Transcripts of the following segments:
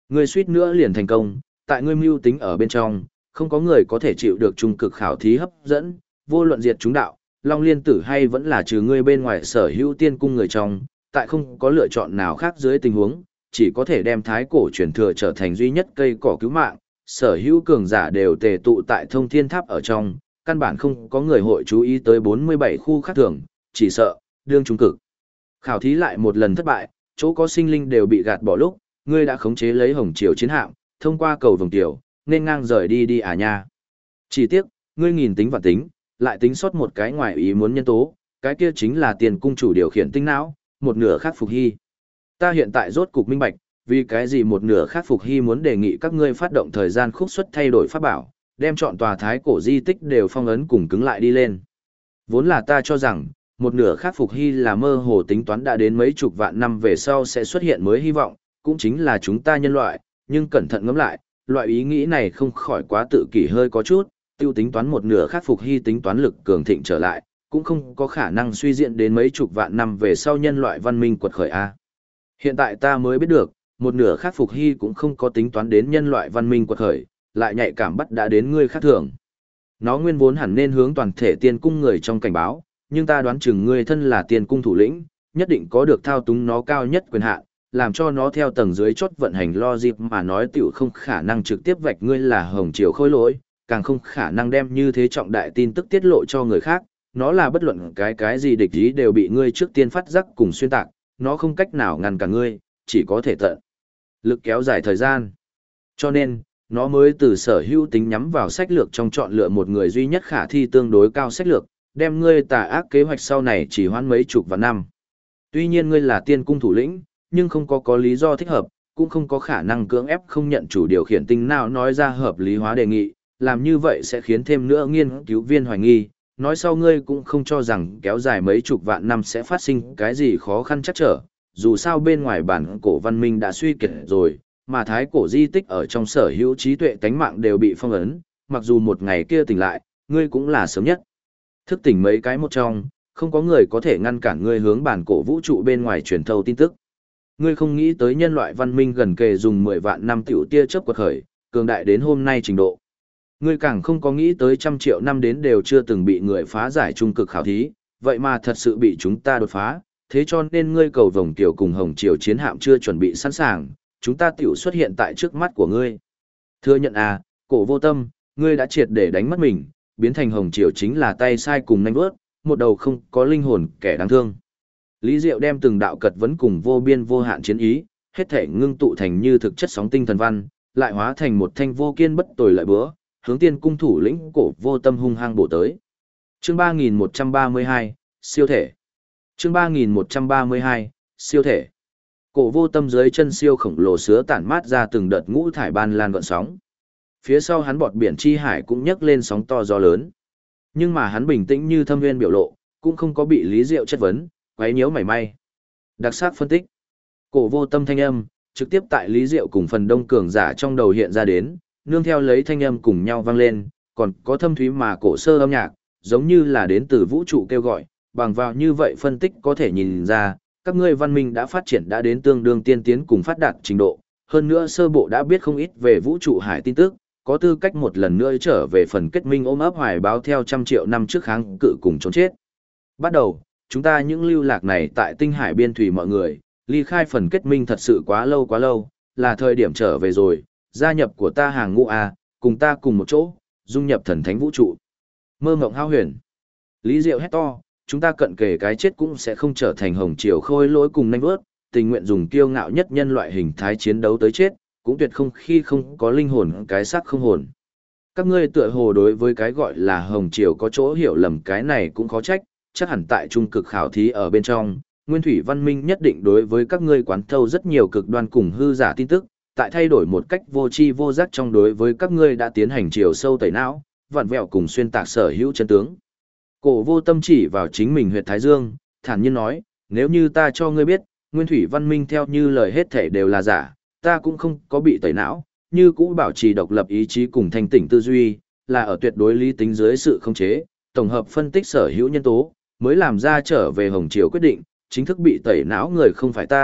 Ngươi suýt nữa liền thành công, tại ngươi mưu tính ở bên trong, không có người có thể chịu được trung cực khảo thí hấp dẫn, vô luận diệt chúng đạo, Long Liên Tử hay vẫn là trừ ngươi bên ngoài sở hữu tiên cung người trong, tại không có lựa chọn nào khác dưới tình huống, chỉ có thể đem thái cổ truyền thừa trở thành duy nhất cây cỏ cứu mạng, sở hữu cường giả đều tề tụ tại Thông Thiên Tháp ở trong, căn bản không có người hội chú ý tới 47 khu khác thường, chỉ sợ đương trung cực. Khảo thí lại một lần thất bại, chỗ có sinh linh đều bị gạt bỏ lúc, ngươi đã khống chế lấy Hồng Triều chiến hạm, thông qua cầu vồng tiểu, nên ngang rời đi à nha. Chỉ tiếc, ngươi nghìn tính và tính, lại tính sót một cái ngoài ý muốn nhân tố, cái kia chính là tiền cung chủ điều khiển tinh não, một nửa khác Phục Hy. Ta hiện tại rốt cục minh bạch, vì cái gì một nửa khác Phục Hy muốn đề nghị các ngươi phát động thời gian khúc xuất thay đổi pháp bảo, đem chọn tòa thái cổ di tích đều phong ấn cùng cứng lại đi lên. Vốn là ta cho rằng, một nửa khác Phục Hy là mơ hồ tính toán đã đến mấy chục vạn năm về sau sẽ xuất hiện mới hy vọng, cũng chính là chúng ta nhân loại, nhưng cẩn thận ngẫm lại, loại ý nghĩ này không khỏi quá tự kỷ hơi có chút, tiêu tính toán một nửa khác Phục Hy tính toán lực cường thịnh trở lại, cũng không có khả năng suy diễn đến mấy chục vạn năm về sau nhân loại văn minh quật khởi a. Hiện tại ta mới biết được, một nửa khác Phục Hy cũng không có tính toán đến nhân loại văn minh quật khởi, lại nhạy cảm bắt đã đến ngươi khác thường. Nó nguyên vốn hẳn nên hướng toàn thể tiên cung người trong cảnh báo, nhưng ta đoán chừng ngươi thân là tiên cung thủ lĩnh, nhất định có được thao túng nó cao nhất quyền hạn, làm cho nó theo tầng dưới chốt vận hành logic mà nói tiểu không khả năng trực tiếp vạch ngươi là Hồng Triều khôi lỗi, càng không khả năng đem như thế trọng đại tin tức tiết lộ cho người khác, nó là bất luận cái gì địch ý đều bị ngươi trước tiên phát giác cùng xuyên tạc, nó không cách nào ngăn cản ngươi, chỉ có thể tận lực kéo dài thời gian. Cho nên, nó mới từ sở hữu tính nhắm vào sách lược trong chọn lựa một người duy nhất khả thi tương đối cao sách lược, đem ngươi tà ác kế hoạch sau này chỉ hoãn mấy chục vạn năm. Tuy nhiên ngươi là tiên cung thủ lĩnh, nhưng không có lý do thích hợp, cũng không có khả năng cưỡng ép không nhận chủ điều khiển tinh nào nói ra hợp lý hóa đề nghị, làm như vậy sẽ khiến thêm nữa nghiên cứu viên hoài nghi, nói sau ngươi cũng không cho rằng kéo dài mấy chục vạn năm sẽ phát sinh cái gì khó khăn chắc trở, dù sao bên ngoài bản cổ văn minh đã suy kiệt rồi, mà thái cổ di tích ở trong sở hữu trí tuệ tánh mạng đều bị phong ấn, mặc dù một ngày kia tỉnh lại, ngươi cũng là sớm nhất. Thức tỉnh mấy cái một trong, không có người có thể ngăn cản ngươi hướng bản cổ vũ trụ bên ngoài truyền thâu tin tức. Ngươi không nghĩ tới nhân loại văn minh gần kề dùng 10 vạn năm tiểu tia chớp quật khởi, cường đại đến hôm nay trình độ. Ngươi càng không có nghĩ tới trăm triệu năm đến đều chưa từng bị người phá giải trung cực khảo thí, vậy mà thật sự bị chúng ta đột phá, thế cho nên ngươi cầu vồng tiểu cùng Hồng Triều chiến hạm chưa chuẩn bị sẵn sàng, chúng ta tiểu xuất hiện tại trước mắt của ngươi. Thừa nhận à, cổ vô tâm, ngươi đã triệt để đánh mất mình, biến thành Hồng Triều chính là tay sai cùng nanh vớt, một đầu không có linh hồn kẻ đáng thương. Lý Diệu đem từng đạo cật vấn cùng vô biên vô hạn chiến ý, hết thể ngưng tụ thành như thực chất sóng tinh thần văn, lại hóa thành một thanh vô kiên bất tồi lợi búa, hướng tiên cung thủ lĩnh cổ vô tâm hung hăng bổ tới. Chương 3132, siêu thể. Chương 3132, siêu thể. Cổ vô tâm dưới chân siêu khổng lồ sứa tản mát ra từng đợt ngũ thải ban lan gợn sóng. Phía sau hắn bọt biển chi hải cũng nhấc lên sóng to gió lớn. Nhưng mà hắn bình tĩnh như thâm viên biểu lộ, cũng không có bị Lý Diệu chất vấn, quấy nhiễu mảy may. Đặc sắc phân tích. Cổ vô tâm thanh âm, trực tiếp tại Lý Diệu cùng phần đông cường giả trong đầu hiện ra đến, nương theo lấy thanh âm cùng nhau vang lên, còn có thâm thúy mà cổ sơ âm nhạc, giống như là đến từ vũ trụ kêu gọi, bằng vào như vậy phân tích có thể nhìn ra, các ngươi văn minh đã phát triển đã đến tương đương tiên tiến cùng phát đạt trình độ, hơn nữa sơ bộ đã biết không ít về vũ trụ hải tin tức, có tư cách một lần nữa trở về phần kết minh ôm ấp hoài báo theo trăm triệu năm trước kháng cự cùng trốn chết. Bắt đầu, chúng ta những lưu lạc này tại tinh hải biên thủy mọi người, ly khai phần kết minh thật sự quá lâu, là thời điểm trở về rồi, gia nhập của ta hàng ngũ A, cùng ta cùng một chỗ, dung nhập thần thánh vũ trụ. Mơ mộng hao huyền. Lý Diệu hét to, chúng ta cận kề cái chết cũng sẽ không trở thành Hồng Triều khôi lỗi cùng nanh vớt, tình nguyện dùng kiêu ngạo nhất nhân loại hình thái chiến đấu tới chết, cũng tuyệt không khi không có linh hồn cái xác không hồn. Các ngươi tựa hồ đối với cái gọi là Hồng Triều có chỗ hiểu lầm cái này cũng khó trách, chắc hẳn tại trung cực khảo thí ở bên trong, Nguyên Thủy Văn Minh nhất định đối với các ngươi quán thâu rất nhiều cực đoan cùng hư giả tin tức, tại thay đổi một cách vô tri vô giác trong đối với các ngươi đã tiến hành chiều sâu tẩy não, vặn vẹo cùng xuyên tạc sở hữu chân tướng. Cổ vô tâm chỉ vào chính mình huyệt Thái Dương, thản nhiên nói, nếu như ta cho ngươi biết, Nguyên Thủy Văn Minh theo như lời hết thể đều là giả, ta cũng không có bị tẩy não, như cũ bảo trì độc lập ý chí cùng thanh tỉnh tư duy, là ở tuyệt đối lý tính dưới sự khống chế, tổng hợp phân tích sở hữu nhân tố, mới làm ra trở về Hồng Triều quyết định, chính thức bị tẩy não người không phải ta,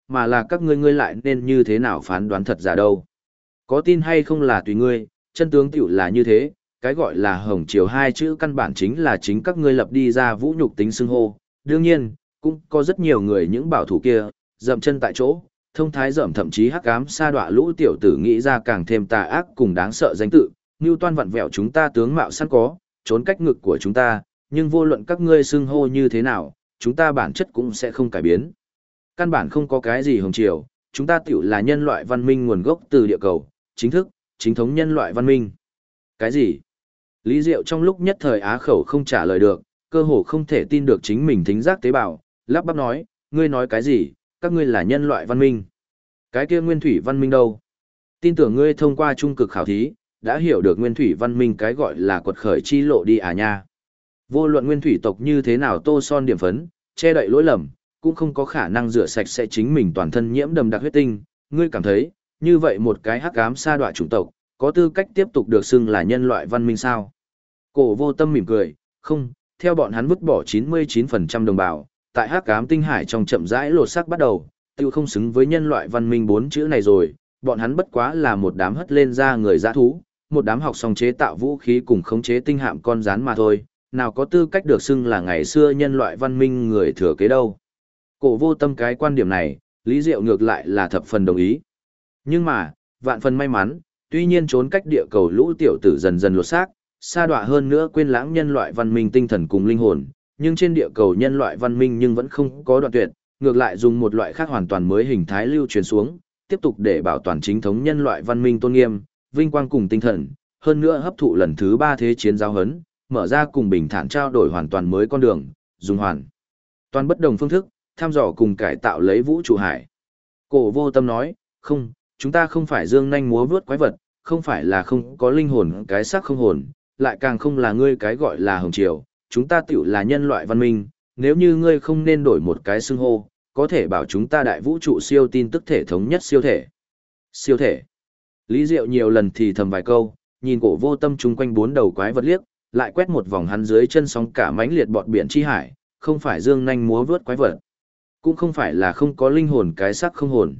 mà là các ngươi lại nên như thế nào phán đoán thật giả đâu. Có tin hay không là tùy ngươi, chân tướng tiểu là như thế, cái gọi là hồng triều hai chữ căn bản chính là chính các ngươi lập đi ra vũ nhục tính xưng hô. Đương nhiên, cũng có rất nhiều người những bảo thủ kia, dậm chân tại chỗ, thông thái dởm thậm chí hắc ám sa đọa lũ tiểu tử nghĩ ra càng thêm tà ác cùng đáng sợ danh tự, như toan vặn vẹo chúng ta tướng mạo sẵn có, trốn cách ngực của chúng ta, nhưng vô luận các ngươi xưng hô như thế nào, chúng ta bản chất cũng sẽ không cải biến. Căn bản không có cái gì hồng triều, chúng ta tiểu là nhân loại văn minh nguồn gốc từ địa cầu, chính thức, chính thống nhân loại văn minh. Cái gì? Lý Diệu trong lúc nhất thời á khẩu không trả lời được, cơ hồ không thể tin được chính mình thính giác tế bào, lắp bắp nói, ngươi nói cái gì, các ngươi là nhân loại văn minh. Cái kia nguyên thủy văn minh đâu? Tin tưởng ngươi thông qua trung cực khảo thí, đã hiểu được nguyên thủy văn minh cái gọi là quật khởi chi lộ đi à nha. Vô luận nguyên thủy tộc như thế nào tô son điểm phấn, che đậy lỗi lầm, cũng không có khả năng rửa sạch sẽ chính mình toàn thân nhiễm đầm đặc huyết tinh. Ngươi cảm thấy, như vậy một cái hắc ám sa đọa chủng tộc, có tư cách tiếp tục được xưng là nhân loại văn minh sao? Cổ Vô Tâm mỉm cười, không, theo bọn hắn vứt bỏ 99% đồng bào, tại hắc ám tinh hải trong chậm rãi lột xác bắt đầu, tiêu không xứng với nhân loại văn minh bốn chữ này rồi, bọn hắn bất quá là một đám hất lên ra người dã thú, một đám học xong chế tạo vũ khí cùng khống chế tinh hạm con rán mà thôi, nào có tư cách được xưng là ngày xưa nhân loại văn minh người thừa kế đâu. Cổ Vô Tâm cái quan điểm này, Lý Diệu ngược lại là thập phần đồng ý. Nhưng mà, vạn phần may mắn, tuy nhiên trốn cách địa cầu lũ tiểu tử dần dần lột xác, sa đọa hơn nữa quên lãng nhân loại văn minh tinh thần cùng linh hồn, nhưng trên địa cầu nhân loại văn minh nhưng vẫn không có đoạn tuyệt, ngược lại dùng một loại khác hoàn toàn mới hình thái lưu truyền xuống, tiếp tục để bảo toàn chính thống nhân loại văn minh tôn nghiêm, vinh quang cùng tinh thần, hơn nữa hấp thụ lần thứ 3 thế chiến giáo huấn, mở ra cùng bình thản trao đổi hoàn toàn mới con đường, dùng hoàn toàn bất đồng phương thức, thăm dò cùng cải tạo lấy vũ trụ hải. Cổ Vô Tâm nói, không, chúng ta không phải dương nhanh múa vướt quái vật, không phải là không có linh hồn cái xác không hồn, lại càng không là ngươi cái gọi là hồng triều, chúng ta tiểu là nhân loại văn minh, nếu như ngươi không nên đổi một cái xưng hô, có thể bảo chúng ta đại vũ trụ siêu tin tức thể thống nhất siêu thể. Siêu thể. Lý Diệu nhiều lần thì thầm vài câu, nhìn Cổ Vô Tâm chung quanh bốn đầu quái vật liếc, lại quét một vòng hắn dưới chân sóng cả mãnh liệt bọt biển chi hải, không phải dương nhanh múa vướt quái vật, cũng không phải là không có linh hồn cái xác không hồn.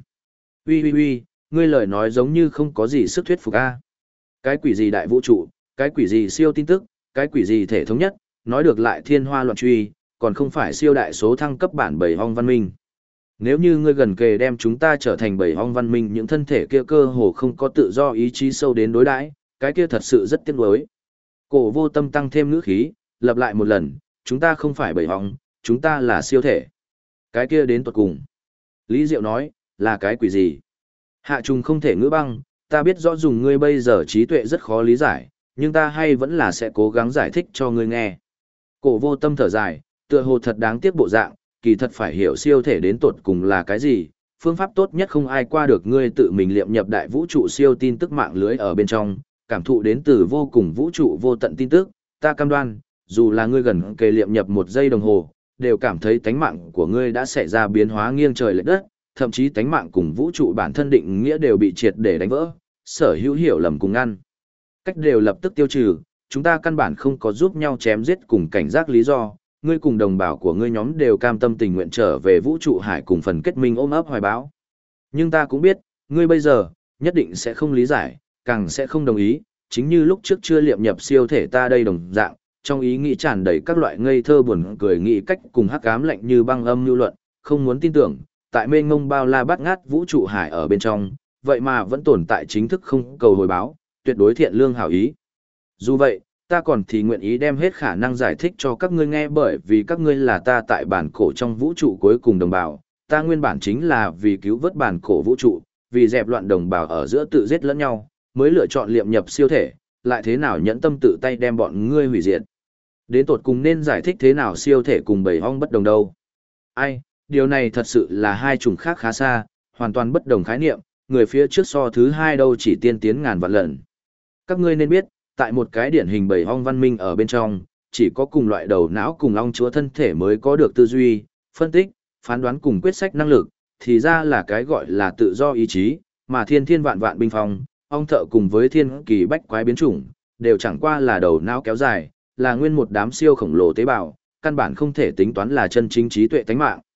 Uy, ngươi lời nói giống như không có gì sức thuyết phục a. Cái quỷ gì đại vũ trụ, cái quỷ gì siêu tin tức, cái quỷ gì thể thống nhất, nói được lại thiên hoa loạn truy, còn không phải siêu đại số thăng cấp bản bầy ong văn minh. Nếu như ngươi gần kề đem chúng ta trở thành bầy ong văn minh, những thân thể kia cơ hồ không có tự do ý chí sâu đến đối đãi, cái kia thật sự rất tiếc nuối. Cổ Vô Tâm tăng thêm ngữ khí, lặp lại một lần, chúng ta không phải bầy ong, chúng ta là siêu thể. Cái kia đến tuột cùng. Lý Diệu nói, là cái quỷ gì? Hạ trùng không thể ngữ băng, ta biết rõ dùng ngươi bây giờ trí tuệ rất khó lý giải, nhưng ta hay vẫn là sẽ cố gắng giải thích cho ngươi nghe. Cổ Vô Tâm thở dài, tựa hồ thật đáng tiếc bộ dạng, kỳ thật phải hiểu siêu thể đến tột cùng là cái gì, phương pháp tốt nhất không ai qua được ngươi tự mình liệm nhập đại vũ trụ siêu tin tức mạng lưới ở bên trong, cảm thụ đến từ vô cùng vũ trụ vô tận tin tức, ta cam đoan, dù là ngươi gần kề liệm nhập 1 giây đồng hồ, đều cảm thấy tánh mạng của ngươi đã xảy ra biến hóa nghiêng trời lệch đất, thậm chí tánh mạng cùng vũ trụ bản thân định nghĩa đều bị triệt để đánh vỡ, sở hữu hiểu lầm cùng ngăn cách đều lập tức tiêu trừ, chúng ta căn bản không có giúp nhau chém giết cùng cảnh giác lý do, ngươi cùng đồng bào của ngươi nhóm đều cam tâm tình nguyện trở về vũ trụ hải cùng phần kết minh ôm ấp hoài bão. Nhưng ta cũng biết, ngươi bây giờ, nhất định sẽ không lý giải, càng sẽ không đồng ý, chính như lúc trước chưa liệm nhập siêu thể ta đây đồng dạng, trong ý nghĩ tràn đầy các loại ngây thơ buồn cười nghĩ cách cùng hắc ám lạnh như băng âm lưu luận, không muốn tin tưởng, tại mênh mông bao la bát ngát vũ trụ hải ở bên trong, vậy mà vẫn tồn tại chính thức không cầu hồi báo, tuyệt đối thiện lương hảo ý. Dù vậy, ta còn thì nguyện ý đem hết khả năng giải thích cho các ngươi nghe, bởi vì các ngươi là ta tại bản cổ trong vũ trụ cuối cùng đồng bào, ta nguyên bản chính là vì cứu vớt bản cổ vũ trụ, vì dẹp loạn đồng bào ở giữa tự giết lẫn nhau, mới lựa chọn liệm nhập siêu thể, lại thế nào nhẫn tâm tự tay đem bọn ngươi hủy diệt. Đến tột cùng nên giải thích thế nào siêu thể cùng bầy ong bất đồng đâu. Ai, điều này thật sự là hai chủng khác khá xa, hoàn toàn bất đồng khái niệm, người phía trước so thứ hai đâu chỉ tiên tiến ngàn vạn lần. Các ngươi nên biết, tại một cái điển hình bầy ong văn minh ở bên trong, chỉ có cùng loại đầu não cùng ong chúa thân thể mới có được tư duy, phân tích, phán đoán cùng quyết sách năng lực, thì ra là cái gọi là tự do ý chí, mà thiên thiên vạn vạn binh phong, ong thợ cùng với thiên kỳ bách quái biến chủng, đều chẳng qua là đầu não kéo dài, là nguyên một đám siêu khổng lồ tế bào, căn bản không thể tính toán là chân chính trí tuệ tánh mạng.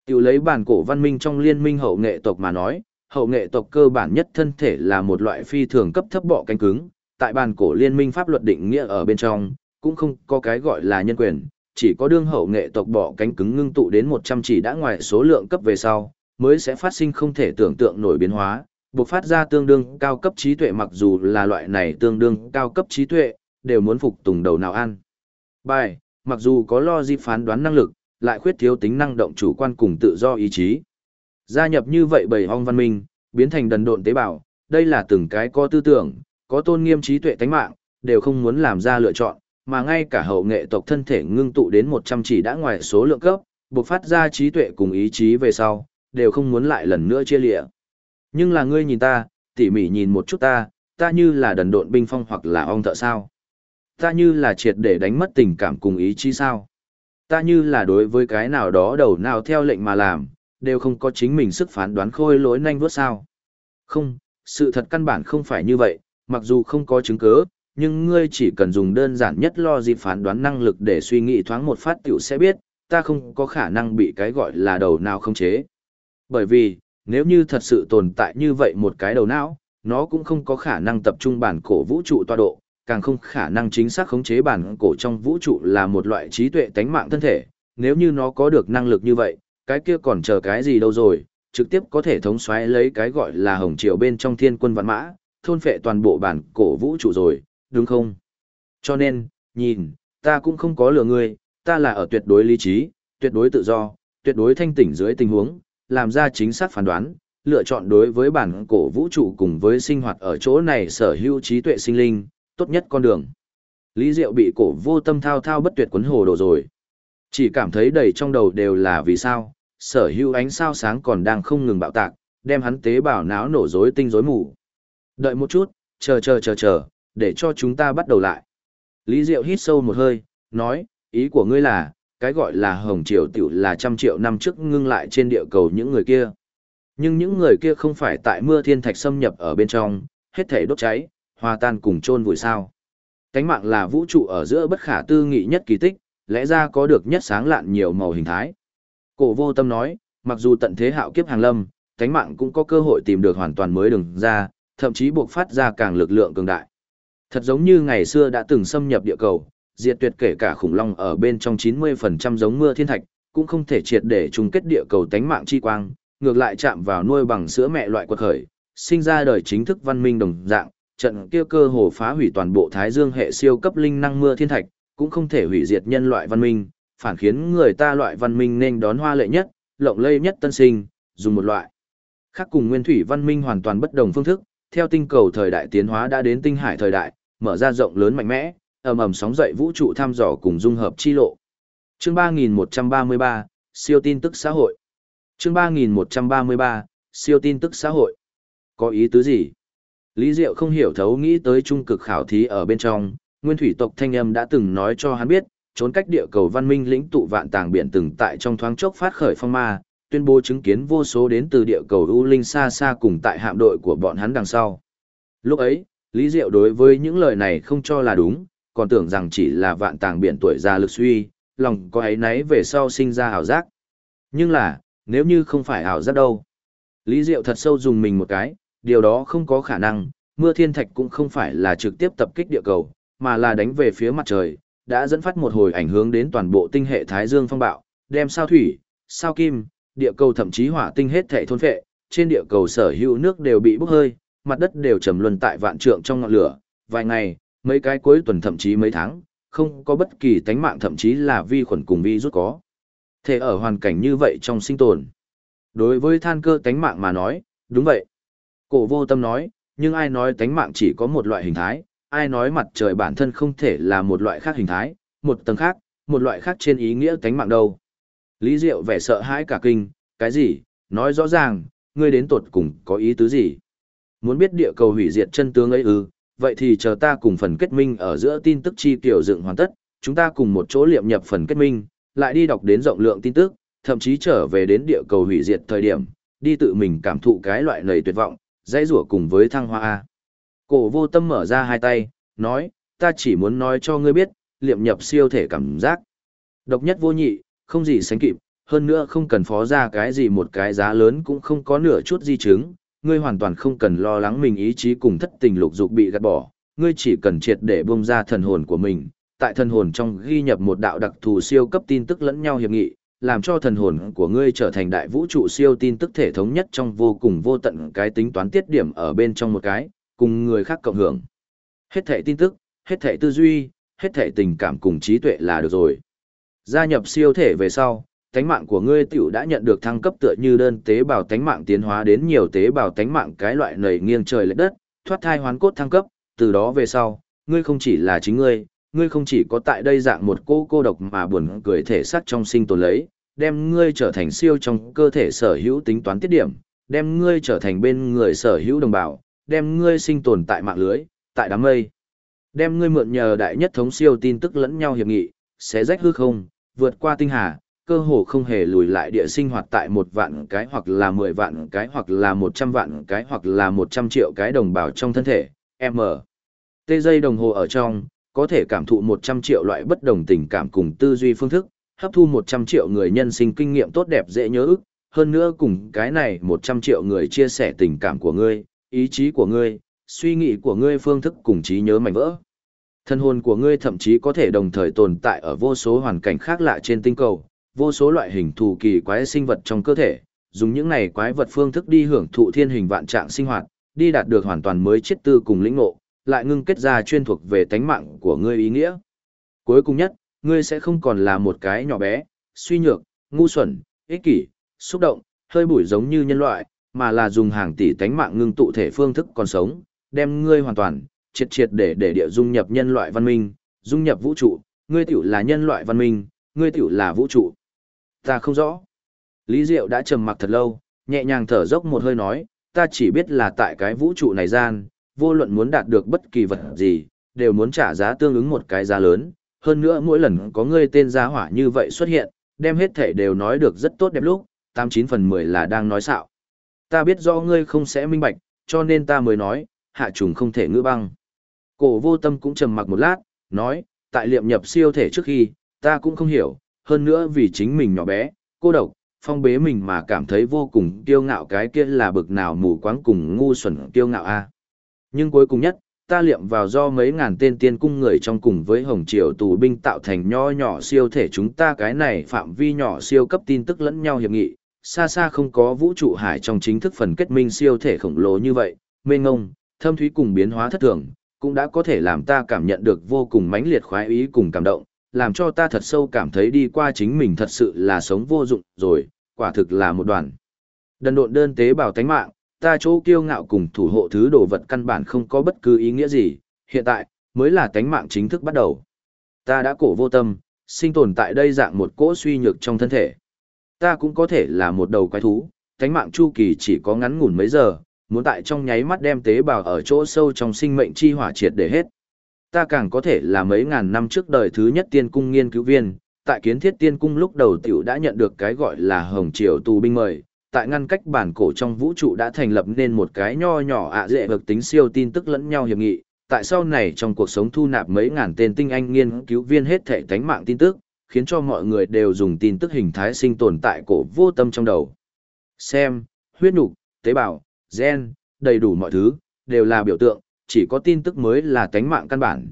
Tiểu lấy bản cổ văn minh trong liên minh hậu nghệ tộc mà nói, hậu nghệ tộc cơ bản nhất thân thể là một loại phi thường cấp thấp bọ cánh cứng, tại bản cổ liên minh pháp luật định nghĩa ở bên trong, cũng không có cái gọi là nhân quyền, chỉ có đương hậu nghệ tộc bọ cánh cứng ngưng tụ đến 100 chỉ đã ngoài số lượng cấp về sau, mới sẽ phát sinh không thể tưởng tượng nổi biến hóa, buộc phát ra tương đương cao cấp trí tuệ, mặc dù là loại này tương đương cao cấp trí tuệ, đều muốn phục tùng đầu nào ăn. Bài, mặc dù có logic phán đoán năng lực, lại khuyết thiếu tính năng động chủ quan cùng tự do ý chí. Gia nhập như vậy bầy ong văn minh, biến thành đần độn tế bào, đây là từng cái có tư tưởng, có tôn nghiêm trí tuệ tánh mạng, đều không muốn làm ra lựa chọn, mà ngay cả hậu nghệ tộc thân thể ngưng tụ đến 100 chỉ đã ngoài số lượng cấp, buộc phát ra trí tuệ cùng ý chí về sau, đều không muốn lại lần nữa chia lịa. Nhưng là ngươi nhìn ta, tỉ mỉ nhìn một chút ta như là đần độn binh phong hoặc là ong thợ sao? Ta như là triệt để đánh mất tình cảm cùng ý chí sao? Ta như là đối với cái nào đó đầu nào theo lệnh mà làm, đều không có chính mình sức phán đoán khôi lỗi nhanh vuốt sao? Không, sự thật căn bản không phải như vậy, mặc dù không có chứng cứ, nhưng ngươi chỉ cần dùng đơn giản nhất logic phán đoán năng lực để suy nghĩ thoáng một phát tiểu sẽ biết, ta không có khả năng bị cái gọi là đầu nào khống chế. Bởi vì, nếu như thật sự tồn tại như vậy một cái đầu não, nó cũng không có khả năng tập trung bản cổ vũ trụ tọa độ, càng không khả năng chính xác khống chế bản cổ trong vũ trụ là một loại trí tuệ tánh mạng thân thể. Nếu như nó có được năng lực như vậy, cái kia còn chờ cái gì đâu rồi, trực tiếp có thể thống soái lấy cái gọi là hồng triều bên trong thiên quân vạn mã, thôn phệ toàn bộ bản cổ vũ trụ rồi, đúng không? Cho nên, nhìn, ta cũng không có lừa ngươi, ta là ở tuyệt đối lý trí, tuyệt đối tự do, tuyệt đối thanh tỉnh dưới tình huống, làm ra chính xác phán đoán, lựa chọn đối với bản cổ vũ trụ cùng với sinh hoạt ở chỗ này sở hữu trí tuệ sinh linh, tốt nhất con đường. Lý Diệu bị cổ vô tâm thao thao bất tuyệt quấn hồ đồ rồi. Chỉ cảm thấy đầy trong đầu đều là vì sao, sở hữu ánh sao sáng còn đang không ngừng bạo tạc, đem hắn tế bào não nổ rối tinh rối mù. Đợi một chút, chờ, để cho chúng ta bắt đầu lại. Lý Diệu hít sâu một hơi, nói, ý của ngươi là, cái gọi là hồng triều tiểu là 100 triệu năm trước ngưng lại trên địa cầu những người kia. Nhưng những người kia không phải tại mưa thiên thạch xâm nhập ở bên trong, hết thể đốt cháy, hòa tan cùng chôn vùi sao. Cánh mạng là vũ trụ ở giữa bất khả tư nghị nhất kỳ tích, lẽ ra có được nhất sáng lạn nhiều màu hình thái. Cổ vô tâm nói, mặc dù tận thế hạo kiếp hàng lâm, cánh mạng cũng có cơ hội tìm được hoàn toàn mới đường ra, thậm chí buộc phát ra càng lực lượng cường đại. Thật giống như ngày xưa đã từng xâm nhập địa cầu, diệt tuyệt kể cả khủng long ở bên trong 90% giống mưa thiên thạch, cũng không thể triệt để chung kết địa cầu tánh mạng chi quang, ngược lại chạm vào nuôi bằng sữa mẹ loại quật khởi, sinh ra đời chính thức văn minh đồng dạng, trận kia cơ hồ phá hủy toàn bộ Thái Dương hệ siêu cấp linh năng mưa thiên thạch, cũng không thể hủy diệt nhân loại văn minh, phản khiến người ta loại văn minh nên đón hoa lệ nhất, lộng lẫy nhất tân sinh, dùng một loại khác cùng nguyên thủy văn minh hoàn toàn bất đồng phương thức, theo tinh cầu thời đại tiến hóa đã đến tinh hải thời đại, mở ra rộng lớn mạnh mẽ, ầm ầm sóng dậy vũ trụ thăm dò cùng dung hợp chi lộ. Chương 3133, siêu tin tức xã hội. Chương 3133, siêu tin tức xã hội. Có ý tứ gì? Lý Diệu không hiểu thấu nghĩ tới trung cực khảo thí ở bên trong, nguyên thủy tộc thanh âm đã từng nói cho hắn biết, trốn cách địa cầu văn minh lĩnh tụ vạn tàng biển từng tại trong thoáng chốc phát khởi phong ma, tuyên bố chứng kiến vô số đến từ địa cầu U Linh xa xa cùng tại hạm đội của bọn hắn đằng sau. Lúc ấy, Lý Diệu đối với những lời này không cho là đúng, còn tưởng rằng chỉ là vạn tàng biển tuổi già lực suy, lòng có ấy nấy về sau sinh ra ảo giác. Nhưng là, nếu như không phải ảo giác đâu. Lý Diệu thật sâu dùng mình một cái, điều đó không có khả năng, mưa thiên thạch cũng không phải là trực tiếp tập kích địa cầu, mà là đánh về phía mặt trời, đã dẫn phát một hồi ảnh hưởng đến toàn bộ tinh hệ Thái Dương phong bạo, đem sao thủy, sao kim, địa cầu thậm chí hỏa tinh hết thảy thôn phệ, trên địa cầu sở hữu nước đều bị bốc hơi, mặt đất đều trầm luân tại vạn trượng trong ngọn lửa, vài ngày, mấy cái cuối tuần thậm chí mấy tháng, không có bất kỳ tánh mạng thậm chí là vi khuẩn cùng virus có. Thể ở hoàn cảnh như vậy trong sinh tồn. Đối với than cơ tánh mạng mà nói, đúng vậy. Cổ vô tâm nói, nhưng ai nói tánh mạng chỉ có một loại hình thái, ai nói mặt trời bản thân không thể là một loại khác hình thái, một tầng khác, một loại khác trên ý nghĩa tánh mạng đâu. Lý Diệu vẻ sợ hãi cả kinh, cái gì, nói rõ ràng, ngươi đến tột cùng có ý tứ gì? Muốn biết địa cầu hủy diệt chân tướng ấy ư, vậy thì chờ ta cùng phần kết minh ở giữa tin tức chi kiểu dựng hoàn tất, chúng ta cùng một chỗ liệm nhập phần kết minh, lại đi đọc đến rộng lượng tin tức, thậm chí trở về đến địa cầu hủy diệt thời điểm, đi tự mình cảm thụ cái loại nầy tuyệt vọng, dãy rủa cùng với thăng hoa A. Cổ vô tâm mở ra hai tay, nói, ta chỉ muốn nói cho ngươi biết, liệm nhập siêu thể cảm giác. Độc nhất vô nhị, không gì sánh kịp, hơn nữa không cần phó ra cái gì một cái giá lớn cũng không có nửa chút di chứng, ngươi hoàn toàn không cần lo lắng mình ý chí cùng thất tình lục dục bị gạt bỏ, ngươi chỉ cần triệt để bung ra thần hồn của mình, tại thần hồn trong ghi nhập một đạo đặc thù siêu cấp tin tức lẫn nhau hiệp nghị, làm cho thần hồn của ngươi trở thành đại vũ trụ siêu tin tức thể thống nhất trong vô cùng vô tận cái tính toán tiết điểm ở bên trong một cái, cùng người khác cộng hưởng. Hết thảy tin tức, hết thảy tư duy, hết thảy tình cảm cùng trí tuệ là được rồi. Gia nhập siêu thể về sau, tánh mạng của ngươi tiểu đã nhận được thăng cấp tựa như đơn tế bào tánh mạng tiến hóa đến nhiều tế bào tánh mạng cái loại nầy nghiêng trời lệch đất, thoát thai hoán cốt thăng cấp, từ đó về sau, ngươi không chỉ là chính ngươi không chỉ có tại đây dạng một cô độc mà buồn cười thể xác trong sinh tồn lấy, đem ngươi trở thành siêu trong cơ thể sở hữu tính toán tiết điểm, đem ngươi trở thành bên người sở hữu đồng bào, đem ngươi sinh tồn tại mạng lưới, tại đám mây. Đem ngươi mượn nhờ đại nhất thống siêu tin tức lẫn nhau hiệp nghị, xé rách hư không, vượt qua tinh hà, cơ hồ không hề lùi lại địa sinh hoạt tại 1 vạn cái hoặc là 10 vạn cái hoặc là 100 vạn cái hoặc là 100 triệu cái đồng bào trong thân thể, M. T giây đồng hồ ở trong, có thể cảm thụ 100 triệu loại bất đồng tình cảm cùng tư duy phương thức, hấp thu 100 triệu người nhân sinh kinh nghiệm tốt đẹp dễ nhớ ức, hơn nữa cùng cái này 100 triệu người chia sẻ tình cảm của ngươi, ý chí của ngươi, suy nghĩ của ngươi phương thức cùng trí nhớ mảnh vỡ. Thân hồn của ngươi thậm chí có thể đồng thời tồn tại ở vô số hoàn cảnh khác lạ trên tinh cầu, vô số loại hình thù kỳ quái sinh vật trong cơ thể, dùng những này quái vật phương thức đi hưởng thụ thiên hình vạn trạng sinh hoạt, đi đạt được hoàn toàn mới triết tư cùng lĩnh ngộ, lại ngưng kết ra chuyên thuộc về tánh mạng của ngươi ý nghĩa. Cuối cùng nhất, ngươi sẽ không còn là một cái nhỏ bé, suy nhược, ngu xuẩn, ích kỷ, xúc động, hơi bụi giống như nhân loại, mà là dùng hàng tỷ tánh mạng ngưng tụ thể phương thức còn sống, đem ngươi hoàn toàn triệt để địa dung nhập nhân loại văn minh, dung nhập vũ trụ, ngươi tiểu là nhân loại văn minh, ngươi tiểu là vũ trụ. Ta không rõ. Lý Diệu đã trầm mặc thật lâu, nhẹ nhàng thở dốc một hơi nói, ta chỉ biết là tại cái vũ trụ này gian, vô luận muốn đạt được bất kỳ vật gì, đều muốn trả giá tương ứng một cái giá lớn, hơn nữa mỗi lần có ngươi tên giá hỏa như vậy xuất hiện, đem hết thể đều nói được rất tốt đẹp lúc, 89/10 là đang nói xạo. Ta biết rõ ngươi không sẽ minh bạch, cho nên ta mới nói, hạ trùng không thể ngữ băng. Cổ Vô Tâm cũng trầm mặc một lát, nói, tại liệm nhập siêu thể trước khi, ta cũng không hiểu, hơn nữa vì chính mình nhỏ bé, cô độc, phong bế mình mà cảm thấy vô cùng kiêu ngạo, cái kia là bực nào mù quáng cùng ngu xuẩn kiêu ngạo a. Nhưng cuối cùng nhất, ta liệm vào do mấy ngàn tên tiên cung người trong cùng với Hồng Triều tù binh tạo thành nho nhỏ siêu thể, chúng ta cái này phạm vi nhỏ siêu cấp tin tức lẫn nhau hiệp nghị, xa xa không có vũ trụ hải trong chính thức phần kết minh siêu thể khổng lồ như vậy, mênh ngông, thâm thúy cùng biến hóa thất thường, cũng đã có thể làm ta cảm nhận được vô cùng mãnh liệt khoái ý cùng cảm động, làm cho ta thật sâu cảm thấy đi qua chính mình thật sự là sống vô dụng rồi, quả thực là một đoàn đần độn đơn tế bào tánh mạng, ta chỗ kiêu ngạo cùng thủ hộ thứ đồ vật căn bản không có bất cứ ý nghĩa gì, hiện tại mới là tánh mạng chính thức bắt đầu. Ta đã cổ vô tâm, sinh tồn tại đây dạng một cỗ suy nhược trong thân thể. Ta cũng có thể là một đầu quái thú, tánh mạng chu kỳ chỉ có ngắn ngủn mấy giờ, muốn tại trong nháy mắt đem tế bào ở chỗ sâu trong sinh mệnh chi hỏa triệt để hết. Ta càng có thể là mấy ngàn năm trước đời thứ nhất tiên cung nghiên cứu viên, tại kiến thiết tiên cung lúc đầu tiểu đã nhận được cái gọi là Hồng Triều tù binh mời, tại ngăn cách bản cổ trong vũ trụ đã thành lập nên một cái nho nhỏ dễ vực tính siêu tin tức lẫn nhau hiệp nghị, tại sau này trong cuộc sống thu nạp mấy ngàn tên tinh anh nghiên cứu viên hết thể tánh mạng tin tức, khiến cho mọi người đều dùng tin tức hình thái sinh tồn tại cổ vô tâm trong đầu. Xem, huyết nhục, tế bào, gen, đầy đủ mọi thứ, đều là biểu tượng, chỉ có tin tức mới là tánh mạng căn bản,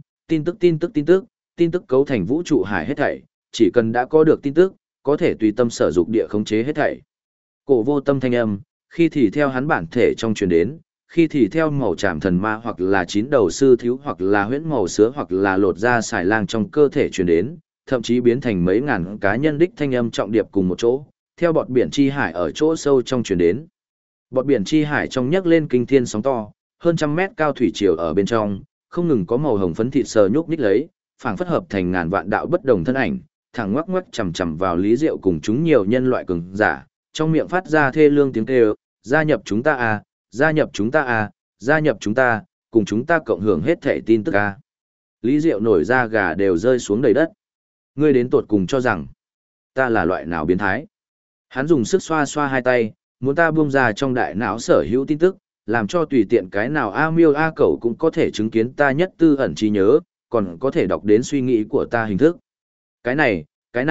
tin tức cấu thành vũ trụ hải hết thảy, chỉ cần đã có được tin tức, có thể tùy tâm sở dục địa khống chế hết thảy. Cổ vô tâm thanh âm, khi thì theo hắn bản thể trong truyền đến, khi thì theo màu trảm thần ma hoặc là chín đầu sư thiếu hoặc là huyễn màu sứa hoặc là lột da xài lang trong cơ thể truyền đến, thậm chí biến thành mấy ngàn cá nhân đích thanh âm trọng điệp cùng một chỗ, theo bọt biển chi hải ở chỗ sâu trong truyền đến. Bọt biển chi hải trong nhấc lên kinh thiên sóng to, hơn 100 mét cao thủy triều ở bên trong, không ngừng có màu hồng phấn thịt sờ nhúc nhích lấy, phảng phất hợp thành ngàn vạn đạo bất đồng thân ảnh, thẳng ngoắc ngoắc chằm chằm vào Lý Diệu cùng chúng nhiều nhân loại cường giả, trong miệng phát ra thê lương tiếng kêu, gia nhập chúng ta à, gia nhập chúng ta à, gia nhập chúng ta, cùng chúng ta cộng hưởng hết thể tin tức à. Lý Diệu nổi da gà đều rơi xuống đầy đất. Ngươi đến tột cùng cho rằng, ta là loại nào biến thái? Hắn dùng sức xoa xoa hai tay, muốn ta buông ra trong đại não sở hữu tin tức, làm cho tùy tiện cái nào A Miêu A Cẩu cũng có thể chứng kiến ta nhất tư ẩn trí nhớ, còn có thể đọc đến suy nghĩ của ta hình thức. Cái này,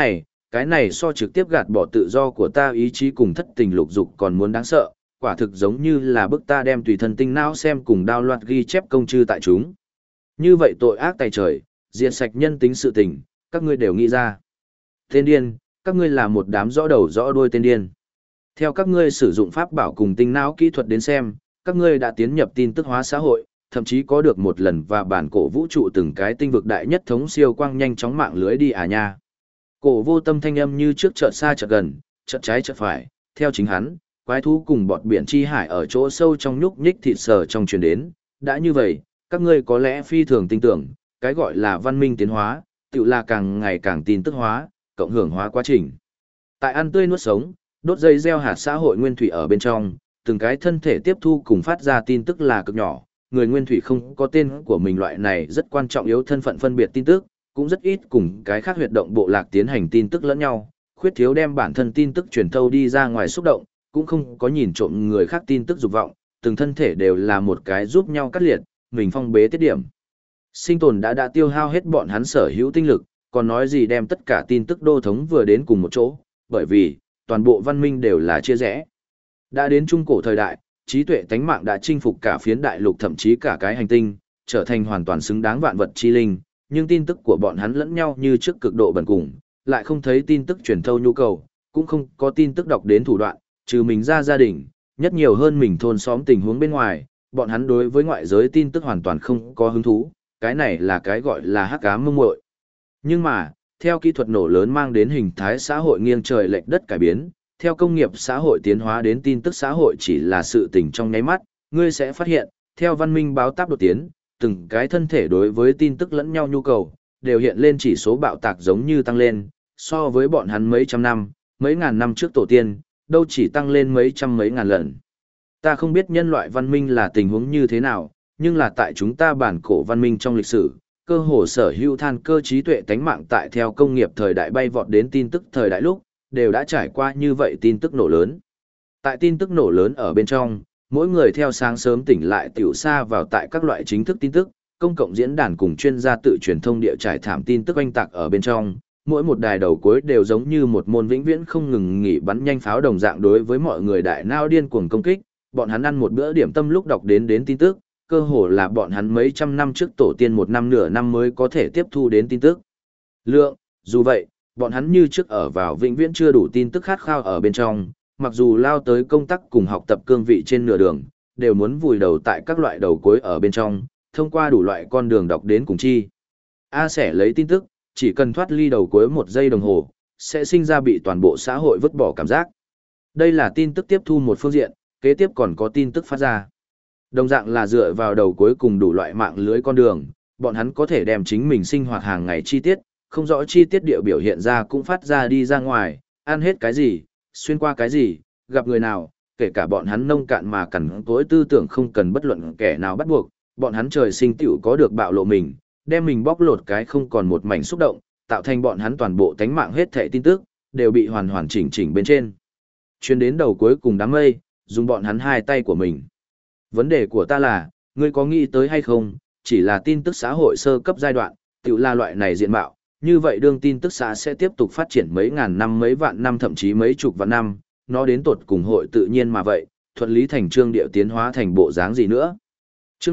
cái này so trực tiếp gạt bỏ tự do của ta ý chí cùng thất tình lục dục còn muốn đáng sợ, quả thực giống như là bức ta đem tùy thân tinh não xem cùng đao loạt ghi chép công chư tại chúng. Như vậy tội ác tày trời, diệt sạch nhân tính sự tình, các ngươi đều nghĩ ra. Tên điên, các ngươi là một đám rõ đầu rõ đuôi tên điên. Theo các ngươi sử dụng pháp bảo cùng tinh não kỹ thuật đến xem, các ngươi đã tiến nhập tin tức hóa xã hội, thậm chí có được một lần và bản cổ vũ trụ từng cái tinh vực đại nhất thống siêu quang nhanh chóng mạng lưới đi à nha. Cổ vô tâm thanh âm như trước chợt xa chợt gần, chợt trái chợt phải, theo chính hắn, quái thú cùng bọt biển chi hải ở chỗ sâu trong nhúc nhích thịt sờ trong truyền đến, đã như vậy, các ngươi có lẽ phi thường tin tưởng, cái gọi là văn minh tiến hóa, tự là càng ngày càng tin tức hóa, cộng hưởng hóa quá trình. Tại ăn tươi nuốt sống, đốt dây gieo hạt xã hội nguyên thủy ở bên trong, từng cái thân thể tiếp thu cùng phát ra tin tức là cực nhỏ, người nguyên thủy không có tên của mình loại này rất quan trọng yếu thân phận phân biệt tin tức, cũng rất ít cùng cái khác huyệt động bộ lạc tiến hành tin tức lẫn nhau, khuyết thiếu đem bản thân tin tức truyền thâu đi ra ngoài xúc động, cũng không có nhìn trộm người khác tin tức dục vọng, từng thân thể đều là một cái giúp nhau cắt liệt, mình phong bế tiết điểm. Sinh tồn đã tiêu hao hết bọn hắn sở hữu tinh lực, còn nói gì đem tất cả tin tức đô thống vừa đến cùng một chỗ, bởi vì, toàn bộ văn minh đều là chia rẽ. Đã đến trung cổ thời đại, trí tuệ tánh mạng đã chinh phục cả phiến đại lục thậm chí cả cái hành tinh, trở thành hoàn toàn xứng đáng vạn vật chi linh, nhưng tin tức của bọn hắn lẫn nhau như trước cực độ bần cùng, lại không thấy tin tức truyền thâu nhu cầu, cũng không có tin tức đọc đến thủ đoạn, trừ mình ra gia đình, nhất nhiều hơn mình thôn xóm tình huống bên ngoài, bọn hắn đối với ngoại giới tin tức hoàn toàn không có hứng thú, cái này là cái gọi là hắc ám mông muội. Nhưng mà, theo kỹ thuật nổ lớn mang đến hình thái xã hội nghiêng trời lệch đất cải biến, theo công nghiệp xã hội tiến hóa đến tin tức xã hội chỉ là sự tình trong nháy mắt, ngươi sẽ phát hiện, theo văn minh báo táp đột tiến, từng cái thân thể đối với tin tức lẫn nhau nhu cầu, đều hiện lên chỉ số bạo tạc giống như tăng lên, so với bọn hắn mấy trăm năm, mấy ngàn năm trước tổ tiên, đâu chỉ tăng lên mấy trăm mấy ngàn lần. Ta không biết nhân loại văn minh là tình huống như thế nào, nhưng là tại chúng ta bản cổ văn minh trong lịch sử, cơ hồ sở hữu than cơ trí tuệ tánh mạng tại theo công nghiệp thời đại bay vọt đến tin tức thời đại lúc, đều đã trải qua như vậy tin tức nổ lớn. Tại tin tức nổ lớn ở bên trong, mỗi người theo sáng sớm tỉnh lại tiểu xa vào tại các loại chính thức tin tức, công cộng diễn đàn cùng chuyên gia tự truyền thông địa trải thảm tin tức oanh tạc ở bên trong, mỗi một đài đầu cuối đều giống như một môn vĩnh viễn không ngừng nghỉ bắn nhanh pháo đồng dạng đối với mọi người đại nao điên cuồng công kích, bọn hắn ăn một bữa điểm tâm lúc đọc đến tin tức, cơ hồ là bọn hắn mấy trăm năm trước tổ tiên một năm nửa năm mới có thể tiếp thu đến tin tức. Lượng, dù vậy, bọn hắn như trước ở vào vĩnh viễn chưa đủ tin tức khát khao ở bên trong, mặc dù lao tới công tác cùng học tập cương vị trên nửa đường, đều muốn vùi đầu tại các loại đầu cuối ở bên trong, thông qua đủ loại con đường đọc đến cùng chi. A sẽ lấy tin tức, chỉ cần thoát ly đầu cuối một giây đồng hồ, sẽ sinh ra bị toàn bộ xã hội vứt bỏ cảm giác. Đây là tin tức tiếp thu một phương diện, kế tiếp còn có tin tức phát ra. Đồng dạng là dựa vào đầu cuối cùng đủ loại mạng lưới con đường, bọn hắn có thể đem chính mình sinh hoạt hàng ngày chi tiết, không rõ chi tiết địa biểu hiện ra cũng phát ra đi ra ngoài, ăn hết cái gì, xuyên qua cái gì, gặp người nào, kể cả bọn hắn nông cạn mà cẩn cối tư tưởng không cần bất luận kẻ nào bắt buộc, bọn hắn trời sinh tiểu có được bạo lộ mình, đem mình bóc lột cái không còn một mảnh xúc động, tạo thành bọn hắn toàn bộ tánh mạng hết thảy tin tức, đều bị hoàn hoàn chỉnh bên trên. Chuyên đến đầu cuối cùng đám mây, dùng bọn hắn hai tay của mình. Vấn đề của ta là, ngươi có nghĩ tới hay không, chỉ là tin tức xã hội sơ cấp giai đoạn, tiểu là loại này diện mạo, như vậy đương tin tức xã sẽ tiếp tục phát triển mấy ngàn năm mấy vạn năm thậm chí mấy chục vạn năm, nó đến tột cùng hội tự nhiên mà vậy, thuận lý thành trương điệu tiến hóa thành bộ dáng gì nữa. Chương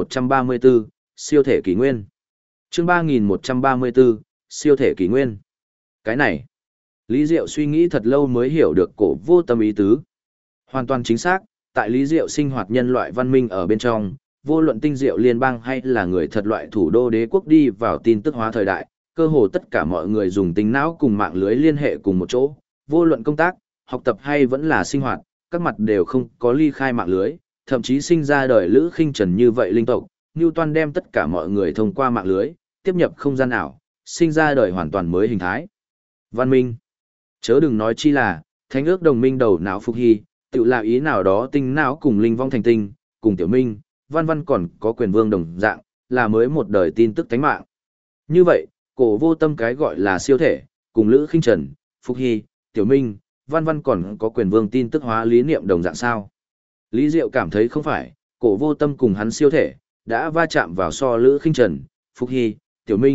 3134, siêu thể kỷ nguyên. Chương 3134, siêu thể kỷ nguyên. Cái này, Lý Diệu suy nghĩ thật lâu mới hiểu được cổ vô tâm ý tứ. Hoàn toàn chính xác, tại Lý Diệu sinh hoạt nhân loại văn minh ở bên trong, vô luận tinh diệu liên bang hay là người thật loại thủ đô đế quốc đi vào tin tức hóa thời đại, cơ hồ tất cả mọi người dùng tính não cùng mạng lưới liên hệ cùng một chỗ, vô luận công tác, học tập hay vẫn là sinh hoạt, các mặt đều không có ly khai mạng lưới, thậm chí sinh ra đời Lữ Khinh Trần như vậy linh tộc, Newton đem tất cả mọi người thông qua mạng lưới, tiếp nhập không gian ảo, sinh ra đời hoàn toàn mới hình thái. Văn minh. Chớ đừng nói chi là, thánh ước đồng minh đầu não Phục Hy, tự là ý nào đó tinh não cùng linh vong thành tinh, cùng tiểu minh, văn văn còn có quyền vương đồng dạng, là mới một đời tin tức tánh mạng. Như vậy, cổ vô tâm cái gọi là siêu thể, cùng Lữ Khinh Trần, Phục Hy, tiểu minh, văn văn còn có quyền vương tin tức hóa lý niệm đồng dạng sao. Lý Diệu cảm thấy không phải, cổ vô tâm cùng hắn siêu thể, đã va chạm vào so Lữ Khinh Trần, Phục Hy, tiểu minh,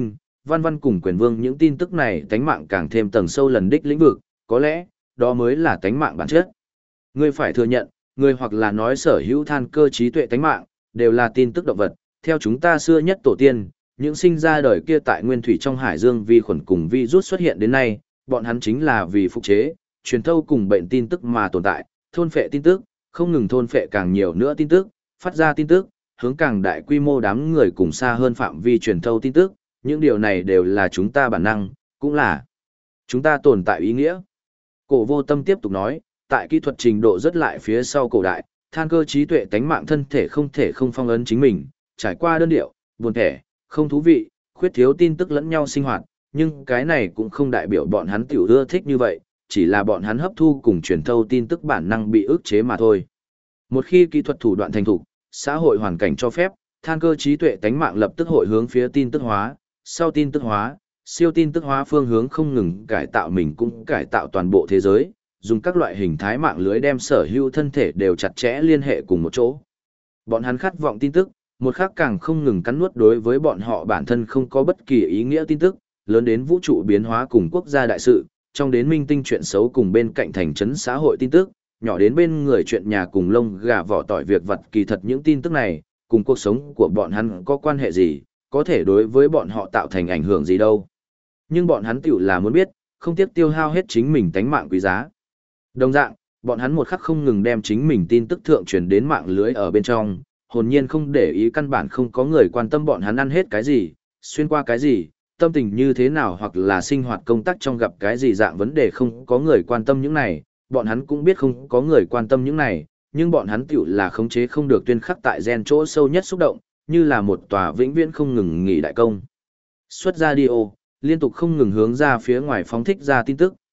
Văn Văn cùng Quyền Vương những tin tức này tánh mạng càng thêm tầng sâu lần đích lĩnh vực, có lẽ, đó mới là tánh mạng bản chất. Ngươi phải thừa nhận, người hoặc là nói sở hữu than cơ trí tuệ tánh mạng, đều là tin tức động vật, theo chúng ta xưa nhất tổ tiên, những sinh ra đời kia tại nguyên thủy trong hải dương vi khuẩn cùng virus xuất hiện đến nay, bọn hắn chính là vì phục chế, truyền thâu cùng bệnh tin tức mà tồn tại, thôn phệ tin tức, không ngừng thôn phệ càng nhiều nữa tin tức, phát ra tin tức, hướng càng đại quy mô đám người cùng xa hơn phạm vi truyền thâu tin tức, những điều này đều là chúng ta bản năng, cũng là chúng ta tồn tại ý nghĩa. Cổ Vô Tâm tiếp tục nói, tại kỹ thuật trình độ rất lại phía sau cổ đại, than cơ trí tuệ tánh mạng thân thể không thể không phong ấn chính mình, trải qua đơn điệu, buồn thẻ, không thú vị, khuyết thiếu tin tức lẫn nhau sinh hoạt, nhưng cái này cũng không đại biểu bọn hắn tiểu ưa thích như vậy, chỉ là bọn hắn hấp thu cùng truyền thâu tin tức bản năng bị ức chế mà thôi. Một khi kỹ thuật thủ đoạn thành thục, xã hội hoàn cảnh cho phép, than cơ trí tuệ tánh mạng lập tức hội hướng phía tin tức hóa, sau tin tức hóa, siêu tin tức hóa phương hướng không ngừng cải tạo mình cũng cải tạo toàn bộ thế giới, dùng các loại hình thái mạng lưới đem sở hữu thân thể đều chặt chẽ liên hệ cùng một chỗ. Bọn hắn khát vọng tin tức, một khắc càng không ngừng cắn nuốt đối với bọn họ bản thân không có bất kỳ ý nghĩa tin tức, lớn đến vũ trụ biến hóa cùng quốc gia đại sự, trong đến minh tinh chuyện xấu cùng bên cạnh thành trấn xã hội tin tức, nhỏ đến bên người chuyện nhà cùng lông gà vỏ tỏi việc vặt, kỳ thật những tin tức này, cùng cuộc sống của bọn hắn có quan hệ gì, có thể đối với bọn họ tạo thành ảnh hưởng gì đâu. Nhưng bọn hắn tiểu là muốn biết, không tiếc tiêu hao hết chính mình tánh mạng quý giá. Đồng dạng, bọn hắn một khắc không ngừng đem chính mình tin tức thượng truyền đến mạng lưới ở bên trong, hồn nhiên không để ý căn bản không có người quan tâm bọn hắn ăn hết cái gì, xuyên qua cái gì, tâm tình như thế nào hoặc là sinh hoạt công tác trong gặp cái gì dạng vấn đề không có người quan tâm những này, bọn hắn cũng biết không có người quan tâm những này, nhưng bọn hắn tiểu là khống chế không được tuyên khắc tại gen chỗ sâu nhất xúc động, như là một tòa vĩnh viễn không ngừng nghỉ đại công. Xuất radio, liên tục không ngừng hướng ra phía ngoài phóng thích ra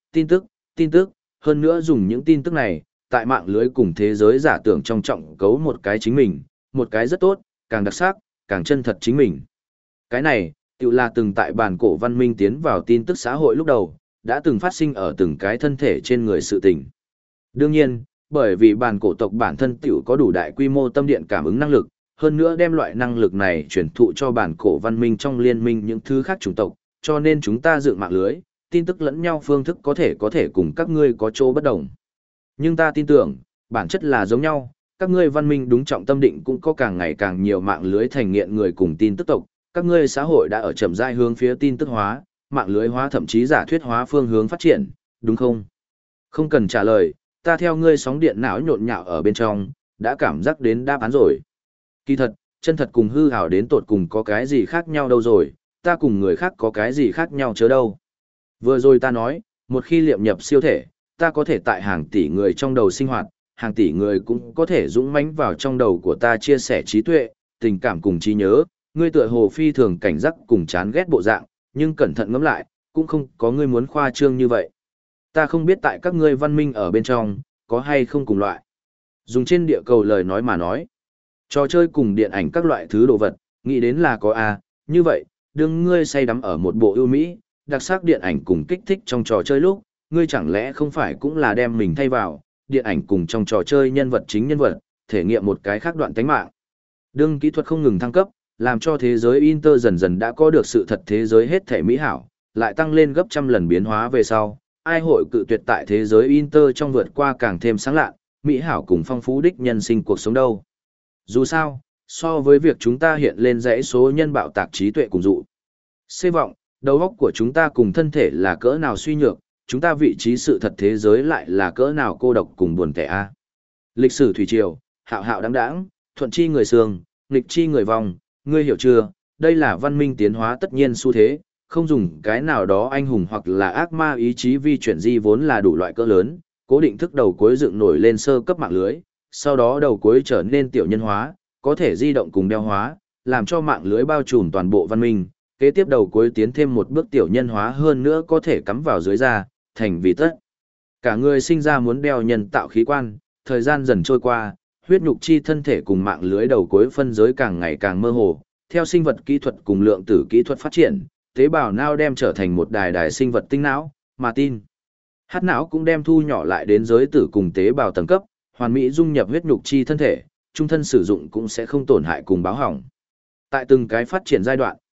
tin tức, hơn nữa dùng những tin tức này, tại mạng lưới cùng thế giới giả tưởng trong trọng cấu một cái chính mình, một cái rất tốt, càng đặc sắc, càng chân thật chính mình. Cái này, tự là từng tại bản cổ văn minh tiến vào tin tức xã hội lúc đầu, đã từng phát sinh ở từng cái thân thể trên người sự tình. Đương nhiên, bởi vì bản cổ tộc bản thân tiểu có đủ đại quy mô tâm điện cảm ứng năng lực, hơn nữa đem loại năng lực này truyền thụ cho bản cổ văn minh trong liên minh những thứ khác chủng tộc, cho nên chúng ta dựng mạng lưới, tin tức lẫn nhau phương thức có thể cùng các ngươi có chỗ bất đồng. Nhưng ta tin tưởng, bản chất là giống nhau, các ngươi văn minh đúng trọng tâm định cũng có càng ngày càng nhiều mạng lưới thành nghiện người cùng tin tức tộc, các ngươi xã hội đã ở chậm rãi hướng phía tin tức hóa, mạng lưới hóa thậm chí giả thuyết hóa phương hướng phát triển, đúng không? Không cần trả lời, ta theo ngươi sóng điện não nhộn nhạo ở bên trong, đã cảm giác đến đáp án rồi. Kỳ thật, chân thật cùng hư ảo đến tột cùng có cái gì khác nhau đâu rồi, ta cùng người khác có cái gì khác nhau chớ đâu. Vừa rồi ta nói, một khi liệm nhập siêu thể, ta có thể tại hàng tỷ người trong đầu sinh hoạt, hàng tỷ người cũng có thể dũng mãnh vào trong đầu của ta chia sẻ trí tuệ, tình cảm cùng trí nhớ, ngươi tựa hồ phi thường cảnh giác cùng chán ghét bộ dạng, nhưng cẩn thận ngẫm lại, cũng không có ngươi muốn khoa trương như vậy. Ta không biết tại các ngươi văn minh ở bên trong, có hay không cùng loại. Dùng trên địa cầu lời nói mà nói, trò chơi cùng điện ảnh các loại thứ đồ vật, nghĩ đến là có a, như vậy, đừng ngươi say đắm ở một bộ ưu mỹ, đặc sắc điện ảnh cùng kích thích trong trò chơi lúc, ngươi chẳng lẽ không phải cũng là đem mình thay vào, điện ảnh cùng trong trò chơi nhân vật chính nhân vật, thể nghiệm một cái khác đoạn tánh mạng. Đương kỹ thuật không ngừng thăng cấp, làm cho thế giới Inter dần dần đã có được sự thật thế giới hết thể mỹ hảo, lại tăng lên gấp trăm lần biến hóa về sau, ai hội cự tuyệt tại thế giới Inter trong vượt qua càng thêm sáng lạ, mỹ hảo cùng phong phú đích nhân sinh cuộc sống đâu. Dù sao, so với việc chúng ta hiện lên dãy số nhân bạo tạc trí tuệ cùng dụ. Xê vọng, đầu óc của chúng ta cùng thân thể là cỡ nào suy nhược, chúng ta vị trí sự thật thế giới lại là cỡ nào cô độc cùng buồn tẻ a. Lịch sử thủy triều, hạo hạo đáng đáng, thuận chi người sương, nghịch chi người vong, ngươi hiểu chưa, đây là văn minh tiến hóa tất nhiên xu thế, không dùng cái nào đó anh hùng hoặc là ác ma ý chí vi chuyển di vốn là đủ loại cỡ lớn, cố định thức đầu cuối dựng nổi lên sơ cấp mạng lưới, sau đó đầu cuối trở nên tiểu nhân hóa, có thể di động cùng đeo hóa, làm cho mạng lưới bao trùm toàn bộ văn minh, kế tiếp đầu cuối tiến thêm một bước tiểu nhân hóa hơn nữa có thể cắm vào dưới da, thành vì tất. Cả người sinh ra muốn đeo nhân tạo khí quan, thời gian dần trôi qua, huyết nhục chi thân thể cùng mạng lưới đầu cuối phân giới càng ngày càng mơ hồ, theo sinh vật kỹ thuật cùng lượng tử kỹ thuật phát triển, tế bào não đem trở thành một đài sinh vật tinh não, mà tin. Hát não cũng đem thu nhỏ lại đến giới tử cùng tế bào tầng cấp, hoàn mỹ dung nhập huyết nhục chi thân thể, trung thân sử dụng cũng sẽ không tổn hại cùng báo hỏng. Tại từng cái phát triển giai đoạn,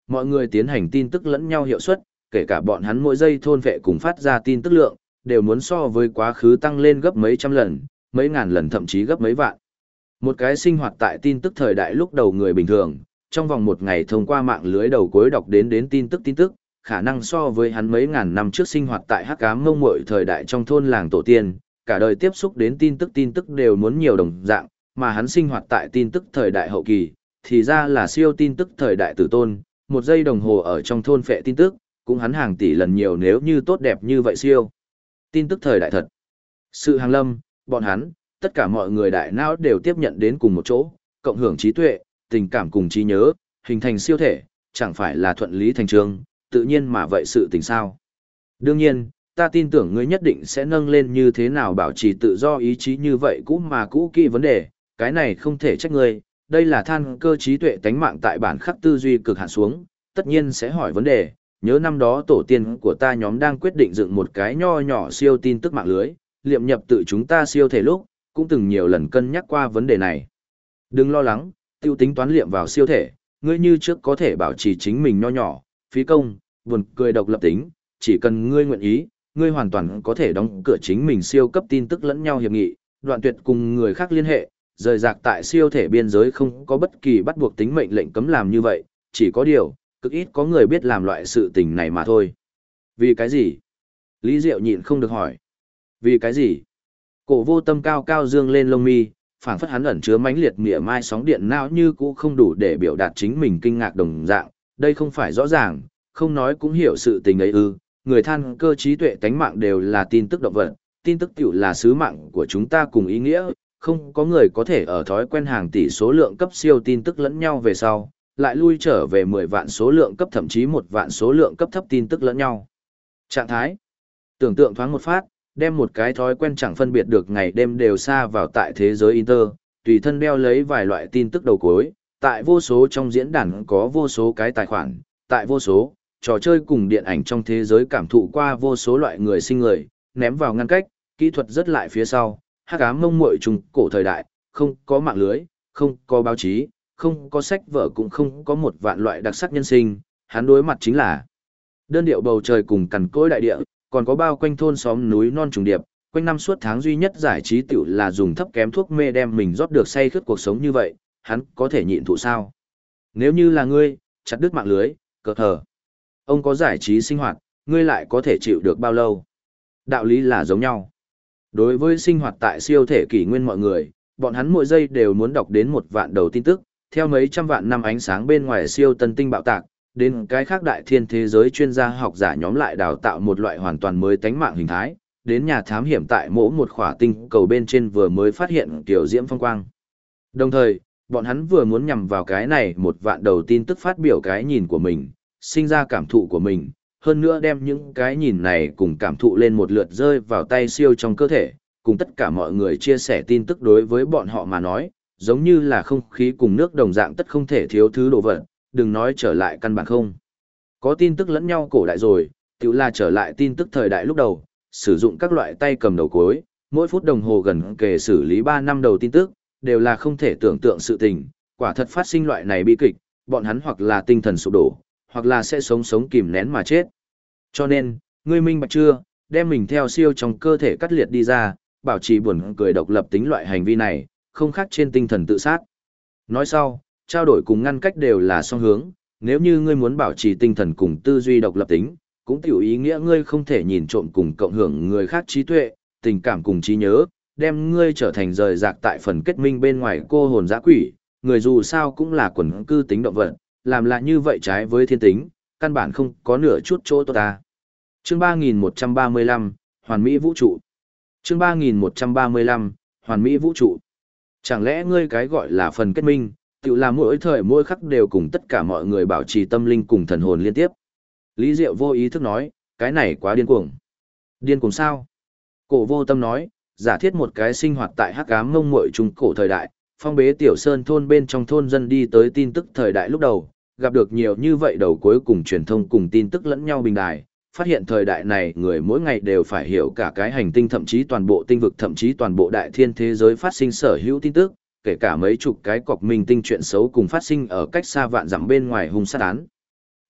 mọi người tiến hành tin tức lẫn nhau hiệu suất, kể cả bọn hắn mỗi giây thôn vệ cùng phát ra tin tức lượng, đều muốn so với quá khứ tăng lên gấp mấy trăm lần, mấy ngàn lần thậm chí gấp mấy vạn. Một cái sinh hoạt tại tin tức thời đại lúc đầu người bình thường, trong vòng một ngày thông qua mạng lưới đầu cuối đọc đến tin tức, khả năng so với hắn mấy ngàn năm trước sinh hoạt tại hắc ám mông muội thời đại trong thôn làng tổ tiên, cả đời tiếp xúc đến tin tức đều muốn nhiều đồng dạng, mà hắn sinh hoạt tại tin tức thời đại hậu kỳ, thì ra là siêu tin tức thời đại tử tôn, một giây đồng hồ ở trong thôn phệ tin tức, cũng hắn hàng tỷ lần nhiều nếu như tốt đẹp như vậy siêu. Tin tức thời đại thật. Sự hàng lâm, bọn hắn, tất cả mọi người đại não đều tiếp nhận đến cùng một chỗ, cộng hưởng trí tuệ, tình cảm cùng trí nhớ, hình thành siêu thể, chẳng phải là thuận lý thành trương, tự nhiên mà vậy sự tình sao. Đương nhiên, ta tin tưởng ngươi nhất định sẽ nâng lên như thế nào bảo trì tự do ý chí như vậy cũ kỹ vấn đề, cái này không thể trách ngươi, đây là than cơ trí tuệ tánh mạng tại bản khắc tư duy cực hạn xuống, tất nhiên sẽ hỏi vấn đề, nhớ năm đó tổ tiên của ta nhóm đang quyết định dựng một cái nho nhỏ siêu tin tức mạng lưới, liệm nhập tự chúng ta siêu thể lúc, cũng từng nhiều lần cân nhắc qua vấn đề này. Đừng lo lắng, tiêu tính toán liệm vào siêu thể, ngươi như trước có thể bảo trì chính mình nho nhỏ, phí công, buồn cười độc lập tính, chỉ cần ngươi nguyện ý, ngươi hoàn toàn có thể đóng cửa chính mình siêu cấp tin tức lẫn nhau hiệp nghị, đoạn tuyệt cùng người khác liên hệ, rời rạc tại siêu thể biên giới không có bất kỳ bắt buộc tính mệnh lệnh cấm làm như vậy, chỉ có điều, cực ít có người biết làm loại sự tình này mà thôi. Vì cái gì? Lý Diệu nhịn không được hỏi. Vì cái gì? Cổ vô tâm cao cao dương lên lông mi, phảng phất hắn ẩn chứa mãnh liệt mỉa mai sóng điện não như cũ không đủ để biểu đạt chính mình kinh ngạc đồng dạng, đây không phải rõ ràng, không nói cũng hiểu sự tình ấy ư, người than cơ trí tuệ tánh mạng đều là tin tức động vật, tin tức tiểu là sứ mạng của chúng ta cùng ý nghĩa, không có người có thể ở thói quen hàng tỷ số lượng cấp siêu tin tức lẫn nhau về sau, lại lui trở về 10 vạn số lượng cấp thậm chí 1 vạn số lượng cấp thấp tin tức lẫn nhau. Trạng thái. Tưởng tượng thoáng một phát, đem một cái thói quen chẳng phân biệt được ngày đêm đều xa vào tại thế giới Inter, tùy thân đeo lấy vài loại tin tức đầu cuối, tại vô số trong diễn đàn có vô số cái tài khoản, tại vô số trò chơi cùng điện ảnh trong thế giới cảm thụ qua vô số loại người sinh người, ném vào ngăn cách, kỹ thuật rất lại phía sau, hắc ám mông muội trùng cổ thời đại, không có mạng lưới, không có báo chí, không có sách vở cũng không có một vạn loại đặc sắc nhân sinh, hắn đối mặt chính là đơn điệu bầu trời cùng cằn cỗi đại địa, còn có bao quanh thôn xóm núi non trùng điệp, quanh năm suốt tháng duy nhất giải trí tiểu là dùng thấp kém thuốc mê đem mình rót được say khướt cuộc sống như vậy, hắn có thể nhịn thụ sao? Nếu như là ngươi, chặt đứt mạng lưới, cờ thờ. Ông có giải trí sinh hoạt, ngươi lại có thể chịu được bao lâu? Đạo lý là giống nhau. Đối với sinh hoạt tại siêu thể kỷ nguyên mọi người, bọn hắn mỗi giây đều muốn đọc đến 1 vạn đầu tin tức, theo mấy trăm vạn năm ánh sáng bên ngoài siêu tân tinh bạo tạc, đến cái khác đại thiên thế giới chuyên gia học giả nhóm lại đào tạo một loại hoàn toàn mới tánh mạng hình thái, đến nhà thám hiểm tại mỗi một khỏa tinh cầu bên trên vừa mới phát hiện tiểu diễm phong quang. Đồng thời, bọn hắn vừa muốn nhằm vào cái này 1 vạn đầu tin tức phát biểu cái nhìn của mình, sinh ra cảm thụ của mình, hơn nữa đem những cái nhìn này cùng cảm thụ lên một lượt rơi vào tay siêu trong cơ thể, cùng tất cả mọi người chia sẻ tin tức đối với bọn họ mà nói, giống như là không khí cùng nước đồng dạng tất không thể thiếu thứ đồ vật, đừng nói trở lại căn bản không. Có tin tức lẫn nhau cổ đại rồi, tự là trở lại tin tức thời đại lúc đầu, sử dụng các loại tay cầm đầu cuối, mỗi phút đồng hồ gần kề xử lý 3 năm đầu tin tức, đều là không thể tưởng tượng sự tình, quả thật phát sinh loại này bi kịch, bọn hắn hoặc là tinh thần sụp đổ, hoặc là sẽ sống kìm nén mà chết. Cho nên, ngươi minh bạch chưa, đem mình theo siêu trong cơ thể cắt liệt đi ra, bảo trì buồn cười độc lập tính loại hành vi này, không khác trên tinh thần tự sát. Nói sau, trao đổi cùng ngăn cách đều là song hướng, nếu như ngươi muốn bảo trì tinh thần cùng tư duy độc lập tính, cũng tiểu ý nghĩa ngươi không thể nhìn trộm cùng cộng hưởng người khác trí tuệ, tình cảm cùng trí nhớ, đem ngươi trở thành rời rạc tại phần kết minh bên ngoài cô hồn dã quỷ, người dù sao cũng là quần cư tính động vật, làm lại như vậy trái với thiên tính, căn bản không có nửa chút chỗ tốt ta. Chương 3135, Hoàn Mỹ Vũ trụ. Chương 3135, Hoàn Mỹ Vũ trụ. Chẳng lẽ ngươi cái gọi là phần kết minh, tự là mỗi thời mỗi khắc đều cùng tất cả mọi người bảo trì tâm linh cùng thần hồn liên tiếp? Lý Diệu vô ý thức nói, cái này quá điên cuồng. Điên cuồng sao? Cổ vô tâm nói, giả thiết một cái sinh hoạt tại hắc ám ngông muội trung cổ thời đại, phong bế tiểu sơn thôn bên trong thôn dân đi tới tin tức thời đại lúc đầu, gặp được nhiều như vậy đầu cuối cùng truyền thông cùng tin tức lẫn nhau bình đài, phát hiện thời đại này người mỗi ngày đều phải hiểu cả cái hành tinh thậm chí toàn bộ tinh vực thậm chí toàn bộ đại thiên thế giới phát sinh sở hữu tin tức, kể cả mấy chục cái cọc minh tinh chuyện xấu cùng phát sinh ở cách xa vạn dặm bên ngoài hung sát án.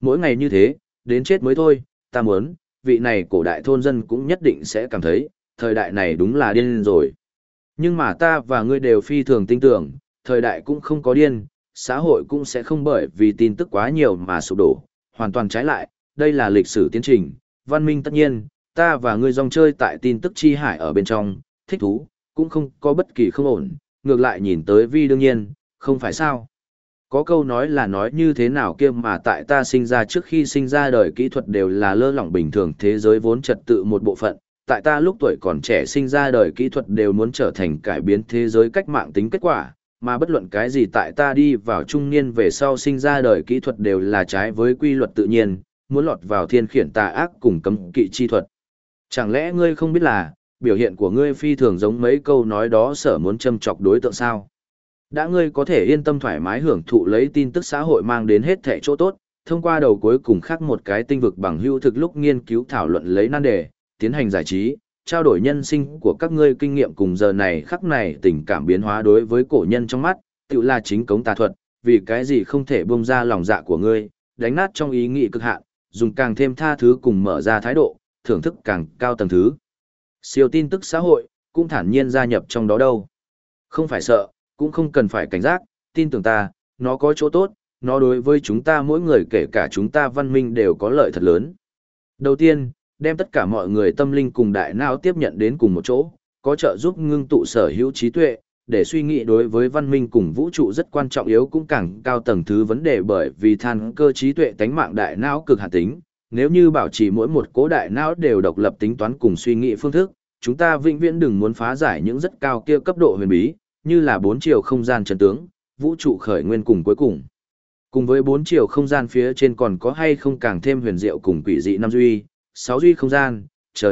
Mỗi ngày như thế, đến chết mới thôi, ta muốn, vị này cổ đại thôn dân cũng nhất định sẽ cảm thấy, thời đại này đúng là điên rồi. Nhưng mà ta và ngươi đều phi thường tin tưởng, thời đại cũng không có điên, xã hội cũng sẽ không bởi vì tin tức quá nhiều mà sụp đổ, hoàn toàn trái lại, đây là lịch sử tiến trình, văn minh tất nhiên, ta và ngươi dòng chơi tại tin tức chi hải ở bên trong, thích thú, cũng không có bất kỳ không ổn, ngược lại nhìn tới vi đương nhiên, không phải sao. Có câu nói là nói như thế nào kia mà tại ta sinh ra trước khi sinh ra đời kỹ thuật đều là lơ lỏng bình thường thế giới vốn trật tự một bộ phận, tại ta lúc tuổi còn trẻ sinh ra đời kỹ thuật đều muốn trở thành cải biến thế giới cách mạng tính kết quả, mà bất luận cái gì tại ta đi vào trung niên về sau sinh ra đời kỹ thuật đều là trái với quy luật tự nhiên, muốn lọt vào thiên khiển tà ác cùng cấm kỵ chi thuật. Chẳng lẽ ngươi không biết là, biểu hiện của ngươi phi thường giống mấy câu nói đó sở muốn châm chọc đối tượng sao? Đã ngươi có thể yên tâm thoải mái hưởng thụ lấy tin tức xã hội mang đến hết thảy chỗ tốt, thông qua đầu cuối cùng khác một cái tinh vực bằng hữu thực lúc nghiên cứu thảo luận lấy nan đề, tiến hành giải trí, trao đổi nhân sinh của các ngươi kinh nghiệm cùng giờ này khắc này tình cảm biến hóa đối với cổ nhân trong mắt, tự là chính cống tà thuật, vì cái gì không thể buông ra lòng dạ của ngươi, đánh nát trong ý nghĩ cực hạn, dùng càng thêm tha thứ cùng mở ra thái độ, thưởng thức càng cao tầng thứ. Siêu tin tức xã hội, cũng thản nhiên gia nhập trong đó đâu. Không phải sợ, cũng không cần phải cảnh giác, tin tưởng ta, nó có chỗ tốt, nó đối với chúng ta mỗi người kể cả chúng ta văn minh đều có lợi thật lớn. Đầu tiên, đem tất cả mọi người tâm linh cùng đại não tiếp nhận đến cùng một chỗ, có trợ giúp ngưng tụ sở hữu trí tuệ, để suy nghĩ đối với văn minh cùng vũ trụ rất quan trọng yếu cũng càng cao tầng thứ vấn đề bởi vì than cơ trí tuệ tánh mạng đại não cực hạn tính. Nếu như bảo trì mỗi một cố đại não đều độc lập tính toán cùng suy nghĩ phương thức, chúng ta vĩnh viễn đừng muốn phá giải những rất cao kia cấp độ huyền bí, như là 4 chiều không gian chân tướng, vũ trụ khởi nguyên cùng cuối cùng. Cùng với 4 chiều không gian phía trên còn có hay không càng thêm huyền diệu cùng quỷ dị 5 duy, 6 duy không gian,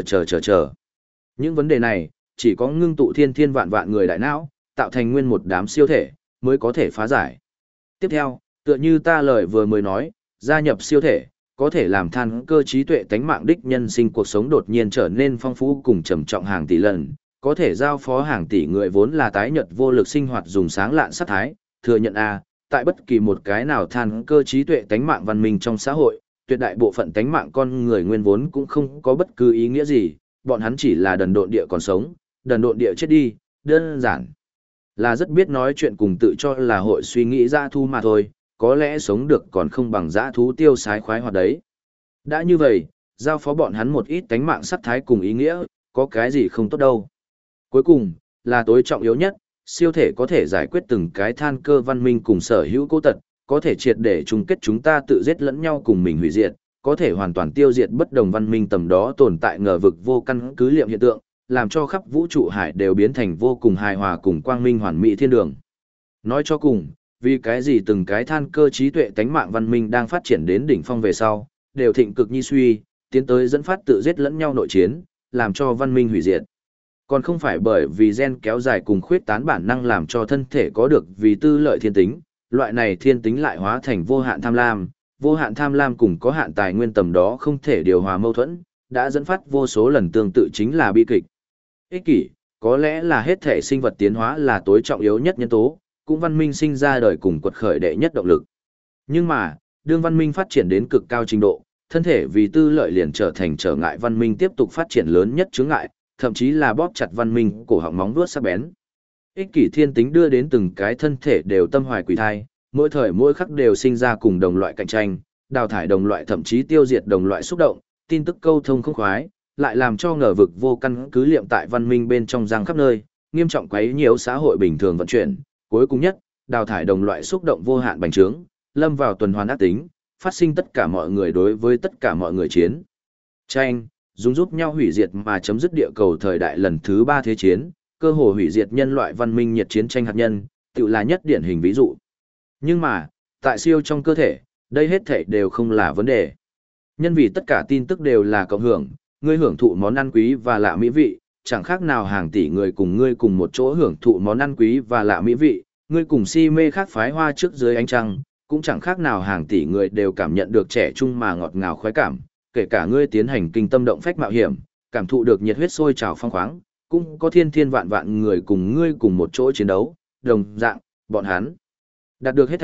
chờ. Những vấn đề này, chỉ có ngưng tụ thiên thiên vạn vạn người đại não, tạo thành nguyên một đám siêu thể, mới có thể phá giải. Tiếp theo, tựa như ta lời vừa mới nói, gia nhập siêu thể, có thể làm than cơ trí tuệ tánh mạng đích nhân sinh cuộc sống đột nhiên trở nên phong phú cùng trầm trọng hàng tỷ lần, có thể giao phó hàng tỷ người vốn là tái nhật vô lực sinh hoạt dùng sáng lạn sát thái, thừa nhận tại bất kỳ một cái nào than cơ trí tuệ tánh mạng văn minh trong xã hội, tuyệt đại bộ phận tánh mạng con người nguyên vốn cũng không có bất cứ ý nghĩa gì, bọn hắn chỉ là đần độn địa còn sống, đần độn địa chết đi, đơn giản là rất biết nói chuyện cùng tự cho là hội suy nghĩ dã thú mà thôi, có lẽ sống được còn không bằng dã thú tiêu sái khoái hoạt đấy. Đã như vậy, giao phó bọn hắn một ít tánh mạng sát thái cùng ý nghĩa, có cái gì không tốt đâu. Cuối cùng, là tối trọng yếu nhất, siêu thể có thể giải quyết từng cái than cơ văn minh cùng sở hữu cố tật, có thể triệt để chung kết chúng ta tự giết lẫn nhau cùng mình hủy diệt, có thể hoàn toàn tiêu diệt bất đồng văn minh tầm đó tồn tại ngờ vực vô căn cứ liệm hiện tượng, làm cho khắp vũ trụ hải đều biến thành vô cùng hài hòa cùng quang minh hoàn mỹ thiên đường. Nói cho cùng, vì cái gì từng cái than cơ trí tuệ tánh mạng văn minh đang phát triển đến đỉnh phong về sau, đều thịnh cực nhi suy, tiến tới dẫn phát tự giết lẫn nhau nội chiến, làm cho văn minh hủy diệt. Còn không phải bởi vì gen kéo dài cùng khuyết tán bản năng làm cho thân thể có được vì tư lợi thiên tính, loại này thiên tính lại hóa thành vô hạn tham lam cùng có hạn tài nguyên tầm đó không thể điều hòa mâu thuẫn, đã dẫn phát vô số lần tương tự chính là bi kịch. Ích kỷ, có lẽ là hết thể sinh vật tiến hóa là tối trọng yếu nhất nhân tố, cũng văn minh sinh ra đời cùng quật khởi đệ nhất động lực. Nhưng mà, đương văn minh phát triển đến cực cao trình độ, thân thể vì tư lợi liền trở thành trở ngại văn minh tiếp tục phát triển lớn nhất chướng ngại, thậm chí là bóp chặt văn minh cổ họng móng vuốt sắc bén. Ích kỷ thiên tính đưa đến từng cái thân thể đều tâm hoài quỷ thai, mỗi thời mỗi khắc đều sinh ra cùng đồng loại cạnh tranh, đào thải đồng loại thậm chí tiêu diệt đồng loại xúc động, tin tức câu thông không khoái, lại làm cho ngờ vực vô căn cứ liệm tại văn minh bên trong giang khắp nơi, nghiêm trọng quấy nhiễu xã hội bình thường vận chuyển, cuối cùng nhất, đào thải đồng loại xúc động vô hạn bành trướng, lâm vào tuần hoàn ác tính, phát sinh tất cả mọi người đối với tất cả mọi người chiến tranh, dùng giúp nhau hủy diệt mà chấm dứt địa cầu thời đại lần thứ 3 thế chiến, cơ hồ hủy diệt nhân loại văn minh nhiệt chiến tranh hạt nhân, tự là nhất điển hình ví dụ. Nhưng mà, tại siêu trong cơ thể, đây hết thảy đều không là vấn đề. Nhân vì tất cả tin tức đều là cộng hưởng, ngươi hưởng thụ món ăn quý và lạ mỹ vị, chẳng khác nào hàng tỷ người cùng ngươi cùng một chỗ hưởng thụ món ăn quý và lạ mỹ vị, ngươi cùng si mê khác phái hoa trước dưới ánh trăng, cũng chẳng khác nào hàng tỷ người đều cảm nhận được trẻ trung mà ngọt ngào khoái cảm, kể cả ngươi tiến hành kinh tâm động phách mạo hiểm, cảm thụ được nhiệt huyết sôi trào phong khoáng, cũng có thiên thiên vạn vạn người cùng ngươi cùng một chỗ chiến đấu, đồng dạng, bọn hắn đạt được hết thảy,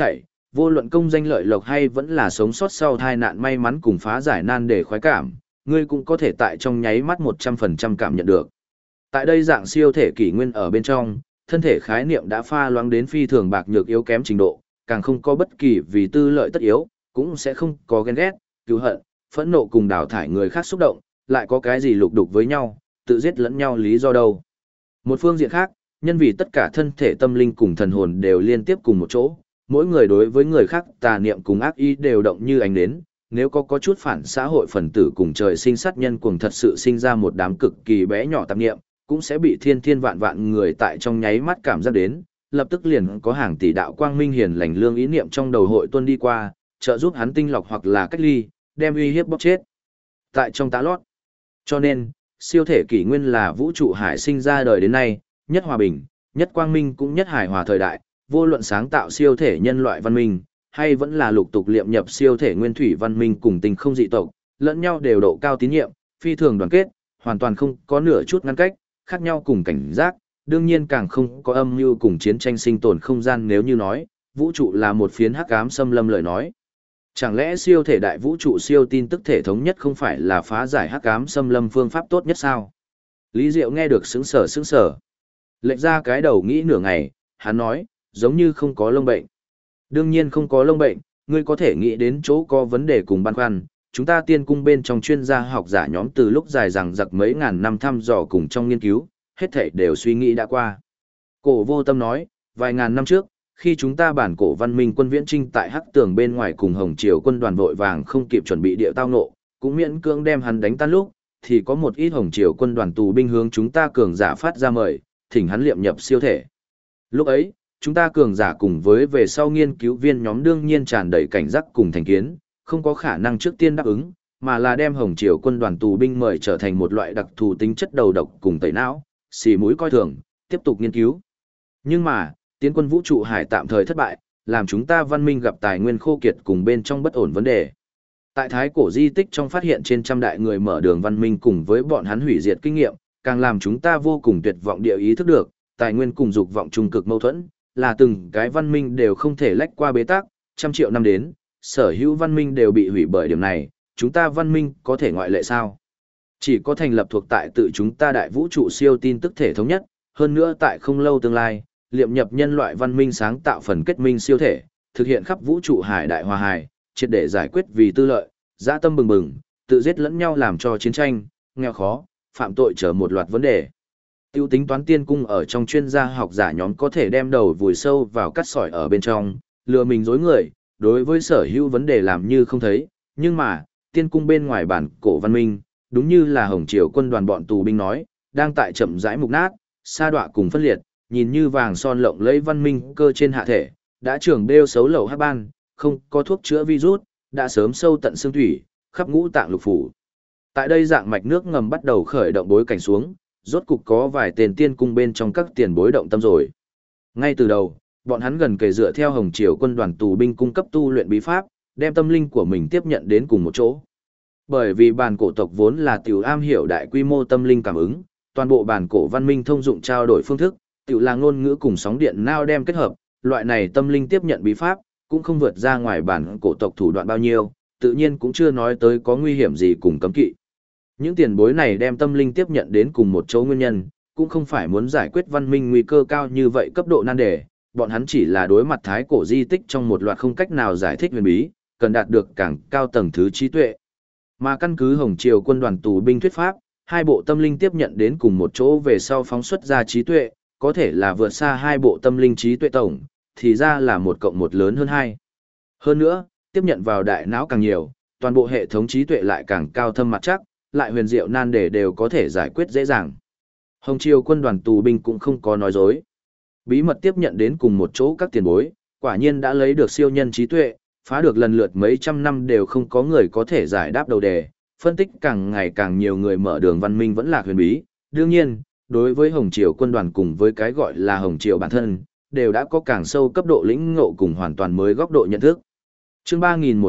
vô luận công danh lợi lộc hay vẫn là sống sót sau tai nạn may mắn cùng phá giải nan đề khoái cảm, ngươi cũng có thể tại trong nháy mắt 100% cảm nhận được. Tại đây dạng siêu thể kỷ nguyên ở bên trong, thân thể khái niệm đã pha loãng đến phi thường bạc nhược yếu kém trình độ, càng không có bất kỳ vì tư lợi tất yếu, cũng sẽ không có ghen ghét, cứu hận, phẫn nộ cùng đào thải người khác xúc động, lại có cái gì lục đục với nhau, tự giết lẫn nhau lý do đâu. Một phương diện khác, nhân vì tất cả thân thể tâm linh cùng thần hồn đều liên tiếp cùng một chỗ, mỗi người đối với người khác tà niệm cùng ác ý đều động như ánh nến, nếu có chút phản xã hội phần tử cùng trời sinh sát nhân cuồng thật sự sinh ra một đám cực kỳ bé nhỏ tạp niệm, cũng sẽ bị thiên thiên vạn vạn người tại trong nháy mắt cảm giác đến, lập tức liền có hàng tỷ đạo quang minh hiền lành lương ý niệm trong đầu hội tuân đi qua, trợ giúp hắn tinh lọc hoặc là cách ly, đem uy hiếp bóc chết. Tại trong tá lót. Cho nên, siêu thể kỷ nguyên là vũ trụ hải sinh ra đời đến nay, nhất hòa bình, nhất quang minh cũng nhất hài hòa thời đại, vô luận sáng tạo siêu thể nhân loại văn minh, hay vẫn là lục tục liệm nhập siêu thể nguyên thủy văn minh cùng tình không dị tộc, lẫn nhau đều độ cao tín nhiệm, phi thường đoàn kết, hoàn toàn không có nửa chút ngăn cách, khác nhau cùng cảnh giác, đương nhiên càng không có âm mưu cùng chiến tranh sinh tồn không gian nếu như nói, vũ trụ là một phiến hắc ám xâm lâm lời nói. Chẳng lẽ siêu thể đại vũ trụ siêu tin tức thể thống nhất không phải là phá giải hắc ám xâm lâm phương pháp tốt nhất sao? Lý Diệu nghe được sững sờ. Lệch ra cái đầu nghĩ nửa ngày, hắn nói, giống như không có lông bệnh. Đương nhiên không có lông bệnh, ngươi có thể nghĩ đến chỗ có vấn đề cùng băn khoăn. Chúng ta tiên cung bên trong chuyên gia học giả nhóm từ lúc dài rằng giặc mấy ngàn năm thăm dò cùng trong nghiên cứu, hết thảy đều suy nghĩ đã qua. Cổ Vô Tâm nói, vài ngàn năm trước, khi chúng ta bản cổ văn minh quân viễn trinh tại hắc tường bên ngoài cùng Hồng Triều quân đoàn vội vàng không kịp chuẩn bị địa tao nộ, cũng miễn cưỡng đem hắn đánh tan lúc, thì có một ít Hồng Triều quân đoàn tù binh hướng chúng ta cường giả phát ra mời, thỉnh hắn liệm nhập siêu thể. Lúc ấy, chúng ta cường giả cùng với về sau nghiên cứu viên nhóm đương nhiên tràn đầy cảnh giác cùng thành kiến, không có khả năng trước tiên đáp ứng, mà là đem Hồng Triều quân đoàn tù binh mời trở thành một loại đặc thù tính chất đầu độc cùng tẩy não, xì mũi coi thường, tiếp tục nghiên cứu. Nhưng mà, tiến quân vũ trụ hải tạm thời thất bại, làm chúng ta văn minh gặp tài nguyên khô kiệt cùng bên trong bất ổn vấn đề. Tại thái cổ di tích trong phát hiện trên trăm đại người mở đường văn minh cùng với bọn hắn hủy diệt kinh nghiệm, càng làm chúng ta vô cùng tuyệt vọng địa ý thức được, tài nguyên cùng dục vọng trung cực mâu thuẫn, là từng cái văn minh đều không thể lách qua bế tắc, trăm triệu năm đến, sở hữu văn minh đều bị hủy bởi điểm này, chúng ta văn minh có thể ngoại lệ sao? Chỉ có thành lập thuộc tại tự chúng ta đại vũ trụ siêu tin tức thể thống nhất, hơn nữa tại không lâu tương lai, liệm nhập nhân loại văn minh sáng tạo phần kết minh siêu thể, thực hiện khắp vũ trụ hải đại hòa hài, triệt để giải quyết vì tư lợi, dã tâm bừng bừng, tự giết lẫn nhau làm cho chiến tranh, nghèo khó, phạm tội trở một loạt vấn đề. Tiêu tính toán tiên cung ở trong chuyên gia học giả nhóm có thể đem đầu vùi sâu vào cắt sỏi ở bên trong, lừa mình dối người, đối với sở hữu vấn đề làm như không thấy, nhưng mà, tiên cung bên ngoài bản cổ văn minh, đúng như là Hồng Triều quân đoàn bọn tù binh nói, đang tại chậm rãi mục nát, sa đọa cùng phân liệt, nhìn như vàng son lộng lẫy văn minh cơ trên hạ thể, đã trưởng đêu xấu lậu hắc ban, không có thuốc chữa virus, đã sớm sâu tận xương thủy, khắp ngũ tạng lục phủ. Tại đây dạng mạch nước ngầm bắt đầu khởi động bối cảnh xuống, rốt cục có vài tên tiên cung bên trong các tiền bối động tâm rồi. Ngay từ đầu, bọn hắn gần kề dựa theo Hồng Triều quân đoàn tù binh cung cấp tu luyện bí pháp, đem tâm linh của mình tiếp nhận đến cùng một chỗ. Bởi vì bản cổ tộc vốn là tiểu am hiểu đại quy mô tâm linh cảm ứng, toàn bộ bản cổ văn minh thông dụng trao đổi phương thức, tiểu là ngôn ngữ cùng sóng điện nao đem kết hợp, loại này tâm linh tiếp nhận bí pháp, cũng không vượt ra ngoài bản cổ tộc thủ đoạn bao nhiêu, tự nhiên cũng chưa nói tới có nguy hiểm gì cùng cấm kỵ. Những tiền bối này đem tâm linh tiếp nhận đến cùng một chỗ nguyên nhân, cũng không phải muốn giải quyết văn minh nguy cơ cao như vậy cấp độ nan đề, bọn hắn chỉ là đối mặt thái cổ di tích trong một loạt không cách nào giải thích huyền bí, cần đạt được càng cao tầng thứ trí tuệ. Mà căn cứ Hồng Triều quân đoàn tù binh thuyết pháp, hai bộ tâm linh tiếp nhận đến cùng một chỗ về sau phóng xuất ra trí tuệ, có thể là vượt xa hai bộ tâm linh trí tuệ tổng, thì ra là 1 cộng 1 lớn hơn 2. Hơn nữa, tiếp nhận vào đại não càng nhiều, toàn bộ hệ thống trí tuệ lại càng cao thâm mặt chắc, lại huyền diệu nan đề đều có thể giải quyết dễ dàng. Hồng Triều quân đoàn tù binh cũng không có nói dối. Bí mật tiếp nhận đến cùng một chỗ các tiền bối, quả nhiên đã lấy được siêu nhân trí tuệ, phá được lần lượt mấy trăm năm đều không có người có thể giải đáp đầu đề, phân tích càng ngày càng nhiều người mở đường văn minh vẫn là huyền bí. Đương nhiên, đối với Hồng Triều quân đoàn cùng với cái gọi là Hồng Triều bản thân, đều đã có càng sâu cấp độ lĩnh ngộ cùng hoàn toàn mới góc độ nhận thức. Chương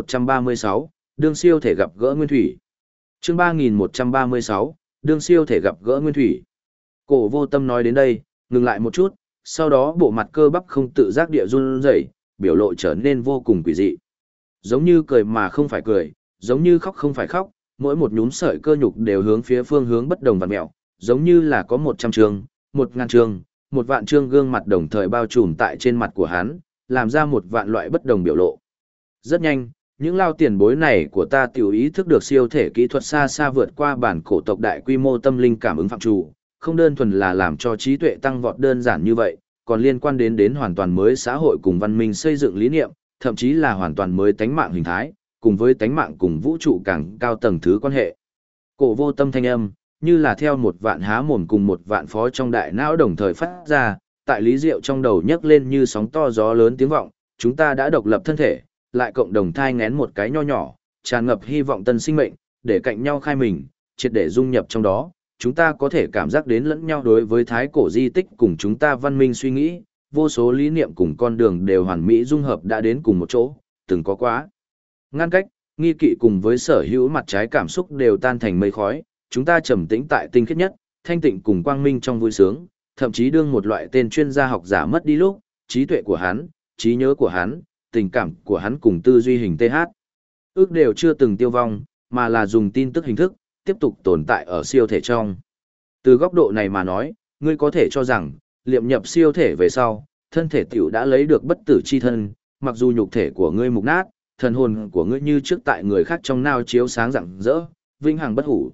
3136, đương siêu thể gặp gỡ nguyên thủy. Chương 3136, đương siêu thể gặp gỡ nguyên thủy. Cổ Vô Tâm nói đến đây, ngừng lại một chút, sau đó bộ mặt cơ bắp không tự giác địa run rẩy, biểu lộ trở nên vô cùng quỷ dị. Giống như cười mà không phải cười, giống như khóc không phải khóc, mỗi một nhúm sợi cơ nhục đều hướng phía phương hướng bất đồng vặn mẹo, giống như là có 100 trường, 1000 trường, 1 vạn trương gương mặt đồng thời bao trùm tại trên mặt của hắn, làm ra 1 vạn loại bất đồng biểu lộ. Rất nhanh, những lao tiền bối này của ta tiểu ý thức được siêu thể kỹ thuật xa xa vượt qua bản cổ tộc đại quy mô tâm linh cảm ứng phạm chủ, không đơn thuần là làm cho trí tuệ tăng vọt đơn giản như vậy, còn liên quan đến hoàn toàn mới xã hội cùng văn minh xây dựng lý niệm, thậm chí là hoàn toàn mới tánh mạng hình thái, cùng với tánh mạng cùng vũ trụ càng cao tầng thứ quan hệ. Cổ vô tâm thanh âm, như là theo 1 vạn há mồm cùng 1 vạn phó trong đại não đồng thời phát ra, tại Lý Diệu trong đầu nhấc lên như sóng to gió lớn tiếng vọng, chúng ta đã độc lập thân thể, lại cộng đồng thai ngén một cái nho nhỏ, tràn ngập hy vọng tân sinh mệnh, để cạnh nhau khai mình, triệt để dung nhập trong đó, chúng ta có thể cảm giác đến lẫn nhau đối với thái cổ di tích cùng chúng ta văn minh suy nghĩ, vô số lý niệm cùng con đường đều hoàn mỹ dung hợp đã đến cùng một chỗ, từng có quá. Ngăn cách, nghi kỵ cùng với sở hữu mặt trái cảm xúc đều tan thành mây khói, chúng ta trầm tĩnh tại tinh khiết nhất, thanh tịnh cùng quang minh trong vui sướng, thậm chí đương một loại tên chuyên gia học giả mất đi lúc, trí tuệ của hắn, trí nhớ của hắn, tình cảm của hắn cùng tư duy hình TH. Ước đều chưa từng tiêu vong, mà là dùng tin tức hình thức, tiếp tục tồn tại ở siêu thể trong. Từ góc độ này mà nói, ngươi có thể cho rằng, liệm nhập siêu thể về sau, thân thể tiểu đã lấy được bất tử chi thân, mặc dù nhục thể của ngươi mục nát, thần hồn của ngươi như trước tại người khác trong nao chiếu sáng rạng rỡ, vĩnh hằng bất hủ.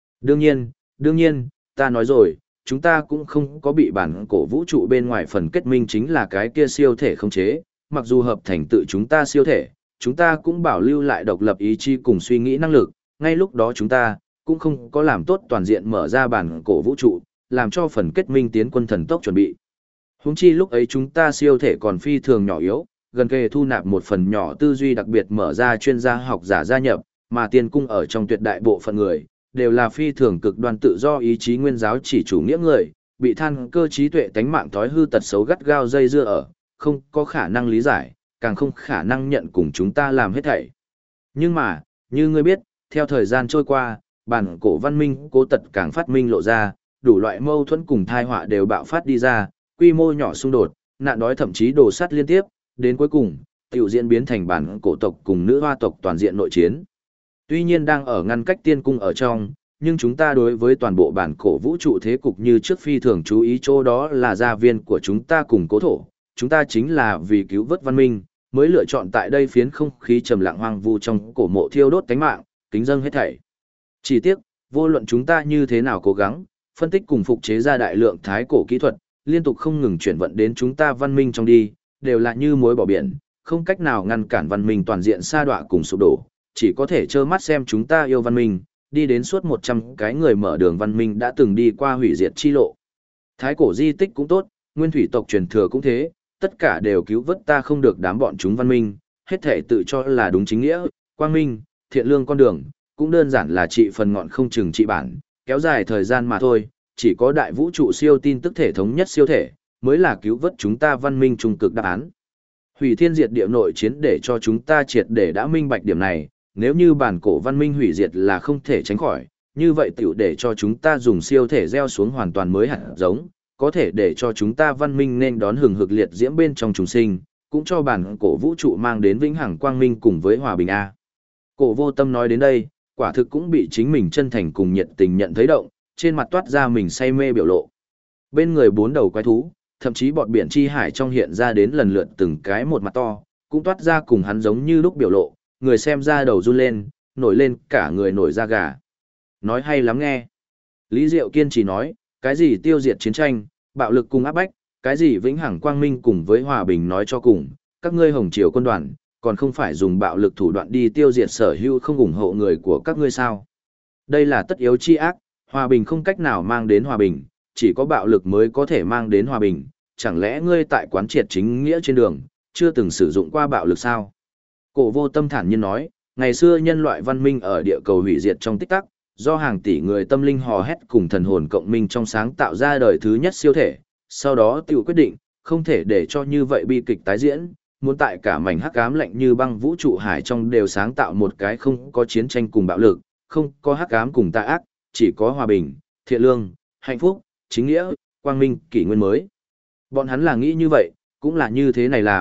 Đương nhiên, ta nói rồi, chúng ta cũng không có bị bản cổ vũ trụ bên ngoài phần kết minh chính là cái kia siêu thể không chế, mặc dù hợp thành tự chúng ta siêu thể, chúng ta cũng bảo lưu lại độc lập ý chí cùng suy nghĩ năng lực, ngay lúc đó chúng ta cũng không có làm tốt toàn diện mở ra bản cổ vũ trụ, làm cho phần kết minh tiến quân thần tốc chuẩn bị. Huống chi lúc ấy chúng ta siêu thể còn phi thường nhỏ yếu, gần kề thu nạp một phần nhỏ tư duy đặc biệt mở ra chuyên gia học giả gia nhập, mà tiên cung ở trong tuyệt đại bộ phận người, đều là phi thường cực đoan tự do ý chí nguyên giáo chỉ chủ nghĩa người, bị than cơ trí tuệ tánh mạng thói hư tật xấu gắt gao dây dưa ở, không có khả năng lý giải, càng không khả năng nhận cùng chúng ta làm hết thảy. Nhưng mà, như ngươi biết, theo thời gian trôi qua, bản cổ văn minh cố tật càng phát minh lộ ra, đủ loại mâu thuẫn cùng thai họa đều bạo phát đi ra, quy mô nhỏ xung đột, nạn đói thậm chí đổ sát liên tiếp, đến cuối cùng, tiểu diễn biến thành bản cổ tộc cùng nữ hoa tộc toàn diện nội chiến. Tuy nhiên đang ở ngăn cách tiên cung ở trong, nhưng chúng ta đối với toàn bộ bản cổ vũ trụ thế cục như trước phi thường chú ý chỗ đó là gia viên của chúng ta cùng cố thổ, chúng ta chính là vì cứu vớt văn minh, mới lựa chọn tại đây phiến không khí trầm lặng hoang vu trong cổ mộ thiêu đốt cánh mạng, kính dâng hết thảy. Chỉ tiếc, vô luận chúng ta như thế nào cố gắng, phân tích cùng phục chế ra đại lượng thái cổ kỹ thuật, liên tục không ngừng chuyển vận đến chúng ta văn minh trong đi, đều là như muối bỏ biển, không cách nào ngăn cản văn minh toàn diện sa đọa cùng sụp đổ, chỉ có thể trơ mắt xem chúng ta yêu văn minh, đi đến suốt 100 cái người mở đường văn minh đã từng đi qua hủy diệt chi lộ. Thái cổ di tích cũng tốt, nguyên thủy tộc truyền thừa cũng thế, tất cả đều cứu vớt ta không được đám bọn chúng văn minh, hết thể tự cho là đúng chính nghĩa, quang minh, thiện lương con đường, cũng đơn giản là trị phần ngọn không chừng trị bản, kéo dài thời gian mà thôi, chỉ có đại vũ trụ siêu tin tức thể thống nhất siêu thể, mới là cứu vớt chúng ta văn minh trung cực đáp án. Hủy thiên diệt địa nội chiến để cho chúng ta triệt để đã minh bạch điểm này, nếu như bản cổ văn minh hủy diệt là không thể tránh khỏi, như vậy tiểu để cho chúng ta dùng siêu thể gieo xuống hoàn toàn mới hạt giống, có thể để cho chúng ta văn minh nên đón hừng hực liệt diễm bên trong chúng sinh, cũng cho bản cổ vũ trụ mang đến vĩnh hằng quang minh cùng với hòa bình A. Cổ vô tâm nói đến đây, quả thực cũng bị chính mình chân thành cùng nhiệt tình nhận thấy động, trên mặt toát ra mình say mê biểu lộ. Bên người 4 đầu quái thú, thậm chí bọt biển chi hải trong hiện ra đến lần lượt từng cái một mặt to, cũng toát ra cùng hắn giống như lúc biểu lộ, người xem ra đầu run lên, nổi lên cả người nổi da gà. Nói hay lắm nghe. Lý Diệu kiên trì nói, cái gì tiêu diệt chiến tranh, bạo lực cùng áp bách, cái gì vĩnh hằng quang minh cùng với hòa bình nói cho cùng, các ngươi hồng triều quân đoàn, còn không phải dùng bạo lực thủ đoạn đi tiêu diệt sở hữu không ủng hộ người của các ngươi sao. Đây là tất yếu chi ác, hòa bình không cách nào mang đến hòa bình, chỉ có bạo lực mới có thể mang đến hòa bình, chẳng lẽ ngươi tại quán triệt chính nghĩa trên đường, chưa từng sử dụng qua bạo lực sao? Cổ vô tâm thản nhiên nói, ngày xưa nhân loại văn minh ở địa cầu hủy diệt trong tích tắc, do hàng tỷ người tâm linh hò hét cùng thần hồn cộng minh trong sáng tạo ra đời thứ nhất siêu thể, sau đó tự quyết định, không thể để cho như vậy bi kịch tái diễn, muốn tại cả mảnh hắc ám lạnh như băng vũ trụ hải trong đều sáng tạo một cái không có chiến tranh cùng bạo lực, không có hắc ám cùng tà ác, chỉ có hòa bình, thiện lương, hạnh phúc, chính nghĩa, quang minh, kỷ nguyên mới. Bọn hắn là nghĩ như vậy, cũng là như thế này làm,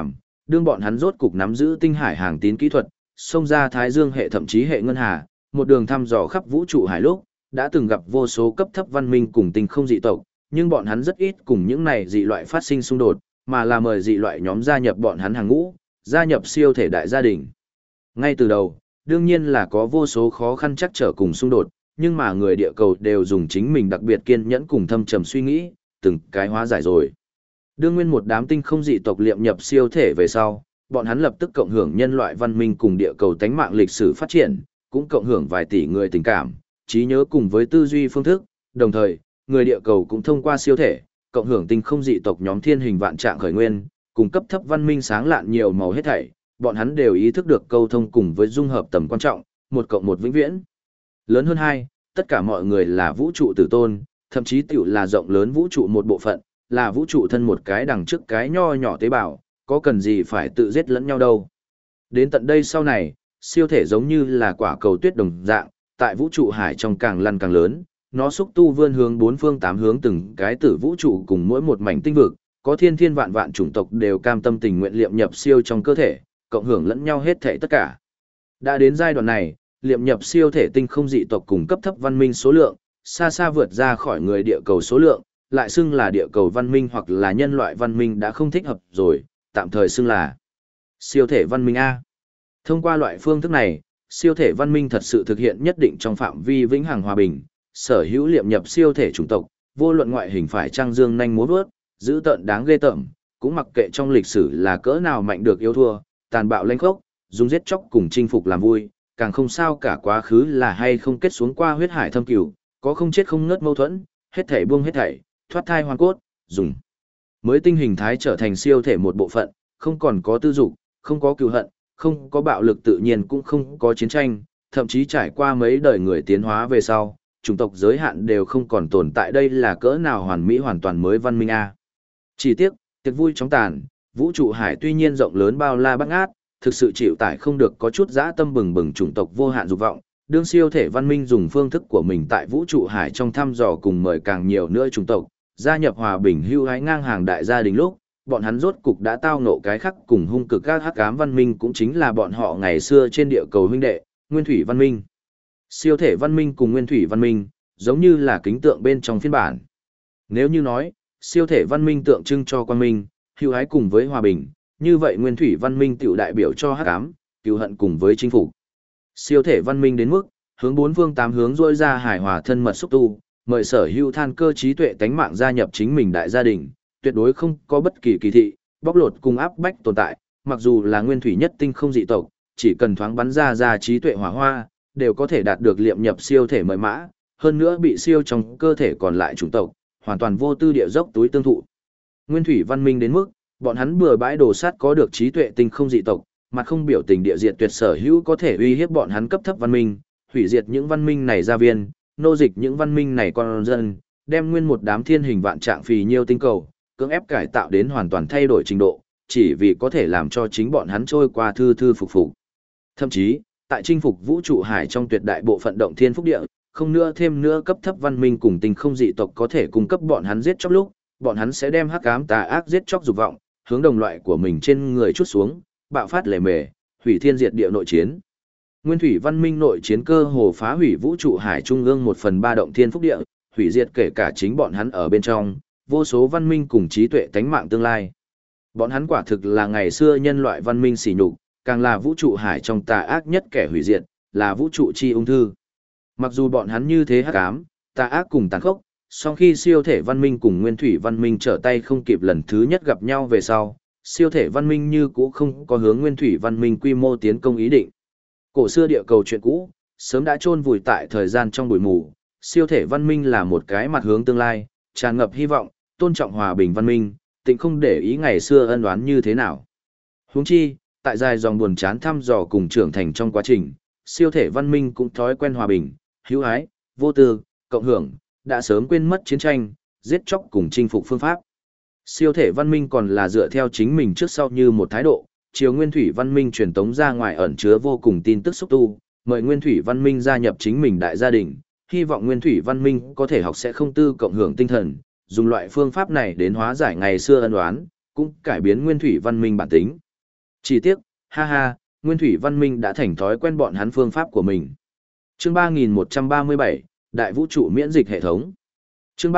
đương bọn hắn rốt cục nắm giữ tinh hải hàng tín kỹ thuật, xông ra Thái Dương hệ thậm chí hệ ngân hà, một đường thăm dò khắp vũ trụ hải lúc, đã từng gặp vô số cấp thấp văn minh cùng tinh không dị tộc, nhưng bọn hắn rất ít cùng những này dị loại phát sinh xung đột, mà là mời dị loại nhóm gia nhập bọn hắn hàng ngũ, gia nhập siêu thể đại gia đình. Ngay từ đầu, đương nhiên là có vô số khó khăn chắc trở cùng xung đột, nhưng mà người địa cầu đều dùng chính mình đặc biệt kiên nhẫn cùng thâm trầm suy nghĩ, từng cái hóa giải rồi. Đương nguyên một đám tinh không dị tộc liệm nhập siêu thể về sau, bọn hắn lập tức cộng hưởng nhân loại văn minh cùng địa cầu tánh mạng lịch sử phát triển, cũng cộng hưởng vài tỷ người tình cảm, trí nhớ cùng với tư duy phương thức, đồng thời, người địa cầu cũng thông qua siêu thể, cộng hưởng tinh không dị tộc nhóm thiên hình vạn trạng khởi nguyên, cùng cấp thấp văn minh sáng lạn nhiều màu hết thảy, bọn hắn đều ý thức được câu thông cùng với dung hợp tầm quan trọng, 1+1 vĩnh viễn. Lớn hơn 2, tất cả mọi người là vũ trụ tử tôn, thậm chí tiểu là rộng lớn vũ trụ một bộ phận, là vũ trụ thân một cái đằng trước cái nho nhỏ tế bào, có cần gì phải tự giết lẫn nhau đâu. Đến tận đây sau này, siêu thể giống như là quả cầu tuyết đồng dạng, tại vũ trụ hải trong càng lăn càng lớn, nó xúc tu vươn hướng bốn phương tám hướng từng cái tử vũ trụ cùng mỗi một mảnh tinh vực, có thiên thiên vạn vạn chủng tộc đều cam tâm tình nguyện liệm nhập siêu trong cơ thể, cộng hưởng lẫn nhau hết thảy tất cả. Đã đến giai đoạn này, liệm nhập siêu thể tinh không dị tộc cùng cấp thấp văn minh số lượng, xa xa vượt ra khỏi người địa cầu số lượng, lại xưng là địa cầu văn minh hoặc là nhân loại văn minh đã không thích hợp rồi, tạm thời xưng là siêu thể văn minh A. Thông qua loại phương thức này, siêu thể văn minh thật sự thực hiện nhất định trong phạm vi vĩnh hằng hòa bình, sở hữu liệm nhập siêu thể chủng tộc, vô luận ngoại hình phải trăng dương nhanh múa vớt, dữ tợn đáng ghê tởm, cũng mặc kệ trong lịch sử là cỡ nào mạnh được yếu thua, tàn bạo lanh khốc, dùng giết chóc cùng chinh phục làm vui, càng không sao cả quá khứ là hay không kết xuống qua huyết hải thâm cửu, có không chết không ngớt mâu thuẫn, hết thảy buông hết thảy, thoát thai hoàn cốt, dùng mới tinh hình thái trở thành siêu thể một bộ phận, không còn có tư dục, không có cừu hận, không có bạo lực tự nhiên cũng không có chiến tranh, thậm chí trải qua mấy đời người tiến hóa về sau, chủng tộc giới hạn đều không còn tồn tại, đây là cỡ nào hoàn mỹ hoàn toàn mới văn minh a. Chỉ tiếc, tiệc vui chóng tàn, vũ trụ hải tuy nhiên rộng lớn bao la bát ngát, thực sự chịu tải không được có chút dã tâm bừng bừng chủng tộc vô hạn dục vọng, đương siêu thể văn minh dùng phương thức của mình tại vũ trụ hải trong thăm dò cùng mời càng nhiều nữa chủng tộc gia nhập hòa bình hưu hái ngang hàng đại gia đình lúc, bọn hắn rốt cục đã tao ngộ cái khắc cùng hung cực các hắc ám văn minh, cũng chính là bọn họ ngày xưa trên địa cầu huynh đệ, nguyên thủy văn minh. Siêu thể văn minh cùng nguyên thủy văn minh, giống như là kính tượng bên trong phiên bản. Nếu như nói, siêu thể văn minh tượng trưng cho quang minh, hưu hái cùng với hòa bình, như vậy nguyên thủy văn minh tiểu đại biểu cho hắc ám, cừu hận cùng với chính phủ. Siêu thể văn minh đến mức, hướng bốn phương tám hướng rôi ra hài hòa thân mật xúc tu, mời sở hữu than cơ trí tuệ tánh mạng gia nhập chính mình đại gia đình, tuyệt đối không có bất kỳ kỳ thị, bóc lột cùng áp bách tồn tại, mặc dù là nguyên thủy nhất tinh không dị tộc, chỉ cần thoáng bắn ra trí tuệ hỏa hoa, đều có thể đạt được liệm nhập siêu thể mời mã, hơn nữa bị siêu trong cơ thể còn lại chủng tộc, hoàn toàn vô tư địa dốc túi tương thụ. Nguyên thủy văn minh đến mức, bọn hắn bừa bãi đồ sát có được trí tuệ tinh không dị tộc, mà không biểu tình địa diệt tuyệt sở hữu có thể uy hiếp bọn hắn cấp thấp văn minh, hủy diệt những văn minh này gia viên, nô dịch những văn minh này con dân, đem nguyên một đám thiên hình vạn trạng phì nhiêu tinh cầu, cưỡng ép cải tạo đến hoàn toàn thay đổi trình độ, chỉ vì có thể làm cho chính bọn hắn trôi qua thư thư phục phục. Thậm chí, tại chinh phục vũ trụ hải trong tuyệt đại bộ phận động thiên phúc địa, không nữa thêm nữa cấp thấp văn minh cùng tinh không dị tộc có thể cung cấp bọn hắn giết chóc lúc, bọn hắn sẽ đem hắc ám tà ác giết chóc dục vọng, hướng đồng loại của mình trên người chút xuống, bạo phát lề mề, hủy thiên diệt địa nội chiến. Nguyên thủy văn minh nội chiến cơ hồ phá hủy vũ trụ hải trung ương 1/3 động thiên phúc địa, hủy diệt kể cả chính bọn hắn ở bên trong, vô số văn minh cùng trí tuệ tánh mạng tương lai. Bọn hắn quả thực là ngày xưa nhân loại văn minh sỉ nhục, càng là vũ trụ hải trong tà ác nhất kẻ hủy diệt, là vũ trụ chi ung thư. Mặc dù bọn hắn như thế hắc ám, tà ác cùng tàn khốc, song khi siêu thể văn minh cùng nguyên thủy văn minh trở tay không kịp lần thứ nhất gặp nhau về sau, siêu thể văn minh như cũ không có hướng nguyên thủy văn minh quy mô tiến công ý định. Cổ xưa địa cầu chuyện cũ, sớm đã chôn vùi tại thời gian trong bụi mù, siêu thể văn minh là một cái mặt hướng tương lai, tràn ngập hy vọng, tôn trọng hòa bình văn minh, tịnh không để ý ngày xưa ân oán như thế nào. Huống chi, tại dài dòng buồn chán thăm dò cùng trưởng thành trong quá trình, siêu thể văn minh cũng thói quen hòa bình, hữu ái, vô tư, cộng hưởng, đã sớm quên mất chiến tranh, giết chóc cùng chinh phục phương pháp. Siêu thể văn minh còn là dựa theo chính mình trước sau như một thái độ, chiều nguyên thủy văn minh truyền tống ra ngoài ẩn chứa vô cùng tin tức xúc tu, mời nguyên thủy văn minh gia nhập chính mình đại gia đình, hy vọng nguyên thủy văn minh có thể học sẽ không tư cộng hưởng tinh thần, dùng loại phương pháp này đến hóa giải ngày xưa ân oán, cũng cải biến nguyên thủy văn minh bản tính. Chỉ tiếc, ha ha, nguyên thủy văn minh đã thành thói quen bọn hắn phương pháp của mình. Chương 3137, Đại vũ trụ miễn dịch hệ thống. Chương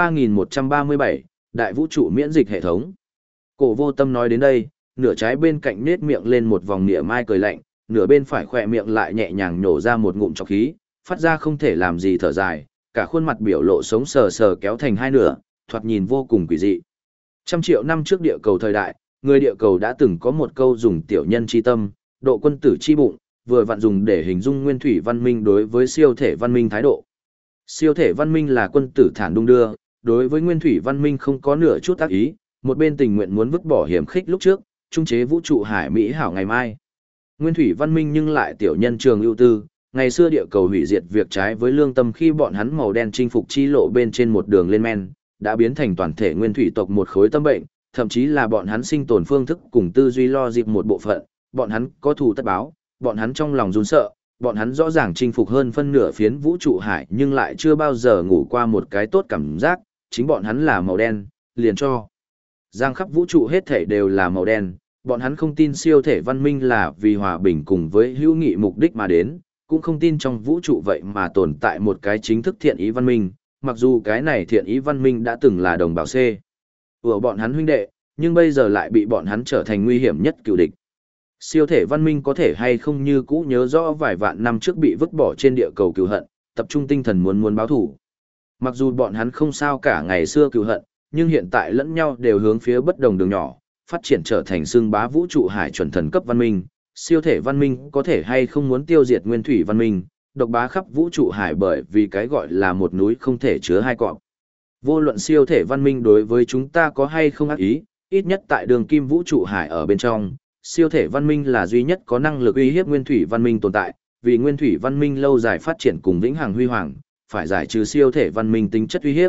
3137, Đại vũ trụ miễn dịch hệ thống. Cổ Vô Tâm nói đến đây, nửa trái bên cạnh nết miệng lên một vòng nịa mai cười lạnh, nửa bên phải khỏe miệng lại nhẹ nhàng nhổ ra một ngụm trọc khí, phát ra không thể làm gì thở dài, cả khuôn mặt biểu lộ sống sờ sờ kéo thành hai nửa, thoạt nhìn vô cùng quỷ dị. Trăm triệu năm trước địa cầu thời đại, người địa cầu đã từng có một câu dùng tiểu nhân chi tâm, độ quân tử chi bụng, vừa vặn dùng để hình dung nguyên thủy văn minh đối với siêu thể văn minh thái độ. Siêu thể văn minh là quân tử thản đung đưa, đối với nguyên thủy văn minh không có nửa chút ác ý, một bên tình nguyện muốn vứt bỏ hiểm khích lúc trước, trung chế vũ trụ hải mỹ hảo ngày mai. Nguyên thủy văn minh nhưng lại tiểu nhân trường ưu tư, ngày xưa địa cầu hủy diệt việc trái với lương tâm khi bọn hắn màu đen chinh phục chi lộ bên trên một đường lên men, đã biến thành toàn thể nguyên thủy tộc một khối tâm bệnh, thậm chí là bọn hắn sinh tồn phương thức cùng tư duy lo dịp một bộ phận, bọn hắn có thù tất báo, bọn hắn trong lòng run sợ, bọn hắn rõ ràng chinh phục hơn phân nửa phiến vũ trụ hải nhưng lại chưa bao giờ ngủ qua một cái tốt cảm giác, chính bọn hắn là màu đen, liền cho. Giang khắp vũ trụ hết thể đều là màu đen, bọn hắn không tin siêu thể văn minh là vì hòa bình cùng với hữu nghị mục đích mà đến, cũng không tin trong vũ trụ vậy mà tồn tại một cái chính thức thiện ý văn minh, mặc dù cái này thiện ý văn minh đã từng là đồng bào C của bọn hắn huynh đệ, nhưng bây giờ lại bị bọn hắn trở thành nguy hiểm nhất cựu địch. Siêu thể văn minh có thể hay không như cũ nhớ rõ vài vạn năm trước bị vứt bỏ trên địa cầu cừu hận, tập trung tinh thần muốn báo thù. Mặc dù bọn hắn không sao cả ngày xưa cừu hận, nhưng hiện tại lẫn nhau đều hướng phía bất đồng đường nhỏ, phát triển trở thành xương bá vũ trụ hải chuẩn thần cấp văn minh. Siêu thể văn minh có thể hay không muốn tiêu diệt nguyên thủy văn minh, độc bá khắp vũ trụ hải bởi vì cái gọi là một núi không thể chứa hai cọp. Vô luận siêu thể văn minh đối với chúng ta có hay không ác ý, ít nhất tại đường kim vũ trụ hải ở bên trong, siêu thể văn minh là duy nhất có năng lực uy hiếp nguyên thủy văn minh tồn tại, vì nguyên thủy văn minh lâu dài phát triển cùng vĩnh hằng huy hoàng, phải giải trừ siêu thể văn minh tính chất uy hiếp.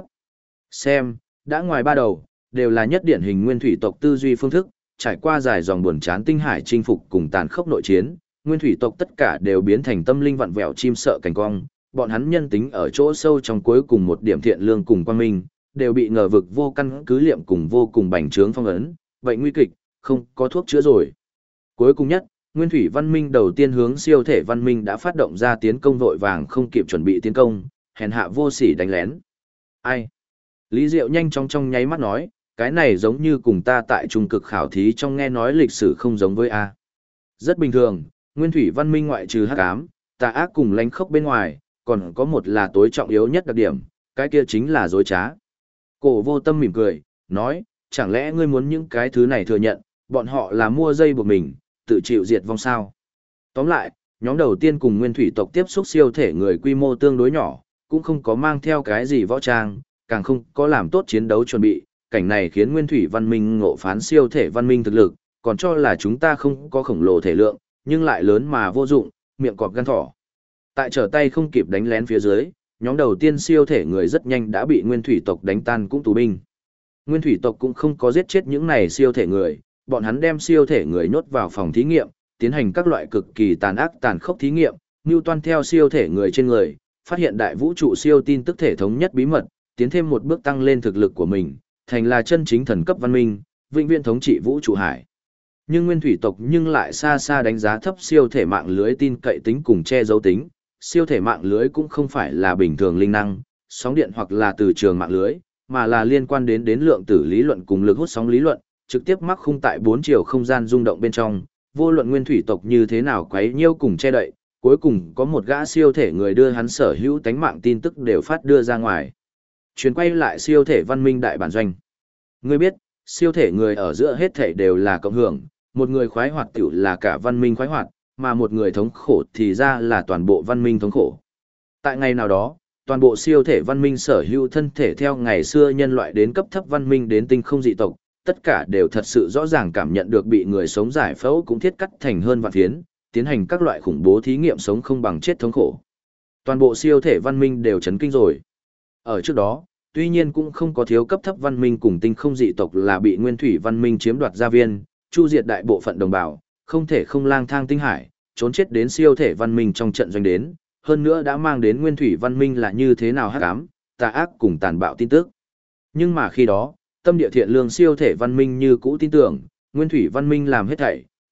Xem, đã ngoài ba đầu, đều là nhất điển hình nguyên thủy tộc tư duy phương thức, trải qua dài dòng buồn chán tinh hải chinh phục cùng tàn khốc nội chiến, nguyên thủy tộc tất cả đều biến thành tâm linh vặn vẹo chim sợ cánh cong, bọn hắn nhân tính ở chỗ sâu trong cuối cùng một điểm thiện lương cùng quang minh, đều bị ngờ vực vô căn cứ liệm cùng vô cùng bành trướng phong ấn, bệnh nguy kịch, không có thuốc chữa rồi. Cuối cùng nhất, nguyên thủy văn minh đầu tiên hướng siêu thể văn minh đã phát động ra tiến công vội vàng không kịp chuẩn bị tiến công, hèn hạ vô sỉ đánh lén. Ai? Lý Diệu nhanh chóng trong nháy mắt nói, cái này giống như cùng ta tại trung cực khảo thí trong nghe nói lịch sử không giống với A. Rất bình thường, nguyên thủy văn minh ngoại trừ hắc ám, tà ác cùng lánh khốc bên ngoài, còn có một là tối trọng yếu nhất đặc điểm, cái kia chính là dối trá. Cổ Vô Tâm mỉm cười, nói, chẳng lẽ ngươi muốn những cái thứ này thừa nhận, bọn họ là mua dây buộc mình, tự chịu diệt vong sao. Tóm lại, nhóm đầu tiên cùng nguyên thủy tộc tiếp xúc siêu thể người quy mô tương đối nhỏ, cũng không có mang theo cái gì võ trang, càng không có làm tốt chiến đấu chuẩn bị, cảnh này khiến nguyên thủy văn minh ngộ phán siêu thể văn minh thực lực, còn cho là chúng ta không có khổng lồ thể lượng, nhưng lại lớn mà vô dụng, miệng cọp gan thỏ. Tại trở tay không kịp đánh lén phía dưới, nhóm đầu tiên siêu thể người rất nhanh đã bị nguyên thủy tộc đánh tan cũng tù binh. Nguyên thủy tộc cũng không có giết chết những này siêu thể người, bọn hắn đem siêu thể người nhốt vào phòng thí nghiệm, tiến hành các loại cực kỳ tàn ác tàn khốc thí nghiệm, Newton theo siêu thể người trên người, phát hiện đại vũ trụ siêu tin tức thể thống nhất bí mật, tiến thêm một bước tăng lên thực lực của mình, thành là chân chính thần cấp văn minh, vĩnh viễn thống trị vũ trụ hải. Nhưng nguyên thủy tộc nhưng lại xa xa đánh giá thấp siêu thể mạng lưới tin cậy tính cùng che giấu tính, siêu thể mạng lưới cũng không phải là bình thường linh năng, sóng điện hoặc là từ trường mạng lưới, mà là liên quan đến lượng tử lý luận cùng lực hút sóng lý luận, trực tiếp mắc khung tại 4 chiều không gian rung động bên trong, vô luận nguyên thủy tộc như thế nào quấy nhiêu cùng che đậy, cuối cùng có một gã siêu thể người đưa hắn sở hữu tánh mạng tin tức đều phát đưa ra ngoài. Chuyển quay lại siêu thể văn minh đại bản doanh. Ngươi biết, siêu thể người ở giữa hết thể đều là cộng hưởng, một người khoái hoạt tiểu là cả văn minh khoái hoạt, mà một người thống khổ thì ra là toàn bộ văn minh thống khổ. Tại ngày nào đó, toàn bộ siêu thể văn minh sở hữu thân thể theo ngày xưa nhân loại đến cấp thấp văn minh đến tinh không dị tộc, tất cả đều thật sự rõ ràng cảm nhận được bị người sống giải phẫu cũng thiết cắt thành hơn vạn phiến, tiến hành các loại khủng bố thí nghiệm sống không bằng chết thống khổ. Toàn bộ siêu thể văn minh đều chấn kinh rồi. Ở trước đó, tuy nhiên cũng không có thiếu cấp thấp văn minh cùng tinh không dị tộc là bị nguyên thủy văn minh chiếm đoạt gia viên, chu diệt đại bộ phận đồng bào, không thể không lang thang tinh hải, trốn chết đến siêu thể văn minh trong trận doanh đến, hơn nữa đã mang đến nguyên thủy văn minh là như thế nào hắc ám, tà ác cùng tàn bạo tin tức. Nhưng mà khi đó, tâm địa thiện lương siêu thể văn minh như cũ tin tưởng, nguyên thủy văn minh làm hết thảy,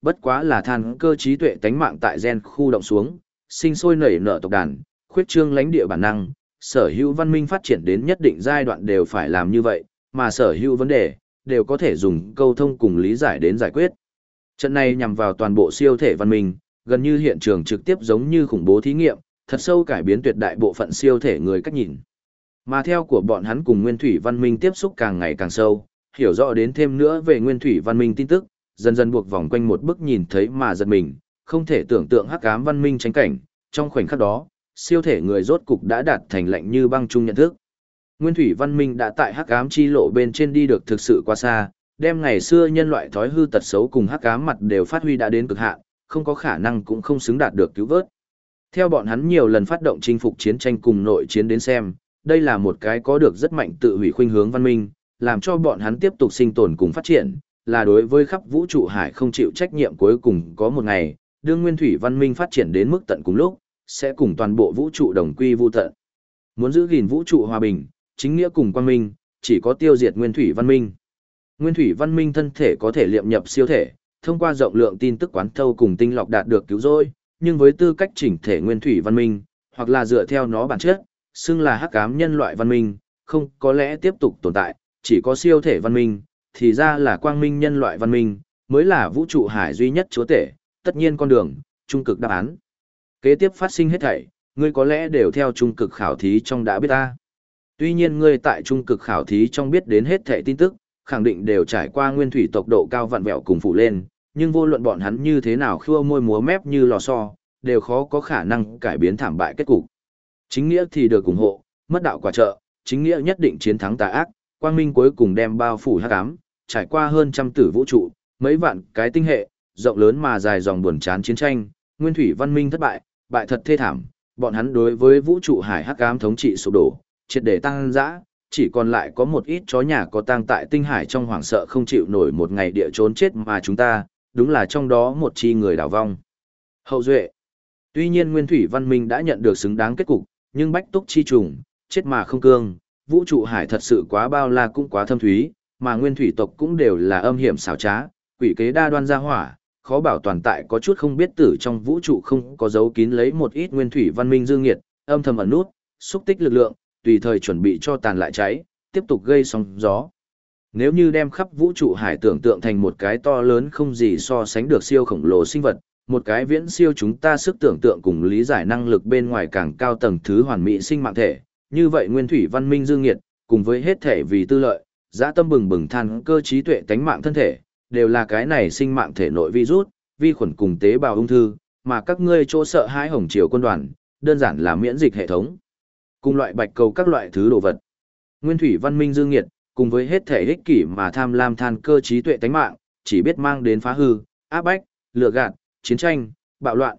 bất quá là than cơ trí tuệ tánh mạng tại gen khu động xuống, sinh sôi nảy nở tộc đàn, khuyết trương lãnh địa bản năng, sở hữu văn minh phát triển đến nhất định giai đoạn đều phải làm như vậy, mà sở hữu vấn đề đều có thể dùng câu thông cùng lý giải đến giải quyết. Trận này nhằm vào toàn bộ siêu thể văn minh, gần như hiện trường trực tiếp giống như khủng bố thí nghiệm, thật sâu cải biến tuyệt đại bộ phận siêu thể người cách nhìn. Mà theo của bọn hắn cùng nguyên thủy văn minh tiếp xúc càng ngày càng sâu, hiểu rõ đến thêm nữa về nguyên thủy văn minh tin tức, dần dần buộc vòng quanh một bức nhìn thấy mà giật mình, không thể tưởng tượng hắc ám văn minh tránh cảnh, trong khoảnh khắc đó, siêu thể người rốt cục đã đạt thành lạnh như băng chung nhận thức. Nguyên thủy văn minh đã tại hắc ám chi lộ bên trên đi được thực sự quá xa, đem ngày xưa nhân loại thói hư tật xấu cùng hắc ám mặt đều phát huy đã đến cực hạn, không có khả năng cũng không xứng đạt được cứu vớt. Theo bọn hắn nhiều lần phát động chinh phục chiến tranh cùng nội chiến đến xem, đây là một cái có được rất mạnh tự hủy khuynh hướng văn minh, làm cho bọn hắn tiếp tục sinh tồn cùng phát triển, là đối với khắp vũ trụ hải không chịu trách nhiệm cuối cùng có một ngày, đương nguyên thủy văn minh phát triển đến mức tận cùng lúc, sẽ cùng toàn bộ vũ trụ đồng quy vu tận. Muốn giữ gìn vũ trụ hòa bình, chính nghĩa cùng quang minh, chỉ có tiêu diệt nguyên thủy văn minh. Nguyên thủy văn minh thân thể có thể liệm nhập siêu thể, thông qua rộng lượng tin tức quán thâu cùng tinh lọc đạt được cứu rỗi, nhưng với tư cách chỉnh thể nguyên thủy văn minh, hoặc là dựa theo nó bản chất, xưng là hắc ám nhân loại văn minh, không có lẽ tiếp tục tồn tại, chỉ có siêu thể văn minh, thì ra là quang minh nhân loại văn minh, mới là vũ trụ hải duy nhất chúa tể, tất nhiên con đường, trung cực đáp án. Kế tiếp phát sinh hết thảy, ngươi có lẽ đều theo trung cực khảo thí trong đã biết ta. Tuy nhiên ngươi tại trung cực khảo thí trong biết đến hết thảy tin tức, khẳng định đều trải qua nguyên thủy tốc độ cao vặn vẹo cùng phụ lên, nhưng vô luận bọn hắn như thế nào khua môi múa mép như lò xo, đều khó có khả năng cải biến thảm bại kết cục. Chính nghĩa thì được ủng hộ, mất đạo quả trợ, chính nghĩa nhất định chiến thắng tà ác, quang minh cuối cùng đem bao phủ hắc ám, trải qua hơn trăm tử vũ trụ, mấy vạn cái tinh hệ, rộng lớn mà dài dòng buồn chán chiến tranh, nguyên thủy văn minh thất bại, bại thật thê thảm, bọn hắn đối với vũ trụ hải hắc ám thống trị sụp đổ, triệt để tăng dã, chỉ còn lại có một ít chó nhà có tang tại tinh hải trong hoảng sợ không chịu nổi một ngày địa trốn chết mà chúng ta, đúng là trong đó một chi người đảo vong. Hậu duệ. Tuy nhiên nguyên thủy văn minh đã nhận được xứng đáng kết cục, nhưng bách túc chi trùng, chết mà không cương, vũ trụ hải thật sự quá bao la cũng quá thâm thúy, mà nguyên thủy tộc cũng đều là âm hiểm xảo trá, quỷ kế đa đoan ra hỏa, khó bảo toàn tại có chút không biết tử trong vũ trụ không có dấu kín lấy một ít nguyên thủy văn minh dương nghiệt, âm thầm ẩn nút, xúc tích lực lượng, tùy thời chuẩn bị cho tàn lại cháy, tiếp tục gây sóng gió. Nếu như đem khắp vũ trụ hải tưởng tượng thành một cái to lớn không gì so sánh được siêu khổng lồ sinh vật, một cái viễn siêu chúng ta sức tưởng tượng cùng lý giải năng lực bên ngoài càng cao tầng thứ hoàn mỹ sinh mạng thể, như vậy nguyên thủy văn minh dương nghiệt, cùng với hết thể vì tư lợi, dã tâm bừng bừng than cơ trí tuệ tánh mạng thân thể, đều là cái này sinh mạng thể nội virus, vi khuẩn cùng tế bào ung thư, mà các ngươi chỗ sợ hãi hồng triều quân đoàn, đơn giản là miễn dịch hệ thống. Cùng loại bạch cầu các loại thứ đồ vật. Nguyên thủy văn minh dương nghiệt, cùng với hết thể ích kỷ mà tham lam than cơ trí tuệ tánh mạng, chỉ biết mang đến phá hư, áp bách, lừa gạt, chiến tranh, bạo loạn,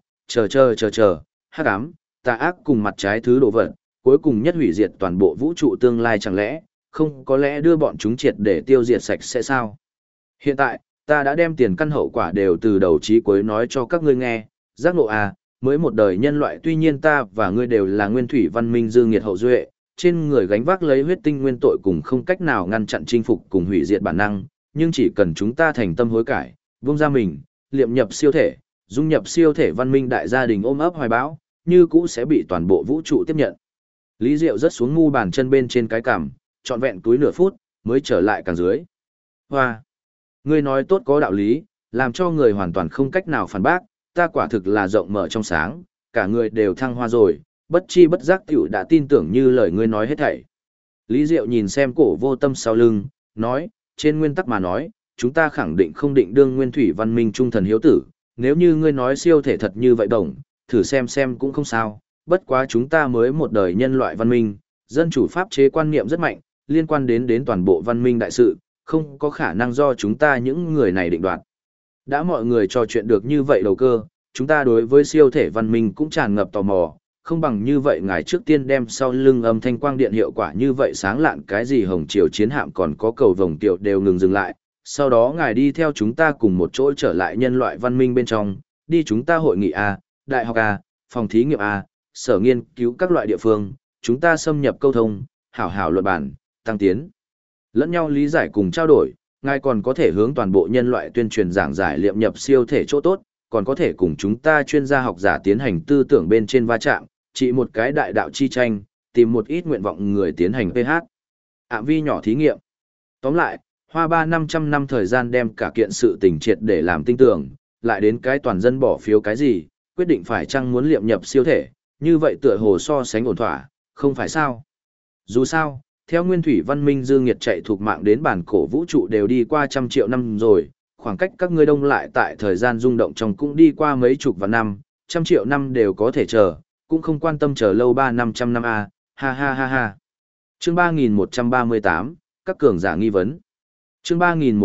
chờ, hắc ám, tà ác cùng mặt trái thứ đồ vật, cuối cùng nhất hủy diệt toàn bộ vũ trụ tương lai chẳng lẽ, không có lẽ đưa bọn chúng triệt để tiêu diệt sạch sẽ sao? Hiện tại, ta đã đem tiền căn hậu quả đều từ đầu chí cuối nói cho các ngươi nghe, giác ngộ à, mới một đời nhân loại tuy nhiên ta và ngươi đều là nguyên thủy văn minh dương nghiệt hậu duệ, trên người gánh vác lấy huyết tinh nguyên tội cùng không cách nào ngăn chặn chinh phục cùng hủy diệt bản năng, nhưng chỉ cần chúng ta thành tâm hối cải, buông ra mình, liệm nhập siêu thể, dung nhập siêu thể văn minh đại gia đình ôm ấp hoài bão, như cũ sẽ bị toàn bộ vũ trụ tiếp nhận. Lý Diệu rớt xuống ngu bàn chân bên trên cái cằm, trọn vẹn túi nửa phút, mới trở lại càng dưới. Hoa! Ngươi nói tốt có đạo lý, làm cho người hoàn toàn không cách nào phản bác, ta quả thực là rộng mở trong sáng, cả người đều thăng hoa rồi, bất chi bất giác tiểu đã tin tưởng như lời ngươi nói hết thảy. Lý Diệu nhìn xem cổ vô tâm sau lưng, nói, trên nguyên tắc mà nói, chúng ta khẳng định không định đương nguyên thủy văn minh trung thần hiếu tử, nếu như ngươi nói siêu thể thật như vậy đồng, thử xem cũng không sao, bất quá chúng ta mới một đời nhân loại văn minh, dân chủ pháp chế quan niệm rất mạnh, liên quan đến toàn bộ văn minh đại sự, không có khả năng do chúng ta những người này định đoạt. Đã mọi người trò chuyện được như vậy đầu cơ, chúng ta đối với siêu thể văn minh cũng tràn ngập tò mò, không bằng như vậy ngài trước tiên đem sau lưng âm thanh quang điện hiệu quả như vậy sáng lạn cái gì hồng triều chiến hạm còn có cầu vồng tiểu đều ngừng dừng lại, sau đó ngài đi theo chúng ta cùng một chỗ trở lại nhân loại văn minh bên trong, đi chúng ta hội nghị A, đại học A, phòng thí nghiệm A, sở nghiên cứu các loại địa phương, chúng ta xâm nhập câu thông, hảo hảo luận bản, tăng tiến. Lẫn nhau lý giải cùng trao đổi, Ngài còn có thể hướng toàn bộ nhân loại tuyên truyền giảng giải liệm nhập siêu thể chỗ tốt, còn có thể cùng chúng ta chuyên gia học giả tiến hành tư tưởng bên trên va chạm, trị một cái đại đạo chi tranh, tìm một ít nguyện vọng người tiến hành PH. Ảm vi nhỏ thí nghiệm. Tóm lại, hoa 3-500 năm thời gian đem cả kiện sự tình triệt để làm tinh tưởng, lại đến cái toàn dân bỏ phiếu cái gì, quyết định phải chăng muốn liệm nhập siêu thể, như vậy tựa hồ so sánh ổn thỏa, không phải sao? Dù sao, theo nguyên thủy văn minh dương nhiệt chạy thuộc mạng đến bản cổ vũ trụ đều đi qua 100 triệu năm rồi, khoảng cách các ngươi đông lại tại thời gian rung động trong cũng đi qua mấy chục vạn năm, 100 triệu năm đều có thể chờ, cũng không quan tâm chờ lâu 3-500 năm a, ha ha ha ha. Chương 3138, các cường giả nghi vấn. Chương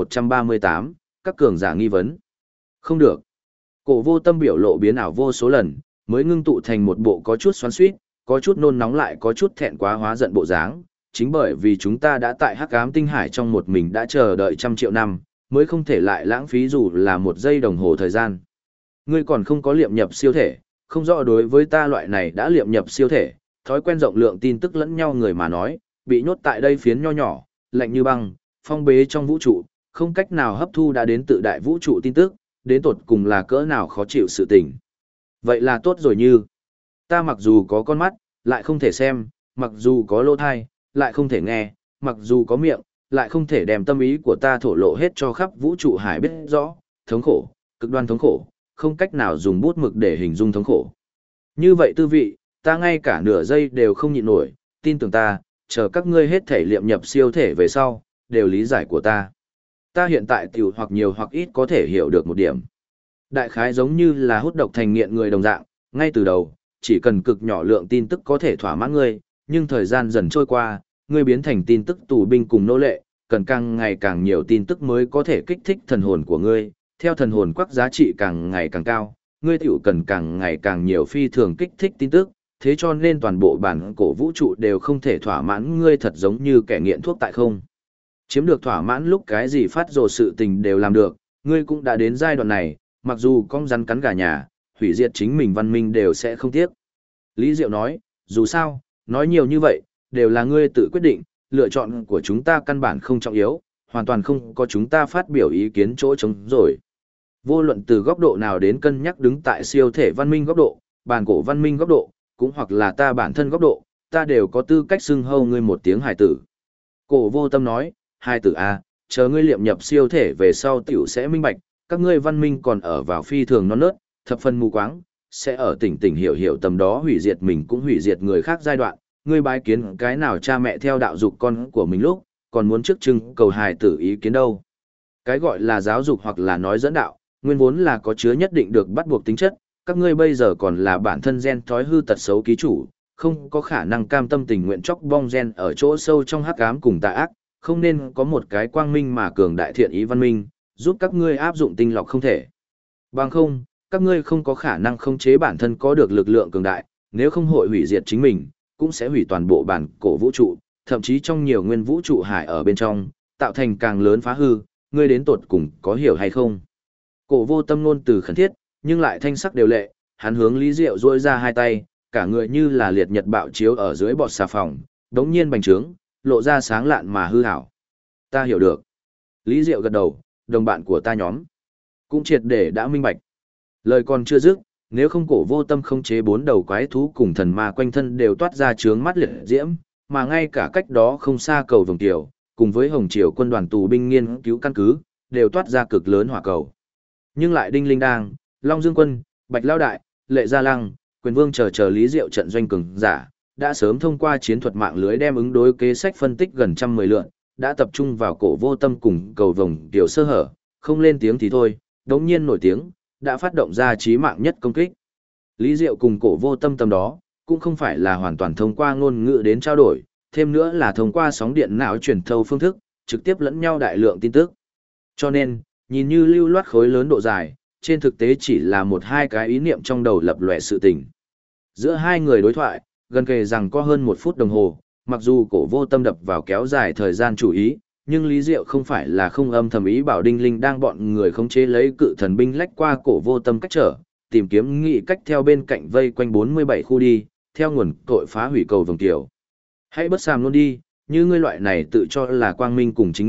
3138, các cường giả nghi vấn. Không được. Cổ vô tâm biểu lộ biến ảo vô số lần, mới ngưng tụ thành một bộ có chút xoắn xuýt, có chút nôn nóng lại có chút thẹn quá hóa giận bộ dáng. Chính bởi vì chúng ta đã tại hắc ám tinh hải trong một mình đã chờ đợi 100 triệu năm, mới không thể lại lãng phí dù là 1 giây đồng hồ thời gian. Ngươi còn không có liệm nhập siêu thể, không rõ đối với ta loại này đã liệm nhập siêu thể, thói quen rộng lượng tin tức lẫn nhau người mà nói, bị nhốt tại đây phiến nho nhỏ, lạnh như băng, phong bế trong vũ trụ, không cách nào hấp thu đã đến tự đại vũ trụ tin tức, đến tột cùng là cỡ nào khó chịu sự tình. Vậy là tốt rồi như, ta mặc dù có con mắt, lại không thể xem, mặc dù có lỗ tai, lại không thể nghe, mặc dù có miệng, lại không thể đem tâm ý của ta thổ lộ hết cho khắp vũ trụ hải biết rõ, thống khổ, cực đoan thống khổ, không cách nào dùng bút mực để hình dung thống khổ. Như vậy tư vị, ta ngay cả nửa giây đều không nhịn nổi, tin tưởng ta, chờ các ngươi hết thể liệm nhập siêu thể về sau, đều lý giải của ta. Ta hiện tại tiểu hoặc nhiều hoặc ít có thể hiểu được một điểm. Đại khái giống như là hút độc thành nghiện người đồng dạng, ngay từ đầu, chỉ cần cực nhỏ lượng tin tức có thể thỏa mãn ngươi, nhưng thời gian dần trôi qua, ngươi biến thành tin tức tù binh cùng nô lệ, cần càng ngày càng nhiều tin tức mới có thể kích thích thần hồn của ngươi, theo thần hồn quắc giá trị càng ngày càng cao, ngươi tiểu cần càng ngày càng nhiều phi thường kích thích tin tức, thế cho nên toàn bộ bản cổ vũ trụ đều không thể thỏa mãn ngươi thật giống như kẻ nghiện thuốc tại không. Chiếm được thỏa mãn lúc cái gì phát rồ sự tình đều làm được, ngươi cũng đã đến giai đoạn này, mặc dù con rắn cắn gà nhà, hủy diệt chính mình văn minh đều sẽ không tiếc. Lý Diệu nói, dù sao, nói nhiều như vậy, đều là ngươi tự quyết định, lựa chọn của chúng ta căn bản không trọng yếu, hoàn toàn không có chúng ta phát biểu ý kiến chỗ trống rồi. Vô luận từ góc độ nào đến cân nhắc đứng tại siêu thể văn minh góc độ, bản cổ văn minh góc độ, cũng hoặc là ta bản thân góc độ, ta đều có tư cách xưng hâu ngươi một tiếng hài tử. Cổ vô tâm nói, hài tử à, chờ ngươi liệm nhập siêu thể về sau tiểu sẽ minh bạch, các ngươi văn minh còn ở vào phi thường non nớt, thập phần mù quáng, sẽ ở tỉnh tỉnh hiểu hiểu tầm đó hủy diệt mình cũng hủy diệt người khác giai đoạn, ngươi bái kiến cái nào cha mẹ theo đạo dục con của mình lúc, còn muốn trước trưng cầu hài tử ý kiến đâu. Cái gọi là giáo dục hoặc là nói dẫn đạo, nguyên vốn là có chứa nhất định được bắt buộc tính chất, các ngươi bây giờ còn là bản thân gen thói hư tật xấu ký chủ, không có khả năng cam tâm tình nguyện chóc bong gen ở chỗ sâu trong hắc ám cùng tà ác, không nên có một cái quang minh mà cường đại thiện ý văn minh, giúp các ngươi áp dụng tinh lọc không thể. Bằng không, các ngươi không có khả năng khống chế bản thân có được lực lượng cường đại, nếu không hội hủy diệt chính mình, cũng sẽ hủy toàn bộ bản cổ vũ trụ, thậm chí trong nhiều nguyên vũ trụ hải ở bên trong, tạo thành càng lớn phá hư, ngươi đến tột cùng có hiểu hay không? Cổ vô tâm ngôn từ khẩn thiết, nhưng lại thanh sắc đều lệ, hắn hướng Lý Diệu duỗi ra hai tay, cả người như là liệt nhật bạo chiếu ở dưới bọt xà phòng, đống nhiên bành trướng, lộ ra sáng lạn mà hư hảo. Ta hiểu được. Lý Diệu gật đầu, đồng bạn của ta nhóm cũng triệt để đã minh bạch. Lời còn chưa dứt, nếu không cổ vô tâm không chế 4 đầu quái thú cùng thần ma quanh thân đều toát ra trướng mắt liệt diễm, mà ngay cả cách đó không xa cầu vồng tiểu, cùng với Hồng Triều quân đoàn tù binh nghiên cứu căn cứ, đều toát ra cực lớn hỏa cầu. Nhưng lại Đinh Linh Đang, Long Dương Quân, Bạch Lao Đại, Lệ Gia Lăng, Quyền Vương chờ Lý Diệu trận doanh cường giả, đã sớm thông qua chiến thuật mạng lưới đem ứng đối kế sách phân tích gần 110 lượn, đã tập trung vào cổ vô tâm cùng cầu vồng tiểu sơ hở, không lên tiếng thì thôi, đống nhiên nổi tiếng, đã phát động ra chí mạng nhất công kích. Lý Diệu cùng cổ vô tâm tầm đó, cũng không phải là hoàn toàn thông qua ngôn ngữ đến trao đổi, thêm nữa là thông qua sóng điện não truyền thâu phương thức, trực tiếp lẫn nhau đại lượng tin tức. Cho nên, nhìn như lưu loát khối lớn độ dài, trên thực tế chỉ là một hai cái ý niệm trong đầu lập lòe sự tình. Giữa hai người đối thoại, gần kề rằng có hơn 1 phút đồng hồ, mặc dù cổ vô tâm đập vào kéo dài thời gian chủ ý, nhưng Lý Diệu không phải là không âm thầm ý bảo Đinh Linh đang bọn người khống chế lấy cự thần binh lách qua cổ vô tâm cách trở, tìm kiếm nghị cách theo bên cạnh vây quanh 47 khu đi, theo nguồn tội phá hủy cầu vồng tiểu. Hãy bất sàm luôn đi, như ngươi loại này tự cho là quang minh cùng chính nghĩa,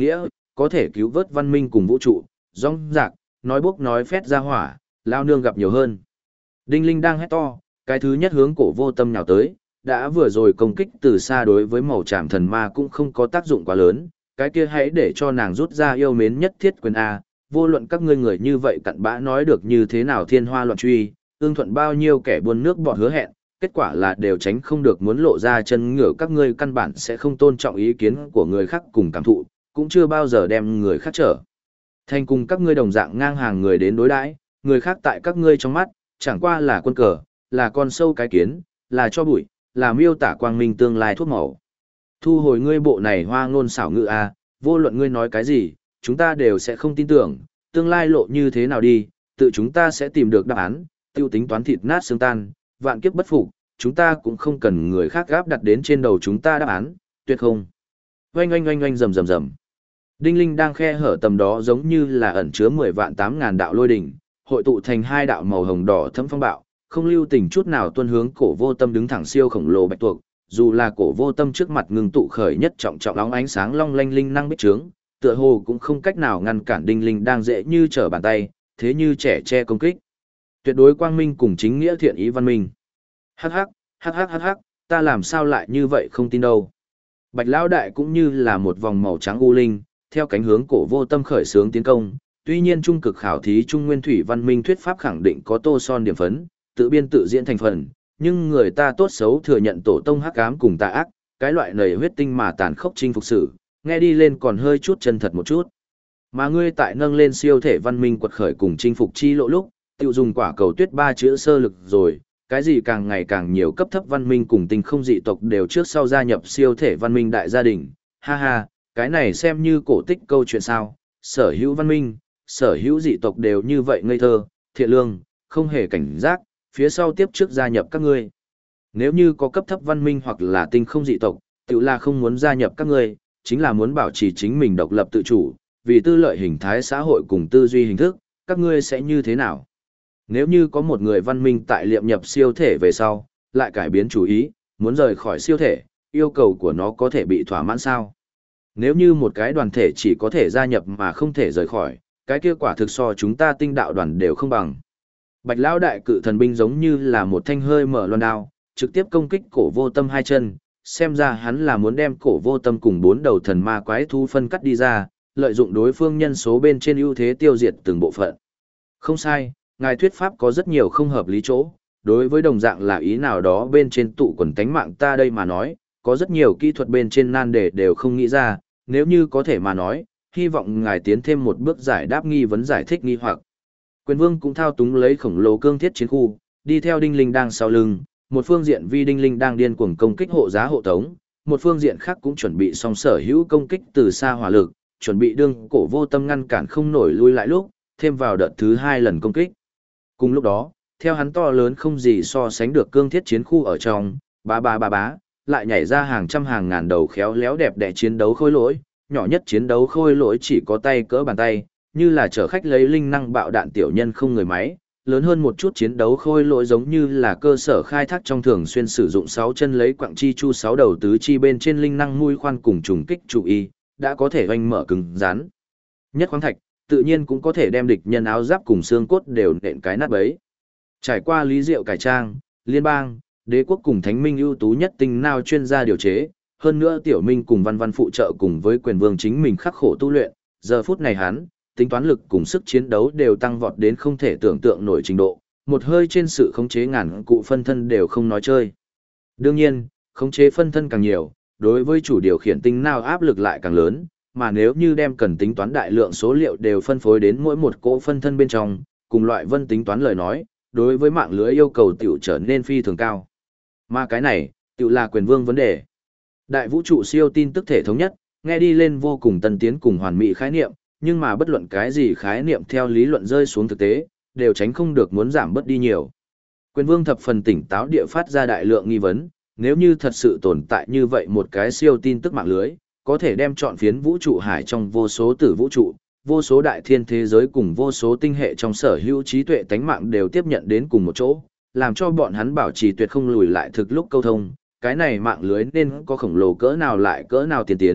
có thể cứu vớt văn minh cùng vũ trụ, rong rạc, nói bốc nói phét ra hỏa, lao nương gặp nhiều hơn. Đinh Linh đang hét to, cái thứ nhất hướng Cổ Vô Tâm nhào tới, đã vừa rồi công kích từ xa đối với màu trảm thần ma cũng không có tác dụng quá lớn, cái kia hãy để cho nàng rút ra yêu mến nhất thiết quyền A, vô luận các ngươi người như vậy cặn bã nói được như thế nào thiên hoa loạn truy, ương thuận bao nhiêu kẻ buôn nước bọt hứa hẹn, kết quả là đều tránh không được muốn lộ ra chân ngựa, các ngươi căn bản sẽ không tôn trọng ý kiến của người khác cùng cảm thụ, cũng chưa bao giờ đem người khác trở thành cùng các ngươi đồng dạng ngang hàng người đến đối đãi, người khác tại các ngươi trong mắt chẳng qua là quân cờ, là con sâu cái kiến, là cho bụi, là miêu tả quang minh tương lai thuốc màu. Thu hồi ngươi bộ này hoa ngôn xảo ngữ a, vô luận ngươi nói cái gì, chúng ta đều sẽ không tin tưởng, tương lai lộ như thế nào đi, tự chúng ta sẽ tìm được đáp án, tiêu tính toán thịt nát xương tan, vạn kiếp bất phục, chúng ta cũng không cần người khác gáp đặt đến trên đầu chúng ta đáp án, tuyệt không. Oanh oanh oanh oanh rầm rầm rầm. Đinh Linh đang khe hở tầm đó giống như là ẩn chứa 10 vạn 8.000 đạo lôi đỉnh, hội tụ thành hai đạo màu hồng đỏ thẫm phong bạo, không lưu tình chút nào tuôn hướng Cổ Vô Tâm đứng thẳng siêu khổng lồ bạch tuộc, dù là Cổ Vô Tâm trước mặt ngưng tụ khởi nhất trọng trọng óng ánh sáng long lanh linh năng bích trướng, tựa hồ cũng không cách nào ngăn cản Đinh Linh đang dễ như trở bàn tay, thế như trẻ che công kích. Tuyệt đối quang minh cùng chính nghĩa thiện ý văn minh. Hắc hắc, hắc hắc hắc hắc, ta làm sao lại như vậy không tin đâu. Bạch lão đại cũng như là một vòng màu trắng u linh, theo cánh hướng Cổ Vô Tâm khởi xướng tiến công. Tuy nhiên trung cực khảo thí trung nguyên thủy văn minh thuyết pháp khẳng định có tô son điểm phấn, tự biên tự diễn thành phần, nhưng người ta tốt xấu thừa nhận tổ tông hắc ám cùng tà ác, cái loại nầy huyết tinh mà tàn khốc chinh phục sự, nghe đi lên còn hơi chút chân thật một chút. Mà ngươi tại nâng lên siêu thể văn minh quật khởi cùng chinh phục chi lộ lúc, tiêu dùng quả cầu tuyết 3 chữ sơ lực rồi, cái gì càng ngày càng nhiều cấp thấp văn minh cùng tinh không dị tộc đều trước sau gia nhập siêu thể văn minh đại gia đình, ha ha, cái này xem như cổ tích câu chuyện sao, sở hữu văn minh, sở hữu dị tộc đều như vậy ngây thơ, thiện lương, không hề cảnh giác, phía sau tiếp trước gia nhập các ngươi. Nếu như có cấp thấp văn minh hoặc là tinh không dị tộc, tự là không muốn gia nhập các ngươi, chính là muốn bảo trì chính mình độc lập tự chủ, vì tư lợi hình thái xã hội cùng tư duy hình thức, các ngươi sẽ như thế nào? Nếu như có một người văn minh tại liệm nhập siêu thể về sau, lại cải biến chủ ý, muốn rời khỏi siêu thể, yêu cầu của nó có thể bị thỏa mãn sao? Nếu như một cái đoàn thể chỉ có thể gia nhập mà không thể rời khỏi, cái kia quả thực so chúng ta tinh đạo đoàn đều không bằng. Bạch lão đại cự thần binh giống như là một thanh hơi mở loan đao, trực tiếp công kích Cổ Vô Tâm hai chân, xem ra hắn là muốn đem Cổ Vô Tâm cùng 4 đầu thần ma quái thú phân cắt đi ra, lợi dụng đối phương nhân số bên trên ưu thế tiêu diệt từng bộ phận. Không sai, ngài thuyết pháp có rất nhiều không hợp lý chỗ, đối với đồng dạng là ý nào đó bên trên tụ quần tánh mạng ta đây mà nói, có rất nhiều kỹ thuật bên trên nan đề đều không nghĩ ra, nếu như có thể mà nói, hy vọng ngài tiến thêm một bước giải đáp nghi vấn giải thích nghi hoặc. Quyền Vương cũng thao túng lấy khổng lồ cương thiết chiến khu, đi theo Đinh Linh đang sau lưng, một phương diện vì Đinh Linh đang điên cuồng công kích hộ giá hộ tống, một phương diện khác cũng chuẩn bị song sở hữu công kích từ xa hỏa lực, chuẩn bị đương Cổ Vô Tâm ngăn cản không nổi lui lại lúc, thêm vào đợt thứ 2 lần công kích. Cùng lúc đó, theo hắn to lớn không gì so sánh được cương thiết chiến khu ở trong, bá, lại nhảy ra hàng trăm hàng ngàn đầu khéo léo đẹp đẽ chiến đấu khôi lỗi, nhỏ nhất chiến đấu khôi lỗi chỉ có tay cỡ bàn tay, như là chở khách lấy linh năng bạo đạn tiểu nhân không người máy, lớn hơn một chút chiến đấu khôi lỗi giống như là cơ sở khai thác trong thường xuyên sử dụng 6 chân lấy quặng chi chu 6 đầu tứ chi bên trên linh năng mũi khoan cùng trùng kích trụ y, đã có thể oanh mở cứng rắn. Nhất khoáng thạch, tự nhiên cũng có thể đem địch nhân áo giáp cùng xương cốt đều nện cái nát bấy. Trải qua lý diệu cải trang, liên bang, đế quốc cùng thánh minh ưu tú nhất tinh nào chuyên gia điều chế, hơn nữa tiểu minh cùng văn văn phụ trợ cùng với quyền vương chính mình khắc khổ tu luyện, giờ phút này hắn, tính toán lực cùng sức chiến đấu đều tăng vọt đến không thể tưởng tượng nổi trình độ, một hơi trên sự khống chế ngàn cụ phân thân đều không nói chơi. Đương nhiên, khống chế phân thân càng nhiều, đối với chủ điều khiển tinh nào áp lực lại càng lớn, mà nếu như đem cần tính toán đại lượng số liệu đều phân phối đến mỗi một cỗ phân thân bên trong, cùng loại vân tính toán lời nói, đối với mạng lưới yêu cầu tiểu trở nên phi thường cao. Mà cái này, tiểu là quyền vương vấn đề. Đại vũ trụ siêu tin tức thể thống nhất, nghe đi lên vô cùng tân tiến cùng hoàn mỹ khái niệm, nhưng mà bất luận cái gì khái niệm theo lý luận rơi xuống thực tế, đều tránh không được muốn giảm bớt đi nhiều. Quyền vương thập phần tỉnh táo địa phát ra đại lượng nghi vấn, nếu như thật sự tồn tại như vậy một cái siêu tin tức mạng lưới, có thể đem trọn phiến vũ trụ hải trong vô số tử vũ trụ, vô số đại thiên thế giới cùng vô số tinh hệ trong sở hữu trí tuệ tánh mạng đều tiếp nhận đến cùng một chỗ, làm cho bọn hắn bảo trì tuyệt không lùi lại thực lúc câu thông, cái này mạng lưới nên có khổng lồ cỡ nào lại cỡ nào tiên tiến,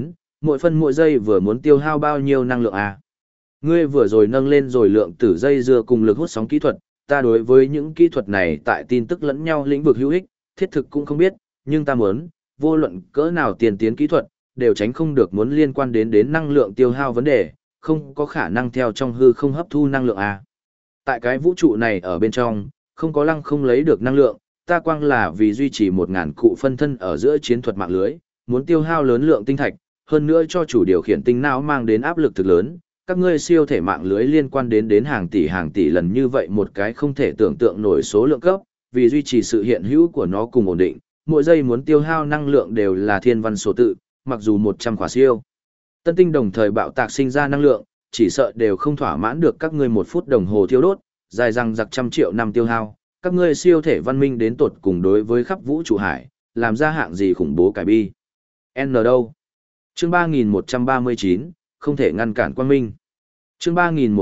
mỗi phân mỗi giây vừa muốn tiêu hao bao nhiêu năng lượng à? Ngươi vừa rồi nâng lên rồi lượng tử dây dưa cùng lực hút sóng kỹ thuật, ta đối với những kỹ thuật này tại tin tức lẫn nhau lĩnh vực hữu ích, thiết thực cũng không biết, nhưng ta muốn, vô luận cỡ nào tiền tiến kỹ thuật, đều tránh không được muốn liên quan đến năng lượng tiêu hao vấn đề, không có khả năng theo trong hư không hấp thu năng lượng à. Tại cái vũ trụ này ở bên trong, không có lăng không lấy được năng lượng, ta quang là vì duy trì 1000 cụ phân thân ở giữa chiến thuật mạng lưới, muốn tiêu hao lớn lượng tinh thạch, hơn nữa cho chủ điều khiển tinh não mang đến áp lực thực lớn, các ngươi siêu thể mạng lưới liên quan đến hàng tỷ lần như vậy một cái không thể tưởng tượng nổi số lượng cấp, vì duy trì sự hiện hữu của nó cùng ổn định, mỗi giây muốn tiêu hao năng lượng đều là thiên văn số tự, mặc dù 100 khỏa siêu tân tinh đồng thời bạo tạc sinh ra năng lượng, chỉ sợ đều không thỏa mãn được các ngươi 1 phút đồng hồ thiêu đốt, dài rằng giặc trăm triệu năm tiêu hao, các ngươi siêu thể văn minh đến tột cùng đối với khắp vũ trụ hải, làm ra hạng gì khủng bố cải bi. N đâu? Chương 3139, không thể ngăn cản quang minh. Chương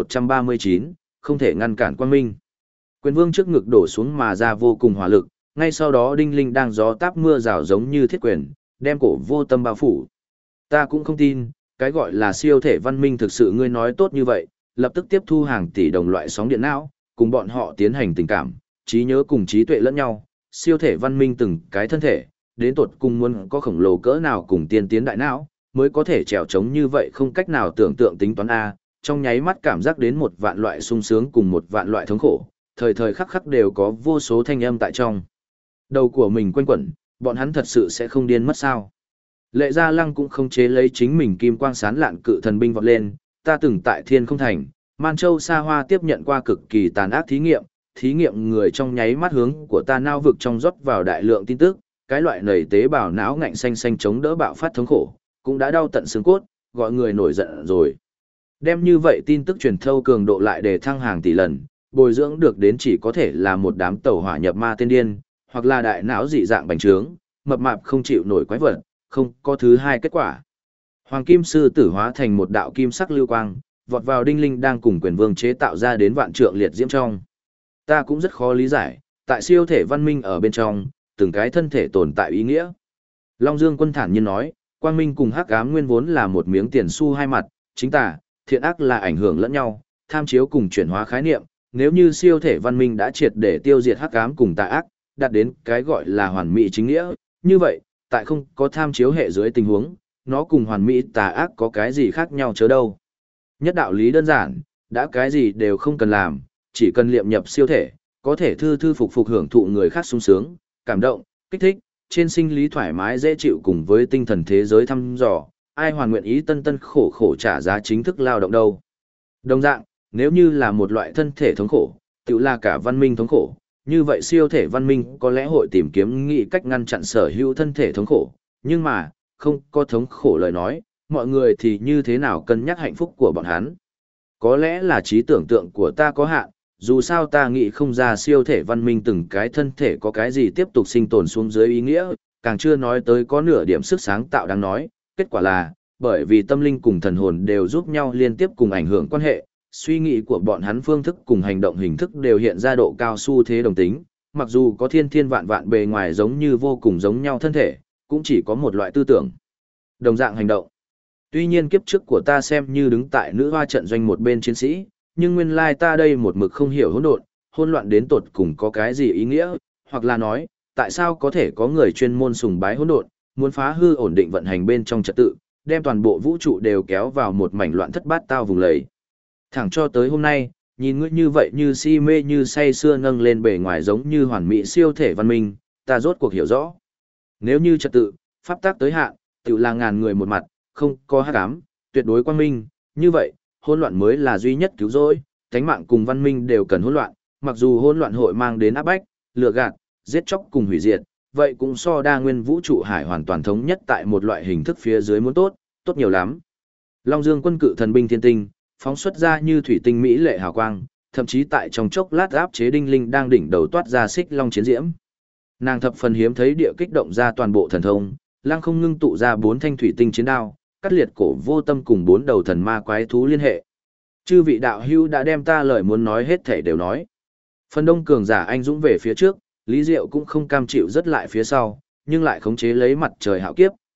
3139, không thể ngăn cản quang minh. Quyền vương trước ngực đổ xuống mà ra vô cùng hỏa lực, ngay sau đó đinh linh đang gió táp mưa rào giống như thiết quyền, đem cổ vô tâm bao phủ. Ta cũng không tin, cái gọi là siêu thể văn minh thực sự ngươi nói tốt như vậy, lập tức tiếp thu hàng tỷ đồng loại sóng điện não, cùng bọn họ tiến hành tình cảm, trí nhớ cùng trí tuệ lẫn nhau, siêu thể văn minh từng cái thân thể, đến tột cùng muốn có khổng lồ cỡ nào cùng tiên tiến đại não, mới có thể trèo trống như vậy không cách nào tưởng tượng tính toán A, trong nháy mắt cảm giác đến 1 vạn loại sung sướng cùng 1 vạn loại thống khổ, thời thời khắc khắc đều có vô số thanh âm tại trong đầu của mình quanh quẩn, bọn hắn thật sự sẽ không điên mất sao. Lệ Gia Lăng cũng không chế lấy chính mình kim quang sán lạn cự thần binh vọt lên, ta từng tại Thiên Không Thành, Man Châu Sa Hoa tiếp nhận qua cực kỳ tàn ác thí nghiệm người trong nháy mắt hướng của ta nao vực trong rót vào đại lượng tin tức, cái loại nảy tế bào não ngạnh xanh xanh chống đỡ bạo phát thống khổ, cũng đã đau tận xương cốt, gọi người nổi giận rồi. Đem như vậy tin tức truyền thâu cường độ lại để thăng hàng tỷ lần, bồi dưỡng được đến chỉ có thể là một đám tẩu hỏa nhập ma tên điên, hoặc là đại não dị dạng bành trướng, mập mạp không chịu nổi quái vật, không có thứ hai kết quả. Hoàng kim sư tử hóa thành một đạo kim sắc lưu quang, vọt vào đinh linh đang cùng quyền vương chế tạo ra đến vạn trượng liệt diễm trong. Ta cũng rất khó lý giải, tại siêu thể văn minh ở bên trong, từng cái thân thể tồn tại ý nghĩa. Long Dương Quân thản nhiên nói, quang minh cùng hắc ám nguyên vốn là một miếng tiền xu hai mặt, chính tà, thiện ác là ảnh hưởng lẫn nhau, tham chiếu cùng chuyển hóa khái niệm, nếu như siêu thể văn minh đã triệt để tiêu diệt hắc ám cùng tà ác, đạt đến cái gọi là hoàn mỹ chính nghĩa, như vậy, tại không có tham chiếu hệ dưới tình huống, nó cùng hoàn mỹ tà ác có cái gì khác nhau chớ đâu. Nhất đạo lý đơn giản, đã cái gì đều không cần làm, chỉ cần liệm nhập siêu thể, có thể thư thư phục phục hưởng thụ người khác sung sướng, cảm động, kích thích, trên sinh lý thoải mái dễ chịu cùng với tinh thần thế giới thăm dò, ai hoàn nguyện ý tân tân khổ khổ trả giá chính thức lao động đâu. Đồng dạng, nếu như là một loại thân thể thống khổ, tự là cả văn minh thống khổ, như vậy siêu thể văn minh có lẽ hội tìm kiếm nghị cách ngăn chặn sở hữu thân thể thống khổ, nhưng mà, không có thống khổ lời nói, mọi người thì như thế nào cân nhắc hạnh phúc của bọn hắn. Có lẽ là trí tưởng tượng của ta có hạn, dù sao ta nghĩ không ra siêu thể văn minh từng cái thân thể có cái gì tiếp tục sinh tồn xuống dưới ý nghĩa, càng chưa nói tới có nửa điểm sức sáng tạo đáng nói, kết quả là, bởi vì tâm linh cùng thần hồn đều giúp nhau liên tiếp cùng ảnh hưởng quan hệ, suy nghĩ của bọn hắn phương thức cùng hành động hình thức đều hiện ra độ cao xu thế đồng tính, mặc dù có thiên thiên vạn vạn bề ngoài giống như vô cùng giống nhau thân thể, cũng chỉ có một loại tư tưởng, đồng dạng hành động. Tuy nhiên kiếp trước của ta xem như đứng tại nữ hoa trận doanh một bên chiến sĩ, nhưng nguyên lai ta đây một mực không hiểu hỗn loạn đến tột cùng có cái gì ý nghĩa, hoặc là nói, tại sao có thể có người chuyên môn sùng bái hỗn độn, muốn phá hư ổn định vận hành bên trong trật tự, đem toàn bộ vũ trụ đều kéo vào một mảnh loạn thất bát tao vùng lầy. Thẳng cho tới hôm nay, nhìn ngươi như vậy như si mê như say sưa nâng lên bề ngoài giống như hoàn mỹ siêu thể văn minh, ta rốt cuộc hiểu rõ. Nếu như trật tự, pháp tác tới hạn, tự là ngàn người một mặt, không có hắc ám, tuyệt đối quang minh, như vậy, hỗn loạn mới là duy nhất cứu rỗi, tánh mạng cùng văn minh đều cần hỗn loạn, mặc dù hỗn loạn hội mang đến áp bách, lừa gạt, giết chóc cùng hủy diệt, vậy cũng so đa nguyên vũ trụ hải hoàn toàn thống nhất tại một loại hình thức phía dưới muốn tốt, tốt nhiều lắm. Long Dương Quân cự thần binh thiên tinh, phóng xuất ra như thủy tinh mỹ lệ hào quang, thậm chí tại trong chốc lát áp chế đinh linh đang đỉnh đầu toát ra xích long chiến diễm. Nàng thập phần hiếm thấy địa kích động ra toàn bộ thần thông, lăng không ngưng tụ ra 4 thanh thủy tinh chiến đao, cắt liệt cổ vô tâm cùng 4 đầu thần ma quái thú liên hệ. Chư vị đạo hữu đã đem ta lời muốn nói hết thể đều nói. Phần đông cường giả anh dũng về phía trước, Lý Diệu cũng không cam chịu rất lại phía sau, nhưng lại khống chế lấy mặt trời hạo kiếp,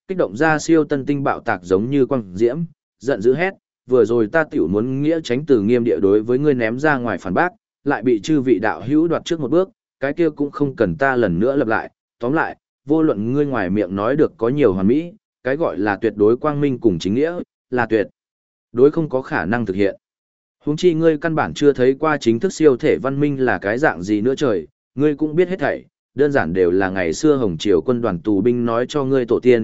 kích động ra siêu tân tinh bạo tạc giống như quang diễm, giận dữ hét, vừa rồi ta tiểu muốn nghĩa tránh từ nghiêm địa đối với ngươi ném ra ngoài phản bác, lại bị chư vị đạo hữu đoạt trước một bước, cái kia cũng không cần ta lần nữa lặp lại, tóm lại, vô luận ngươi ngoài miệng nói được có nhiều hoàn mỹ, cái gọi là tuyệt đối quang minh cùng chính nghĩa, là tuyệt đối không có khả năng thực hiện. Huống chi ngươi căn bản chưa thấy qua chính thức siêu thể văn minh là cái dạng gì nữa trời, ngươi cũng biết hết thảy, đơn giản đều là ngày xưa Hồng Triều quân đoàn tù binh nói cho ngươi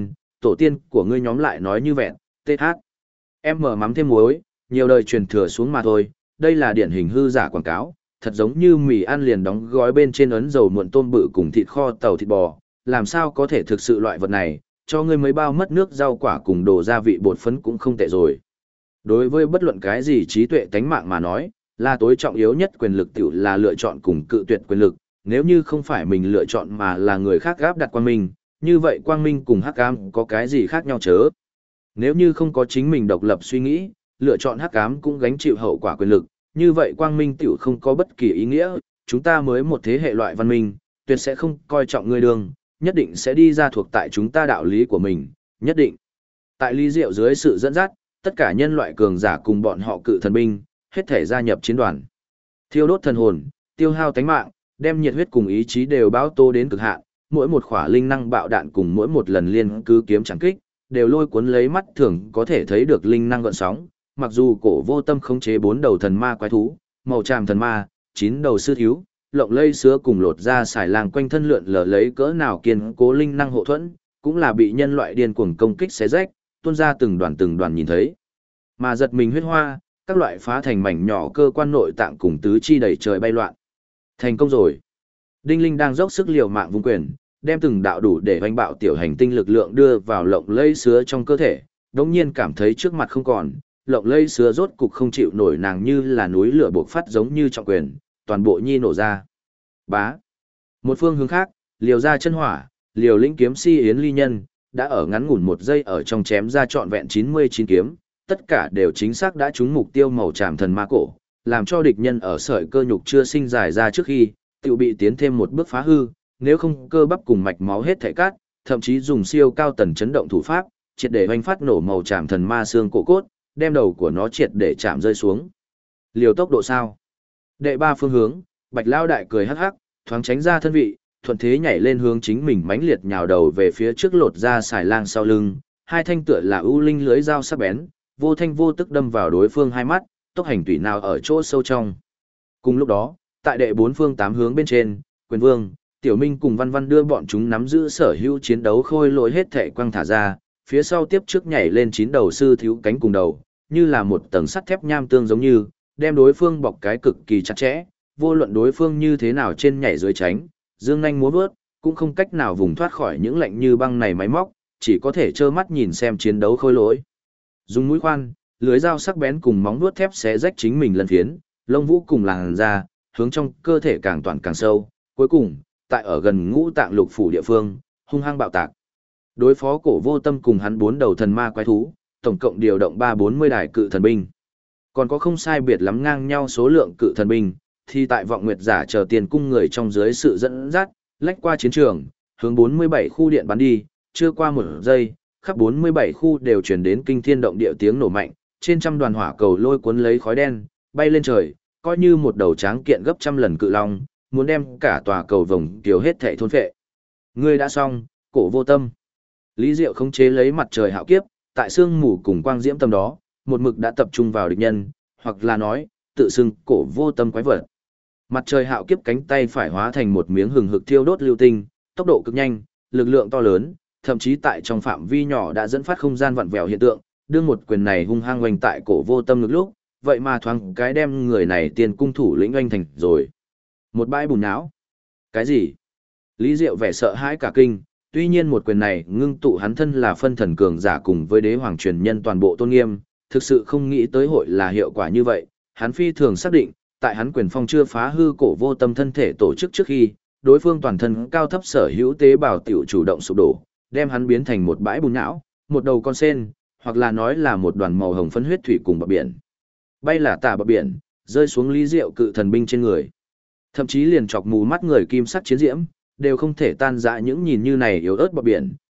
tổ tiên của ngươi nhóm lại nói như vẹn, TH. Em mở mắm thêm muối, nhiều đời truyền thừa xuống mà thôi, đây là điển hình hư giả quảng cáo, thật giống như mì ăn liền đóng gói bên trên ấn dầu muộn tôm bự cùng thịt kho tàu thịt bò, làm sao có thể thực sự loại vật này, cho ngươi mấy bao mất nước rau quả cùng đồ gia vị bột phấn cũng không tệ rồi. Đối với bất luận cái gì trí tuệ tánh mạng mà nói, là tối trọng yếu nhất quyền lực tiểu là lựa chọn cùng cự tuyệt quyền lực, nếu như không phải mình lựa chọn mà là người khác áp đặt quang minh, như vậy quang minh cùng hắc ám có cái gì khác nhau chớ. Nếu như không có chính mình độc lập suy nghĩ, lựa chọn hắc ám cũng gánh chịu hậu quả quyền lực, như vậy quang minh tiểu không có bất kỳ ý nghĩa, chúng ta mới một thế hệ loại văn minh, tuyệt sẽ không coi trọng người đường, nhất định sẽ đi ra thuộc tại chúng ta đạo lý của mình, nhất định. Tại Lý Diệu dưới sự dẫn dắt, tất cả nhân loại cường giả cùng bọn họ cự thần binh, hết thể gia nhập chiến đoàn. Thiêu đốt thần hồn, tiêu hao tánh mạng, đem nhiệt huyết cùng ý chí đều báo tô đến cực hạn, mỗi một khỏa linh năng bạo đạn cùng mỗi một lần liên cứ kiếm chẳng kích, đều lôi cuốn lấy mắt thường có thể thấy được linh năng gợn sóng, mặc dù Cổ Vô Tâm khống chế 4 đầu thần ma quái thú, màu tràm thần ma, 9 đầu sư thiếu, lộng lây sứa cùng lột ra xài lang quanh thân lượn lờ lấy cỡ nào kiên cố linh năng hộ thuẫn, cũng là bị nhân loại điên cuồng công kích xé rách, tuôn ra từng đoàn nhìn thấy. Mà giật mình huyết hoa, các loại phá thành mảnh nhỏ cơ quan nội tạng cùng tứ chi đầy trời bay loạn. Thành công rồi. Đinh Linh đang dốc sức liều mạng vung quyền, đem từng đạo đủ để hoành bạo tiểu hành tinh lực lượng đưa vào lộng lây sứa trong cơ thể, đống nhiên cảm thấy trước mặt không còn, lộng lây sứa rốt cục không chịu nổi nàng như là núi lửa bộc phát giống như trọng quyền, toàn bộ nhi nổ ra. Bá. Một phương hướng khác, liều ra chân hỏa, liều lĩnh kiếm si yến ly nhân, đã ở ngắn ngủn một giây ở trong chém ra trọn vẹn 99 kiếm, tất cả đều chính xác đã trúng mục tiêu màu tràm thần ma cổ, làm cho địch nhân ở sợi cơ nhục chưa sinh dài ra trước khi, tự bị tiến thêm một bước phá hư, nếu không cơ bắp cùng mạch máu hết thảy cát, thậm chí dùng siêu cao tần chấn động thủ pháp, triệt để hoành phát nổ màu tràm thần ma xương cổ cốt, đem đầu của nó triệt để chạm rơi xuống. Liều tốc độ sao? Đệ ba phương hướng, Bạch Lao đại cười hắc hắc, thoáng tránh ra thân vị, thuận thế nhảy lên hướng chính mình mãnh liệt nhào đầu về phía trước lột ra xài lang sau lưng, hai thanh tựa là ưu linh lưới dao sắc bén, vô thanh vô tức đâm vào đối phương hai mắt, tốc hành tùy nào ở chỗ sâu trong. Cùng lúc đó, tại đệ bốn phương tám hướng bên trên, Quyền Vương, Tiểu Minh cùng Văn Văn đưa bọn chúng nắm giữ sở hữu chiến đấu khôi lỗi hết thảy quăng thả ra, phía sau tiếp trước nhảy lên 9 đầu sư thiếu cánh cùng đầu, như là một tầng sắt thép nham tương giống như, đem đối phương bọc cái cực kỳ chặt chẽ, vô luận đối phương như thế nào trên nhảy dưới tránh, dương nhanh múa vớt, cũng không cách nào vùng thoát khỏi những lạnh như băng này máy móc, chỉ có thể trơ mắt nhìn xem chiến đấu khôi lỗi. Dùng mũi khoan, lưới dao sắc bén cùng móng vuốt thép xé rách chính mình lần phiến, lông vũ cùng làn da, hướng trong cơ thể càng toàn càng sâu, cuối cùng, tại ở gần ngũ tạng lục phủ địa phương, hung hăng bạo tạc. Đối phó Cổ Vô Tâm cùng hắn 4 đầu thần ma quái thú, tổng cộng điều động 340 đài cự thần binh. Còn có không sai biệt lắm ngang nhau số lượng cự thần binh, thì tại Vọng Nguyệt Giả chờ tiền cung người trong dưới sự dẫn dắt, lách qua chiến trường, hướng 47 khu điện bắn đi, chưa qua một giây, khắp 47 khu đều truyền đến kinh thiên động địa tiếng nổ mạnh, trên trăm đoàn hỏa cầu lôi cuốn lấy khói đen, bay lên trời, coi như một đầu tráng kiện gấp trăm lần cự long, muốn đem cả tòa cầu vồng kiều hết thảy thôn phệ. Ngươi đã xong, Cổ Vô Tâm. Lý Diệu khống chế lấy mặt trời hạo kiếp, tại sương mù cùng quang diễm tâm đó, một mực đã tập trung vào địch nhân, hoặc là nói, tự xưng Cổ Vô Tâm quái vật. Mặt trời hạo kiếp cánh tay phải hóa thành một miếng hừng hực thiêu đốt lưu tinh, tốc độ cực nhanh, lực lượng to lớn, thậm chí tại trong phạm vi nhỏ đã dẫn phát không gian vặn vẹo hiện tượng, đưa một quyền này hung hăng oanh tại Cổ Vô Tâm ngực lúc, vậy mà thoáng cái đem người này tiền cung thủ lĩnh oanh thành rồi. Một bãi bùn não. Cái gì? Lý Diệu vẻ sợ hãi cả kinh, tuy nhiên một quyền này ngưng tụ hắn thân là phân thần cường giả cùng với đế hoàng truyền nhân toàn bộ tôn nghiêm, thực sự không nghĩ tới hội là hiệu quả như vậy, hắn phi thường xác định, tại hắn quyền phong chưa phá hư Cổ Vô Tâm thân thể tổ chức trước khi, đối phương toàn thân cao thấp sở hữu tế bào tiểu chủ động sụp đổ, đem hắn biến thành một bãi bùn não, một đầu con sen, hoặc là nói là một đoàn màu hồng phấn huyết thủy cùng bọt biển. Bay là tả bọt biển, rơi xuống Lý Diệu cự thần binh trên người. Thậm chí liền chọc mù mắt người kim sắc chiến diễm, đều không thể tan rã những nhìn như này yếu ớt bọt biển,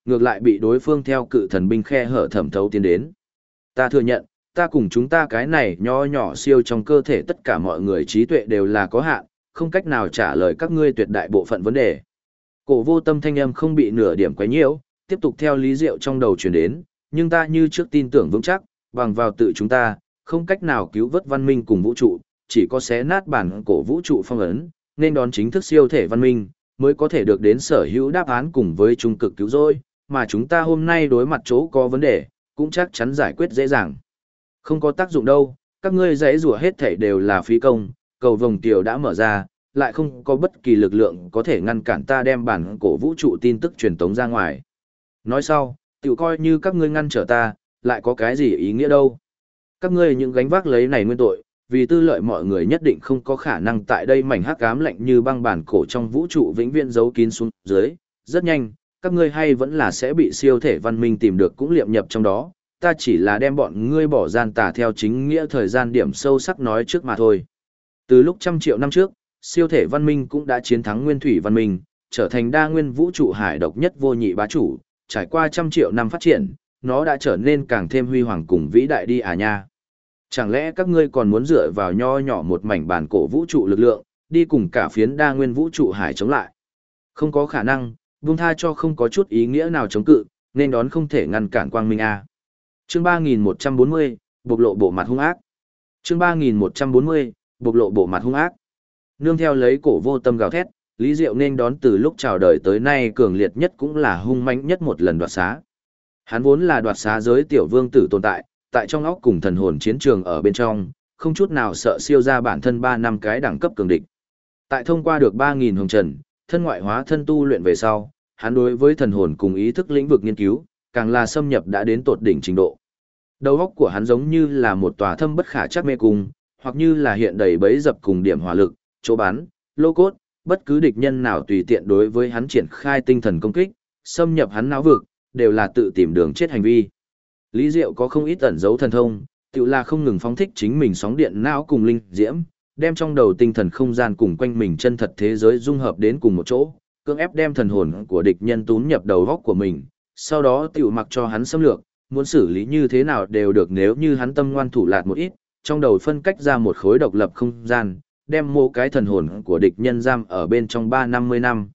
ngược lại bị đối phương theo cự thần binh khe hở thẩm thấu tiến đến. Ta thừa nhận, ta cùng chúng ta cái này nho nhỏ siêu trong cơ thể tất cả mọi người trí tuệ đều là có hạn, không cách nào trả lời các ngươi tuyệt đại bộ phận vấn đề. Cổ vô tâm thanh âm không bị nửa điểm quấy nhiễu, tiếp tục theo lý diệu trong đầu truyền đến, nhưng ta như trước tin tưởng vững chắc, bằng vào tự chúng ta, không cách nào cứu vớt văn minh cùng vũ trụ, chỉ có xé nát bản cổ vũ trụ phong ấn, nên đón chính thức siêu thể văn minh, mới có thể được đến sở hữu đáp án cùng với trung cực cứu rỗi, mà chúng ta hôm nay đối mặt chỗ có vấn đề, cũng chắc chắn giải quyết dễ dàng. Không có tác dụng đâu, các ngươi giãy rủa hết thảy đều là phí công, cầu vồng tiểu đã mở ra, lại không có bất kỳ lực lượng có thể ngăn cản ta đem bản cổ vũ trụ tin tức truyền tống ra ngoài. Nói sau, tiểu coi như các ngươi ngăn trở ta, lại có cái gì ý nghĩa đâu. Các ngươi những gánh vác lấy này nguyên tội, vì tư lợi mọi người nhất định không có khả năng tại đây mảnh hắc ám lạnh như băng bản cổ trong vũ trụ vĩnh viễn giấu kín xuống dưới, rất nhanh, các ngươi hay vẫn là sẽ bị siêu thể văn minh tìm được cũng liệm nhập trong đó, ta chỉ là đem bọn ngươi bỏ gian tà theo chính nghĩa thời gian điểm sâu sắc nói trước mà thôi. Từ lúc trăm triệu năm trước, siêu thể văn minh cũng đã chiến thắng nguyên thủy văn minh, trở thành đa nguyên vũ trụ hải độc nhất vô nhị bá chủ, trải qua trăm triệu năm phát triển, nó đã trở nên càng thêm huy hoàng cùng vĩ đại đi à nha. Chẳng lẽ các ngươi còn muốn dựa vào nho nhỏ một mảnh bản cổ vũ trụ lực lượng, đi cùng cả phiến đa nguyên vũ trụ hải chống lại? Không có khả năng, buông tha cho không có chút ý nghĩa nào chống cự, nên đón không thể ngăn cản quang minh a. Chương 3140, bộc lộ bộ mặt hung ác. Chương 3140, bộc lộ bộ mặt hung ác. Nương theo lấy cổ vô tâm gào thét, Lý Diệu nên đón từ lúc chào đời tới nay cường liệt nhất cũng là hung mãnh nhất một lần đoạt xá. Hắn vốn là đoạt xá giới tiểu vương tử tồn tại, tại trong óc cùng thần hồn chiến trường ở bên trong, không chút nào sợ siêu ra bản thân 3 năm cái đẳng cấp cường địch. Tại thông qua được 3000 hồng trần, thân ngoại hóa thân tu luyện về sau, hắn đối với thần hồn cùng ý thức lĩnh vực nghiên cứu, càng là xâm nhập đã đến tột đỉnh trình độ. Đầu óc của hắn giống như là một tòa thâm bất khả trắc mê cung, hoặc như là hiện đầy bẫy dập cùng điểm hỏa lực, chỗ bắn, lô cốt, bất cứ địch nhân nào tùy tiện đối với hắn triển khai tinh thần công kích, xâm nhập hắn não vực, đều là tự tìm đường chết hành vi. Lý Diệu có không ít ẩn dấu thần thông, tự là không ngừng phóng thích chính mình sóng điện não cùng linh diễm, đem trong đầu tinh thần không gian cùng quanh mình chân thật thế giới dung hợp đến cùng một chỗ, cưỡng ép đem thần hồn của địch nhân tún nhập đầu óc của mình, sau đó tiểu mặc cho hắn xâm lược, muốn xử lý như thế nào đều được nếu như hắn tâm ngoan thủ lạt một ít, trong đầu phân cách ra một khối độc lập không gian, đem mô cái thần hồn của địch nhân giam ở bên trong 350 năm,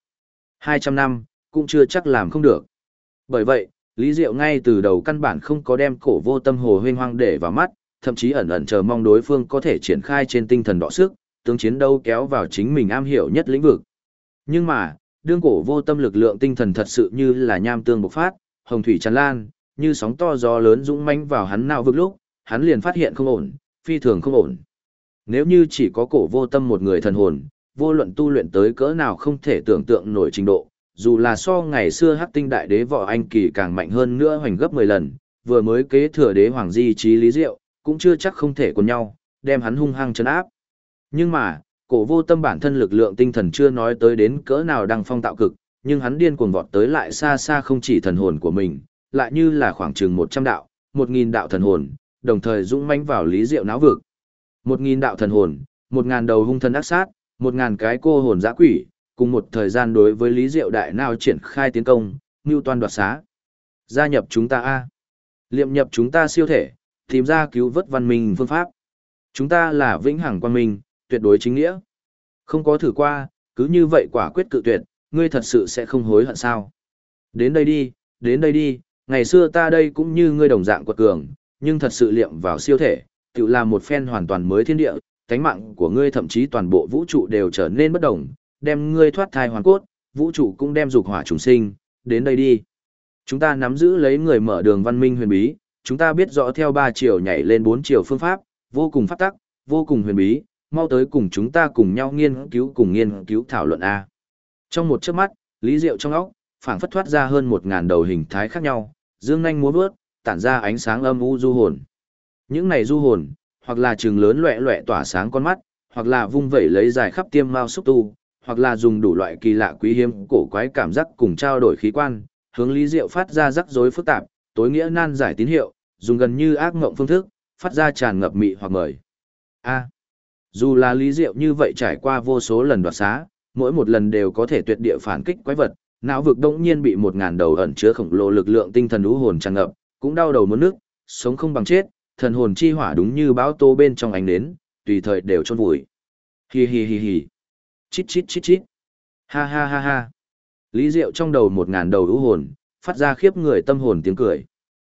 200 năm, cũng chưa chắc làm không được. Bởi vậy, Lý Diệu ngay từ đầu căn bản không có đem cổ vô tâm hồ huynh hoang để vào mắt, thậm chí ẩn ẩn chờ mong đối phương có thể triển khai trên tinh thần đọ sức, tướng chiến đấu kéo vào chính mình am hiểu nhất lĩnh vực. Nhưng mà, đương cổ vô tâm lực lượng tinh thần thật sự như là nham tương bộc phát, hồng thủy tràn lan, như sóng to gió lớn dũng mãnh vào hắn não vực lúc, hắn liền phát hiện không ổn, phi thường không ổn. Nếu như chỉ có cổ vô tâm một người thần hồn, vô luận tu luyện tới cỡ nào không thể tưởng tượng nổi trình độ, dù là so ngày xưa Hắc Tinh Đại Đế Võ Anh Kỳ càng mạnh hơn nữa hoành gấp 10 lần, vừa mới kế thừa đế hoàng di trí Lý Diệu, cũng chưa chắc không thể cùng nhau, đem hắn hung hăng trấn áp. Nhưng mà, cổ vô tâm bản thân lực lượng tinh thần chưa nói tới đến cỡ nào đăng phong tạo cực, nhưng hắn điên cuồng vọt tới lại xa xa không chỉ thần hồn của mình, lại như là khoảng chừng 100 đạo, 1000 đạo thần hồn, đồng thời dũng mãnh vào Lý Diệu não vực. 1000 đạo thần hồn, 1000 đầu hung thần ác sát, 1000 cái cô hồn dã quỷ, cùng một thời gian đối với Lý Diệu đại nào triển khai tiến công, mưu toan đoạt xá. Gia nhập chúng ta a, liệm nhập chúng ta siêu thể, tìm ra cứu vớt văn minh phương pháp. Chúng ta là vĩnh hằng quang minh, tuyệt đối chính nghĩa. Không có thử qua, cứ như vậy quả quyết cự tuyệt, ngươi thật sự sẽ không hối hận sao? Đến đây đi, ngày xưa ta đây cũng như ngươi đồng dạng quật cường, nhưng thật sự liệm vào siêu thể, tự làm một phen hoàn toàn mới thiên địa, cánh mạng của ngươi thậm chí toàn bộ vũ trụ đều trở nên bất đồng, đem ngươi thoát thai hoàn cốt, vũ trụ cũng đem dục hỏa trùng sinh, đến đây đi. Chúng ta nắm giữ lấy người mở đường văn minh huyền bí, chúng ta biết rõ theo 3 chiều nhảy lên 4 chiều phương pháp, vô cùng pháp tắc, vô cùng huyền bí, mau tới cùng chúng ta cùng nhau nghiên cứu thảo luận a. Trong một chớp mắt, Lý Diệu trong óc, phảng phất thoát ra hơn 1000 đầu hình thái khác nhau, dương nhanh múa vớt, tản ra ánh sáng âm u du hồn. Những này du hồn, hoặc là trừng lớn loẹt loẹt tỏa sáng con mắt, hoặc là vung vẩy lấy dài khắp tiêm mao xúc tu, hoặc là dùng đủ loại kỳ lạ quý hiếm cổ quái cảm giác cùng trao đổi khí quan, hướng Lý Diệu phát ra rắc rối phức tạp, tối nghĩa nan giải tín hiệu, dùng gần như ác ngộng phương thức, phát ra tràn ngập mị hoặc mời. A. Dù là Lý Diệu như vậy trải qua vô số lần đoạt xá, mỗi một lần đều có thể tuyệt địa phản kích quái vật, não vực đông nhiên bị 1.000 đầu ẩn chứa khổng lồ lực lượng tinh thần u hồn tràn ngập, cũng đau đầu muốn nước, sống không bằng chết, thần hồn chi hỏa đúng như bão tố bên trong ánh nến, tùy thời đều chôn vùi. Hi hi hi hi. Chít chít chít chít. Ha ha ha ha. Lý Diệu trong đầu 1.000 đầu u hồn, phát ra khiếp người tâm hồn tiếng cười.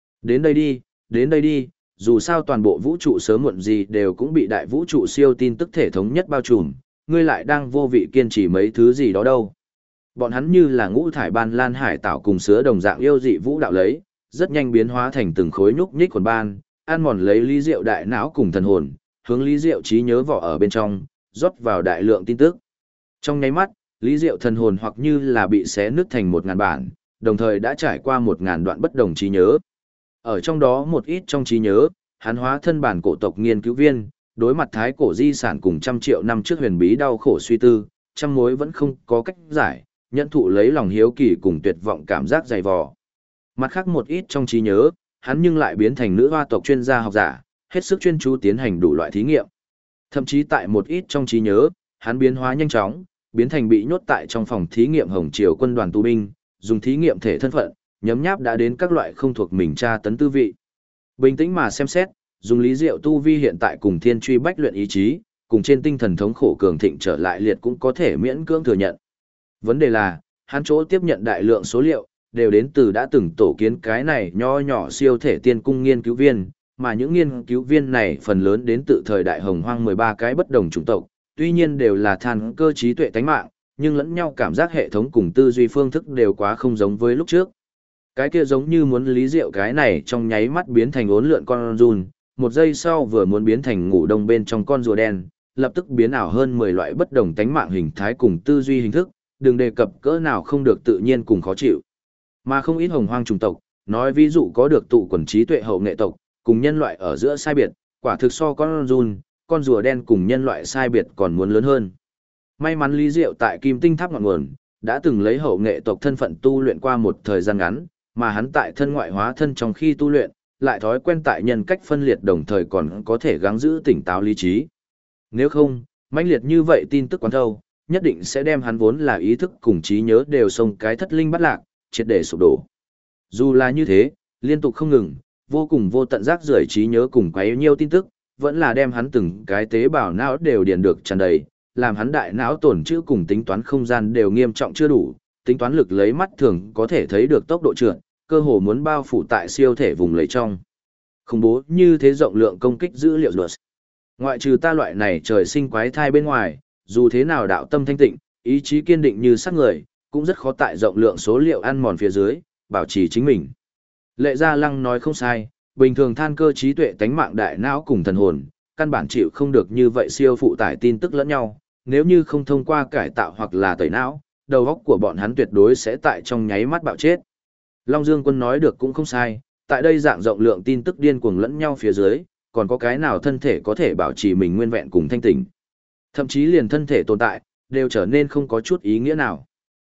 Đến đây đi, dù sao toàn bộ vũ trụ sớm muộn gì đều cũng bị đại vũ trụ siêu tin tức thể thống nhất bao trùm, ngươi lại đang vô vị kiên trì mấy thứ gì đó đâu. Bọn hắn như là ngũ thải ban lan hải tạo cùng sứa đồng dạng yêu dị vũ đạo lấy, rất nhanh biến hóa thành từng khối nhúc nhích quần ban, ăn mòn lấy Lý Diệu đại não cùng thần hồn, hướng Lý Diệu trí nhớ vỏ ở bên trong, rót vào đại lượng tin tức. Trong nháy mắt, Lý Diệu thần hồn hoặc như là bị xé nứt thành 1.000 bản, đồng thời đã trải qua 1.000 đoạn bất đồng trí nhớ. Ở trong đó một ít trong trí nhớ, hắn hóa thân bản cổ tộc nghiên cứu viên, đối mặt thái cổ di sản cùng 100 triệu năm trước huyền bí đau khổ suy tư, trăm mối vẫn không có cách giải, nhận thụ lấy lòng hiếu kỳ cùng tuyệt vọng cảm giác dày vò. Mặt khác một ít trong trí nhớ, hắn nhưng lại biến thành nữ hoa tộc chuyên gia học giả, hết sức chuyên chú tiến hành đủ loại thí nghiệm. Thậm chí tại một ít trong trí nhớ, hắn biến hóa nhanh chóng, biến thành bị nhốt tại trong phòng thí nghiệm Hồng Triều quân đoàn tù binh, dùng thí nghiệm thể thân phận, nhấm nháp đã đến các loại không thuộc mình tra tấn tư vị. Bình tĩnh mà xem xét, dùng Lý Diệu tu vi hiện tại cùng thiên truy bách luyện ý chí, cùng trên tinh thần thống khổ cường thịnh trở lại liệt cũng có thể miễn cưỡng thừa nhận. Vấn đề là, hắn chỗ tiếp nhận đại lượng số liệu, đều đến từ đã từng tổ kiến cái này nho nhỏ siêu thể tiên cung nghiên cứu viên, mà những nghiên cứu viên này phần lớn đến từ thời đại hồng hoang 13 cái bất đồng chủng tộc, tuy nhiên đều là than cơ trí tuệ tánh mạng, nhưng lẫn nhau cảm giác hệ thống cùng tư duy phương thức đều quá không giống với lúc trước. Cái kia giống như muốn Lý Diệu cái này trong nháy mắt biến thành uốn lượn con giun, một giây sau vừa muốn biến thành ngủ đông bên trong con rùa đen, lập tức biến ảo hơn 10 loại bất đồng tánh mạng hình thái cùng tư duy hình thức, đừng đề cập cỡ nào không được tự nhiên cùng khó chịu. Mà không ít hồng hoang chủng tộc, nói ví dụ có được tụ quần trí tuệ hậu nghệ tộc, cùng nhân loại ở giữa sai biệt, quả thực so con giun, con rùa đen cùng nhân loại sai biệt còn muốn lớn hơn. May mắn Lý Diệu tại Kim Tinh Tháp ngọn nguồn, đã từng lấy hậu nghệ tộc thân phận tu luyện qua một thời gian ngắn, mà hắn tại thân ngoại hóa thân trong khi tu luyện, lại thói quen tại nhân cách phân liệt đồng thời còn có thể gắng giữ tỉnh táo lý trí. Nếu không, mãnh liệt như vậy tin tức quán thâu, nhất định sẽ đem hắn vốn là ý thức cùng trí nhớ đều xông cái thất linh bắt lạc, triệt để sụp đổ. Dù là như thế, liên tục không ngừng, vô cùng vô tận rác rưởi trí nhớ cùng quá nhiều tin tức, vẫn là đem hắn từng cái tế bào não đều điền được tràn đầy, làm hắn đại não tổn trữ cùng tính toán không gian đều nghiêm trọng chưa đủ, tính toán lực lấy mắt thường có thể thấy được tốc độ trượt, cơ hồ muốn bao phủ tại siêu thể vùng lấy trong. Khủng bố như thế rộng lượng công kích dữ liệu luật. Ngoại trừ ta loại này trời sinh quái thai bên ngoài, dù thế nào đạo tâm thanh tịnh, ý chí kiên định như sắc người, cũng rất khó tại rộng lượng số liệu ăn mòn phía dưới, bảo trì chính mình. Lệ Gia Lăng nói không sai, bình thường than cơ trí tuệ tánh mạng đại não cùng thần hồn, căn bản chịu không được như vậy siêu phụ tải tin tức lẫn nhau, nếu như không thông qua cải tạo hoặc là tẩy não, đầu óc của bọn hắn tuyệt đối sẽ tại trong nháy mắt bạo chết. Long Dương Quân nói được cũng không sai, tại đây dạng rộng lượng tin tức điên cuồng lẫn nhau phía dưới, còn có cái nào thân thể có thể bảo trì mình nguyên vẹn cùng thanh tỉnh. Thậm chí liền thân thể tồn tại, đều trở nên không có chút ý nghĩa nào.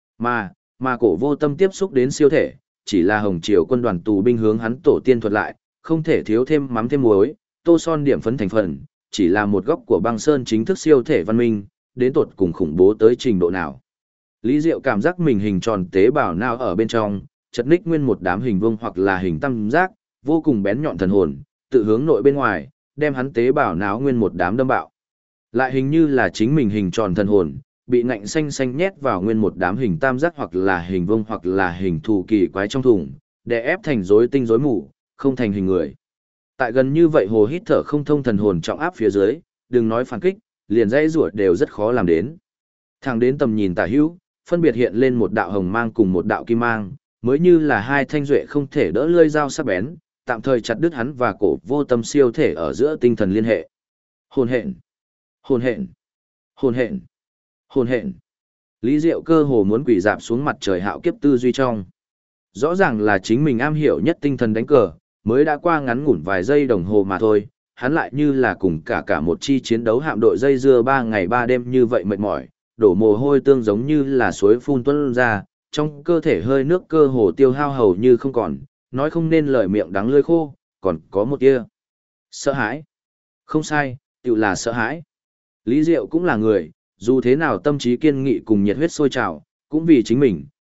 Mà cổ vô tâm tiếp xúc đến siêu thể, chỉ là Hồng Triều quân đoàn tù binh hướng hắn tổ tiên thuật lại, không thể thiếu thêm mắm thêm muối, tô son điểm phấn thành phần, chỉ là một góc của băng sơn chính thức siêu thể văn minh, đến tột cùng khủng bố tới trình độ nào. Lý Diệu cảm giác mình hình tròn tế bào nào ở bên trong, chật ních nguyên một đám hình vuông hoặc là hình tam giác, vô cùng bén nhọn thần hồn, tự hướng nội bên ngoài, đem hắn tế bào não nguyên một đám đâm bạo. Lại hình như là chính mình hình tròn thần hồn, bị ngạnh xanh xanh nhét vào nguyên một đám hình tam giác hoặc là hình vuông hoặc là hình thù kỳ quái trong thùng, để ép thành rối tinh rối mù, không thành hình người. Tại gần như vậy hồ hít thở không thông thần hồn trọng áp phía dưới, đừng nói phản kích, liền dãy rủa đều rất khó làm đến. Thẳng đến tầm nhìn tả hữu, phân biệt hiện lên một đạo hồng mang cùng một đạo kim mang, mới như là hai thanh duệ không thể đỡ lưỡi dao sắc bén, tạm thời chặt đứt hắn và cổ vô tâm siêu thể ở giữa tinh thần liên hệ. Hồn hện, hồn hện, hồn hện, hồn hện. Lý Diệu cơ hồ muốn quỳ dạp xuống mặt trời hạo kiếp tư duy trong. Rõ ràng là chính mình am hiểu nhất tinh thần đánh cờ, mới đã qua ngắn ngủn vài giây đồng hồ mà thôi, hắn lại như là cùng cả một chi chiến đấu hạm đội dây dưa 3 ngày 3 đêm như vậy mệt mỏi, đổ mồ hôi tương giống như là suối phun tuôn ra, trong cơ thể hơi nước cơ hồ tiêu hao hầu như không còn, nói không nên lời miệng đắng lưỡi khô, còn có một tia sợ hãi. Không sai, tự là sợ hãi. Lý Diệu cũng là người, dù thế nào tâm trí kiên nghị cùng nhiệt huyết sôi trào, cũng vì chính mình,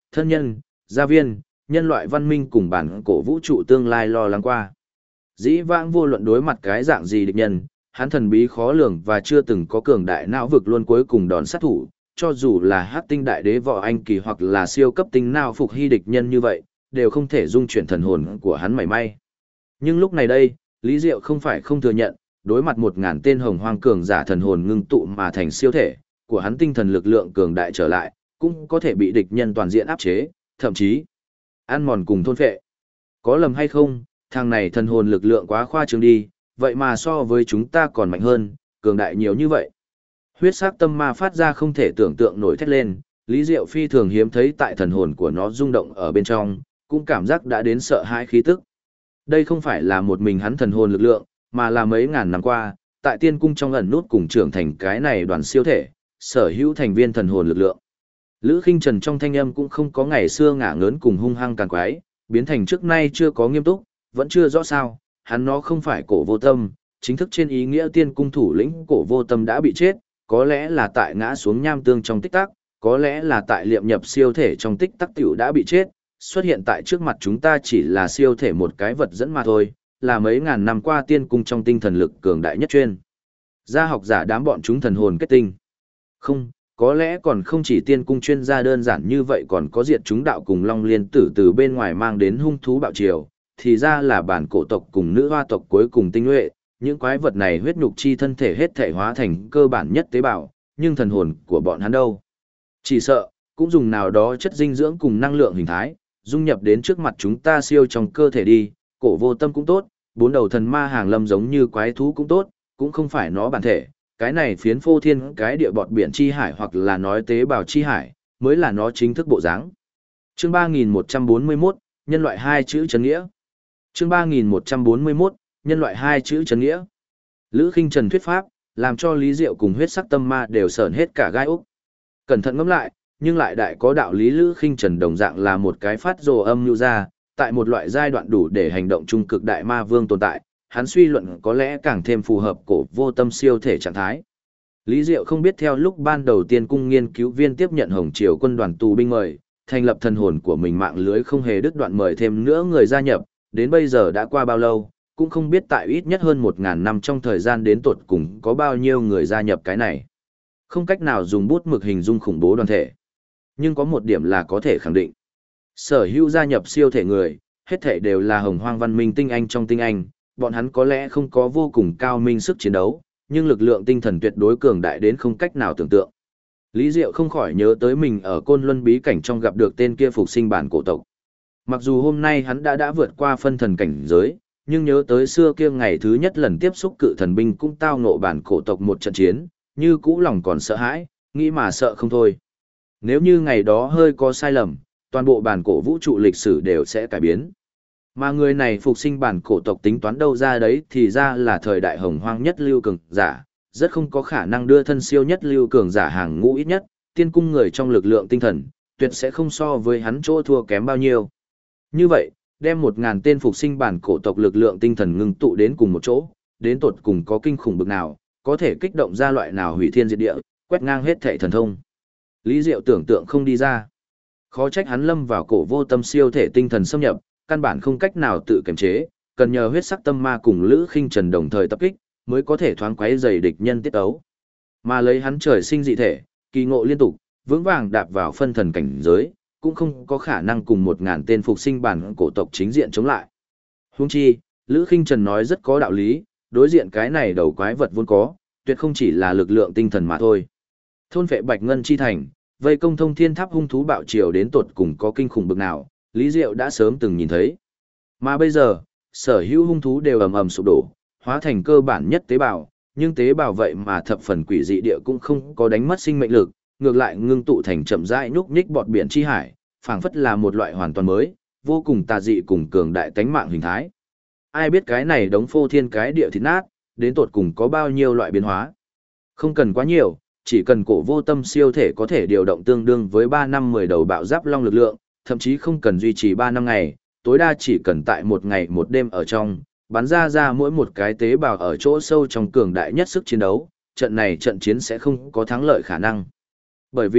thân nhân, gia viên, nhân loại văn minh cùng bản cổ vũ trụ tương lai lo lắng qua. Dĩ vãng vô luận đối mặt cái dạng gì địch nhân, hắn thần bí khó lường và chưa từng có cường đại não vực luôn cuối cùng đòn sát thủ, cho dù là hắc tinh đại đế võ anh kỳ hoặc là siêu cấp tinh não phục hy địch nhân như vậy, đều không thể dung chuyển thần hồn của hắn mảy may. Nhưng lúc này đây, Lý Diệu không phải không thừa nhận, đối mặt 1000 tên hồng hoang cường giả thần hồn ngưng tụ mà thành siêu thể, của hắn tinh thần lực lượng cường đại trở lại, cũng có thể bị địch nhân toàn diện áp chế, thậm chí ăn mòn cùng thôn phệ. Có lầm hay không, thằng này thần hồn lực lượng quá khoa trương đi, vậy mà so với chúng ta còn mạnh hơn, cường đại nhiều như vậy. Huyết sắc tâm ma phát ra không thể tưởng tượng nổi thét lên, Lý Diệu phi thường hiếm thấy tại thần hồn của nó rung động ở bên trong, cũng cảm giác đã đến sợ hãi khí tức. Đây không phải là một mình hắn thần hồn lực lượng, mà là mấy ngàn năm qua, tại tiên cung trong ẩn nút cùng trưởng thành cái này đoàn siêu thể, sở hữu thành viên thần hồn lực lượng. Lữ Khinh Trần trong thanh âm cũng không có ngày xưa ngả ngớn cùng hung hăng càng quái, biến thành trước nay chưa có nghiêm túc, vẫn chưa rõ sao, hắn nó không phải cổ vô tâm, chính thức trên ý nghĩa tiên cung thủ lĩnh cổ vô tâm đã bị chết, có lẽ là tại ngã xuống nham tương trong tích tắc, có lẽ là tại liệm nhập siêu thể trong tích tắc tiểu đã bị chết, xuất hiện tại trước mặt chúng ta chỉ là siêu thể một cái vật dẫn mà thôi, là mấy ngàn năm qua tiên cung trong tinh thần lực cường đại nhất chuyên. Gia học giả đám bọn chúng thần hồn kết tinh. Không, có lẽ còn không chỉ tiên cung chuyên gia đơn giản như vậy, còn có diệt chúng đạo cùng Long Liên Tử từ bên ngoài mang đến hung thú bạo triều, thì ra là bản cổ tộc cùng nữ hoa tộc cuối cùng tinh nhuệ, những quái vật này huyết nhục chi thân thể hết thể hóa thành cơ bản nhất tế bào, nhưng thần hồn của bọn hắn đâu? Chỉ sợ, cũng dùng nào đó chất dinh dưỡng cùng năng lượng hình thái, dung nhập đến trước mặt chúng ta siêu trong cơ thể đi, cổ vô tâm cũng tốt, bốn đầu thần ma hàng lâm giống như quái thú cũng tốt, cũng không phải nó bản thể, cái này phiến phô thiên cái địa bọt biển chi hải hoặc là nói tế bào chi hải, mới là nó chính thức bộ dáng. Chương 3141, nhân loại hai chữ chân nghĩa. Chương 3141, nhân loại hai chữ chân nghĩa. Lữ Khinh Trần thuyết pháp, làm cho Lý Diệu cùng huyết sắc tâm ma đều sởn hết cả gai ốc. Cẩn thận ngẫm lại, nhưng lại đại có đạo lý. Lữ Khinh Trần đồng dạng là một cái phát rồ âm nhu ra, tại một loại giai đoạn đủ để hành động trung cực đại ma vương tồn tại, hắn suy luận có lẽ càng thêm phù hợp cổ vô tâm siêu thể trạng thái. Lý Diệu không biết theo lúc ban đầu tiên cung nghiên cứu viên tiếp nhận Hồng Triều quân đoàn tù binh mời, thành lập thần hồn của mình mạng lưới không hề đứt đoạn mời thêm nữa người gia nhập, đến bây giờ đã qua bao lâu, cũng không biết tại ít nhất hơn 1000 năm trong thời gian đến tột cùng có bao nhiêu người gia nhập cái này. Không cách nào dùng bút mực hình dung khủng bố đoàn thể. Nhưng có một điểm là có thể khẳng định. Sở hữu gia nhập siêu thể người, hết thể đều là hồng hoang văn minh tinh anh trong tinh anh, bọn hắn có lẽ không có vô cùng cao minh sức chiến đấu, nhưng lực lượng tinh thần tuyệt đối cường đại đến không cách nào tưởng tượng. Lý Diệu không khỏi nhớ tới mình ở Côn Luân bí cảnh trong gặp được tên kia phục sinh bản cổ tộc. Mặc dù hôm nay hắn đã vượt qua phân thần cảnh giới, nhưng nhớ tới xưa kia ngày thứ nhất lần tiếp xúc cự thần binh cũng tao ngộ bản cổ tộc một trận chiến, như cũ lòng còn sợ hãi, nghĩ mà sợ không thôi. Nếu như ngày đó hơi có sai lầm, toàn bộ bản cổ vũ trụ lịch sử đều sẽ cải biến. Mà người này phục sinh bản cổ tộc tính toán đâu ra đấy thì ra là thời đại hồng hoang nhất lưu cường giả, rất không có khả năng đưa thân siêu nhất lưu cường giả hàng ngũ ít nhất, tiên cung người trong lực lượng tinh thần, tuyệt sẽ không so với hắn chỗ thua kém bao nhiêu. Như vậy, đem 1000 tên phục sinh bản cổ tộc lực lượng tinh thần ngưng tụ đến cùng một chỗ, đến tột cùng có kinh khủng bực nào, có thể kích động ra loại nào hủy thiên diệt địa, quét ngang hết thảy thần thông. Lý Diệu tưởng tượng không đi ra. Khó trách hắn lâm vào cổ vô tâm siêu thể tinh thần xâm nhập, căn bản không cách nào tự kiềm chế, cần nhờ huyết sắc tâm ma cùng Lữ Khinh Trần đồng thời tập kích, mới có thể thoáng quấy dày địch nhân tiết ấu. Mà lấy hắn trời sinh dị thể, kỳ ngộ liên tục, vững vàng đạp vào phân thần cảnh giới, cũng không có khả năng cùng 1000 tên phục sinh bản cổ tộc chính diện chống lại. Huống chi, Lữ Khinh Trần nói rất có đạo lý, đối diện cái này đầu quái vật vốn có, tuyệt không chỉ là lực lượng tinh thần mà thôi. Thôn phệ Bạch Ngân chi thành, vây công Thông Thiên Tháp hung thú bạo triều đến tột cùng có kinh khủng bực nào, Lý Diệu đã sớm từng nhìn thấy. Mà bây giờ, sở hữu hung thú đều ầm ầm sụp đổ, hóa thành cơ bản nhất tế bào, nhưng tế bào vậy mà thập phần quỷ dị địa cũng không có đánh mất sinh mệnh lực, ngược lại ngưng tụ thành chậm rãi nhúc nhích bọt biển chi hải, phảng phất là một loại hoàn toàn mới, vô cùng tà dị cùng cường đại tánh mạng hình thái. Ai biết cái này đống phô thiên cái địa thịt nát, đến tột cùng có bao nhiêu loại biến hóa. Không cần quá nhiều, chỉ cần cổ vô tâm siêu thể có thể điều động tương đương với 3 năm 10 đầu bạo giáp long lực lượng, thậm chí không cần duy trì 3 năm ngày, tối đa chỉ cần tại một ngày một đêm ở trong, bắn ra mỗi một cái tế bào ở chỗ sâu trong cường đại nhất sức chiến đấu, trận này trận chiến sẽ không có thắng lợi khả năng. Bởi vì,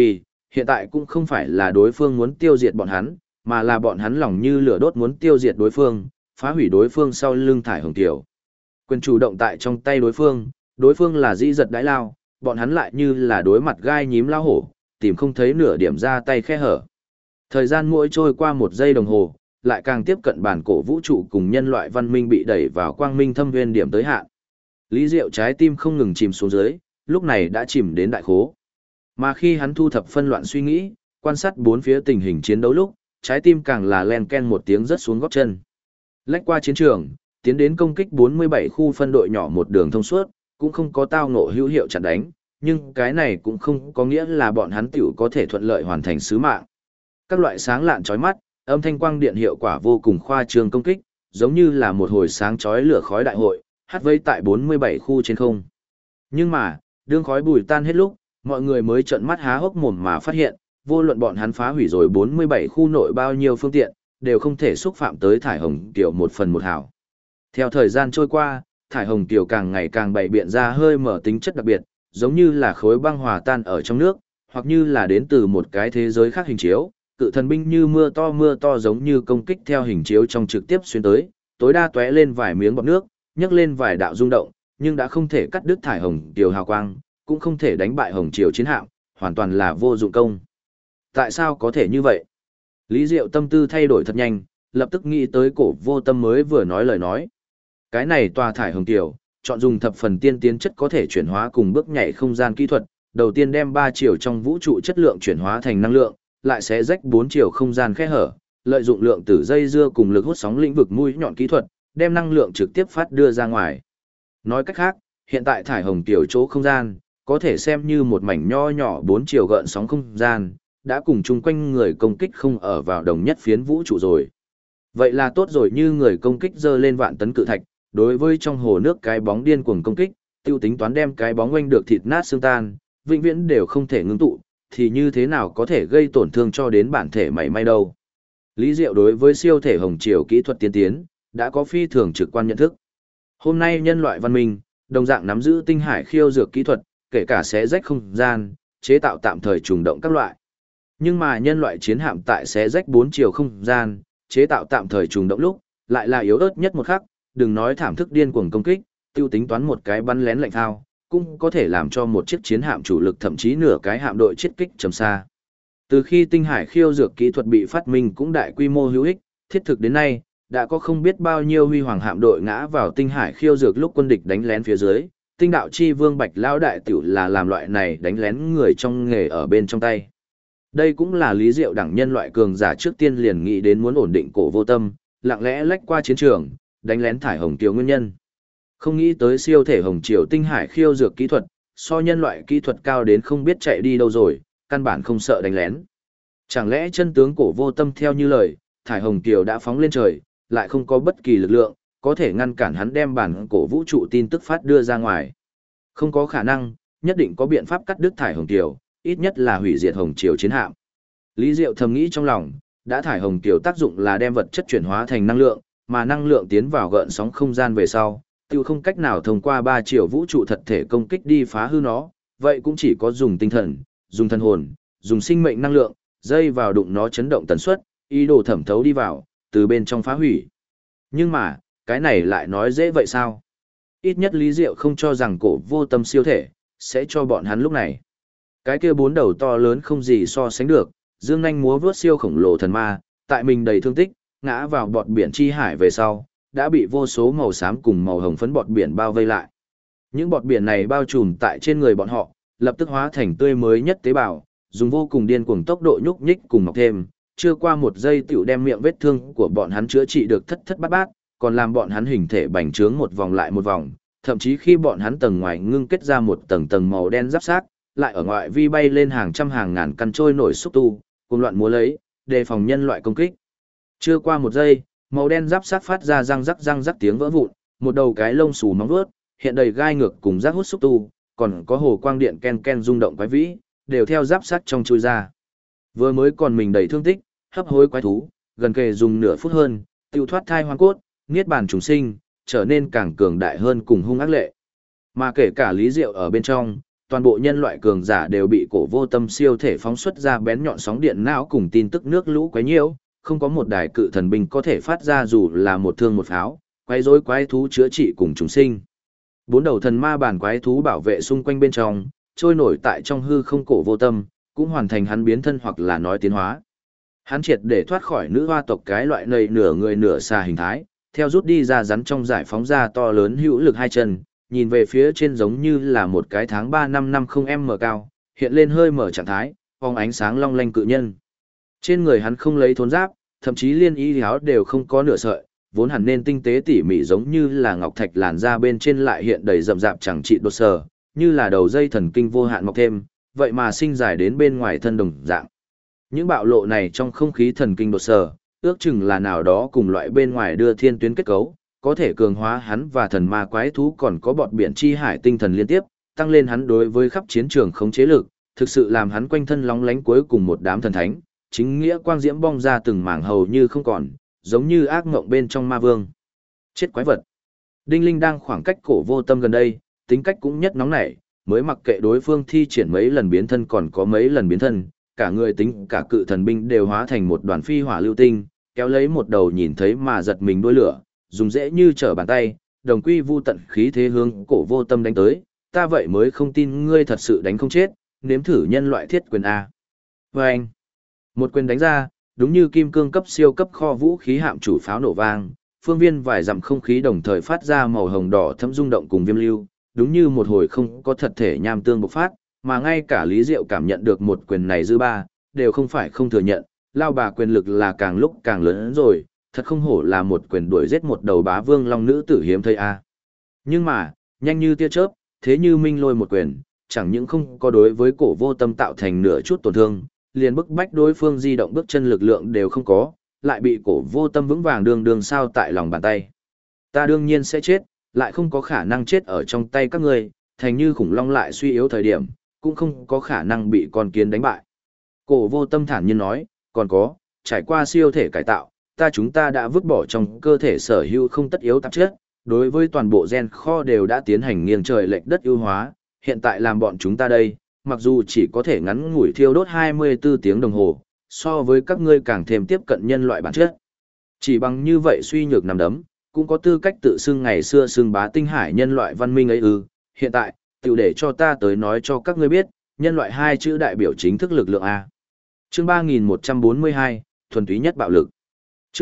hiện tại cũng không phải là đối phương muốn tiêu diệt bọn hắn, mà là bọn hắn lòng như lửa đốt muốn tiêu diệt đối phương, phá hủy đối phương sau lưng thải hồng tiểu. Quyền chủ động tại trong tay đối phương là dĩ giật đái lao, bọn hắn lại như là đối mặt gai nhím lao hổ, tìm không thấy nửa điểm ra tay khe hở. Thời gian mỗi trôi qua 1 giây đồng hồ, lại càng tiếp cận bản cổ vũ trụ cùng nhân loại văn minh bị đẩy vào quang minh thâm nguyên điểm tới hạn. Lý Diệu trái tim không ngừng chìm xuống dưới, lúc này đã chìm đến đại khố. Mà khi hắn thu thập phân loạn suy nghĩ, quan sát bốn phía tình hình chiến đấu lúc, trái tim càng là len ken một tiếng rớt xuống gót chân. Lách qua chiến trường, tiến đến công kích 47 khu phân đội nhỏ một đường thông suốt, cũng không có tao ngộ hữu hiệu chặn đánh, nhưng cái này cũng không có nghĩa là bọn hắn tiểu có thể thuận lợi hoàn thành sứ mạng. Các loại sáng lạn chói mắt, âm thanh quang điện hiệu quả vô cùng khoa trương công kích, giống như là một hồi sáng chói lửa khói đại hội, hát vây tại 47 khu trên không. Nhưng mà, đương khói bùi tan hết lúc, mọi người mới trợn mắt há hốc mồm mà phát hiện, vô luận bọn hắn phá hủy rồi 47 khu nội bao nhiêu phương tiện, đều không thể xúc phạm tới thải hồng kiều 1/1 hào. Theo thời gian trôi qua, thải hồng kiều càng ngày càng bày biện ra hơi mở tính chất đặc biệt, giống như là khối băng hòa tan ở trong nước, hoặc như là đến từ một cái thế giới khác hình chiếu, cự thần binh như mưa to giống như công kích theo hình chiếu trong trực tiếp xuyên tới, tối đa tóe lên vài miếng bọt nước, nhấc lên vài đạo rung động, nhưng đã không thể cắt đứt thải hồng kiều hào quang, cũng không thể đánh bại hồng triều chiến hạm, hoàn toàn là vô dụng công. Tại sao có thể như vậy? Lý Diệu tâm tư thay đổi thật nhanh, lập tức nghĩ tới Cổ Vô Tâm mới vừa nói lời nói. Cái này tòa thải hồng kiều, chọn dùng thập phần tiên tiến chất có thể chuyển hóa cùng bước nhảy không gian kỹ thuật, đầu tiên đem 3 chiều trong vũ trụ chất lượng chuyển hóa thành năng lượng, lại sẽ rách 4 chiều không gian khe hở, lợi dụng lượng tử dây dưa cùng lực hút sóng lĩnh vực mũi nhọn kỹ thuật, đem năng lượng trực tiếp phát đưa ra ngoài. Nói cách khác, hiện tại thải hồng kiều chỗ không gian, có thể xem như một mảnh nho nhỏ 4 chiều gợn sóng không gian, đã cùng chung quanh người công kích không ở vào đồng nhất phiến vũ trụ rồi. Vậy là tốt rồi, như người công kích dơ lên vạn tấn cự thạch, đối với trong hồ nước cái bóng điên cuồng công kích, tiêu tính toán đem cái bóng oanh được thịt nát xương tan, vĩnh viễn đều không thể ngưng tụ, thì như thế nào có thể gây tổn thương cho đến bản thể mảy may đâu. Lý Diệu đối với siêu thể hồng triều kỹ thuật tiên tiến, đã có phi thường trực quan nhận thức. Hôm nay nhân loại văn minh, đồng dạng nắm giữ tinh hải khiêu dược kỹ thuật, kể cả xé rách không gian, chế tạo tạm thời trùng động các loại. Nhưng mà nhân loại chiến hạm tại xé rách 4 chiều không gian, chế tạo tạm thời trùng động lúc, lại là yếu ớt nhất một khắc, đừng nói thảm thức điên cuồng công kích, tiêu tính toán một cái bắn lén lạnh thao, cũng có thể làm cho một chiếc chiến hạm chủ lực thậm chí nửa cái hạm đội chết kích trầm xa. Từ khi tinh hải khiêu dược kỹ thuật bị phát minh cũng đại quy mô hữu ích, thiết thực đến nay, đã có không biết bao nhiêu huy hoàng hạm đội ngã vào tinh hải khiêu dược lúc quân địch đánh lén phía dưới, tinh đạo chi vương Bạch Lão đại tiểu là làm loại này đánh lén người trong nghề ở bên trong tay. Đây cũng là Lý Diệu đẳng nhân loại cường giả trước tiên liền nghĩ đến muốn ổn định Cổ Vô Tâm, lặng lẽ lách qua chiến trường, đánh lén thải hồng kiều nguyên nhân. Không nghĩ tới siêu thể hồng triều tinh hải khiêu dược kỹ thuật, so nhân loại kỹ thuật cao đến không biết chạy đi đâu rồi, căn bản không sợ đánh lén. Chẳng lẽ chân tướng Cổ Vô Tâm theo như lời, thải hồng kiều đã phóng lên trời, lại không có bất kỳ lực lượng, có thể ngăn cản hắn đem bản cổ vũ trụ tin tức phát đưa ra ngoài. Không có khả năng, nhất định có biện pháp cắt đứt thải hồng kiều, ít nhất là hủy diệt hồng triều chiến hạm. Lý Diệu thầm nghĩ trong lòng, đã thải hồng kiều tác dụng là đem vật chất chuyển hóa thành năng lượng, mà năng lượng tiến vào gợn sóng không gian về sau, tiêu không cách nào thông qua 3 chiều vũ trụ thật thể công kích đi phá hư nó, vậy cũng chỉ có dùng tinh thần, dùng thân hồn, dùng sinh mệnh năng lượng, dây vào đụng nó chấn động tần suất, ý đồ thẩm thấu đi vào, từ bên trong phá hủy. Nhưng mà, cái này lại nói dễ vậy sao? Ít nhất Lý Diệu không cho rằng Cổ Vô Tâm siêu thể, sẽ cho bọn hắn lúc này. Cái kia 4 đầu to lớn không gì so sánh được, dương nhanh múa vướt siêu khổng lồ thần ma, tại mình đầy thương tích, ngã vào bọt biển chi hải về sau, đã bị vô số màu xám cùng màu hồng phấn bọt biển bao vây lại. Những bọt biển này bao trùm tại trên người bọn họ, lập tức hóa thành tươi mới nhất tế bào, dùng vô cùng điên cuồng tốc độ nhúc nhích cùng mọc thêm, chưa qua 1 giây tiểu đem miệng vết thương của bọn hắn chữa trị được thất thất bát bát, còn làm bọn hắn hình thể bành trướng một vòng lại một vòng, thậm chí khi bọn hắn tầng ngoài ngưng kết ra một tầng tầng màu đen giáp xác, lại ở ngoại vi bay lên hàng trăm hàng ngàn căn trôi nổi xúc tu, cùng loạn múa lấy, đề phòng nhân loại công kích. Chưa qua 1 giây, màu đen giáp xác phát ra răng rắc tiếng vỡ vụn, một đầu cái lông xù móng vuốt, hiện đầy gai ngược cùng rác hút xúc tu, còn có hồ quang điện ken ken rung động quái vĩ, đều theo giáp xác trong chui ra. Vừa mới còn mình đầy thương tích, hấp hối quái thú, gần kề dùng nửa phút hơn, tiêu thoát thai hoang cốt, niết bàn trùng sinh, trở nên càng cường đại hơn cùng hung ác lệ. Mà kể cả Lý Diệu ở bên trong, toàn bộ nhân loại cường giả đều bị Cổ Vô Tâm siêu thể phóng xuất ra bén nhọn sóng điện não cùng tin tức nước lũ quấy nhiễu, không có một đài cự thần binh có thể phát ra dù là một thương một pháo, quấy rối quái thú chữa trị cùng chúng sinh. Bốn đầu thần ma bản quái thú bảo vệ xung quanh bên trong, trôi nổi tại trong hư không Cổ Vô Tâm, cũng hoàn thành hắn biến thân hoặc là nói tiến hóa. Hắn triệt để thoát khỏi nữ hoa tộc cái loại nầy nửa người nửa xà hình thái, theo rút đi ra rắn trong giải phóng ra to lớn hữu lực hai chân, nhìn về phía trên giống như là một cái tháng 3 năm 50m cao, hiện lên hơi mở trạng thái, phóng ánh sáng long lanh cự nhân. Trên người hắn không lấy thốn giáp, thậm chí liên y áo đều không có nửa sợi, vốn hẳn nên tinh tế tỉ mỉ giống như là ngọc thạch làn da bên trên lại hiện đầy rậm rạp chẳng trị đột sờ, như là đầu dây thần kinh vô hạn mọc thêm, vậy mà sinh dài đến bên ngoài thân đồng dạng. Những bạo lộ này trong không khí thần kinh đột sờ, ước chừng là nào đó cùng loại bên ngoài đưa thiên tuyến kết cấu, có thể cường hóa hắn và thần ma quái thú còn có bọt biển chi hải tinh thần liên tiếp, tăng lên hắn đối với khắp chiến trường khống chế lực, thực sự làm hắn quanh thân lóng lánh cuối cùng một đám thần thánh, chính nghĩa quang diễm bong ra từng mảng hầu như không còn, giống như ác mộng bên trong ma vương. Chết quái vật. Đinh Linh đang khoảng cách Cổ Vô Tâm gần đây, tính cách cũng nhất nóng nảy, mới mặc kệ đối phương thi triển mấy lần biến thân còn có mấy lần biến thân, cả người tính cả cự thần binh đều hóa thành một đoàn phi hỏa lưu tinh, kéo lấy một đầu nhìn thấy mà giật mình đuôi lửa, dùng dễ như trở bàn tay, đồng quy vu tận khí thế hướng Cổ Vô Tâm đánh tới, ta vậy mới không tin ngươi thật sự đánh không chết, nếm thử nhân loại thiết quyền A. Và anh, một quyền đánh ra, đúng như kim cương cấp siêu cấp kho vũ khí hạm chủ pháo nổ vang, phương viên vài dặm không khí đồng thời phát ra màu hồng đỏ thấm rung động cùng viêm lưu, đúng như một hồi không có thật thể nham tương bộc phát, mà ngay cả Lý Diệu cảm nhận được một quyền này dư ba, đều không phải không thừa nhận, lao bà quyền lực là càng lúc càng lớn hơn rồi, thật không hổ là một quyền đuổi giết một đầu bá vương long nữ tử hiếm thấy a. Nhưng mà, nhanh như tia chớp, thế như minh lôi một quyền, chẳng những không có đối với Cổ Vô Tâm tạo thành nửa chút tổn thương, liền bức bách đối phương di động bước chân lực lượng đều không có, lại bị Cổ Vô Tâm vững vàng đường sao tại lòng bàn tay. Ta đương nhiên sẽ chết, lại không có khả năng chết ở trong tay các ngươi, thành như khủng long lại suy yếu thời điểm, cũng không có khả năng bị con kiến đánh bại. Cổ Vô Tâm thản nhiên nói, còn có, trải qua siêu thể cải tạo, chúng ta đã vứt bỏ trong cơ thể sở hữu không tất yếu tạp chất, đối với toàn bộ gen kho đều đã tiến hành nghiêng trời lệch đất ưu hóa, hiện tại làm bọn chúng ta đây, mặc dù chỉ có thể ngắn ngủi thiêu đốt 24 tiếng đồng hồ, so với các ngươi càng thêm tiếp cận nhân loại bản chất. Chỉ bằng như vậy suy nhược nằm đấm, cũng có tư cách tự xưng ngày xưa xưng bá tinh hải nhân loại văn minh ấy ư, hiện tại, tiểu để cho ta tới nói cho các ngươi biết, nhân loại hai chữ đại biểu chính thức lực lượng A. Chương 3142, thuần túy nhất bạo lực. Chương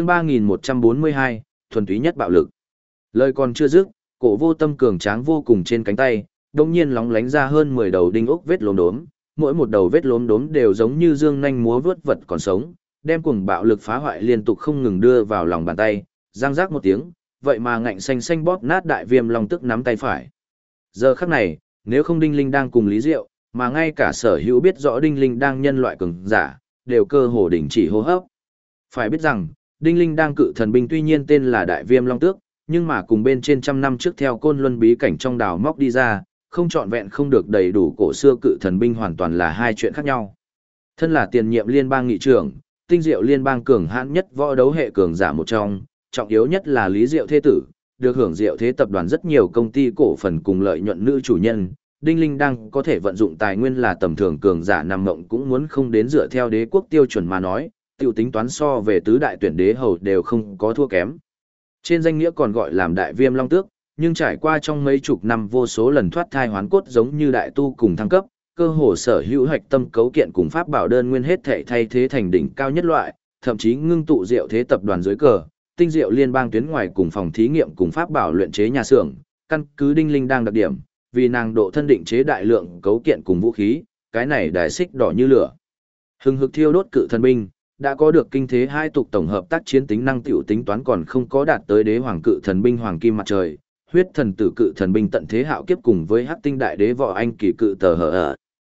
3142, thuần túy nhất bạo lực. Lời còn chưa dứt, Cổ Vô Tâm cường tráng vô cùng trên cánh tay, đột nhiên lóng lánh ra hơn 10 đầu đinh ốc vết lốm đốm, mỗi một đầu vết lốm đốm đều giống như dương nhanh múa vớt vật còn sống, đem cuồng bạo lực phá hoại liên tục không ngừng đưa vào lòng bàn tay, răng rác một tiếng, vậy mà ngạnh xanh xanh bóp nát đại viêm long tức nắm tay phải. Giờ khắc này, nếu không Đinh Linh đang cùng Lý Diệu, mà ngay cả sở hữu biết rõ Đinh Linh đang nhân loại cường giả, đều cơ hồ đình chỉ hô hấp. Phải biết rằng, Đinh Linh đang cự thần binh tuy nhiên tên là Đại Viêm Long Tước, nhưng mà cùng bên trên trăm năm trước theo Côn Luân bí cảnh trong đào móc đi ra, không trọn vẹn không được đầy đủ cổ xưa cự thần binh hoàn toàn là hai chuyện khác nhau. Thân là tiền nhiệm liên bang nghị trưởng, tinh diệu liên bang cường hãn nhất võ đấu hệ cường giả một trong, trọng yếu nhất là Lý Diệu thế tử, được hưởng Diệu thế tập đoàn rất nhiều công ty cổ phần cùng lợi nhuận nữ chủ nhân. Đinh Linh đang có thể vận dụng tài nguyên là tầm thường cường giả nằm mộng cũng muốn không đến dựa theo đế quốc tiêu chuẩn mà nói, tiểu tính toán so về tứ đại tuyển đế hầu đều không có thua kém. Trên danh nghĩa còn gọi làm Đại Viêm Long Tước, nhưng trải qua trong mấy chục năm vô số lần thoát thai hoán cốt giống như đại tu cùng thăng cấp, cơ hồ sở hữu hạch tâm cấu kiện cùng pháp bảo đơn nguyên hết thể thay thế thành đỉnh cao nhất loại, thậm chí ngưng tụ Diệu thế tập đoàn dưới cờ, tinh diệu liên bang tuyến ngoài cùng phòng thí nghiệm cùng pháp bảo luyện chế nhà xưởng, căn cứ Đinh Linh đang đặc điểm, vì nàng độ thân định chế đại lượng cấu kiện cùng vũ khí, cái này đài xích đỏ như lửa. Hừng hực thiêu đốt cự thần binh, đã có được kinh thế hai tục tổng hợp tác chiến tính năng tiểu tính toán còn không có đạt tới đế hoàng cự thần binh hoàng kim mặt trời, huyết thần tử cự thần binh tận thế hạo kiếp cùng với hắc tinh đại đế võ anh kỳ cự tờ hở ở.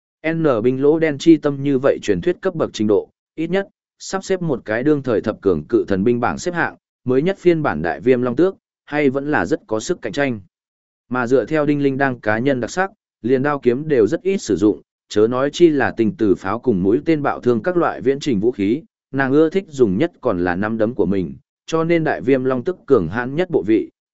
N binh lỗ đen chi tâm như vậy truyền thuyết cấp bậc trình độ, ít nhất, sắp xếp một cái đương thời thập cường cự thần binh bảng xếp hạng, mới nhất phiên bản Đại Viêm Long Tước, hay vẫn là rất có sức cạnh tranh. Mà dựa theo Đinh Linh đang cá nhân đặc sắc, liền đao kiếm đều rất ít sử dụng, chớ nói chi là tình tử pháo cùng mũi tên bạo thương các loại viễn trình vũ khí, nàng ưa thích dùng nhất còn là nắm đấm của mình, cho nên Đại Viêm Long Tước cường hãn nhất bộ vị,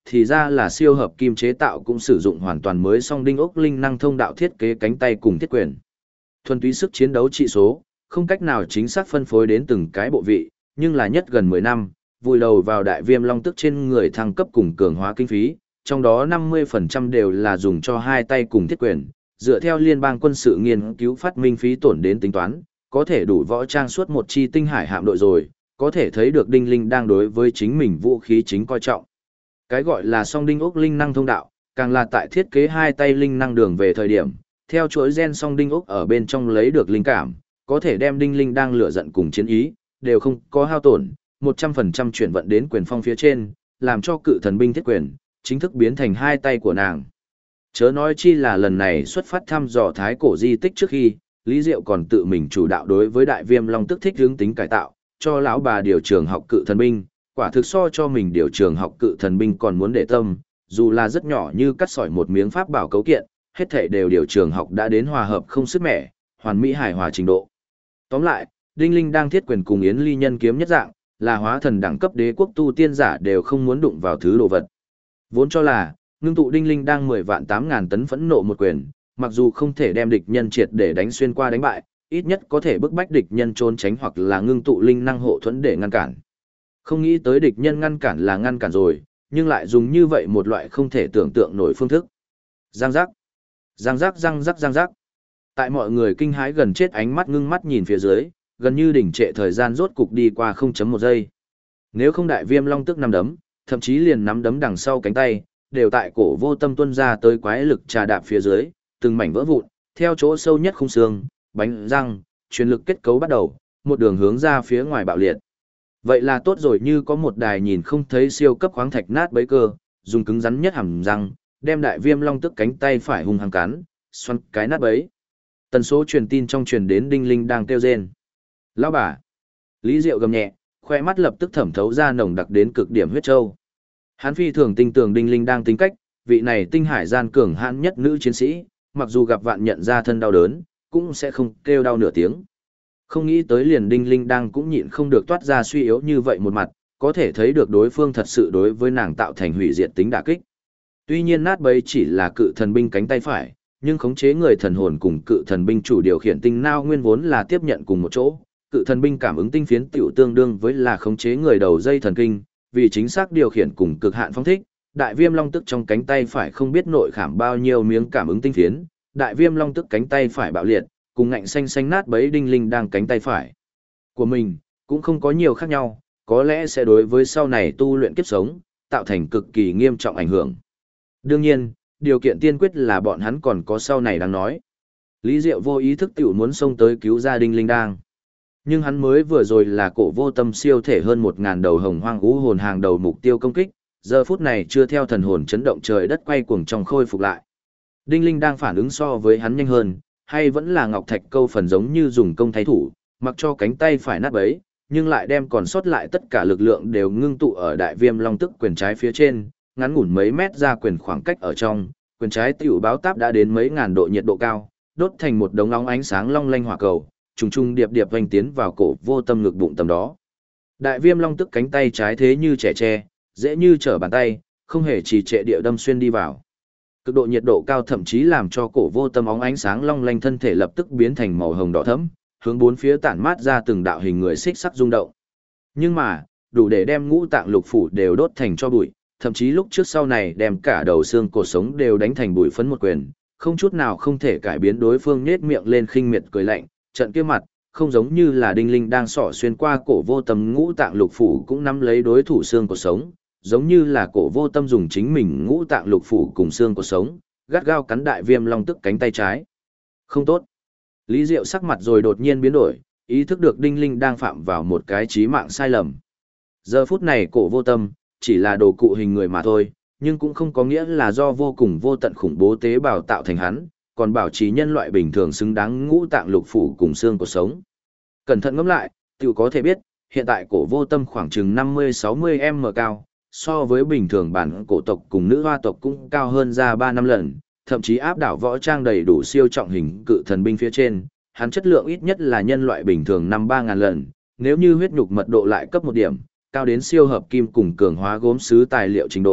thì ra là siêu hợp kim chế tạo cũng sử dụng hoàn toàn mới song đinh ốc linh năng thông đạo thiết kế cánh tay cùng thiết quyền. Thuần túy sức chiến đấu trị số, không cách nào chính xác phân phối đến từng cái bộ vị, nhưng là nhất gần 10 năm, vùi đầu vào đại viêm long tức trên người thăng cấp cùng cường hóa kinh phí, trong đó 50% đều là dùng cho hai tay cùng thiết quyền, dựa theo liên bang quân sự nghiên cứu phát minh phí tổn đến tính toán, có thể đủ võ trang suốt một chi tinh hải hạm đội rồi, có thể thấy được Đinh Linh đang đối với chính mình vũ khí chính coi trọng. Cái gọi là song đinh ốc linh năng thông đạo, càng là tại thiết kế hai tay linh năng đường về thời điểm, theo chuỗi gen song đinh ốc ở bên trong lấy được linh cảm, có thể đem Đinh Linh đang lửa giận cùng chiến ý, đều không có hao tổn, 100% chuyển vận đến quyền phong phía trên, làm cho cự thần binh thiết quyền, chính thức biến thành hai tay của nàng. Chớ nói chi là lần này xuất phát thăm dò thái cổ di tích trước khi, Lý Diệu còn tự mình chủ đạo đối với đại viêm long tức thích hướng tính cải tạo, cho lão bà điều trường học cự thần binh, quả thực so cho mình điều trường học cự thần binh còn muốn để tâm, dù là rất nhỏ như cắt sỏi một miếng pháp bảo cấu kiện, hết thảy đều điều trường học đã đến hòa hợp không sức mẻ, hoàn mỹ hài hòa trình độ. Tóm lại, Đinh Linh đang thiết quyền cùng Yến Ly nhân kiếm nhất dạng, là hóa thần đẳng cấp đế quốc tu tiên giả đều không muốn đụng vào thứ đồ vật. Vốn cho là, ngưng tụ Đinh Linh đang 10 vạn 8.000 tấn phẫn nộ một quyền, mặc dù không thể đem địch nhân triệt để đánh xuyên qua đánh bại, ít nhất có thể bức bách địch nhân trốn tránh hoặc là ngưng tụ linh năng hộ thuẫn để ngăn cản. Không nghĩ tới địch nhân ngăn cản là ngăn cản rồi, nhưng lại dùng như vậy một loại không thể tưởng tượng nổi phương thức. Giang giác, giang giác, giang giác, giang giác. Tại mọi người kinh hãi gần chết ánh mắt ngưng mắt nhìn phía dưới, gần như đỉnh trệ thời gian rốt cục đi qua 0.1 giây. Nếu không đại viêm long tức nắm đấm, thậm chí liền nắm đấm đằng sau cánh tay, đều tại cổ vô tâm tuân ra tới quái lực trà đạp phía dưới, từng mảnh vỡ vụn, theo chỗ sâu nhất khung xương, bánh răng, truyền lực kết cấu bắt đầu, một đường hướng ra phía ngoài bạo liệt. Vậy là tốt rồi, như có một đài nhìn không thấy siêu cấp khoáng thạch nát bấy cơ, dùng cứng rắn nhất hàm răng, đem đại viêm long tức cánh tay phải hung hăng cắn, xoắn cái nát bấy. Tần số truyền tin trong truyền đến Đinh Linh đang kêu rên. Lão bà. Lý Diệu gầm nhẹ, khoe mắt lập tức thẩm thấu ra nồng đặc đến cực điểm huyết châu. Hắn phi thường tin tưởng Đinh Linh đang tính cách, vị này tinh hải gian cường hãn nhất nữ chiến sĩ, mặc dù gặp vạn nhận ra thân đau đớn, cũng sẽ không kêu đau nửa tiếng. Không nghĩ tới liền Đinh Linh đang cũng nhịn không được toát ra suy yếu như vậy một mặt, có thể thấy được đối phương thật sự đối với nàng tạo thành hủy diệt tính đả kích. Tuy nhiên nát bấy chỉ là cự thần binh cánh tay phải, nhưng khống chế người thần hồn cùng cự thần binh chủ điều khiển tinh nao nguyên vốn là tiếp nhận cùng một chỗ. Cự thần binh cảm ứng tinh phiến tiểu tương đương với là khống chế người đầu dây thần kinh, vì chính xác điều khiển cùng cực hạn phong thích, đại viêm long tức trong cánh tay phải không biết nội khảm bao nhiêu miếng cảm ứng tinh phiến, đại viêm long tức cánh tay phải bạo liệt, cùng ngạnh xanh xanh nát bấy Đinh Linh đang cánh tay phải của mình, cũng không có nhiều khác nhau, có lẽ sẽ đối với sau này tu luyện kiếp sống, tạo thành cực kỳ nghiêm trọng ảnh hưởng. Đương nhiên, điều kiện tiên quyết là bọn hắn còn có sau này đang nói. Lý Diệu vô ý thức tiểu muốn xông tới cứu gia Đinh Linh đang. Nhưng hắn mới vừa rồi là cổ vô tâm siêu thể hơn 1.000 đầu hồng hoang ngũ hồn hàng đầu mục tiêu công kích, giờ phút này chưa theo thần hồn chấn động trời đất quay cuồng trong khôi phục lại. Đinh Linh đang phản ứng so với hắn nhanh hơn, hay vẫn là ngọc thạch câu phần giống như dùng công thay thủ, mặc cho cánh tay phải nát bấy, nhưng lại đem còn sót lại tất cả lực lượng đều ngưng tụ ở đại viêm long tức quyền trái phía trên, ngắn ngủn mấy mét ra quyền khoảng cách ở trong, quyền trái tiểu báo táp đã đến mấy ngàn độ nhiệt độ cao, đốt thành một đống óng ánh sáng long lanh hỏa cầu, trùng trùng điệp điệp vành tiến vào cổ vô tâm ngực bụng tầm đó. Đại viêm long tức cánh tay trái thế như trẻ tre, dễ như trở bàn tay, không hề trì trệ địa đâm xuyên đi vào. Cực độ nhiệt độ cao thậm chí làm cho cổ vô tâm óng ánh sáng long lanh thân thể lập tức biến thành màu hồng đỏ thẫm, hướng bốn phía tản mát ra từng đạo hình người xích sắc rung động. Nhưng mà, đủ để đem ngũ tạng lục phủ đều đốt thành cho bụi, thậm chí lúc trước sau này đem cả đầu xương cột sống đều đánh thành bụi phấn một quyền, không chút nào không thể cải biến đối phương nhếch miệng lên khinh miệt cười lạnh, trận kia mặt, không giống như là Đinh Linh đang xỏ xuyên qua cổ vô tâm ngũ tạng lục phủ cũng nắm lấy đối thủ xương cột sống, giống như là cổ vô tâm dùng chính mình ngũ tạng lục phủ cùng xương cột sống, gắt gao cắn đại viêm long tức cánh tay trái. Không tốt. Lý Diệu sắc mặt rồi đột nhiên biến đổi, ý thức được Đinh Linh đang phạm vào một cái chí mạng sai lầm. Giờ phút này cổ vô tâm, chỉ là đồ cụ hình người mà thôi, nhưng cũng không có nghĩa là do vô cùng vô tận khủng bố tế bào tạo thành hắn, còn bảo trì nhân loại bình thường xứng đáng ngũ tạng lục phủ cùng xương cột sống. Cẩn thận ngẫm lại, tiểu có thể biết, hiện tại cổ vô tâm khoảng chừng 50-60m cao, so với bình thường bản cổ tộc cùng nữ hoa tộc cũng cao hơn ra 3-5 lần, thậm chí áp đảo võ trang đầy đủ siêu trọng hình cự thần binh phía trên, hắn chất lượng ít nhất là nhân loại bình thường 5-3 ngàn lần, nếu như huyết nhục mật độ lại cấp một điểm, cao đến siêu hợp kim cùng cường hóa gốm sứ tài liệu trình độ,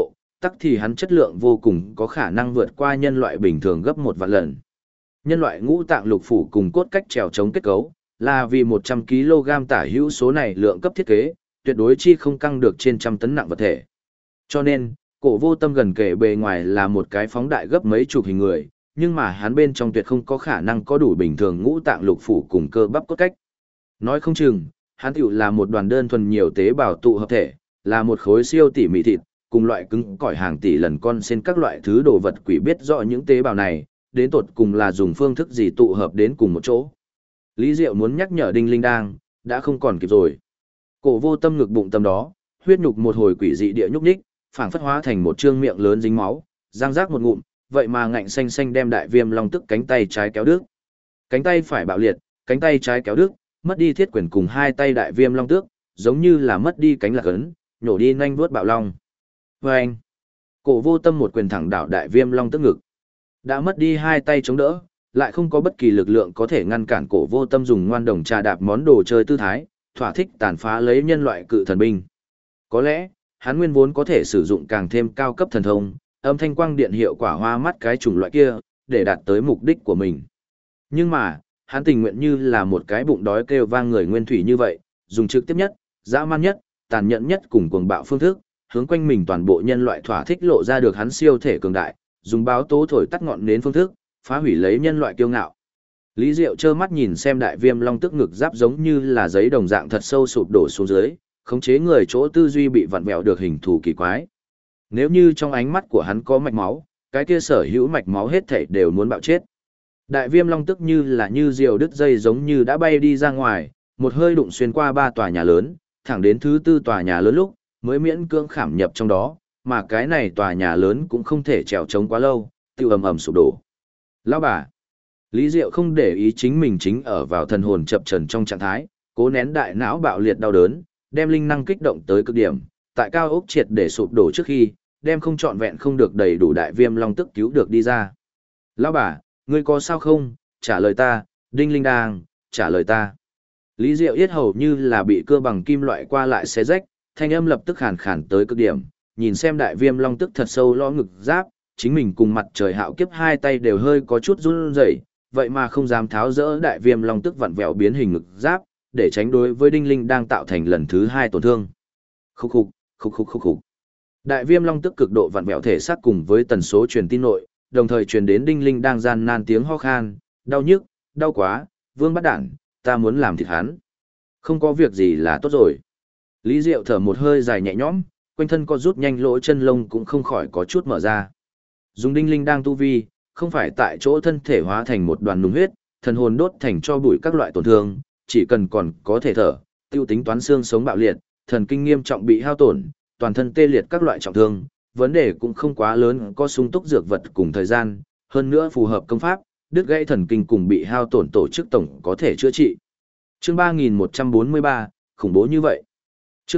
tắc thì hắn chất lượng vô cùng có khả năng vượt qua nhân loại bình thường gấp 1 vạn lần. Nhân loại ngũ tạng lục phủ cùng cốt cách trèo chống kết cấu, là vì 100 kg tả hữu số này lượng cấp thiết kế, tuyệt đối chi không căng được trên trăm tấn nặng vật thể. Cho nên, Cổ Vô Tâm gần kể bề ngoài là một cái phóng đại gấp mấy chục hình người, nhưng mà hắn bên trong tuyệt không có khả năng có đủ bình thường ngũ tạng lục phủ cùng cơ bắp cốt cách. Nói không chừng, hắn tiểu là một đoàn đơn thuần nhiều tế bào tụ hợp thể, là một khối siêu tỉ mỉ thịt, cùng loại cứng cỏi hàng tỷ lần con sen các loại thứ đồ vật quỷ biết rõ những tế bào này, đến tột cùng là dùng phương thức gì tụ hợp đến cùng một chỗ. Lý Diệu muốn nhắc nhở Đinh Linh Đang, đã không còn kịp rồi. Cổ Vô Tâm ngực bụng tâm đó, huyết nhục một hồi quỷ dị địa nhúc nhích, phảng phất hóa thành một trương miệng lớn dính máu, răng rác một ngụm, vậy mà ngạnh xanh xanh đem Đại Viêm Long Tức cánh tay trái kéo đứt. Cánh tay phải bạo liệt, cánh tay trái kéo đứt, mất đi thiết quyền cùng hai tay Đại Viêm Long Tước, giống như là mất đi cánh lạc ấn, nhổ đi nhanh vuốt bạo long. Vâng! Cổ Vô Tâm một quyền thẳng đảo Đại Viêm Long Tức ngực. Đã mất đi hai tay chống đỡ, lại không có bất kỳ lực lượng có thể ngăn cản Cổ Vô Tâm dùng ngoan đồng trà đạp món đồ chơi tư thái, thỏa thích tàn phá lấy nhân loại cự thần binh. Có lẽ, hắn nguyên vốn có thể sử dụng càng thêm cao cấp thần thông, âm thanh quang điện hiệu quả hoa mắt cái chủng loại kia, để đạt tới mục đích của mình. Nhưng mà, hắn tình nguyện như là một cái bụng đói kêu vang người nguyên thủy như vậy, dùng trực tiếp nhất, dã man nhất, tàn nhẫn nhất cùng cuồng bạo phương thức, hướng quanh mình toàn bộ nhân loại thỏa thích lộ ra được hắn siêu thể cường đại, dùng báo tố thổi tắt ngọn nến phương thức, phá hủy lấy nhân loại kiêu ngạo. Lý Diệu trơ mắt nhìn xem Đại Viêm Long Tức ngực giáp giống như là giấy đồng dạng thật sâu sụp đổ xuống dưới, khống chế người chỗ tư duy bị vặn vẹo được hình thù kỳ quái. Nếu như trong ánh mắt của hắn có mạch máu, cái kia sở hữu mạch máu hết thảy đều muốn bạo chết. Đại Viêm Long Tức như là như diều đứt dây giống như đã bay đi ra ngoài, một hơi đụng xuyên qua 3 tòa nhà lớn, thẳng đến thứ 4 tòa nhà lớn lúc, mới miễn cưỡng khảm nhập trong đó, mà cái này tòa nhà lớn cũng không thể trèo trống quá lâu, tiêu ầm ầm sụp đổ. Lão bà! Lý Diệu không để ý chính mình chính ở vào thần hồn chập chờn trong trạng thái, cố nén đại não bạo liệt đau đớn, đem linh năng kích động tới cực điểm, tại cao ốc triệt để sụp đổ trước khi, đem không trọn vẹn không được đầy đủ Đại Viêm Long Tức cứu được đi ra. Lão bà, ngươi có sao không? Trả lời ta, Đinh Linh Đang, trả lời ta. Lý Diệu yết hầu như là bị cưa bằng kim loại qua lại xé rách, thanh âm lập tức khàn khàn tới cực điểm, nhìn xem Đại Viêm Long Tức thật sâu lõ ngực giáp, chính mình cùng mặt trời hạo kiếp hai tay đều hơi có chút run rẩy, vậy mà không dám tháo rỡ Đại Viêm Long Tức vặn vẹo biến hình ngực giáp, để tránh đối với Đinh Linh đang tạo thành lần thứ 2 tổn thương. Khúc khục, khúc khục khúc khục. Đại Viêm Long Tức cực độ vặn vẹo thể xác cùng với tần số truyền tin nội, đồng thời truyền đến Đinh Linh đang gian nan tiếng ho khan, đau nhức, đau quá, Vương bắt đản, ta muốn làm thịt hắn. Không có việc gì là tốt rồi. Lý Diệu thở một hơi dài nhẹ nhõm, quanh thân co rút nhanh lỗ chân lông cũng không khỏi có chút mở ra. Dùng Đinh Linh đang tu vi, không phải tại chỗ thân thể hóa thành một đoàn nung huyết, thần hồn đốt thành cho bụi các loại tổn thương, chỉ cần còn có thể thở, tiêu tính toán xương sống bạo liệt, thần kinh nghiêm trọng bị hao tổn, toàn thân tê liệt các loại trọng thương, vấn đề cũng không quá lớn, có sung túc dược vật cùng thời gian, hơn nữa phù hợp công pháp, đứt gãy thần kinh cùng bị hao tổn tổ chức tổng có thể chữa trị. Chương 3143, khủng bố như vậy. Chương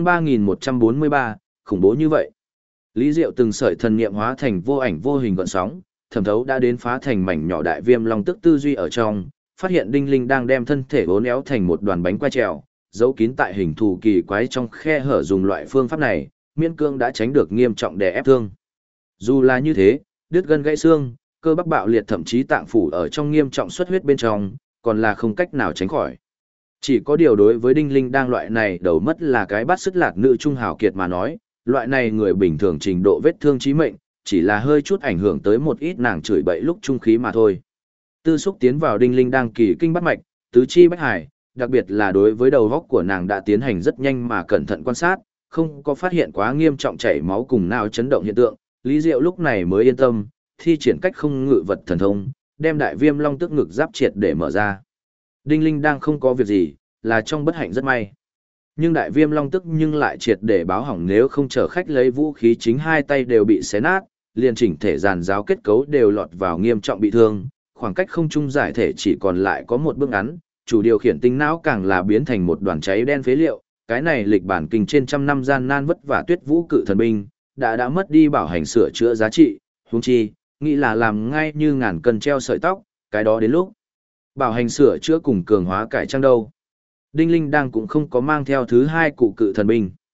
3143, khủng bố như vậy. Lý Diệu từng sợi thần niệm hóa thành vô ảnh vô hình gợn sóng, thẩm thấu đã đến phá thành mảnh nhỏ Đại Viêm Long Tức tư duy ở trong, phát hiện Đinh Linh đang đem thân thể uốn éo thành một đoàn bánh quai trèo, giấu kín tại hình thù kỳ quái trong khe hở, dùng loại phương pháp này, miễn cương đã tránh được nghiêm trọng đè ép thương. Dù là như thế, đứt gân gãy xương, cơ bắp bạo liệt thậm chí tạng phủ ở trong nghiêm trọng xuất huyết bên trong, còn là không cách nào tránh khỏi. Chỉ có điều đối với Đinh Linh đang loại này đầu mất là cái bát sức lạc nữ trung hào kiệt mà nói, loại này người bình thường trình độ vết thương chí mệnh, chỉ là hơi chút ảnh hưởng tới một ít nàng chửi bậy lúc trung khí mà thôi. Tư xúc tiến vào Đinh Linh đang kỳ kinh bắt mạch, tứ chi bách hải, đặc biệt là đối với đầu góc của nàng đã tiến hành rất nhanh mà cẩn thận quan sát, không có phát hiện quá nghiêm trọng chảy máu cùng nào chấn động hiện tượng, Lý Diệu lúc này mới yên tâm, thi triển cách không ngự vật thần thông, đem Đại Viêm Long Tức ngực giáp triệt để mở ra. Đinh Linh đang không có việc gì, là trong bất hạnh rất may. Nhưng Đại Viêm Long Tức nhưng lại triệt để báo hỏng, nếu không chở khách lấy vũ khí chính hai tay đều bị xé nát, liền chỉnh thể giàn giáo kết cấu đều lọt vào nghiêm trọng bị thương, khoảng cách không trung giải thể chỉ còn lại có một bước ngắn, chủ điều khiển tinh não càng là biến thành một đoàn cháy đen phế liệu, cái này lịch bản kinh trên trăm năm gian nan vất vả tuyết vũ cự thần binh, đã mất đi bảo hành sửa chữa giá trị, huống chi, nghĩ là làm ngay như ngàn cân treo sợi tóc, cái đó đến lúc bảo hành sửa chữa cùng cường hóa cải trang đâu. Đinh Linh đang cũng không có mang theo thứ 2 cụ cự thần binh.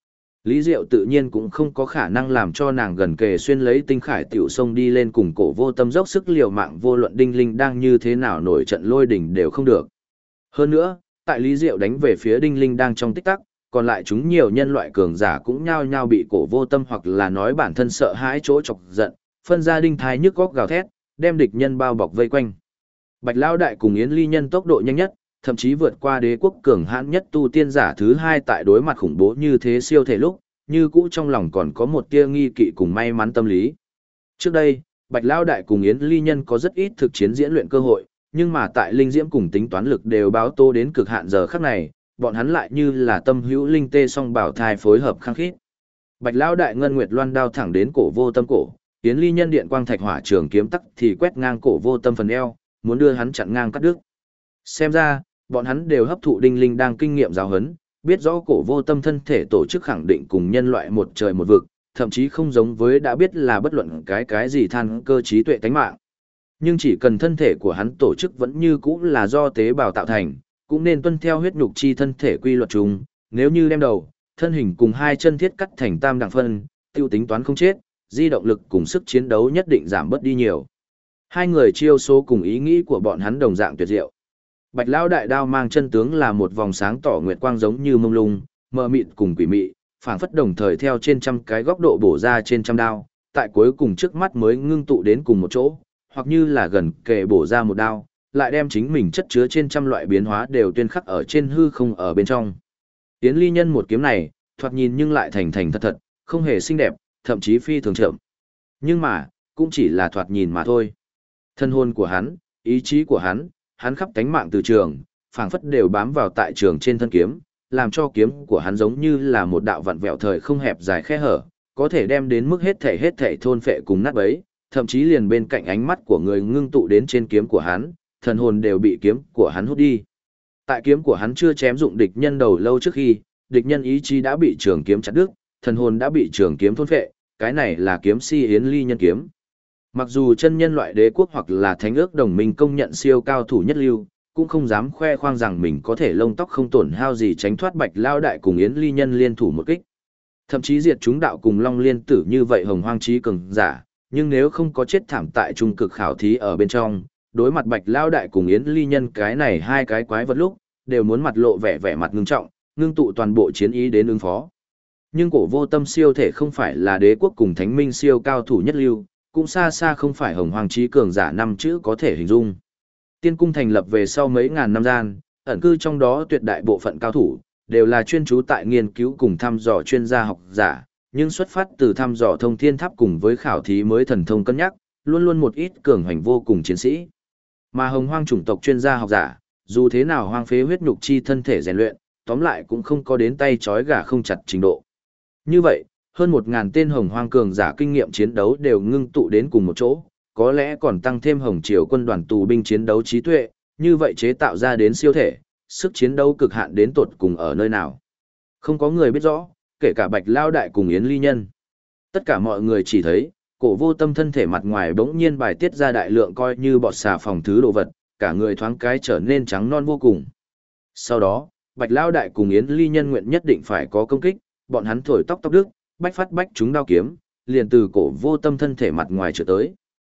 Lý Diệu tự nhiên cũng không có khả năng làm cho nàng gần kề xuyên lấy tinh khải tiểu sông đi lên cùng Cổ Vô Tâm dốc sức liều mạng, vô luận Đinh Linh đang như thế nào nổi trận lôi đình đều không được. Hơn nữa, tại Lý Diệu đánh về phía Đinh Linh đang trong tích tắc, còn lại chúng nhiều nhân loại cường giả cũng nhao nhao bị Cổ Vô Tâm hoặc là nói bản thân sợ hãi chỗ chọc giận, phân ra đinh thái nhức góc gào thét, đem địch nhân bao bọc vây quanh. Bạch Lão Đại cùng Yến Ly Nhân tốc độ nhanh nhất, thậm chí vượt qua đế quốc cường hãn nhất tu tiên giả thứ hai tại đối mặt khủng bố như thế siêu thể lúc, như cũ trong lòng còn có một tia nghi kỵ cùng may mắn tâm lý. Trước đây, Bạch Lão Đại cùng Yến Ly Nhân có rất ít thực chiến diễn luyện cơ hội, nhưng mà tại linh diễm cùng tính toán lực đều báo tô đến cực hạn giờ khắc này, bọn hắn lại như là tâm hữu linh tê song bảo thai phối hợp khăng khít. Bạch Lão Đại ngân nguyệt loan đao thẳng đến Cổ Vô Tâm cổ, Yến Ly Nhân điện quang thạch hỏa trường kiếm tắc thì quét ngang Cổ Vô Tâm phần eo, muốn đưa hắn chặn ngang cắt đứt. Xem ra, bọn hắn đều hấp thụ Đinh Linh đang kinh nghiệm giáo huấn, biết rõ Cổ Vô Tâm thân thể tổ chức khẳng định cùng nhân loại một trời một vực, thậm chí không giống với đã biết là bất luận cái gì than cơ trí tuệ tánh mạng. Nhưng chỉ cần thân thể của hắn tổ chức vẫn như cũ là do tế bào tạo thành, cũng nên tuân theo huyết nhục chi thân thể quy luật chung, nếu như đem đầu, thân hình cùng hai chân thiết cắt thành tam đẳng phân, tiêu tính toán không chết, di động lực cùng sức chiến đấu nhất định giảm bớt đi nhiều. Hai người chiêu số cùng ý nghĩ của bọn hắn đồng dạng tuyệt diệu. Bạch Lão Đại đao mang chân tướng là một vòng sáng tỏ nguyệt quang giống như mông lung, mờ mịt cùng quỷ mị, phảng phất đồng thời theo trên trăm cái góc độ bổ ra trên trăm đao, tại cuối cùng trước mắt mới ngưng tụ đến cùng một chỗ, hoặc như là gần kề bổ ra một đao, lại đem chính mình chất chứa trên trăm loại biến hóa đều tuyên khắc ở trên hư không ở bên trong. Yến Ly Nhân một kiếm này, thoạt nhìn nhưng lại thành thành thật thật, không hề xinh đẹp, thậm chí phi thường chậm. Nhưng mà, cũng chỉ là thoạt nhìn mà thôi. Thân hồn của hắn, ý chí của hắn khắp cánh mạng từ trường, phảng phất đều bám vào tại trường trên thân kiếm, làm cho kiếm của hắn giống như là một đạo vặn vẹo thời không hẹp dài khe hở, có thể đem đến mức hết thể thôn phệ cùng nát bấy, thậm chí liền bên cạnh ánh mắt của người ngưng tụ đến trên kiếm của hắn, thần hồn đều bị kiếm của hắn hút đi. Tại kiếm của hắn chưa chém dụng địch nhân đầu lâu trước khi, địch nhân ý chí đã bị trường kiếm chặt đứt, thần hồn đã bị trường kiếm thôn phệ, cái này là kiếm si Yến Ly Nhân kiếm. Mặc dù chân nhân loại đế quốc hoặc là thánh ước đồng minh công nhận siêu cao thủ nhất lưu, cũng không dám khoe khoang rằng mình có thể lông tóc không tổn hao gì tránh thoát Bạch Lão Đại cùng Yến Ly Nhân liên thủ một kích. Thậm chí diệt chúng đạo cùng Long Liên Tử như vậy hồng hoang chí cường giả, nhưng nếu không có chết thảm tại trung cực khảo thí ở bên trong, đối mặt Bạch Lão Đại cùng Yến Ly Nhân cái này hai cái quái vật lúc, đều muốn mặt lộ vẻ mặt ngưng trọng, ngưng tụ toàn bộ chiến ý đến ứng phó. Nhưng Cổ Vô Tâm siêu thể không phải là đế quốc cùng thánh minh siêu cao thủ nhất lưu, cũng xa xa không phải hồng hoàng chí cường giả năm chữ có thể hình dung. Tiên cung thành lập về sau mấy ngàn năm gian, ẩn cư trong đó tuyệt đại bộ phận cao thủ, đều là chuyên trú tại nghiên cứu cùng thăm dò chuyên gia học giả, nhưng xuất phát từ thăm dò thông thiên tháp cùng với khảo thí mới thần thông cân nhắc, luôn luôn một ít cường hành vô cùng chiến sĩ. Mà hồng hoang chủng tộc chuyên gia học giả, dù thế nào hoang phế huyết nhục chi thân thể rèn luyện, tóm lại cũng không có đến tay trói gà không chặt trình độ. Như vậy, hơn 1.000 tên hồng hoang cường giả kinh nghiệm chiến đấu đều ngưng tụ đến cùng một chỗ, có lẽ còn tăng thêm hồng triều quân đoàn tù binh chiến đấu trí tuệ, như vậy chế tạo ra đến siêu thể, sức chiến đấu cực hạn đến tột cùng ở nơi nào. Không có người biết rõ, kể cả Bạch Lão Đại cùng Yến Ly Nhân. Tất cả mọi người chỉ thấy, Cổ Vô Tâm thân thể mặt ngoài bỗng nhiên bài tiết ra đại lượng coi như bọt xà phòng thứ đồ vật, cả người thoáng cái trở nên trắng non vô cùng. Sau đó, Bạch Lão Đại cùng Yến Ly Nhân nguyện nhất định phải có công kích, bọn hắn thổi tóc đức, bách phát bách chúng đao kiếm, liền từ Cổ Vô Tâm thân thể mặt ngoài trượt tới.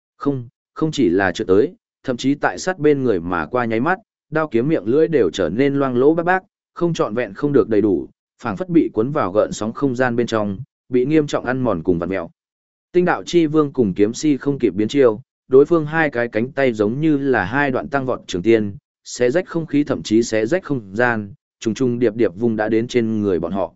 Không chỉ là trượt tới, thậm chí tại sát bên người mà qua nháy mắt, đao kiếm miệng lưỡi đều trở nên loang lỗ bác bác, không trọn vẹn không được đầy đủ, phảng phất bị cuốn vào gợn sóng không gian bên trong, bị nghiêm trọng ăn mòn cùng vặn mèo. Tinh đạo chi vương cùng kiếm si không kịp biến chiêu, đối phương hai cái cánh tay giống như là hai đoạn tăng vọt trường tiên, xé rách không khí thậm chí xé rách không gian, trùng trùng điệp điệp vùng đã đến trên người bọn họ.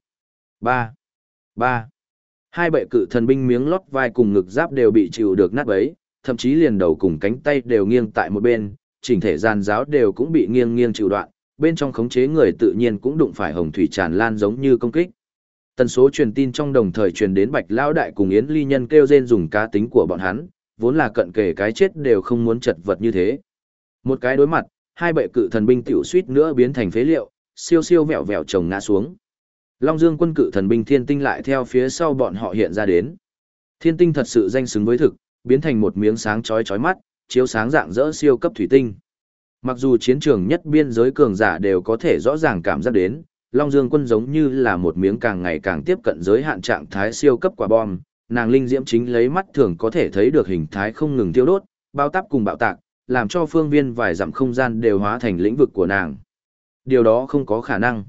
Ba. Hai bệ cự thần binh miếng lót vai cùng ngực giáp đều bị chịu được nát bấy, thậm chí liền đầu cùng cánh tay đều nghiêng tại một bên, chỉnh thể giàn giáo đều cũng bị nghiêng nghiêng chịu đoạn, bên trong khống chế người tự nhiên cũng đụng phải hồng thủy tràn lan giống như công kích. Tần số truyền tin trong đồng thời truyền đến Bạch Lão Đại cùng Yến Ly Nhân kêu rên dùng cá tính của bọn hắn, vốn là cận kề cái chết đều không muốn chật vật như thế. Một cái đối mặt, hai bệ cự thần binh tiểu suýt nữa biến thành phế liệu, siêu siêu vẹo vẹo chồng ngã xuống. Long Dương quân cự thần binh Thiên Tinh lại theo phía sau bọn họ hiện ra đến. Thiên Tinh thật sự danh xứng với thực, biến thành một miếng sáng chói chói mắt, chiếu sáng rạng rỡ siêu cấp thủy tinh. Mặc dù chiến trường nhất biên giới cường giả đều có thể rõ ràng cảm giác đến, Long Dương Quân giống như là một miếng càng ngày càng tiếp cận giới hạn trạng thái siêu cấp quả bom, nàng linh diễm chính lấy mắt thường có thể thấy được hình thái không ngừng tiêu đốt, bao táp cùng bạo tạc, làm cho phương viên vài dặm không gian đều hóa thành lĩnh vực của nàng. Điều đó không có khả năng.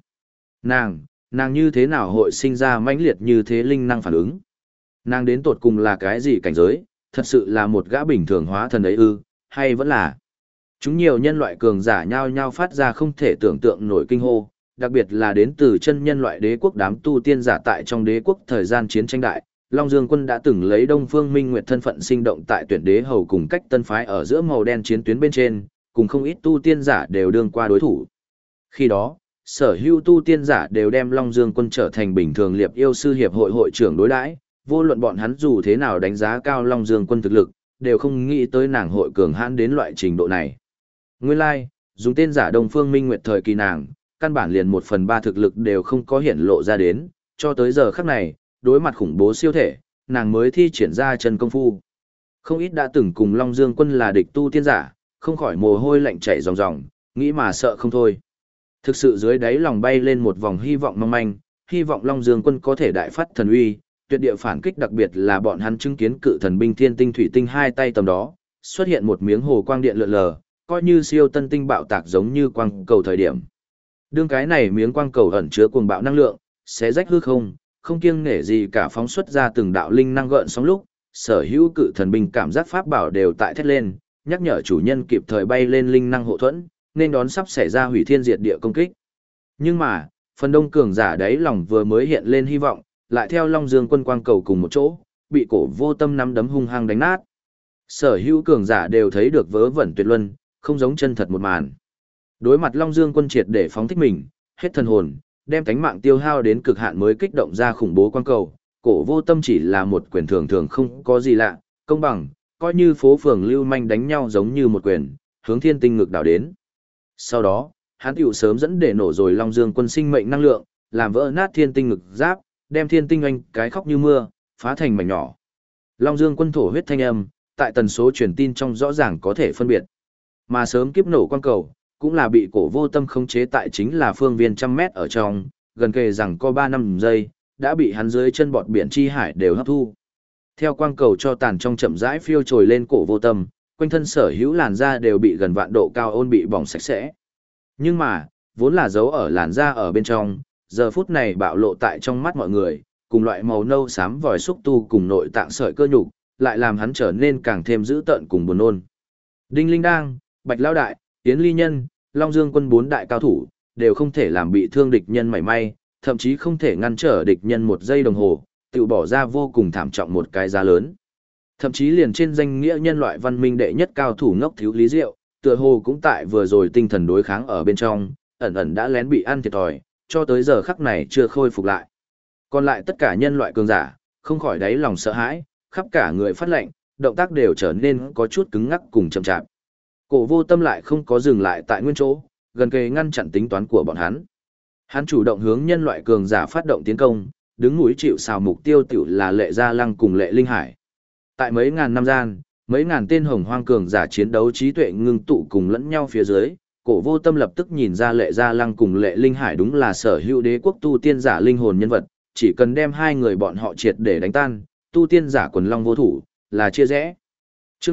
Nàng như thế nào hội sinh ra mãnh liệt như thế linh năng phản ứng? Nàng đến tột cùng là cái gì cảnh giới, thật sự là một gã bình thường hóa thần ấy ư, hay vẫn là... Chúng nhiều nhân loại cường giả nhao nhao phát ra không thể tưởng tượng nổi kinh hô, đặc biệt là đến từ chân nhân loại đế quốc đám tu tiên giả tại trong đế quốc thời gian chiến tranh đại. Long Dương Quân đã từng lấy Đông Phương Minh Nguyệt thân phận sinh động tại tuyển đế hầu cùng cách tân phái ở giữa màu đen chiến tuyến bên trên, cùng không ít tu tiên giả đều đương qua đối thủ. Khi đó, sở hữu tu tiên giả đều đem Long Dương Quân trở thành bình thường liệp yêu sư hiệp hội hội trưởng đối đãi, vô luận bọn hắn dù thế nào đánh giá cao Long Dương Quân thực lực, đều không nghĩ tới nàng hội cường hãn đến loại trình độ này. Nguyên lai, dùng tên giả Đông Phương Minh Nguyệt thời kỳ nàng, căn bản liền 1/3 thực lực đều không có hiển lộ ra đến, cho tới giờ khắc này, đối mặt khủng bố siêu thể, nàng mới thi triển ra chân công phu. Không ít đã từng cùng Long Dương Quân là địch tu tiên giả, không khỏi mồ hôi lạnh chảy ròng ròng, nghĩ mà sợ không thôi. Thực sự dưới đáy lòng bay lên một vòng hy vọng mong manh, hy vọng Long Dương Quân có thể đại phát thần uy, tuyệt địa phản kích, đặc biệt là bọn hắn chứng kiến cự thần binh thiên tinh thủy tinh hai tay tầm đó, xuất hiện một miếng hồ quang điện lượn lờ, coi như siêu tân tinh bạo tạc giống như quang cầu thời điểm. Đương cái này miếng quang cầu ẩn chứa cuồng bạo năng lượng, xé rách hư không, không kiêng nể gì cả phóng xuất ra từng đạo linh năng gợn sóng lúc, sở hữu cự thần binh cảm giác pháp bảo đều tại thét lên, nhắc nhở chủ nhân kịp thời bay lên linh năng hộ thuẫn, nên đón sắp xảy ra hủy thiên diệt địa công kích. Nhưng mà, phần đông cường giả đáy lòng vừa mới hiện lên hy vọng, lại theo Long Dương Quân quang cầu cùng một chỗ, bị Cổ Vô Tâm nắm đấm hung hăng đánh nát. Sở hữu cường giả đều thấy được vớ vẩn tuyệt luân, không giống chân thật một màn. Đối mặt Long Dương Quân triệt để phóng thích mình, hết thần hồn, đem cánh mạng tiêu hao đến cực hạn mới kích động ra khủng bố quang cầu, Cổ Vô Tâm chỉ là một quyền thường thường không có gì lạ, công bằng, coi như phố phường lưu manh đánh nhau giống như một quyền, hướng thiên tinh ngực đảo đến. Sau đó, hắn tiểu sớm dẫn để nổ rồi Long Dương Quân sinh mệnh năng lượng, làm vỡ nát thiên tinh ngực giáp, đem thiên tinh oanh cái khóc như mưa, phá thành mảnh nhỏ. Long Dương Quân thổ huyết thanh âm, tại tần số truyền tin trong rõ ràng có thể phân biệt. Mà sớm kiếp nổ quang cầu, cũng là bị Cổ Vô Tâm khống chế tại chính là phương viên 100 mét ở trong, gần kề rằng có 3-5 giây, đã bị hắn dưới chân bọt biển chi hải đều hấp thu. Theo quang cầu cho tàn trong chậm rãi phiêu trồi lên Cổ Vô Tâm, quanh thân sở hữu làn da đều bị gần vạn độ cao ôn bị bỏng sạch sẽ. Nhưng mà, vốn là dấu ở làn da ở bên trong, giờ phút này bạo lộ tại trong mắt mọi người, cùng loại màu nâu xám vòi xúc tu cùng nội tạng sợi cơ nhục, lại làm hắn trở nên càng thêm dữ tợn cùng buồn nôn. Đinh Linh Đang, Bạch Lão Đại, Yến Ly Nhân, Long Dương Quân 4 đại cao thủ, đều không thể làm bị thương địch nhân mảy may, thậm chí không thể ngăn trở địch nhân 1 giây đồng hồ, tự bỏ ra vô cùng thảm trọng một cái giá lớn. Thậm chí liền trên danh nghĩa nhân loại văn minh đệ nhất cao thủ ngốc thiếu Lý Diệu, tựa hồ cũng tại vừa rồi tinh thần đối kháng ở bên trong, ẩn ẩn đã lén bị ăn thiệt thòi, cho tới giờ khắc này chưa khôi phục lại. Còn lại tất cả nhân loại cường giả, không khỏi đáy lòng sợ hãi, khắp cả người phát lệnh, động tác đều trở nên có chút cứng ngắc cùng chậm chạp. Cổ Vô Tâm lại không có dừng lại tại nguyên chỗ, gần kề ngăn chặn tính toán của bọn hắn. Hắn chủ động hướng nhân loại cường giả phát động tiến công, đứng núi chịu sào mục tiêu tiểu là Lệ Gia Lăng cùng Lệ Linh Hải. Tại mấy ngàn năm gian, mấy ngàn tên hồng hoang cường giả chiến đấu trí tuệ ngưng tụ cùng lẫn nhau phía dưới, Cổ Vô Tâm lập tức nhìn ra Lệ Gia Lăng cùng Lệ Linh Hải đúng là sở hữu đế quốc tu tiên giả linh hồn nhân vật, chỉ cần đem hai người bọn họ triệt để đánh tan, tu tiên giả quần long vô thủ, là chia rẽ. Chương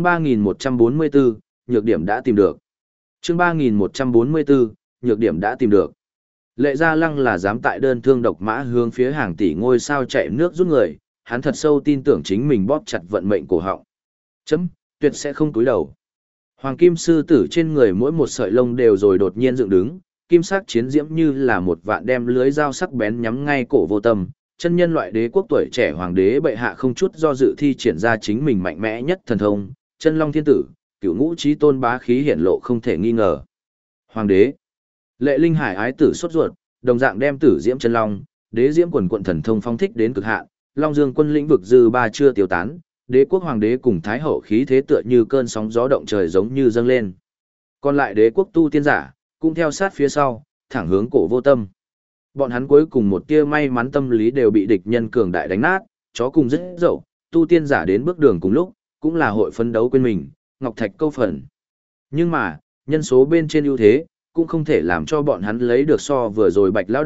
3144, nhược điểm đã tìm được. Chương 3144, nhược điểm đã tìm được. Lệ Gia Lăng là dám tại đơn thương độc mã hướng phía hàng tỷ ngôi sao chạy nước rút người, hắn thật sâu tin tưởng chính mình bóp chặt vận mệnh cổ họng. Tuyệt sẽ không túi đầu. Hoàng kim sư tử trên người mỗi một sợi lông đều rồi đột nhiên dựng đứng, kim sắc chiến diễm như là một vạn đem lưới dao sắc bén nhắm ngay Cổ Vô Tâm, chân nhân loại đế quốc tuổi trẻ hoàng đế bệ hạ không chút do dự thi triển ra chính mình mạnh mẽ nhất thần thông, Chân Long Thiên Tử, Cửu Ngũ Chí Tôn bá khí hiển lộ không thể nghi ngờ. Hoàng đế, Lệ Linh Hải ái tử sốt ruột, đồng dạng đem tử diễm chân long, đế diễm quần quận thần thông phong thích đến cực hạn, Long Dương Quân lĩnh vực dư ba chưa tiêu tán, đế quốc hoàng đế cùng thái hậu khí thế tựa như cơn sóng gió động trời giống như dâng lên. Còn lại đế quốc tu tiên giả, cũng theo sát phía sau, thẳng hướng Cổ Vô Tâm. Bọn hắn cuối cùng một tia may mắn tâm lý đều bị địch nhân cường đại đánh nát, chó cùng rất dậu, tu tiên giả đến bước đường cùng lúc, cũng là hội phấn đấu quên mình, ngọc thạch câu phần. Nhưng mà, nhân số bên trên ưu thế, cũng không thể làm cho bọn hắn lấy được so vừa rồi Bạch Lão Đại,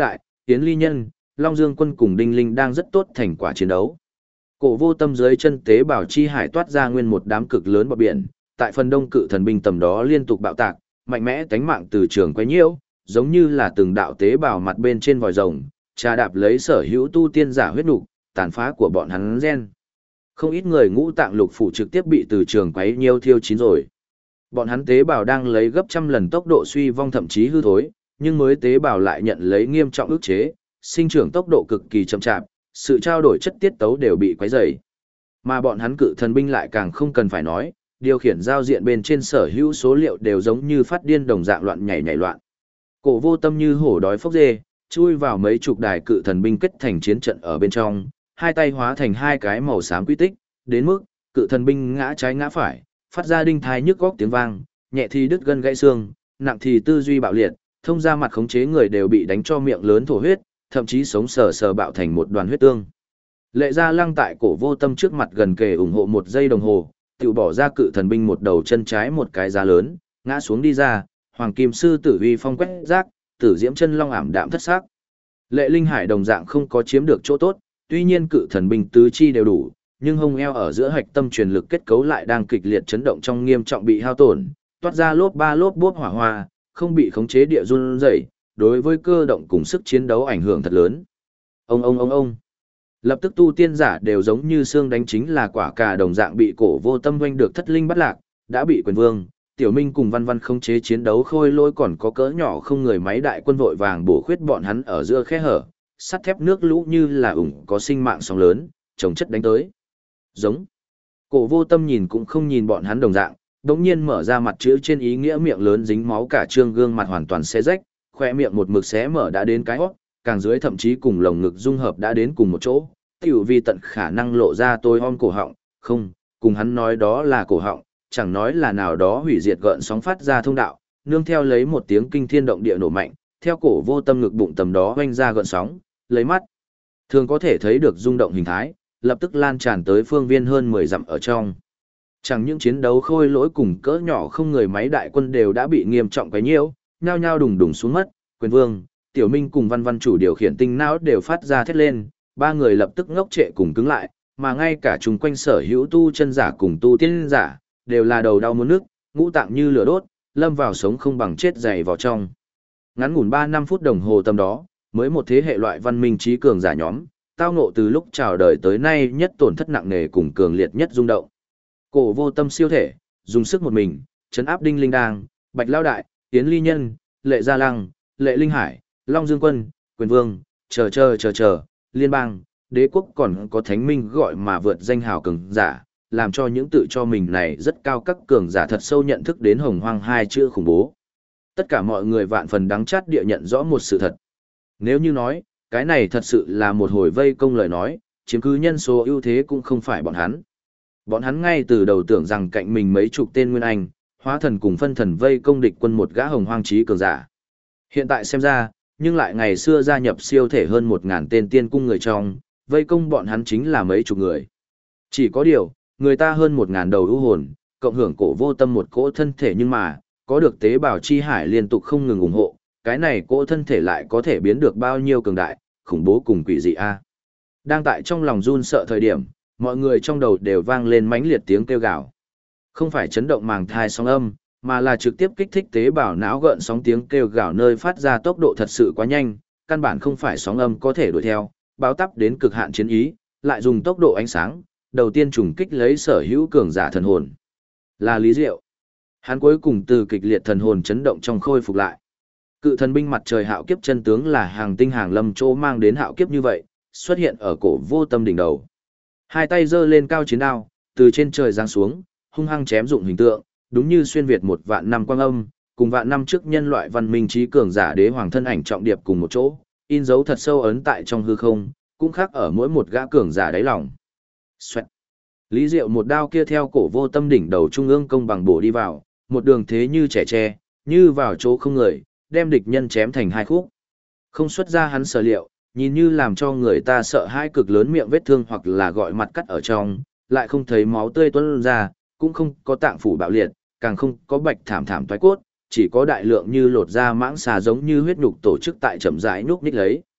Yến Ly Nhân, Long Dương Quân cùng Đinh Linh đang rất tốt thành quả chiến đấu. Cổ Vô Tâm dưới chân tế bào chi hải toát ra nguyên một đám cực lớn bọt biển, tại phần đông cự thần binh tầm đó liên tục bạo tạc, mạnh mẽ tánh mạng từ trường quấy nhiễu, giống như là từng đạo tế bào mặt bên trên vòi rồng, trà đạp lấy sở hữu tu tiên giả huyết nục, tàn phá của bọn hắn gen. Không ít người ngũ tạng lục phủ trực tiếp bị từ trường quấy nhiễu thiêu chín rồi. Bọn hắn tế bào đang lấy gấp trăm lần tốc độ suy vong thậm chí hư thối, nhưng mới tế bào lại nhận lấy nghiêm trọng ức chế, sinh trưởng tốc độ cực kỳ chậm chạp, sự trao đổi chất tiết tấu đều bị quấy rầy. Mà bọn hắn cự thần binh lại càng không cần phải nói, điều khiển giao diện bên trên sở hữu số liệu đều giống như phát điên đồng dạng loạn nhảy nhảy loạn. Cổ Vô Tâm như hổ đói phốc dê, chui vào mấy chục đài cự thần binh kết thành chiến trận ở bên trong, hai tay hóa thành hai cái màu xám quy tích, đến mức cự thần binh ngã trái ngã phải, phát ra đinh thai nhức góc tiếng vang, nhẹ thì đứt gân gãy xương, nặng thì tư duy bạo liệt, thông ra mặt khống chế người đều bị đánh cho miệng lớn thổ huyết, thậm chí sống sờ sờ bạo thành một đoàn huyết tương. Lệ Gia Lăng tại Cổ Vô Tâm trước mặt gần kề ủng hộ một giây đồng hồ, tự bỏ ra cự thần binh một đầu chân trái một cái giá lớn, ngã xuống đi ra, Hoàng Kim Sư Tử uy phong quét rác, Tử Diễm Chân Long ảm đạm thất xác. Lệ Linh Hải đồng dạng không có chiếm được chỗ tốt, tuy nhiên cự thần binh tứ chi đều đủ, nhưng hông eo ở giữa hạch tâm truyền lực kết cấu lại đang kịch liệt chấn động trong nghiêm trọng bị hao tổn, toát ra lốp ba lốp bốp hỏa hoa, không bị khống chế địa run rẩy, đối với cơ động cùng sức chiến đấu ảnh hưởng thật lớn. Ông. Lập tức tu tiên giả đều giống như xương đánh chính là quả cà đồng dạng bị Cổ Vô Tâm doanh được thất linh bắt lạc, đã bị Quyền Vương, Tiểu Minh cùng Văn Văn khống chế chiến đấu khôi lỗi còn có cỡ nhỏ không người máy đại quân vội vàng bổ khuyết bọn hắn ở giữa khe hở, sắt thép nước lũ như là ủng có sinh mạng sóng lớn, chồng chất đánh tới. Giống. Cổ Vô Tâm nhìn cũng không nhìn bọn hắn đồng dạng, đống nhiên mở ra mặt chữ trên ý nghĩa miệng lớn dính máu cả trương gương mặt hoàn toàn xé rách, khoe miệng một mực xé mở đã đến cái hót, càng dưới thậm chí cùng lồng ngực dung hợp đã đến cùng một chỗ, tiểu vì tận khả năng lộ ra tôi om cổ họng, không, cùng hắn nói đó là cổ họng, chẳng nói là nào đó hủy diệt gợn sóng phát ra thông đạo, nương theo lấy một tiếng kinh thiên động địa nổ mạnh, theo Cổ Vô Tâm ngực bụng tầm đó hoanh ra gợn sóng, lấy mắt thường có thể thấy được rung động hình thái, lập tức lan tràn tới phương viên hơn 10 dặm ở trong. Chẳng những chiến đấu khôi lỗi cùng cỡ nhỏ không người máy đại quân đều đã bị nghiêm trọng quấy nhiễu, nhao nhao đùng đùng xuống mất, Quyền Vương, Tiểu Minh cùng Văn Văn chủ điều khiển tinh não đều phát ra thét lên, ba người lập tức ngốc trệ cùng cứng lại, mà ngay cả chung quanh sở hữu tu chân giả cùng tu tiên giả, đều là đầu đau muốn nước, ngũ tạng như lửa đốt, lâm vào sống không bằng chết dày vào trong. Ngắn ngủn 3-5 phút đồng hồ tầm đó, mới một thế hệ loại văn minh trí cường giả nhóm, tao ngộ từ lúc chào đời tới nay nhất tổn thất nặng nề cùng cường liệt nhất rung động. Cổ Vô Tâm siêu thể, dùng sức một mình, chấn áp Đinh Linh Đang, Bạch Lao Đại, Yến Ly Nhân, Lệ Gia Lăng, Lệ Linh Hải, Long Dương Quân, Quyền Vương, chờ, liên bang, đế quốc còn có thánh minh gọi mà vượt danh hào cường giả, làm cho những tự cho mình này rất cao các cường giả thật sâu nhận thức đến hồng hoang hai chữ khủng bố. Tất cả mọi người vạn phần đắng chát địa nhận rõ một sự thật. Nếu như nói, cái này thật sự là một hồi vây công lời nói, chiếm cứ nhân số ưu thế cũng không phải bọn hắn. Bọn hắn ngay từ đầu tưởng rằng cạnh mình mấy chục tên nguyên anh, hóa thần cùng phân thần vây công địch quân một gã hồng hoang trí cường giả. Hiện tại xem ra, nhưng lại ngày xưa gia nhập siêu thể hơn 1000 tên tiên cung người trong, vây công bọn hắn chính là mấy chục người. Chỉ có điều, người ta hơn 1000 đầu ưu hồn, cộng hưởng Cổ Vô Tâm một cỗ thân thể nhưng mà, có được tế bào chi hải liên tục không ngừng ủng hộ, cái này cỗ thân thể lại có thể biến được bao nhiêu cường đại, khủng bố cùng quỷ dị a. Đang tại trong lòng run sợ thời điểm, mọi người trong đầu đều vang lên mãnh liệt tiếng kêu gào. Không phải chấn động màng thai sóng âm, mà là trực tiếp kích thích tế bào não gợn sóng tiếng kêu gào nơi phát ra tốc độ thật sự quá nhanh, căn bản không phải sóng âm có thể đuổi theo, báo tắp đến cực hạn chiến ý, lại dùng tốc độ ánh sáng, đầu tiên trùng kích lấy sở hữu cường giả thần hồn. Là Lý Diệu. Hắn cuối cùng từ kịch liệt thần hồn chấn động trong khôi phục lại. Cự thần binh mặt trời hạo kiếp chân tướng là hàng tinh hàng lâm chỗ mang đến hạo kiếp như vậy, xuất hiện ở Cổ Vô Tâm đỉnh đầu. Hai tay giơ lên cao chiến đao, từ trên trời giáng xuống, hung hăng chém dụng hình tượng, đúng như xuyên việt một vạn năm quang âm, cùng vạn năm trước nhân loại văn minh trí cường giả đế hoàng thân ảnh trọng điệp cùng một chỗ, in dấu thật sâu ấn tại trong hư không, cũng khác ở mỗi một gã cường giả đáy lòng. Xoẹt. Lý Diệu một đao kia theo Cổ Vô Tâm đỉnh đầu trung ương công bằng bổ đi vào, một đường thế như trẻ tre, như vào chỗ không người, đem địch nhân chém thành hai khúc. Không xuất ra hắn sở liệu, nhìn như làm cho người ta sợ hãi cực lớn miệng vết thương hoặc là gọi mặt cắt ở trong, lại không thấy máu tươi tuôn ra, cũng không có tạng phủ bạo liệt, càng không có bạch thảm thảm toái cốt, chỉ có đại lượng như lột da mãng xà giống như huyết nhục tổ chức tại chậm rãi nhúc nhích lấy.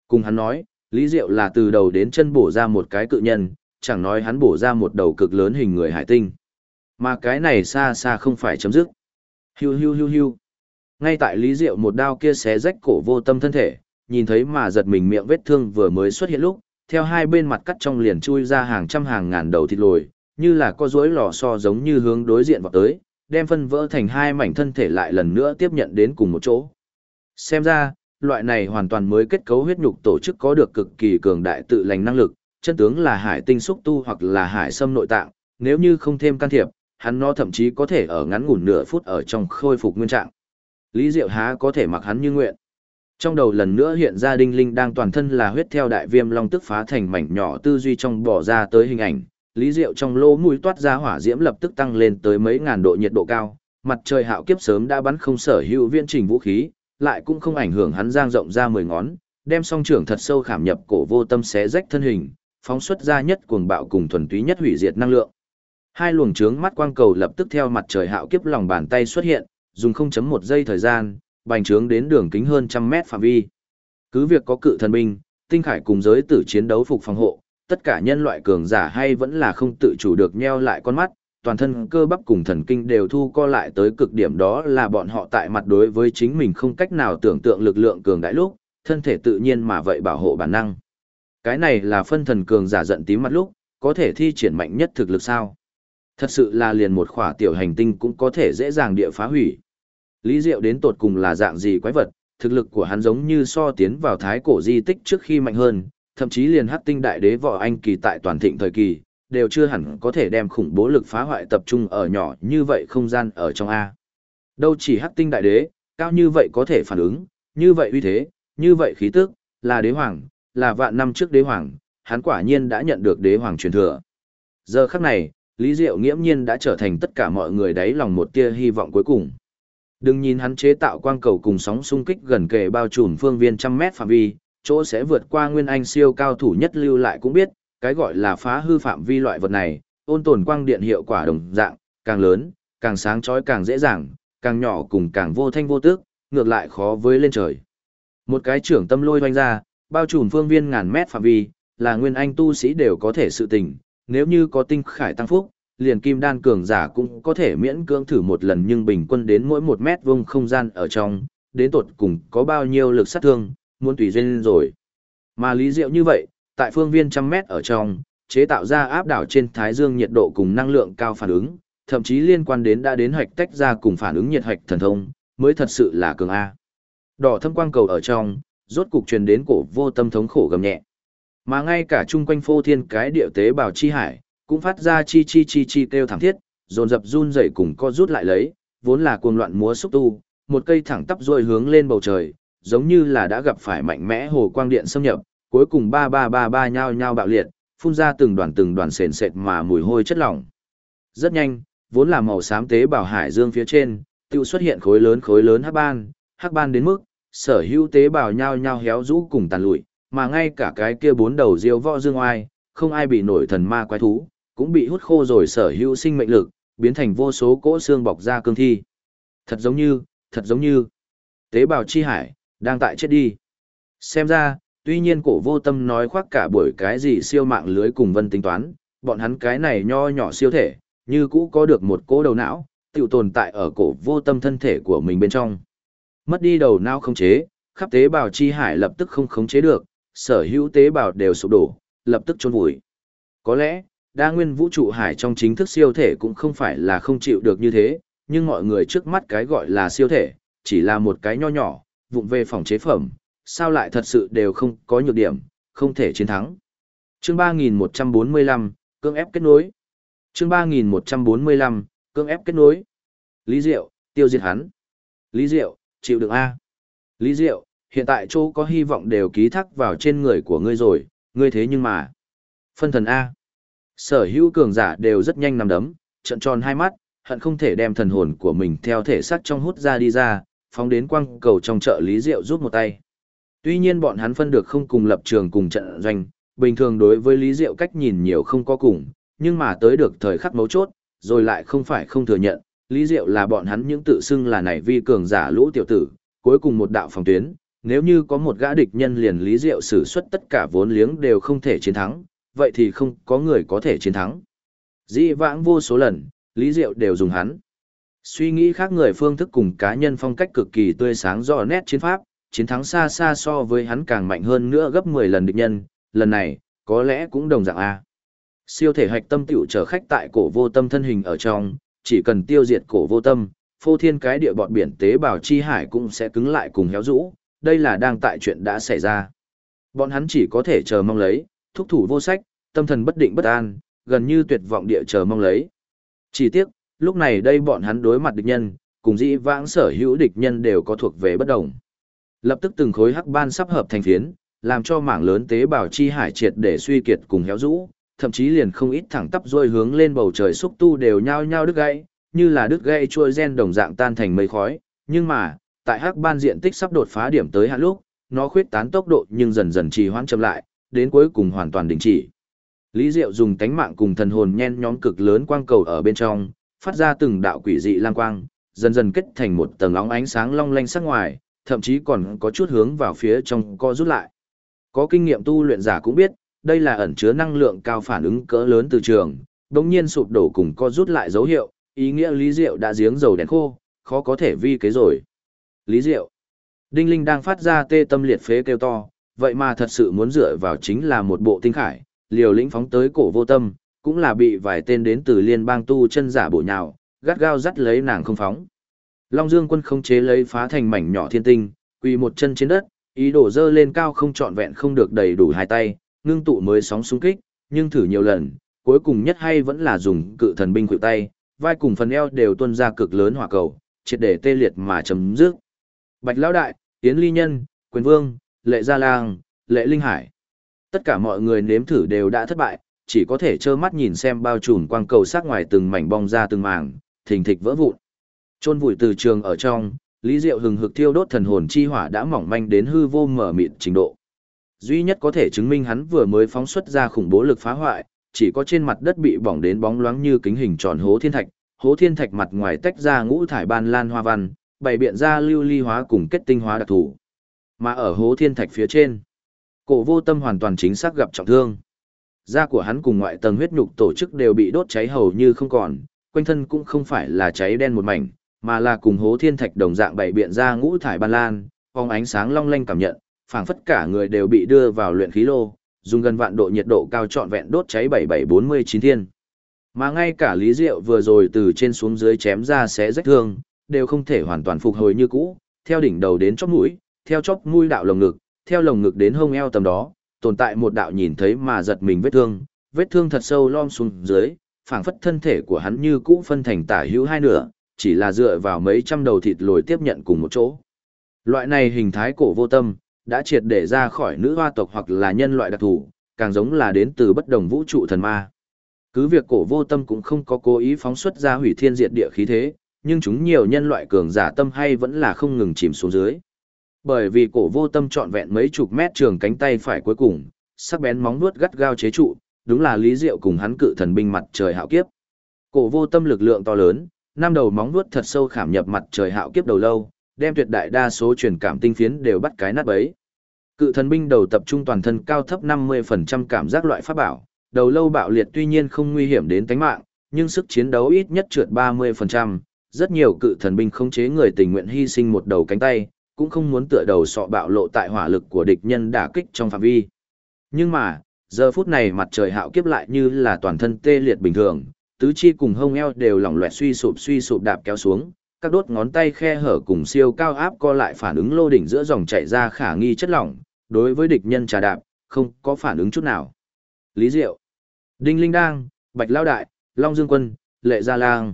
Cùng hắn nói, Lý Diệu là từ đầu đến chân bổ ra một cái cự nhân, chẳng nói hắn bổ ra một đầu cực lớn hình người hải tinh. Mà cái này xa xa không phải chấm dứt. Hiu hiu hiu hiu. Ngay tại Lý Diệu một đao kia xé rách cổ vô tâm thân thể, nhìn thấy mà giật mình miệng vết thương vừa mới xuất hiện lúc, theo hai bên mặt cắt trong liền chui ra hàng trăm hàng ngàn đầu thịt lồi, như là có rối lò xo giống như hướng đối diện vào tới, đem phân vỡ thành hai mảnh thân thể lại lần nữa tiếp nhận đến cùng một chỗ. Xem ra, loại này hoàn toàn mới kết cấu huyết nhục tổ chức có được cực kỳ cường đại tự lành năng lực, chân tướng là hải tinh xúc tu hoặc là hải sâm nội tạng, nếu như không thêm can thiệp, hắn nó thậm chí có thể ở ngắn ngủn nửa phút ở trong khôi phục nguyên trạng. Lý Diệu há có thể mặc hắn như nguyện. Trong đầu lần nữa hiện ra Đinh Linh đang toàn thân là huyết theo đại viêm long tức phá thành mảnh nhỏ tư duy trong bỏ ra tới hình ảnh. Lý Diệu trong lỗ mũi toát ra hỏa diễm lập tức tăng lên tới mấy ngàn độ nhiệt độ cao, mặt trời hạo kiếp sớm đã bắn không sở hữu viễn trình vũ khí, lại cũng không ảnh hưởng hắn dang rộng ra 10 ngón, đem song trưởng thật sâu khảm nhập cổ vô tâm xé rách thân hình, phóng xuất ra nhất cuồng bạo cùng thuần túy nhất hủy diệt năng lượng. Hai luồng trướng mắt quang cầu lập tức theo mặt trời hạo kiếp lòng bàn tay xuất hiện, dùng 0.1 giây thời gian, bành trướng đến đường kính hơn trăm mét phạm vi. Cứ việc có cự thần binh, tinh khải cùng giới tử chiến đấu phục phòng hộ, tất cả nhân loại cường giả hay vẫn là không tự chủ được nheo lại con mắt, toàn thân cơ bắp cùng thần kinh đều thu co lại tới cực điểm, đó là bọn họ tại mặt đối với chính mình không cách nào tưởng tượng lực lượng cường đại lúc, thân thể tự nhiên mà vậy bảo hộ bản năng. Cái này là phân thần cường giả giận tím mặt lúc, có thể thi triển mạnh nhất thực lực sao? Thật sự là liền một khỏa tiểu hành tinh cũng có thể dễ dàng địa phá hủy. Lý Diệu đến tột cùng là dạng gì quái vật, thực lực của hắn giống như so tiến vào thái cổ di tích trước khi mạnh hơn, thậm chí liền Hắc Tinh Đại Đế Võ Anh Kỳ tại toàn thịnh thời kỳ, đều chưa hẳn có thể đem khủng bố lực phá hoại tập trung ở nhỏ như vậy không gian ở trong A. Đâu chỉ Hắc Tinh Đại Đế, cao như vậy có thể phản ứng, như vậy uy thế, như vậy khí tức, là đế hoàng, là vạn năm trước đế hoàng, hắn quả nhiên đã nhận được đế hoàng truyền thừa. Giờ khắc này, Lý Diệu nghiễm nhiên đã trở thành tất cả mọi người đáy lòng một tia hy vọng cuối cùng. Đừng nhìn hắn chế tạo quang cầu cùng sóng xung kích gần kề bao trùm phương viên trăm mét phạm vi, chỗ sẽ vượt qua nguyên anh siêu cao thủ nhất lưu lại cũng biết, cái gọi là phá hư phạm vi loại vật này, ôn tồn quang điện hiệu quả đồng dạng, càng lớn, càng sáng chói càng dễ dàng, càng nhỏ cùng càng vô thanh vô tức, ngược lại khó với lên trời. Một cái trưởng tâm lôi hoành ra, bao trùm phương viên ngàn mét phạm vi, là nguyên anh tu sĩ đều có thể sự tình, nếu như có tinh khải tăng phúc, liền kim đan cường giả cũng có thể miễn cưỡng thử một lần, nhưng bình quân đến mỗi 1 mét vuông không gian ở trong, đến tột cùng có bao nhiêu lực sát thương, muốn tùy duyên rồi. Mà Lý Diệu như vậy, tại phương viên trăm mét ở trong, chế tạo ra áp đảo trên thái dương nhiệt độ cùng năng lượng cao phản ứng, thậm chí liên quan đến đã đến hạch tách ra cùng phản ứng nhiệt hạch thần thông, mới thật sự là cường A. Đỏ thâm quang cầu ở trong, rốt cục truyền đến cổ vô tâm thống khổ gầm nhẹ. Mà ngay cả chung quanh phô thiên cái địa tế bào chi hải, cũng phát ra chi chi chi chi kêu thảm thiết, dồn dập run rẩy cùng co rút lại lấy, vốn là cuồng loạn múa xúc tu, một cây thẳng tắp rồi hướng lên bầu trời, giống như là đã gặp phải mạnh mẽ hồ quang điện xâm nhập, cuối cùng ba ba ba ba nhao nhao bạo liệt, phun ra từng đoàn sền sệt mà mùi hôi chất lỏng. Rất nhanh, vốn là màu xám tế bào hải dương phía trên, tự xuất hiện khối lớn hắc ban đến mức sở hữu tế bào nhao nhao héo rũ cùng tàn lụi, mà ngay cả cái kia 4 đầu diêu võ dương oai, không ai bị nổi thần ma quái thú, cũng bị hút khô rồi sở hữu sinh mệnh lực, biến thành vô số cỗ xương bọc ra cương thi. Thật giống như, tế bào chi hải, đang tại chết đi. Xem ra, tuy nhiên cổ vô tâm nói khoác cả buổi cái gì siêu mạng lưới cùng vân tính toán, bọn hắn cái này nho nhỏ siêu thể, như cũ có được một cỗ đầu não, tự tồn tại ở cổ vô tâm thân thể của mình bên trong. Mất đi đầu não không chế, khắp tế bào chi hải lập tức không khống chế được, sở hữu tế bào đều sụp đổ, lập tức chôn vùi. Có lẽ, đa nguyên vũ trụ hải trong chính thức siêu thể cũng không phải là không chịu được như thế, nhưng mọi người trước mắt cái gọi là siêu thể, chỉ là một cái nho nhỏ, vụng về phòng chế phẩm, sao lại thật sự đều không có nhược điểm, không thể chiến thắng. Chương 3145, cưỡng ép kết nối. Chương 3145, cưỡng ép kết nối. Lý Diệu, tiêu diệt hắn. Lý Diệu, chịu đựng A. Lý Diệu, hiện tại chỗ có hy vọng đều ký thác vào trên người của ngươi rồi, ngươi thế nhưng mà. Phân thần A. Sở hữu cường giả đều rất nhanh nằm đấm, trợn tròn hai mắt, hận không thể đem thần hồn của mình theo thể xác trong hút ra đi ra, phóng đến quang cầu trong chợ Lý Diệu giúp một tay. Tuy nhiên bọn hắn phân được không cùng lập trường cùng trận doanh, bình thường đối với Lý Diệu cách nhìn nhiều không có cùng, nhưng mà tới được thời khắc mấu chốt, rồi lại không phải không thừa nhận, Lý Diệu là bọn hắn những tự xưng là này vi cường giả lũ tiểu tử, cuối cùng một đạo phòng tuyến, nếu như có một gã địch nhân liền Lý Diệu sử xuất tất cả vốn liếng đều không thể chiến thắng, vậy thì không có người có thể chiến thắng. Dĩ vãng vô số lần, Lý Diệu đều dùng hắn. Suy nghĩ khác người phương thức cùng cá nhân phong cách cực kỳ tươi sáng rõ nét chiến pháp, chiến thắng xa xa so với hắn càng mạnh hơn nữa gấp 10 lần địch nhân, lần này, có lẽ cũng đồng dạng A. Siêu thể hạch tâm tiểu trở khách tại cổ vô tâm thân hình ở trong, chỉ cần tiêu diệt cổ vô tâm, phô thiên cái địa bọn biển tế bào chi hải cũng sẽ cứng lại cùng héo rũ, đây là đang tại chuyện đã xảy ra. Bọn hắn chỉ có thể chờ mong lấy, thúc thủ vô sách, tâm thần bất định bất an, gần như tuyệt vọng địa chờ mong lấy. Chỉ tiếc, lúc này đây bọn hắn đối mặt địch nhân, cùng dĩ vãng sở hữu địch nhân đều có thuộc về bất đồng. Lập tức từng khối hắc ban sắp hợp thành phiến, làm cho mảng lớn tế bào chi hải triệt để suy kiệt cùng héo rũ, thậm chí liền không ít thẳng tắp rôi hướng lên bầu trời xúc tu đều nhao nhao đứt gãy, như là đứt gãy trôi gen đồng dạng tan thành mây khói, nhưng mà, tại hắc ban diện tích sắp đột phá điểm tới hạn lúc, nó khuyết tán tốc độ nhưng dần dần trì hoãn chậm lại, đến cuối cùng hoàn toàn đình chỉ. Lý Diệu dùng tánh mạng cùng thần hồn nhen nhóm cực lớn quang cầu ở bên trong, phát ra từng đạo quỷ dị lang quang, dần dần kết thành một tầng óng ánh sáng long lanh sắc ngoài, thậm chí còn có chút hướng vào phía trong co rút lại. Có kinh nghiệm tu luyện giả cũng biết, đây là ẩn chứa năng lượng cao phản ứng cỡ lớn từ trường, đột nhiên sụp đổ cùng co rút lại dấu hiệu, ý nghĩa Lý Diệu đã giếng dầu đèn khô, khó có thể vi kế rồi. Lý Diệu. Đinh Linh đang phát ra tê tâm liệt phế kêu to, vậy mà thật sự muốn dựa vào chính là một bộ tinh khải, liều lĩnh phóng tới cổ vô tâm, cũng là bị vài tên đến từ liên bang tu chân giả bổ nhào, gắt gao dắt lấy nàng không phóng. Long Dương Quân không chế lấy phá thành mảnh nhỏ thiên tinh, quỳ một chân trên đất, ý đồ dơ lên cao không trọn vẹn không được đầy đủ hai tay, ngưng tụ mới sóng xung kích, nhưng thử nhiều lần, cuối cùng nhất hay vẫn là dùng cự thần binh khuỷu tay, vai cùng phần eo đều tuôn ra cực lớn hỏa cầu, triệt để tê liệt mà chấm dứt. Bạch Lão Đại, Yến Ly Nhân, Quyền Vương, Lệ Gia Lang, Lệ Linh Hải. Tất cả mọi người nếm thử đều đã thất bại, chỉ có thể trơ mắt nhìn xem bao trùm quang cầu sắc ngoài từng mảnh bong ra từng mảng, thình thịch vỡ vụn. Chôn vùi từ trường ở trong, Lý Diệu hừng hực thiêu đốt thần hồn chi hỏa đã mỏng manh đến hư vô mở mịt trình độ. Duy nhất có thể chứng minh hắn vừa mới phóng xuất ra khủng bố lực phá hoại, chỉ có trên mặt đất bị bỏng đến bóng loáng như kính hình tròn hố thiên thạch mặt ngoài tách ra ngũ thải ban lan hoa văn, bày biện ra lưu ly hóa cùng kết tinh hóa đặc thù. Mà ở hố thiên thạch phía trên, cổ vô tâm hoàn toàn chính xác gặp trọng thương. Da của hắn cùng ngoại tầng huyết nhục tổ chức đều bị đốt cháy hầu như không còn, quanh thân cũng không phải là cháy đen một mảnh, mà là cùng hố thiên thạch đồng dạng bày biện ra ngũ thải ban lan, phóng ánh sáng long lanh cảm nhận, phảng phất cả người đều bị đưa vào luyện khí lô, dùng gần vạn độ nhiệt độ cao trọn vẹn đốt cháy 7749 thiên. Mà ngay cả Lý Diệu vừa rồi từ trên xuống dưới chém ra xé rách thương, đều không thể hoàn toàn phục hồi như cũ, theo đỉnh đầu đến chóp mũi, theo chóp mũi đạo lồng ngực, theo lồng ngực đến hông eo tầm đó, tồn tại một đạo nhìn thấy mà giật mình vết thương thật sâu lom xuống dưới, phảng phất thân thể của hắn như cũ phân thành tả hữu hai nửa, chỉ là dựa vào mấy trăm đầu thịt lồi tiếp nhận cùng một chỗ. Loại này hình thái cổ vô tâm, đã triệt để ra khỏi nữ hoa tộc hoặc là nhân loại đặc thù, càng giống là đến từ bất đồng vũ trụ thần ma. Cứ việc cổ vô tâm cũng không có cố ý phóng xuất ra hủy thiên diệt địa khí thế, nhưng chúng nhiều nhân loại cường giả tâm hay vẫn là không ngừng chìm xuống dưới. Bởi vì cổ vô tâm trọn vẹn mấy chục mét trường cánh tay phải cuối cùng, sắc bén móng vuốt gắt gao chế trụ, đúng là Lý Diệu cùng hắn cự thần binh mặt trời hạo kiếp. Cổ vô tâm lực lượng to lớn, năm đầu móng vuốt thật sâu khảm nhập mặt trời hạo kiếp đầu lâu, đem tuyệt đại đa số truyền cảm tinh phiến đều bắt cái nát bấy. Cự thần binh đầu tập trung toàn thân cao thấp 50% cảm giác loại pháp bảo, đầu lâu bạo liệt tuy nhiên không nguy hiểm đến tính mạng, nhưng sức chiến đấu ít nhất trượt 30%, rất nhiều cự thần binh khống chế người tình nguyện hy sinh một đầu cánh tay, cũng không muốn tựa đầu sọ bạo lộ tại hỏa lực của địch nhân đả kích trong phạm vi. Nhưng mà, giờ phút này mặt trời hạo kiếp lại như là toàn thân tê liệt bình thường, tứ chi cùng hông eo đều lỏng loẹt suy sụp đạp kéo xuống, các đốt ngón tay khe hở cùng siêu cao áp co lại phản ứng lô đỉnh giữa dòng chảy ra khả nghi chất lỏng, đối với địch nhân trà đạp, không có phản ứng chút nào. Lý Diệu, Đinh Linh Đang, Bạch Lão Đại, Long Dương Quân, Lệ Gia Lang.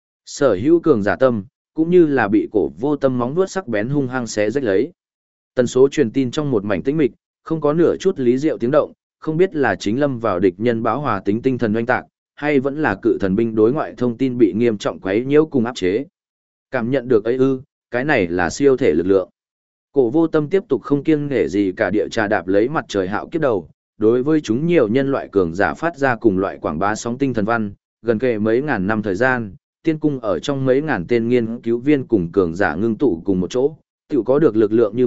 Sở hữu cường giả tâm, cũng như là bị cổ vô tâm móng vuốt sắc bén hung hăng xé rách lấy. Tần số truyền tin trong một mảnh tĩnh mịch, không có nửa chút Lý Diệu tiếng động, không biết là chính lâm vào địch nhân báo hòa tính tinh thần oanh tạc, hay vẫn là cự thần binh đối ngoại thông tin bị nghiêm trọng quấy nhiễu cùng áp chế. Cảm nhận được ấy cái này là siêu thể lực lượng. Cổ vô tâm tiếp tục không kiêng nể gì cả địa trà đạp lấy mặt trời hạo kiếp đầu, đối với chúng nhiều nhân loại cường giả phát ra cùng loại quảng bá sóng tinh thần văn, gần kề mấy ngàn năm thời gian, tiên cung ở trong mấy ngàn tên nghiên cứu viên cùng cường giả ngưng tụ cùng một chỗ, tự có được lực lượng như vậy,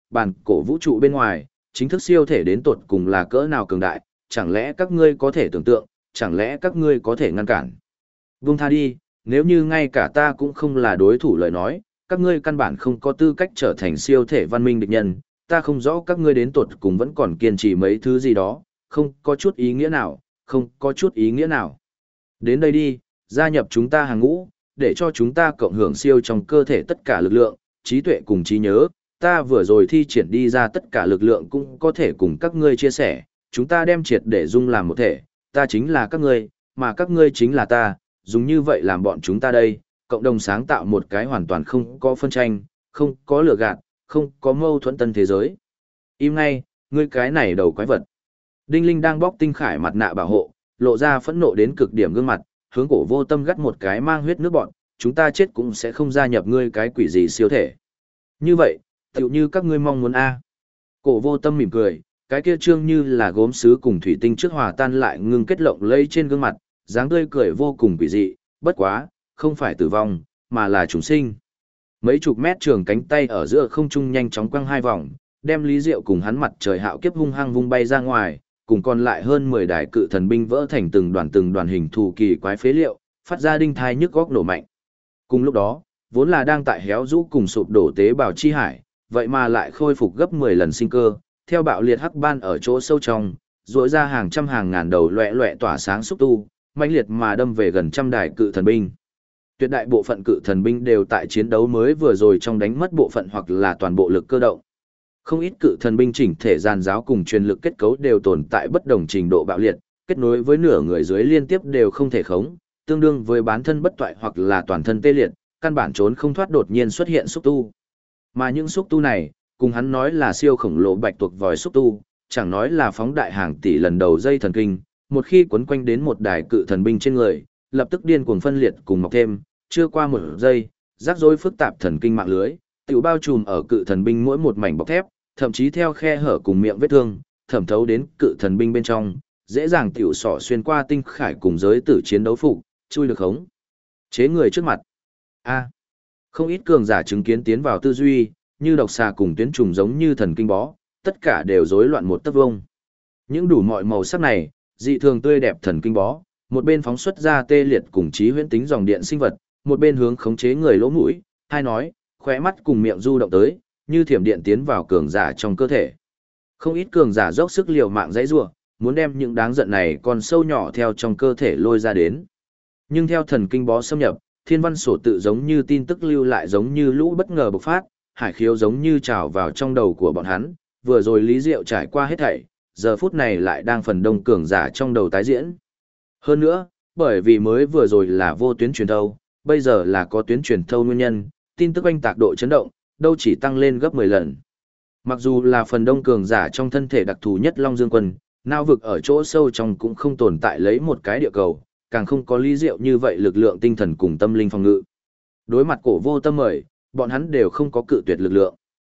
bản cổ vũ trụ bên ngoài, chính thức siêu thể đến tột cùng là cỡ nào cường đại, chẳng lẽ các ngươi có thể tưởng tượng, chẳng lẽ các ngươi có thể ngăn cản. Buông tha đi, nếu như ngay cả ta cũng không là đối thủ lời nói, các ngươi căn bản không có tư cách trở thành siêu thể văn minh địch nhân, ta không rõ các ngươi đến tột cùng vẫn còn kiên trì mấy thứ gì đó, không có chút ý nghĩa nào, không có chút ý nghĩa nào. Đến đây đi, gia nhập chúng ta hàng ngũ, để cho chúng ta cộng hưởng siêu trong cơ thể tất cả lực lượng, trí tuệ cùng trí nhớ, ta vừa rồi thi triển đi ra tất cả lực lượng cũng có thể cùng các ngươi chia sẻ, chúng ta đem triệt để dung làm một thể, ta chính là các ngươi, mà các ngươi chính là ta, dùng như vậy làm bọn chúng ta đây, cộng đồng sáng tạo một cái hoàn toàn không có phân tranh, không có lừa gạt, không có mâu thuẫn tân thế giới. Im ngay, ngươi cái này đầu quái vật. Đinh Linh đang bóc tinh khải mặt nạ bảo hộ, lộ ra phẫn nộ đến cực điểm gương mặt, hướng Cổ Vô Tâm gắt một cái mang huyết nước bọn, chúng ta chết cũng sẽ không gia nhập ngươi cái quỷ gì siêu thể. Như vậy, tựu như các ngươi mong muốn a. Cổ Vô Tâm mỉm cười, cái kia trương như là gốm sứ cùng thủy tinh trước hòa tan lại ngưng kết lộng lẫy trên gương mặt, dáng tươi cười vô cùng quỷ dị, bất quá, không phải tử vong, mà là chúng sinh. Mấy chục mét trường cánh tay ở giữa không trung nhanh chóng quăng hai vòng, đem Lý Diệu cùng hắn mặt trời hạo kiếp hung hăng vung bay ra ngoài, cùng còn lại hơn 10 đài cự thần binh vỡ thành từng đoàn hình thù kỳ quái phế liệu, phát ra đinh thai nhức góc nổ mạnh. Cùng lúc đó, vốn là đang tại héo rũ cùng sụp đổ tế bào chi hải, vậy mà lại khôi phục gấp 10 lần sinh cơ, theo bạo liệt hắc ban ở chỗ sâu trong, rỗi ra hàng trăm hàng ngàn đầu loẹ loẹ tỏa sáng xúc tu, mãnh liệt mà đâm về gần trăm đài cự thần binh. Tuyệt đại bộ phận cự thần binh đều tại chiến đấu mới vừa rồi trong đánh mất bộ phận hoặc là toàn bộ lực cơ động. Không ít cự thần binh chỉnh thể giàn giáo cùng truyền lực kết cấu đều tồn tại bất đồng trình độ bạo liệt, kết nối với nửa người dưới liên tiếp đều không thể khống, tương đương với bán thân bất toại hoặc là toàn thân tê liệt, căn bản trốn không thoát đột nhiên xuất hiện xúc tu. Mà những xúc tu này, cùng hắn nói là siêu khổng lồ bạch tuộc vòi xúc tu, chẳng nói là phóng đại hàng tỷ lần đầu dây thần kinh, một khi quấn quanh đến một đài cự thần binh trên người, lập tức điên cuồng phân liệt cùng mọc thêm, chưa qua một giây, rắc rối phức tạp thần kinh mạng lưới, tiểu bao trùm ở cự thần binh mỗi một mảnh bọc thép, thậm chí theo khe hở cùng miệng vết thương, thẩm thấu đến cự thần binh bên trong, dễ dàng tiểu sỏ xuyên qua tinh khải cùng giới tử chiến đấu phục, chui được khống. Chế người trước mặt. A. Không ít cường giả chứng kiến tiến vào tư duy, như độc xà cùng tuyến trùng giống như thần kinh bó, tất cả đều rối loạn một tấc vông. Những đủ mọi màu sắc này, dị thường tươi đẹp thần kinh bó, một bên phóng xuất ra tê liệt cùng trí huyễn tính dòng điện sinh vật, một bên hướng khống chế người lỗ mũi, hai nói, khóe mắt cùng miệng du động tới, như thiểm điện tiến vào cường giả trong cơ thể. Không ít cường giả dốc sức liều mạng dãy rủa, muốn đem những đáng giận này con sâu nhỏ theo trong cơ thể lôi ra đến. Nhưng theo thần kinh bó xâm nhập, thiên văn sổ tự giống như tin tức lưu lại giống như lũ bất ngờ bộc phát, hải khiếu giống như trào vào trong đầu của bọn hắn, vừa rồi Lý Diệu trải qua hết thảy, giờ phút này lại đang phần đông cường giả trong đầu tái diễn. Hơn nữa, bởi vì mới vừa rồi là vô tuyến truyền thâu, bây giờ là có tuyến truyền thâu nguyên nhân, tin tức oanh tạc độ chấn động, đâu chỉ tăng lên gấp 10 lần. Mặc dù là phần đông cường giả trong thân thể đặc thù nhất Long Dương Quân, não vực ở chỗ sâu trong cũng không tồn tại lấy một cái địa cầu, càng không có Lý Diệu như vậy lực lượng tinh thần cùng tâm linh phòng ngự. Đối mặt Cổ Vô Tâm mời, bọn hắn đều không có cự tuyệt lực lượng.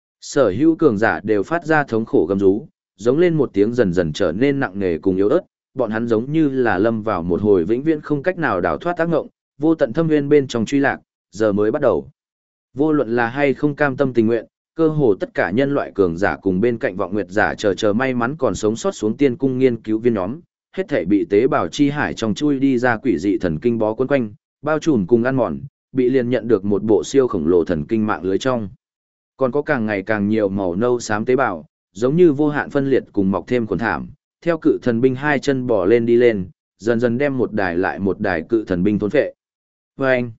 Sở hữu cường giả đều phát ra thống khổ gầm rú, giống lên một tiếng dần dần trở nên nặng nề cùng yếu ớt, bọn hắn giống như là lâm vào một hồi vĩnh viễn không cách nào đào thoát ác ngộng, vô tận thâm nguyên bên trong truy lạc, giờ mới bắt đầu. Vô luận là hay không cam tâm tình nguyện, cơ hồ tất cả nhân loại cường giả cùng bên cạnh vọng nguyệt giả chờ may mắn còn sống sót xuống tiên cung nghiên cứu viên nhóm, hết thảy bị tế bào chi hải trong chui đi ra quỷ dị thần kinh bó quấn quanh, bao trùm cùng ăn mòn, bị liền nhận được một bộ siêu khổng lồ thần kinh mạng lưới trong. Còn có càng ngày càng nhiều màu nâu xám tế bào, giống như vô hạn phân liệt cùng mọc thêm quần thảm, theo cự thần binh hai chân bò lên đi lên, dần dần đem một đài lại một đài cự thần binh thôn phệ. Vâng!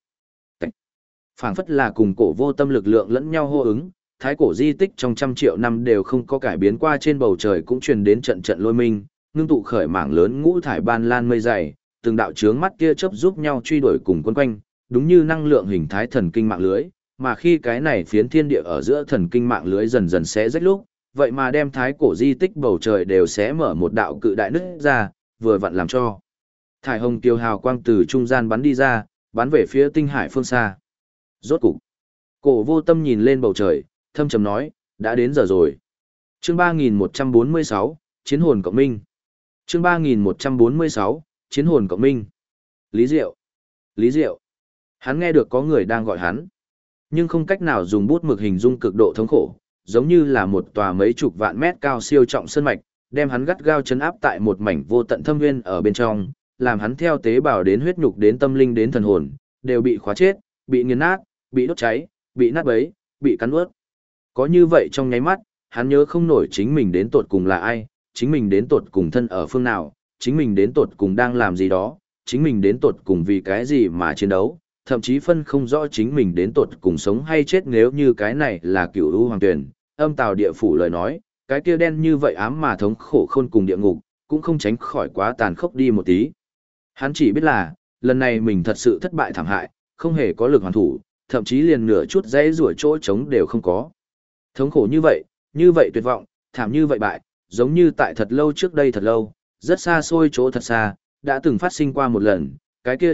Phảng phất là cùng Cổ Vô Tâm lực lượng lẫn nhau hô ứng, thái cổ di tích trong trăm triệu năm đều không có cải biến qua, trên bầu trời cũng truyền đến trận trận lôi minh, ngưng tụ khởi mảng lớn ngũ thải ban lan mây dày, từng đạo chướng mắt kia chớp giúp nhau truy đuổi cùng quấn quanh, đúng như năng lượng hình thái thần kinh mạng lưới, mà khi cái này phiến thiên địa ở giữa thần kinh mạng lưới dần dần xé rách lúc, vậy mà đem thái cổ di tích bầu trời đều xé mở một đạo cự đại nứt ra, vừa vặn làm cho thải hồng tiêu hào quang từ trung gian bắn đi ra, bắn về phía tinh hải phương xa. Rốt cục, Cổ Vô Tâm nhìn lên bầu trời, thâm trầm nói, đã đến giờ rồi. Chương 3146, Chiến hồn cộng minh. Chương 3146, Chiến hồn cộng minh. Lý Diệu. Lý Diệu. Hắn nghe được có người đang gọi hắn, nhưng không cách nào dùng bút mực hình dung cực độ thống khổ, giống như là một tòa mấy chục vạn mét cao siêu trọng sơn mạch, đem hắn gắt gao chấn áp tại một mảnh vô tận thâm nguyên ở bên trong, làm hắn theo tế bào đến huyết nhục đến tâm linh đến thần hồn, đều bị khóa chết, bị nghiền nát, bị đốt cháy, bị nát bấy, bị cắn nuốt. Có như vậy trong nháy mắt, hắn nhớ không nổi chính mình đến tột cùng là ai, chính mình đến tột cùng thân ở phương nào, chính mình đến tột cùng đang làm gì đó, chính mình đến tột cùng vì cái gì mà chiến đấu, thậm chí phân không rõ chính mình đến tột cùng sống hay chết. Nếu như cái này là Cửu U Hoàng Tuyển, âm tào địa phủ lời nói, cái kia đen như vậy ám mà thống khổ khôn cùng địa ngục, cũng không tránh khỏi quá tàn khốc đi một tí. Hắn chỉ biết là, lần này mình thật sự thất bại thảm hại, không hề có lực hoàn thủ, thậm chí liền nửa chút dãy rủa chỗ trống đều không có. Thống khổ như vậy tuyệt vọng, thảm như vậy bại, giống như tại thật lâu trước đây thật lâu, rất xa xôi chỗ thật xa, đã từng phát sinh qua một lần, cái kia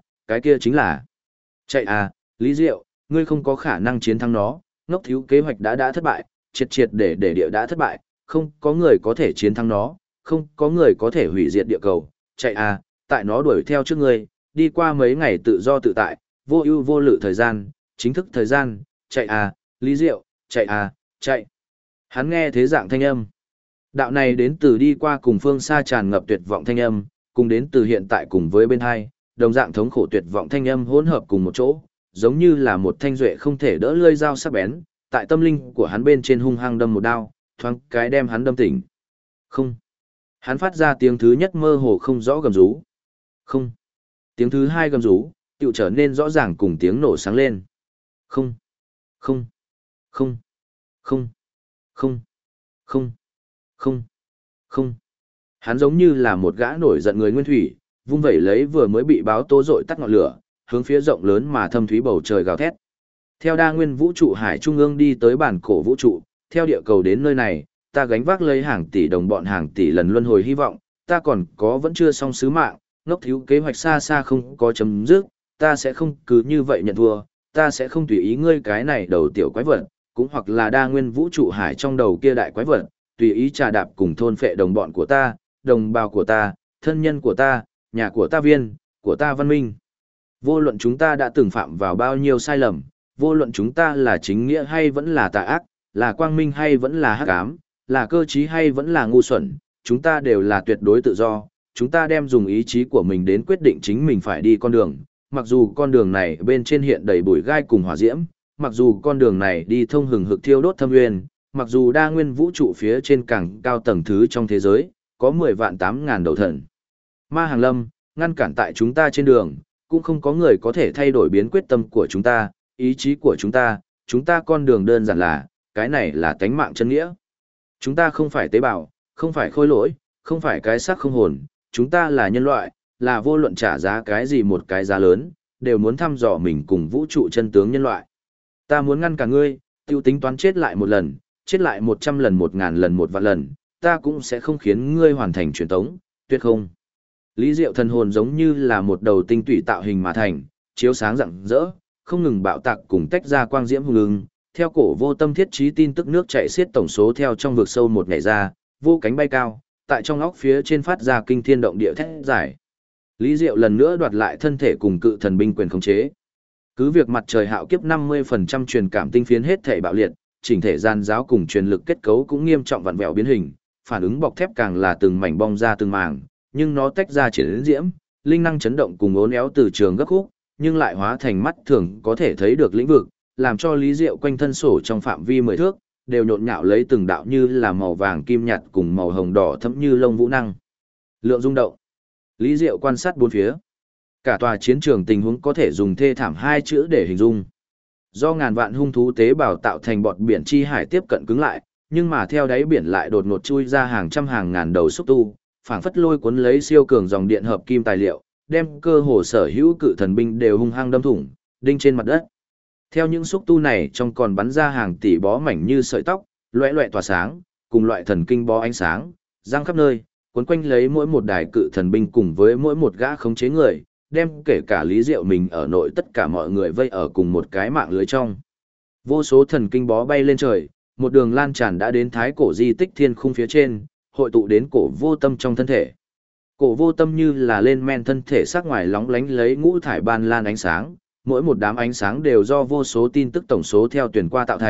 chính là. Chạy à, Lý Diệu, ngươi không có khả năng chiến thắng nó, ngốc thiếu kế hoạch đã thất bại, triệt để địa đã thất bại, không có người có thể chiến thắng nó, không có người có thể hủy diệt địa cầu. Chạy à, tại nó đuổi theo trước ngươi, đi qua mấy ngày tự do tự tại, vô ưu vô lự thời gian, chính thức thời gian, chạy à, Lý Diệu, chạy à, chạy. Hắn nghe thế dạng thanh âm. Đạo này đến từ đi qua cùng phương xa tràn ngập tuyệt vọng thanh âm, cùng đến từ hiện tại cùng với bên hai, đồng dạng thống khổ tuyệt vọng thanh âm hỗn hợp cùng một chỗ, giống như là một thanh duệ không thể đỡ lưỡi dao sắc bén, tại tâm linh của hắn bên trên hung hăng đâm một đao, thoáng cái đem hắn đâm tỉnh. Không. Hắn phát ra tiếng thứ nhất mơ hồ không rõ gầm rú. Không. Tiếng thứ hai gầm rú, tựu trở nên rõ ràng cùng tiếng nổ sáng lên. Không. Không. Không. Không. Không. Không. Không. Không. Hắn giống như là một gã nổi giận người nguyên thủy, vung vẩy lấy vừa mới bị báo tố dội tắt ngọn lửa, hướng phía rộng lớn mà thâm thúy bầu trời gào thét. Theo đa nguyên vũ trụ hải trung ương đi tới bản cổ vũ trụ, theo địa cầu đến nơi này, ta gánh vác lấy hàng tỷ đồng bọn hàng tỷ lần luân hồi hy vọng, ta còn có vẫn chưa xong sứ mạng, ngốc thiếu kế hoạch xa xa không có chấm dứt, ta sẽ không cứ như vậy nhận thua, ta sẽ không tùy ý ngươi cái này đầu tiểu quái vật, cũng hoặc là đa nguyên vũ trụ hải trong đầu kia đại quái vật, tùy ý trà đạp cùng thôn phệ đồng bọn của ta, đồng bào của ta, thân nhân của ta, nhà của ta viên, của ta văn minh. Vô luận chúng ta đã từng phạm vào bao nhiêu sai lầm, vô luận chúng ta là chính nghĩa hay vẫn là tà ác, là quang minh hay vẫn là hắc ám, là cơ trí hay vẫn là ngu xuẩn, chúng ta đều là tuyệt đối tự do, chúng ta đem dùng ý chí của mình đến quyết định chính mình phải đi con đường, mặc dù con đường này bên trên hiện đầy bụi gai cùng hỏa diễm, mặc dù con đường này đi thông hừng hực thiêu đốt thâm nguyên, mặc dù đa nguyên vũ trụ phía trên càng cao tầng thứ trong thế giới, có 10 vạn 8 ngàn đầu thần. Ma hàng lâm, ngăn cản tại chúng ta trên đường, cũng không có người có thể thay đổi biến quyết tâm của chúng ta, ý chí của chúng ta con đường đơn giản là, cái này là tánh mạng chân nghĩa. Chúng ta không phải tế bào, không phải khôi lỗi, không phải cái xác không hồn, chúng ta là nhân loại, là vô luận trả giá cái gì một cái giá lớn, đều muốn thăm dò mình cùng vũ trụ chân tướng nhân loại. Ta muốn ngăn cả ngươi, tiêu tính toán chết lại một lần, chết lại 100 lần 1000 lần 1 vạn lần, ta cũng sẽ không khiến ngươi hoàn thành truyền tống, tuyệt không. Lý Diệu thần hồn giống như là một đầu tinh tủy tạo hình mà thành, chiếu sáng rạng rỡ, không ngừng bạo tạc cùng tách ra quang diễm hùng ưng, theo cổ vô tâm thiết trí tin tức nước chảy xiết tổng số theo trong vực sâu một ngày ra, vô cánh bay cao, tại trong óc phía trên phát ra kinh thiên động địa thét giải. Lý Diệu lần nữa đoạt lại thân thể cùng cự thần binh quyền khống chế. Cứ việc mặt trời hạo kiếp 50% truyền cảm tinh phiến hết thể bạo liệt, chỉnh thể gian giáo cùng truyền lực kết cấu cũng nghiêm trọng vặn vẹo biến hình, phản ứng bọc thép càng là từng mảnh bong ra từng mảng, nhưng nó tách ra triển diễm, linh năng chấn động cùng uốn éo từ trường gấp khúc, nhưng lại hóa thành mắt thường có thể thấy được lĩnh vực, làm cho Lý Diệu quanh thân sổ trong phạm vi 10 thước, đều nhộn nhạo lấy từng đạo như là màu vàng kim nhạt cùng màu hồng đỏ thẫm như lông vũ năng. Lượng rung động. Lý Diệu quan sát bốn phía. Cả tòa chiến trường tình huống có thể dùng thê thảm 2 chữ để hình dung. Do ngàn vạn hung thú tế bào tạo thành bọt biển chi hải tiếp cận cứng lại, nhưng mà theo đáy biển lại đột ngột chui ra hàng trăm hàng ngàn đầu xúc tu, phảng phất lôi cuốn lấy siêu cường dòng điện hợp kim tài liệu, đem cơ hồ sở hữu cự thần binh đều hung hăng đâm thủng, đinh trên mặt đất. Theo những xúc tu này trong còn bắn ra hàng tỷ bó mảnh như sợi tóc, loẻ loẻ tỏa sáng, cùng loại thần kinh bó ánh sáng, giăng khắp nơi, cuốn quanh lấy mỗi một đài cự thần binh cùng với mỗi một gã khống chế người, đem kể cả Lý Diệu mình ở nội tất cả mọi người vây ở cùng một cái mạng lưới trong. Vô số thần kinh bó bay lên trời, một đường lan tràn đã đến thái cổ di tích thiên khung phía trên, hội tụ đến cổ vô tâm trong thân thể. Cổ vô tâm như là lên men thân thể sắc ngoài lóng lánh lấy ngũ thải ban lan ánh sáng, mỗi một đám ánh sáng đều do vô số tin tức tổng số theo tuyển qua tạo thành,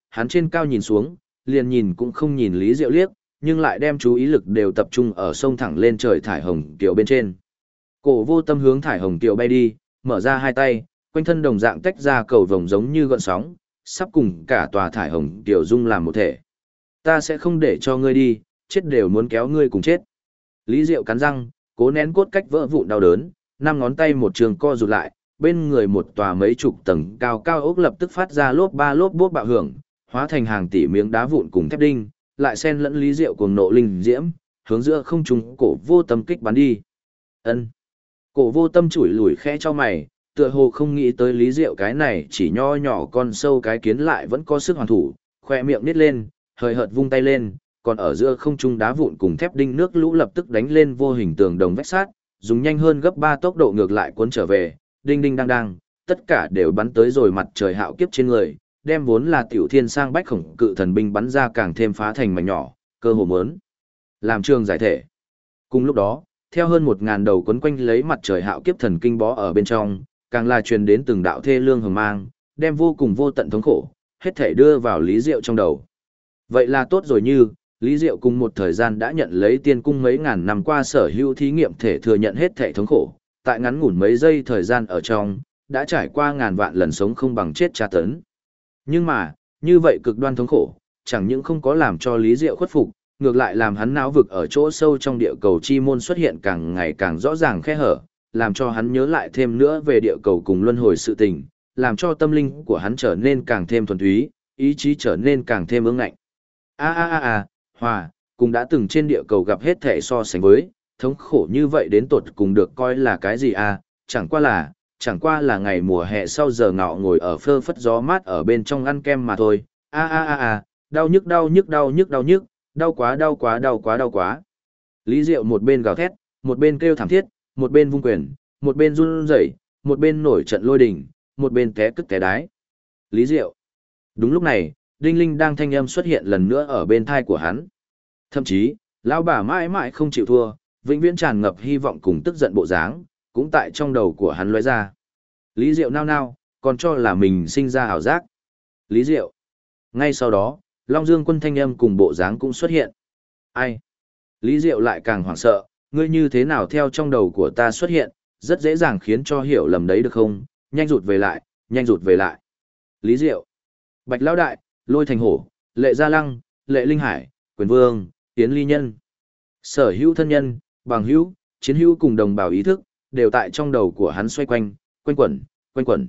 hắn trên cao nhìn xuống, liền nhìn cũng không nhìn Lý Diệu liếc, nhưng lại đem chú ý lực đều tập trung ở sông thẳng lên trời thải hồng kiều bên trên. Cổ Vô Tâm hướng thải hồng kiều bay đi, mở ra hai tay, quanh thân đồng dạng tách ra cầu vồng giống như gợn sóng, sắp cùng cả tòa thải hồng kiều dung làm một thể. Ta sẽ không để cho ngươi đi, chết đều muốn kéo ngươi cùng chết. Lý Diệu cắn răng, cố nén cốt cách vỡ vụn đau đớn, năm ngón tay một trường co rụt lại, bên người một tòa mấy chục tầng cao cao ốc lập tức phát ra lốp ba lốp bốp bạo hưởng, hóa thành hàng tỷ miếng đá vụn cùng thép đinh, lại xen lẫn Lý Diệu cuồng nộ linh diễm, hướng giữa không trung Cổ Vô Tâm kích bắn đi. Ân. Cổ Vô Tâm chủi lủi khẽ cho mày, tựa hồ không nghĩ tới Lý Diệu cái này chỉ nho nhỏ con sâu cái kiến lại vẫn có sức hoàn thủ, khoe miệng nít lên, hời hợt vung tay lên, còn ở giữa không trung đá vụn cùng thép đinh nước lũ lập tức đánh lên vô hình tường đồng vách sát, dùng nhanh hơn gấp 3 tốc độ ngược lại cuốn trở về, đinh đinh đang đang, tất cả đều bắn tới rồi mặt trời hạo kiếp trên người, đem vốn là tiểu thiên sang bách khổng cự thần binh bắn ra càng thêm phá thành mảnh nhỏ, cơ hồ muốn làm trường giải thể. Cùng lúc đó, theo hơn 1000 đầu quấn quanh lấy mặt trời hạo kiếp thần kinh bó ở bên trong, càng là truyền đến từng đạo thê lương hừng mang, đem vô cùng vô tận thống khổ, hết thể đưa vào Lý Diệu trong đầu. Vậy là tốt rồi, như Lý Diệu cùng một thời gian đã nhận lấy tiên cung mấy ngàn năm qua sở hữu thí nghiệm thể thừa nhận hết thể thống khổ, tại ngắn ngủn mấy giây thời gian ở trong, đã trải qua ngàn vạn lần sống không bằng chết tra tấn. Nhưng mà, như vậy cực đoan thống khổ, chẳng những không có làm cho Lý Diệu khuất phục, ngược lại làm hắn não vực ở chỗ sâu trong địa cầu chi môn xuất hiện càng ngày càng rõ ràng khe hở, làm cho hắn nhớ lại thêm nữa về địa cầu cùng luân hồi sự tình, làm cho tâm linh của hắn trở nên càng thêm thuần túy, ý chí trở nên càng thêm ương ngạnh. Hòa, cùng đã từng trên địa cầu gặp hết thể so sánh với, thống khổ như vậy đến tột cùng được coi là cái gì à, chẳng qua là ngày mùa hè sau giờ ngọ ngồi ở phơ phất gió mát ở bên trong ăn kem mà thôi. Đau nhức, đau quá. Lý Diệu một bên gào thét, một bên kêu thảm thiết, một bên vung quyền, một bên run rẩy, một bên nổi trận lôi đình, một bên té cứt té đái. Lý Diệu. Đúng lúc này, đinh linh đang thanh âm xuất hiện lần nữa ở bên thai của hắn. Thậm chí, lão bà mãi mãi không chịu thua, vĩnh viễn tràn ngập hy vọng cùng tức giận bộ dáng, cũng tại trong đầu của hắn lóe ra. Lý Diệu nao nao, còn cho là mình sinh ra ảo giác. Lý Diệu. Ngay sau đó, Long Dương Quân thanh âm cùng bộ dáng cũng xuất hiện. Ai? Lý Diệu lại càng hoảng sợ, ngươi như thế nào theo trong đầu của ta xuất hiện, rất dễ dàng khiến cho hiểu lầm đấy được không? Nhanh rụt về lại. Lý Diệu. Bạch Lão Đại, Lôi Thành Hổ, Lệ Gia Lăng, Lệ Linh Hải, Quyền Vương, Tiến Ly Nhân. Sở hữu thân nhân, bằng hữu, chiến hữu cùng đồng bào ý thức, đều tại trong đầu của hắn xoay quanh, quanh quẩn.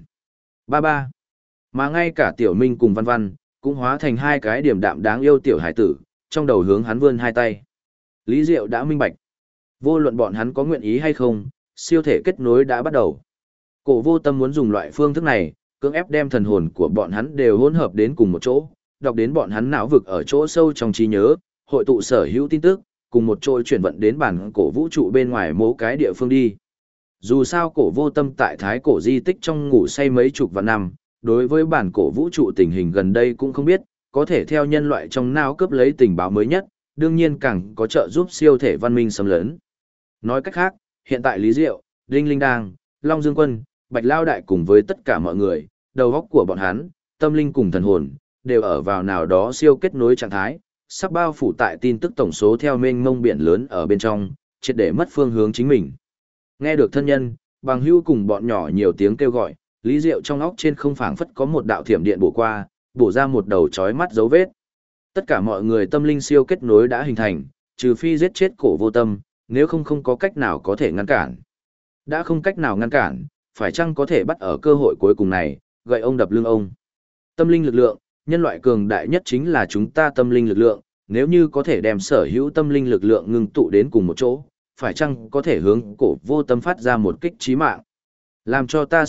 Ba. Mà ngay cả Tiểu Minh cùng Văn Văn, cũng hóa thành hai cái điểm đạm đáng yêu tiểu hải tử, trong đầu hướng hắn vươn hai tay. Lý Diệu đã minh bạch. Vô luận bọn hắn có nguyện ý hay không, siêu thể kết nối đã bắt đầu. Cổ Vô Tâm muốn dùng loại phương thức này, cưỡng ép đem thần hồn của bọn hắn đều hỗn hợp đến cùng một chỗ, đọc đến bọn hắn não vực ở chỗ sâu trong trí nhớ, hội tụ sở hữu tin tức, cùng một chỗ chuyển vận đến bản cổ vũ trụ bên ngoài mỗi cái địa phương đi. Dù sao Cổ Vô Tâm tại thái cổ di tích trong ngủ say mấy chục vạn năm, đối với bản cổ vũ trụ tình hình gần đây cũng không biết, có thể theo nhân loại trong não cướp lấy tình báo mới nhất, đương nhiên càng có trợ giúp siêu thể văn minh xâm lấn. Nói cách khác, hiện tại Lý Diệu, Đinh Linh Đang, Long Dương Quân, Bạch Lao Đại cùng với tất cả mọi người, đầu óc của bọn hắn, tâm linh cùng thần hồn, đều ở vào nào đó siêu kết nối trạng thái, sắp bao phủ tại tin tức tổng số theo mênh mông biển lớn ở bên trong, triệt để mất phương hướng chính mình. Nghe được thân nhân, bằng hữu cùng bọn nhỏ nhiều tiếng kêu gọi, Lý Diệu trong óc trên không phảng phất có một đạo thiểm điện bổ qua, bổ ra một đầu chói mắt dấu vết. Tất cả mọi người tâm linh siêu kết nối đã hình thành, trừ phi giết chết Cổ Vô Tâm, nếu không có cách nào có thể ngăn cản. Đã không cách nào ngăn cản, phải chăng có thể bắt ở cơ hội cuối cùng này, gậy ông đập lưng ông. Tâm linh lực lượng, nhân loại cường đại nhất chính là chúng ta tâm linh lực lượng, nếu như có thể đem sở hữu tâm linh lực lượng ngưng tụ đến cùng một chỗ, phải chăng có thể hướng Cổ Vô Tâm phát ra một kích chí mạng. Làm cho ta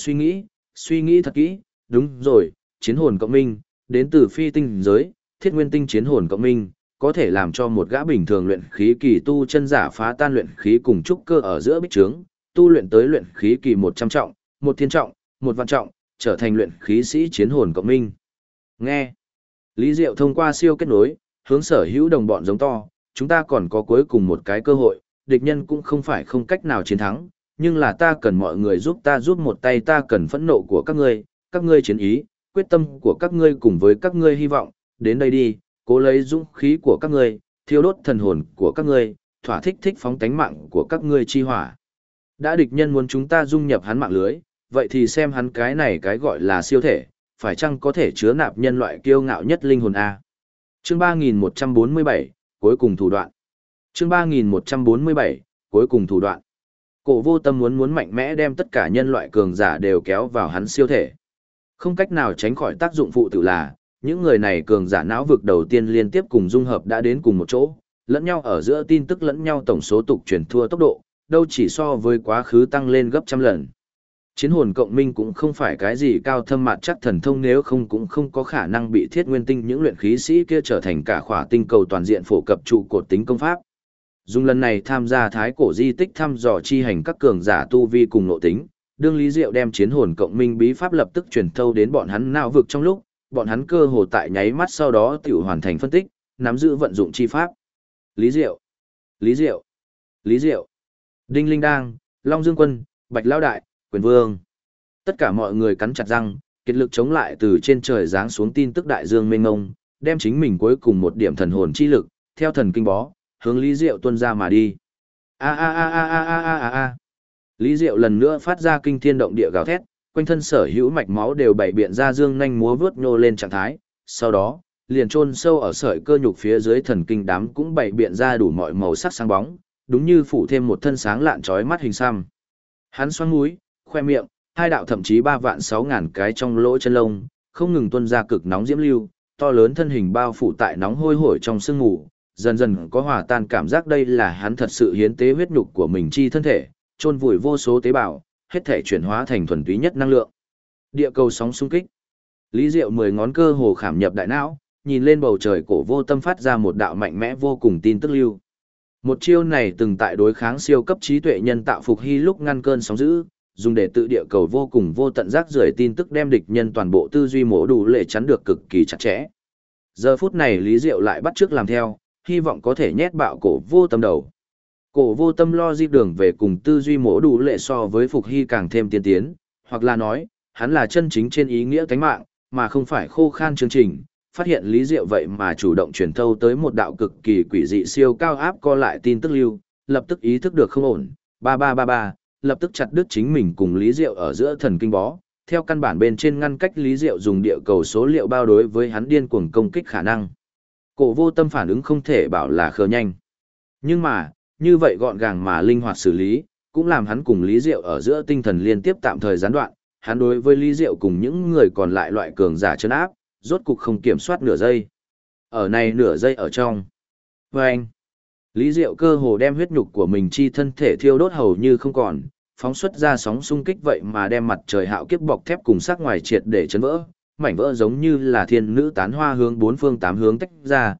suy nghĩ thật kỹ, đúng rồi, chiến hồn cộng minh, đến từ phi tinh giới, thiết nguyên tinh chiến hồn cộng minh, có thể làm cho một gã bình thường luyện khí kỳ tu chân giả phá tan luyện khí cùng trúc cơ ở giữa bích trướng, tu luyện tới luyện khí kỳ 100 trọng, 1 thiên trọng, 1 vạn trọng, trở thành luyện khí sĩ chiến hồn cộng minh. Nghe. Lý Diệu thông qua siêu kết nối, hướng sở hữu đồng bọn giống to, chúng ta còn có cuối cùng một cái cơ hội, địch nhân cũng không phải không cách nào chiến thắng, nhưng là ta cần mọi người giúp ta giúp một tay, ta cần phẫn nộ của các ngươi chiến ý, quyết tâm của các ngươi cùng với các ngươi hy vọng, đến đây đi, cố lấy dũng khí của các ngươi, thiêu đốt thần hồn của các ngươi, thỏa thích thích phóng tánh mạng của các ngươi chi hỏa. Đã địch nhân muốn chúng ta dung nhập hắn mạng lưới, vậy thì xem hắn cái này cái gọi là siêu thể, phải chăng có thể chứa nạp nhân loại kiêu ngạo nhất linh hồn A. Chương 3147, cuối cùng thủ đoạn. Chương 3147, cuối cùng thủ đoạn. Cổ vô tâm muốn mạnh mẽ đem tất cả nhân loại cường giả đều kéo vào hắn siêu thể. Không cách nào tránh khỏi tác dụng phụ tử là, những người này cường giả não vực đầu tiên liên tiếp cùng dung hợp đã đến cùng một chỗ, lẫn nhau ở giữa tin tức lẫn nhau tổng số tục truyền thua tốc độ, đâu chỉ so với quá khứ tăng lên gấp trăm lần. Chiến hồn cộng minh cũng không phải cái gì cao thâm mạt chắc thần thông, nếu không cũng không có khả năng bị thiết nguyên tinh những luyện khí sĩ kia trở thành cả khỏa tinh cầu toàn diện phổ cập trụ cột tính công pháp. Dùng lần này tham gia thái cổ di tích thăm dò chi hành các cường giả tu vi cùng nội tính, đương Lý Diệu đem chiến hồn cộng minh bí pháp lập tức truyền thâu đến bọn hắn não vực trong lúc, bọn hắn cơ hồ tại nháy mắt sau đó tiểu hoàn thành phân tích, nắm giữ vận dụng chi pháp. Lý Diệu, Lý Diệu, Lý Diệu, Đinh Linh Đang, Long Dương Quân, Bạch Lão Đại, Quyền Vương. Tất cả mọi người cắn chặt răng, kiệt lực chống lại từ trên trời giáng xuống tin tức đại dương mênh mông, đem chính mình cuối cùng một điểm thần hồn chi lực, theo thần kinh bó, hướng Lý Diệu tuôn ra mà đi. A a a a a a a a. Lý Diệu lần nữa phát ra kinh thiên động địa gào thét, quanh thân sở hữu mạch máu đều bảy biện ra dương nhanh múa vướt nhô lên trạng thái, sau đó, liền chôn sâu ở sợi cơ nhục phía dưới thần kinh đám cũng bảy biện ra đủ mọi màu sắc sáng bóng, đúng như phủ thêm một thân sáng lạn chói mắt hình xăm. Hắn xoắn mũi, khoe miệng, hai đạo thậm chí 3.600.000 cái trong lỗ chân lông, không ngừng tuôn ra cực nóng diễm lưu, to lớn thân hình bao phủ tại nóng hôi hổi trong sương mù, dần dần có hòa tan cảm giác đây là hắn thật sự hiến tế huyết nhục của mình chi thân thể, chôn vùi vô số tế bào, hết thể chuyển hóa thành thuần túy nhất năng lượng. Địa cầu sóng xung kích. Lý Diệu 10 ngón cơ hồ khảm nhập đại não, nhìn lên bầu trời cổ vô tâm phát ra một đạo mạnh mẽ vô cùng tin tức lưu. Một chiêu này từng tại đối kháng siêu cấp trí tuệ nhân tạo phục hy lúc ngăn cơn sóng dữ, dùng để tự địa cầu vô cùng vô tận rác rưởi tin tức đem địch nhân toàn bộ tư duy mổ đủ lệ chắn được cực kỳ chặt chẽ. Giờ phút này Lý Diệu lại bắt chước làm theo, hy vọng có thể nhét bạo cổ vô tâm đầu. Cổ vô tâm lo di đường về cùng tư duy mổ đủ lệ so với phục hy càng thêm tiên tiến, hoặc là nói, hắn là chân chính trên ý nghĩa tánh mạng, mà không phải khô khan chương trình. Phát hiện Lý Diệu vậy mà chủ động truyền thâu tới một đạo cực kỳ quỷ dị siêu cao áp co lại tin tức lưu, lập tức ý thức được không ổn, 3333, lập tức chặt đứt chính mình cùng Lý Diệu ở giữa thần kinh bó, theo căn bản bên trên ngăn cách Lý Diệu dùng địa cầu số liệu bao đối với hắn điên cuồng công kích khả năng. Cổ vô tâm phản ứng không thể bảo là khờ nhanh. Nhưng mà, như vậy gọn gàng mà linh hoạt xử lý, cũng làm hắn cùng Lý Diệu ở giữa tinh thần liên tiếp tạm thời gián đoạn, hắn đối với Lý Diệu cùng những người còn lại loại cường giả chân áp, rốt cục không kiểm soát nửa giây. Ở này nửa giây ở trong. Vâng! Lý Diệu cơ hồ đem huyết nhục của mình chi thân thể thiêu đốt hầu như không còn, phóng xuất ra sóng xung kích vậy mà đem mặt trời hạo kiếp bọc thép cùng sắc ngoài triệt để chấn vỡ, mảnh vỡ giống như là thiên nữ tán hoa hướng bốn phương tám hướng tách ra,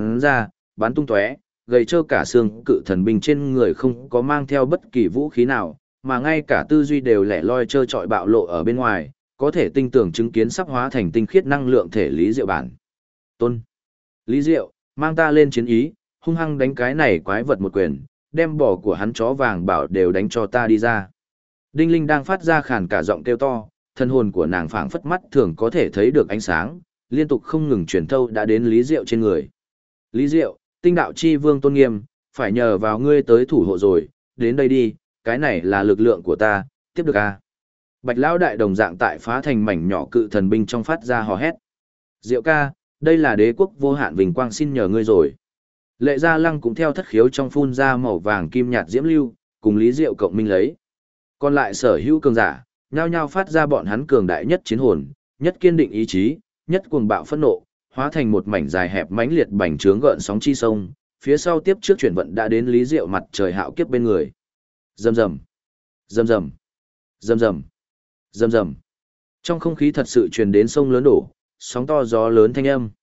bắn tung tóe, gầy trơ cả xương cự thần binh trên người không có mang theo bất kỳ vũ khí nào, mà ngay cả tư duy đều lẻ loi trơ trọi bạo lộ ở bên ngoài, có thể tinh tưởng chứng kiến sắp hóa thành tinh khiết năng lượng thể Lý Diệu bản. Tôn. Lý Diệu, mang ta lên chiến ý, hung hăng đánh cái này quái vật một quyền, đem bỏ của hắn chó vàng bảo đều đánh cho ta đi ra. Đinh Linh đang phát ra khàn cả giọng kêu to, thân hồn của nàng phảng phất mắt thường có thể thấy được ánh sáng, liên tục không ngừng truyền thâu đã đến Lý Diệu trên người. Lý Diệu, tinh đạo chi vương tôn nghiêm, phải nhờ vào ngươi tới thủ hộ rồi, đến đây đi, cái này là lực lượng của ta, tiếp được à. Bạch Lão Đại đồng dạng tại phá thành mảnh nhỏ cự thần binh trong phát ra hò hét. Diệu ca, đây là đế quốc vô hạn vinh quang xin nhờ ngươi rồi. Lệ Gia Lăng cũng theo thất khiếu trong phun ra màu vàng kim nhạt diễm lưu, cùng Lý Diệu cộng minh lấy. Còn lại sở hữu cường giả, nhao nhao phát ra bọn hắn cường đại nhất chiến hồn, nhất kiên định ý chí, nhất cuồng bạo phẫn nộ, hóa thành một mảnh dài hẹp mãnh liệt bành trướng gợn sóng chi sông, phía sau tiếp trước chuyển vận đã đến Lý Diệu mặt trời hạo kiếp bên người. Rầm rầm, rầm rầm, rầm rầm, rầm rầm. Trong không khí thật sự truyền đến sông lớn đổ, sóng to gió lớn thanh âm.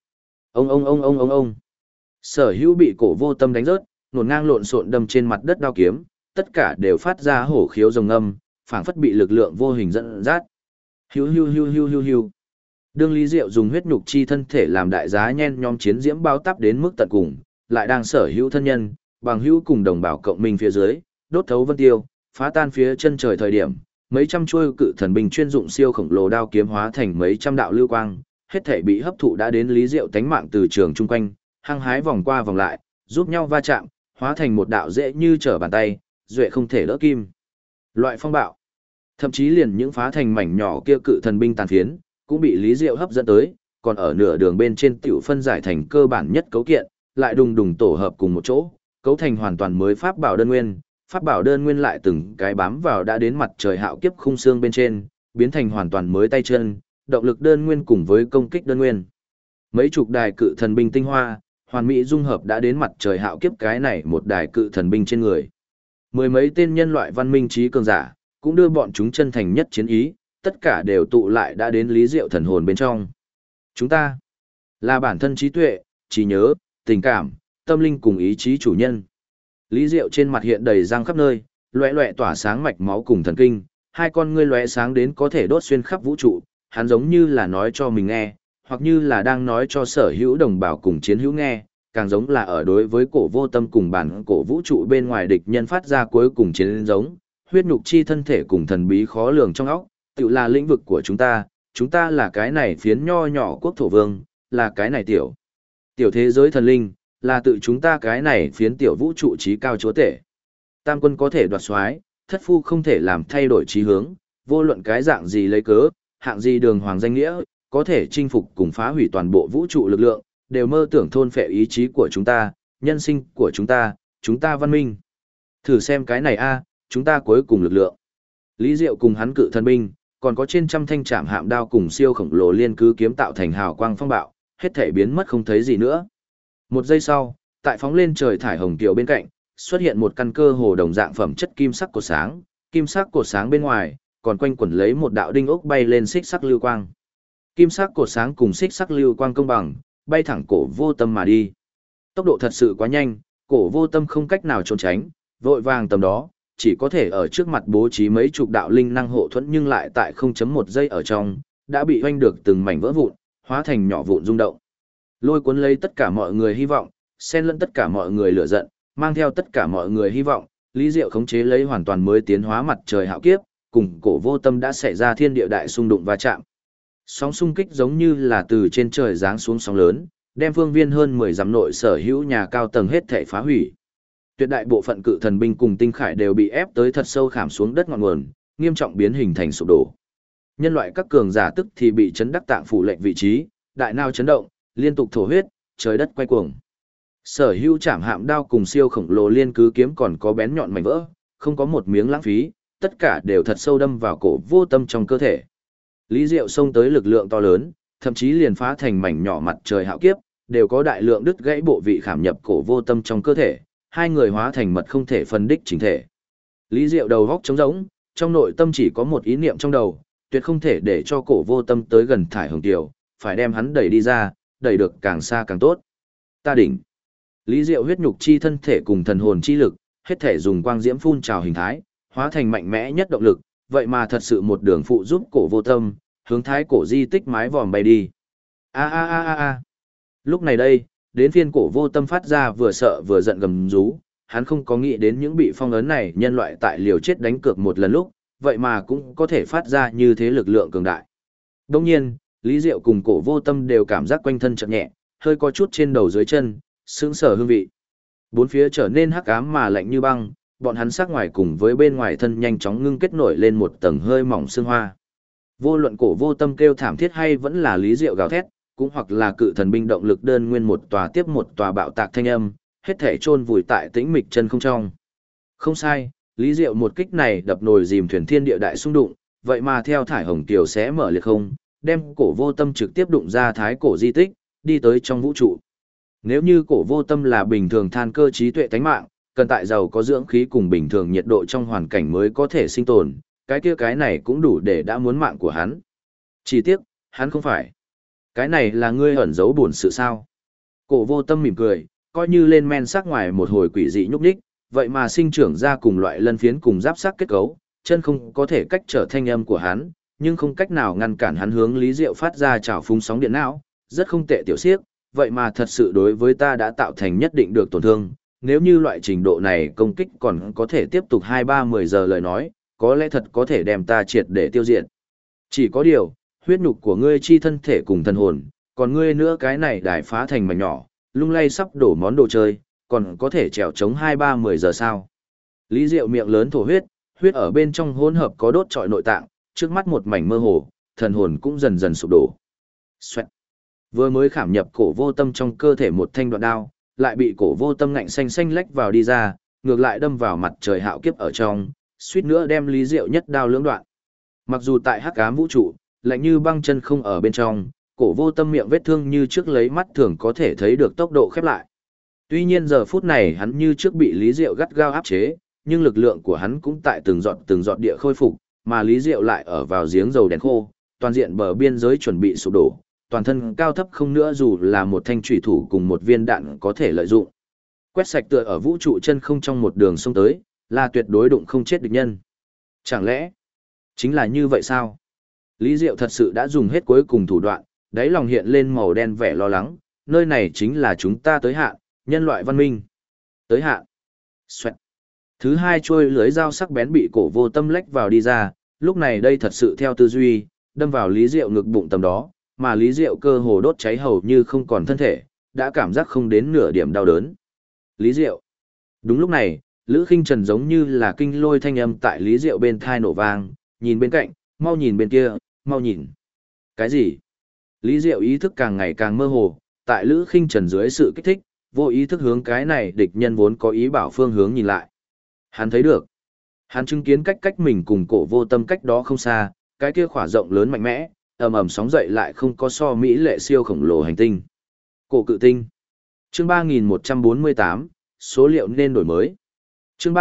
Ông. Sở hữu bị cổ vô tâm đánh rớt, nổn ngang lộn xộn đâm trên mặt đất đao kiếm, tất cả đều phát ra hổ khiếu rồng âm, phảng phất bị lực lượng vô hình dẫn dắt. Hiu. Đương Lý Diệu dùng huyết nhục chi thân thể làm đại giá nhen nhóm chiến diễm bao táp đến mức tận cùng, lại đang sở hữu thân nhân, bằng hữu cùng đồng bào cộng minh phía dưới, đốt thấu vân tiêu, phá tan phía chân trời thời điểm, mấy trăm chuôi cự thần binh chuyên dụng siêu khổng lồ đao kiếm hóa thành mấy trăm đạo lưu quang, hết thể bị hấp thụ đã đến Lý Diệu tánh mạng từ trường chung quanh, hăng hái vòng qua vòng lại, giúp nhau va chạm, hóa thành một đạo dễ như trở bàn tay, duệ không thể đỡ kim. Loại phong bạo, thậm chí liền những phá thành mảnh nhỏ kia cự thần binh tàn phiến, cũng bị Lý Diệu hấp dẫn tới, còn ở nửa đường bên trên tiểu phân giải thành cơ bản nhất cấu kiện, lại đùng đùng tổ hợp cùng một chỗ, cấu thành hoàn toàn mới pháp bảo đơn nguyên. Pháp bảo đơn nguyên lại từng cái bám vào đã đến mặt trời hạo kiếp khung xương bên trên, biến thành hoàn toàn mới tay chân, động lực đơn nguyên cùng với công kích đơn nguyên. Mấy chục đài cự thần binh tinh hoa, hoàn mỹ dung hợp đã đến mặt trời hạo kiếp cái này một đài cự thần binh trên người. Mười mấy tên nhân loại văn minh trí cường giả, cũng đưa bọn chúng chân thành nhất chiến ý, tất cả đều tụ lại đã đến Lý Diệu thần hồn bên trong. Chúng ta là bản thân trí tuệ, trí nhớ, tình cảm, tâm linh cùng ý chí chủ nhân. Lý Diệu trên mặt hiện đầy răng khắp nơi, loẻ loẻ tỏa sáng mạch máu cùng thần kinh, hai con ngươi lóe sáng đến có thể đốt xuyên khắp vũ trụ, hắn giống như là nói cho mình nghe, hoặc như là đang nói cho sở hữu đồng bào cùng chiến hữu nghe, càng giống là ở đối với cổ vô tâm cùng bản cổ vũ trụ bên ngoài địch nhân phát ra cuối cùng chiến giống, huyết nhục chi thân thể cùng thần bí khó lường trong óc, tự là lĩnh vực của chúng ta là cái này phiến nho nhỏ quốc thổ vương, là cái này tiểu thế giới thần linh, là tự chúng ta cái này phiến tiểu vũ trụ trí cao chúa tể. Tam quân có thể đoạt soái, thất phu không thể làm thay đổi chí hướng, vô luận cái dạng gì lấy cớ, hạng gì đường hoàng danh nghĩa, có thể chinh phục cùng phá hủy toàn bộ vũ trụ lực lượng, đều mơ tưởng thôn phệ ý chí của chúng ta, nhân sinh của chúng ta văn minh. Thử xem cái này a, chúng ta cuối cùng lực lượng. Lý Diệu cùng hắn cự thần binh, còn có trên trăm thanh trảm hạm đao cùng siêu khổng lồ liên cứ kiếm tạo thành hào quang phong bạo, hết thể biến mất không thấy gì nữa. Một giây sau, tại phóng lên trời thải hồng kiều bên cạnh, xuất hiện một căn cơ hồ đồng dạng phẩm chất kim sắc cột sáng bên ngoài, còn quanh quẩn lấy một đạo đinh ốc bay lên xích sắc lưu quang. Kim sắc cột sáng cùng xích sắc lưu quang công bằng, bay thẳng cổ vô tâm mà đi. Tốc độ thật sự quá nhanh, cổ vô tâm không cách nào trốn tránh, vội vàng tầm đó, chỉ có thể ở trước mặt bố trí mấy chục đạo linh năng hộ thuẫn nhưng lại tại 0.1 giây ở trong, đã bị hoanh được từng mảnh vỡ vụn, hóa thành nhỏ vụn rung động. Lôi cuốn lấy tất cả mọi người hy vọng, xen lẫn tất cả mọi người lửa giận, mang theo tất cả mọi người hy vọng, Lý Diệu khống chế lấy hoàn toàn mới tiến hóa mặt trời hạo kiếp, cùng cổ vô tâm đã xảy ra thiên địa đại xung đụng va chạm. Sóng xung kích giống như là từ trên trời giáng xuống sóng lớn, đem phương viên hơn 10 dặm nội sở hữu nhà cao tầng hết thảy phá hủy. Tuyệt đại bộ phận cự thần binh cùng tinh khải đều bị ép tới thật sâu khảm xuống đất ngọn nguồn, nghiêm trọng biến hình thành sụp đổ. Nhân loại các cường giả tức thì bị chấn đắc tạng phủ lệnh vị trí, đại nao chấn động, liên tục thổ huyết, trời đất quay cuồng. Sở hữu trảm hạm đao cùng siêu khổng lồ liên cứ kiếm còn có bén nhọn mảnh vỡ, không có một miếng lãng phí, tất cả đều thật sâu đâm vào cổ vô tâm trong cơ thể. Lý Diệu xông tới lực lượng to lớn, thậm chí liền phá thành mảnh nhỏ mặt trời hạo kiếp, đều có đại lượng đứt gãy bộ vị khảm nhập cổ vô tâm trong cơ thể, hai người hóa thành mật không thể phân đích chính thể. Lý Diệu đầu góc trống rỗng, trong nội tâm chỉ có một ý niệm trong đầu, tuyệt không thể để cho cổ vô tâm tới gần thải hồng tiểu, phải đem hắn đẩy đi ra, đẩy được càng xa càng tốt. Ta đỉnh. Lý Diệu huyết nhục chi thân thể cùng thần hồn chi lực, hết thể dùng quang diễm phun trào hình thái, hóa thành mạnh mẽ nhất động lực, vậy mà thật sự một đường phụ giúp cổ vô tâm, hướng thái cổ di tích mái vòm bay đi. A a a a a. Lúc này đây, đến phiên cổ vô tâm phát ra vừa sợ vừa giận gầm rú, hắn không có nghĩ đến những bị phong ấn này nhân loại tại liều chết đánh cược một lần lúc, vậy mà cũng có thể phát ra như thế lực lượng cường đại. Đồng nhiên, Lý Diệu cùng cổ vô tâm đều cảm giác quanh thân chợt nhẹ, hơi có chút trên đầu dưới chân, sững sờ hương vị. Bốn phía trở nên hắc ám mà lạnh như băng, bọn hắn sắc ngoài cùng với bên ngoài thân nhanh chóng ngưng kết nổi lên một tầng hơi mỏng sương hoa. Vô luận cổ vô tâm kêu thảm thiết hay vẫn là Lý Diệu gào thét, cũng hoặc là cự thần binh động lực đơn nguyên một tòa tiếp một tòa bạo tạc thanh âm, hết thể chôn vùi tại tĩnh mịch chân không trong. Không sai, Lý Diệu một kích này đập nồi dìm thuyền thiên địa đại xung đụng, vậy mà theo thải hồng kiều sẽ mở liệt không, đem cổ vô tâm trực tiếp đụng ra thái cổ di tích, đi tới trong vũ trụ. Nếu như cổ vô tâm là bình thường than cơ trí tuệ tánh mạng, cần tại giàu có dưỡng khí cùng bình thường nhiệt độ trong hoàn cảnh mới có thể sinh tồn, cái kia cái này cũng đủ để đã muốn mạng của hắn. Chỉ tiếc, hắn không phải. Cái này là ngươi ẩn giấu buồn sự sao? Cổ vô tâm mỉm cười, coi như lên men sắc ngoài một hồi quỷ dị nhúc nhích, vậy mà sinh trưởng ra cùng loại lân phiến cùng giáp sắc kết cấu, chân không có thể cách trở thanh âm của hắn, nhưng không cách nào ngăn cản hắn hướng Lý Diệu phát ra trào phúng sóng điện não, rất không tệ tiểu siếc, vậy mà thật sự đối với ta đã tạo thành nhất định được tổn thương, nếu như loại trình độ này công kích còn có thể tiếp tục 2-3-10 giờ lời nói, có lẽ thật có thể đem ta triệt để tiêu diệt. Chỉ có điều, huyết nhục của ngươi chi thân thể cùng thần hồn, còn ngươi nữa cái này đài phá thành mảnh nhỏ, lung lay sắp đổ món đồ chơi, còn có thể trèo chống 2-3-10 giờ sao. Lý Diệu miệng lớn thổ huyết, huyết ở bên trong hỗn hợp có đốt trọi nội tạng, trước mắt một mảnh mơ hồ, thần hồn cũng dần dần sụp đổ. Xoẹt. Vừa mới khảm nhập cổ vô tâm trong cơ thể một thanh đoạn đao, lại bị cổ vô tâm ngạnh xanh xanh lách vào đi ra, ngược lại đâm vào mặt trời hạo kiếp ở trong, suýt nữa đem Lý Diệu nhất đao lưỡng đoạn. Mặc dù tại hắc ám vũ trụ, lạnh như băng chân không ở bên trong, cổ vô tâm miệng vết thương như trước lấy mắt thường có thể thấy được tốc độ khép lại. Tuy nhiên giờ phút này hắn như trước bị Lý Diệu gắt gao áp chế, nhưng lực lượng của hắn cũng tại từng giọt địa khôi phục, mà Lý Diệu lại ở vào giếng dầu đèn khô, toàn diện bờ biên giới chuẩn bị sụp đổ, toàn thân cao thấp không nữa dù là một thanh chủy thủ cùng một viên đạn có thể lợi dụng. Quét sạch tựa ở vũ trụ chân không trong một đường sông tới, là tuyệt đối đụng không chết địch nhân. Chẳng lẽ, chính là như vậy sao? Lý Diệu thật sự đã dùng hết cuối cùng thủ đoạn, đáy lòng hiện lên màu đen vẻ lo lắng, nơi này chính là chúng ta tới hạn, nhân loại văn minh. Tới hạn. Xoẹt. Thứ hai chuôi lưới dao sắc bén bị cổ vô tâm lách vào đi ra, lúc này đây thật sự theo tư duy, đâm vào Lý Diệu ngực bụng tầm đó, mà Lý Diệu cơ hồ đốt cháy hầu như không còn thân thể, đã cảm giác không đến nửa điểm đau đớn. Lý Diệu. Đúng lúc này, Lữ Khinh Trần giống như là kinh lôi thanh âm tại Lý Diệu bên thai nổ vang, nhìn bên cạnh, mau nhìn bên kia, mau nhìn. Cái gì? Lý Diệu ý thức càng ngày càng mơ hồ, tại Lữ Khinh Trần dưới sự kích thích, vô ý thức hướng cái này địch nhân vốn có ý bảo phương hướng nhìn lại. Hắn thấy được. Hắn chứng kiến cách mình cùng cổ vô tâm cách đó không xa, cái kia khỏa rộng lớn mạnh mẽ, ầm ầm sóng dậy lại không có so mỹ lệ siêu khổng lồ hành tinh. Cổ cự tinh. Chương 3148, số liệu nên đổi mới. Chương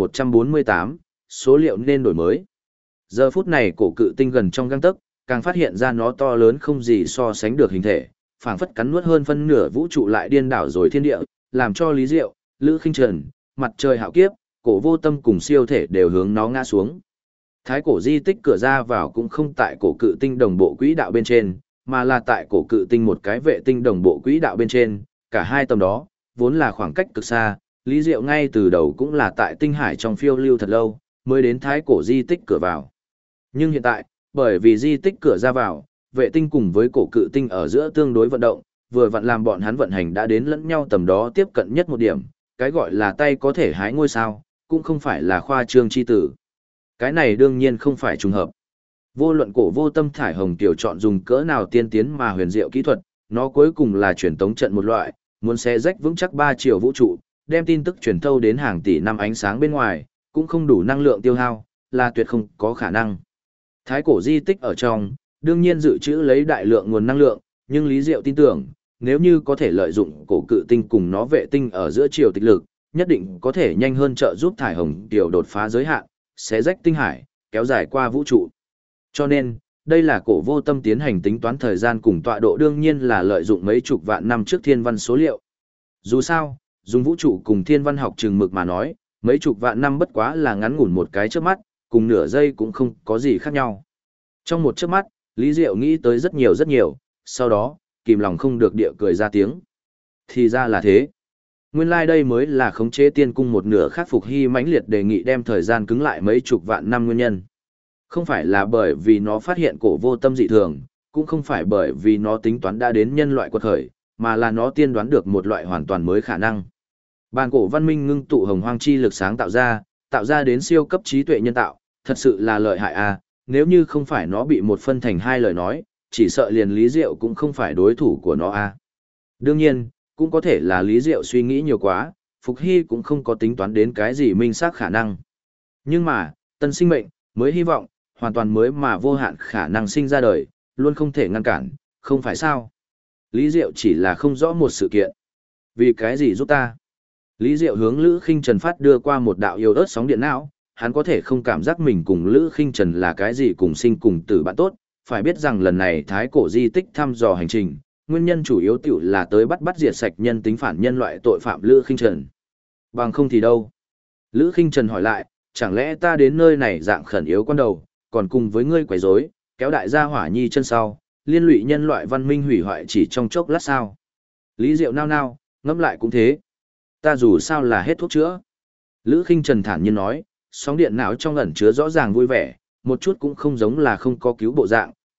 3148, số liệu nên đổi mới. Giờ phút này cổ cự tinh gần trong gang tấc, càng phát hiện ra nó to lớn không gì so sánh được hình thể, phảng phất cắn nuốt hơn phân nửa vũ trụ lại điên đảo rồi thiên địa, làm cho Lý Diệu, Lữ Khinh Trần, mặt trời hạo kiếp, cổ vô tâm cùng siêu thể đều hướng nó ngã xuống. Thái cổ di tích cửa ra vào cũng không tại cổ cự tinh đồng bộ quỹ đạo bên trên, mà là tại cổ cự tinh một cái vệ tinh đồng bộ quỹ đạo bên trên, cả hai tầm đó, vốn là khoảng cách cực xa, Lý Diệu ngay từ đầu cũng là tại tinh hải trong phiêu lưu thật lâu, mới đến thái cổ di tích cửa vào. Nhưng hiện tại, bởi vì di tích cửa ra vào, vệ tinh cùng với cổ cự tinh ở giữa tương đối vận động, vừa vặn làm bọn hắn vận hành đã đến lẫn nhau tầm đó tiếp cận nhất một điểm, cái gọi là tay có thể hái ngôi sao, cũng không phải là khoa trương chi tử. Cái này đương nhiên không phải trùng hợp. Vô luận cổ vô tâm thải hồng tiểu chọn dùng cỡ nào tiên tiến mà huyền diệu kỹ thuật, nó cuối cùng là truyền tống trận một loại, muốn xé rách vững chắc 3 triệu vũ trụ, đem tin tức truyền thâu đến hàng tỷ năm ánh sáng bên ngoài, cũng không đủ năng lượng tiêu hao, là tuyệt không có khả năng. Thái cổ di tích ở trong, đương nhiên dự trữ lấy đại lượng nguồn năng lượng, nhưng Lý Diệu tin tưởng, nếu như có thể lợi dụng cổ cự tinh cùng nó vệ tinh ở giữa chiều tịch lực, nhất định có thể nhanh hơn trợ giúp thải hồng tiểu đột phá giới hạn, xé rách tinh hải, kéo dài qua vũ trụ. Cho nên, đây là cổ vô tâm tiến hành tính toán thời gian cùng tọa độ đương nhiên là lợi dụng mấy chục vạn năm trước thiên văn số liệu. Dù sao, dùng vũ trụ cùng thiên văn học chừng mực mà nói, mấy chục vạn năm bất quá là ngắn ngủn một cái chớp mắt, cùng nửa giây cũng không có gì khác nhau. Trong một chớp mắt, Lý Diệu nghĩ tới rất nhiều, sau đó, kìm lòng không được địa cười ra tiếng. Thì ra là thế. Nguyên lai đây mới là khống chế tiên cung một nửa khắc phục hy mãnh liệt đề nghị đem thời gian cứng lại mấy chục vạn năm nguyên nhân. Không phải là bởi vì nó phát hiện cổ vô tâm dị thường, cũng không phải bởi vì nó tính toán đã đến nhân loại quật khởi, mà là nó tiên đoán được một loại hoàn toàn mới khả năng. Bàn cổ văn minh ngưng tụ hồng hoang chi lực sáng tạo ra đến siêu cấp trí tuệ nhân tạo, thật sự là lợi hại à, nếu như không phải nó bị một phân thành hai lời nói, chỉ sợ liền Lý Diệu cũng không phải đối thủ của nó à. Đương nhiên, cũng có thể là Lý Diệu suy nghĩ nhiều quá, Phục Hy cũng không có tính toán đến cái gì minh xác khả năng. Nhưng mà, tân sinh mệnh, mới hy vọng, hoàn toàn mới mà vô hạn khả năng sinh ra đời, luôn không thể ngăn cản, không phải sao. Lý Diệu chỉ là không rõ một sự kiện. Vì cái gì giúp ta? Lý Diệu hướng Lữ Khinh Trần phát đưa qua một đạo yêu ớt sóng điện não, hắn có thể không cảm giác mình cùng Lữ Khinh Trần là cái gì cùng sinh cùng tử bạn tốt, phải biết rằng lần này thái cổ di tích thăm dò hành trình, nguyên nhân chủ yếu tiểu là tới bắt diệt sạch nhân tính phản nhân loại tội phạm Lữ Khinh Trần. Bằng không thì đâu? Lữ Khinh Trần hỏi lại, chẳng lẽ ta đến nơi này dạng khẩn yếu con đầu, còn cùng với ngươi quấy rối, kéo đại gia hỏa nhi chân sau, liên lụy nhân loại văn minh hủy hoại chỉ trong chốc lát sao? Lý Diệu nao nao, ngẫm lại cũng thế. Ta dù sao là hết thuốc chữa. Lữ Khinh Trần thản nhiên nói, sóng điện não trong ẩn chứa rõ ràng vui vẻ, một chút cũng không giống là không có cứu bộ dạng,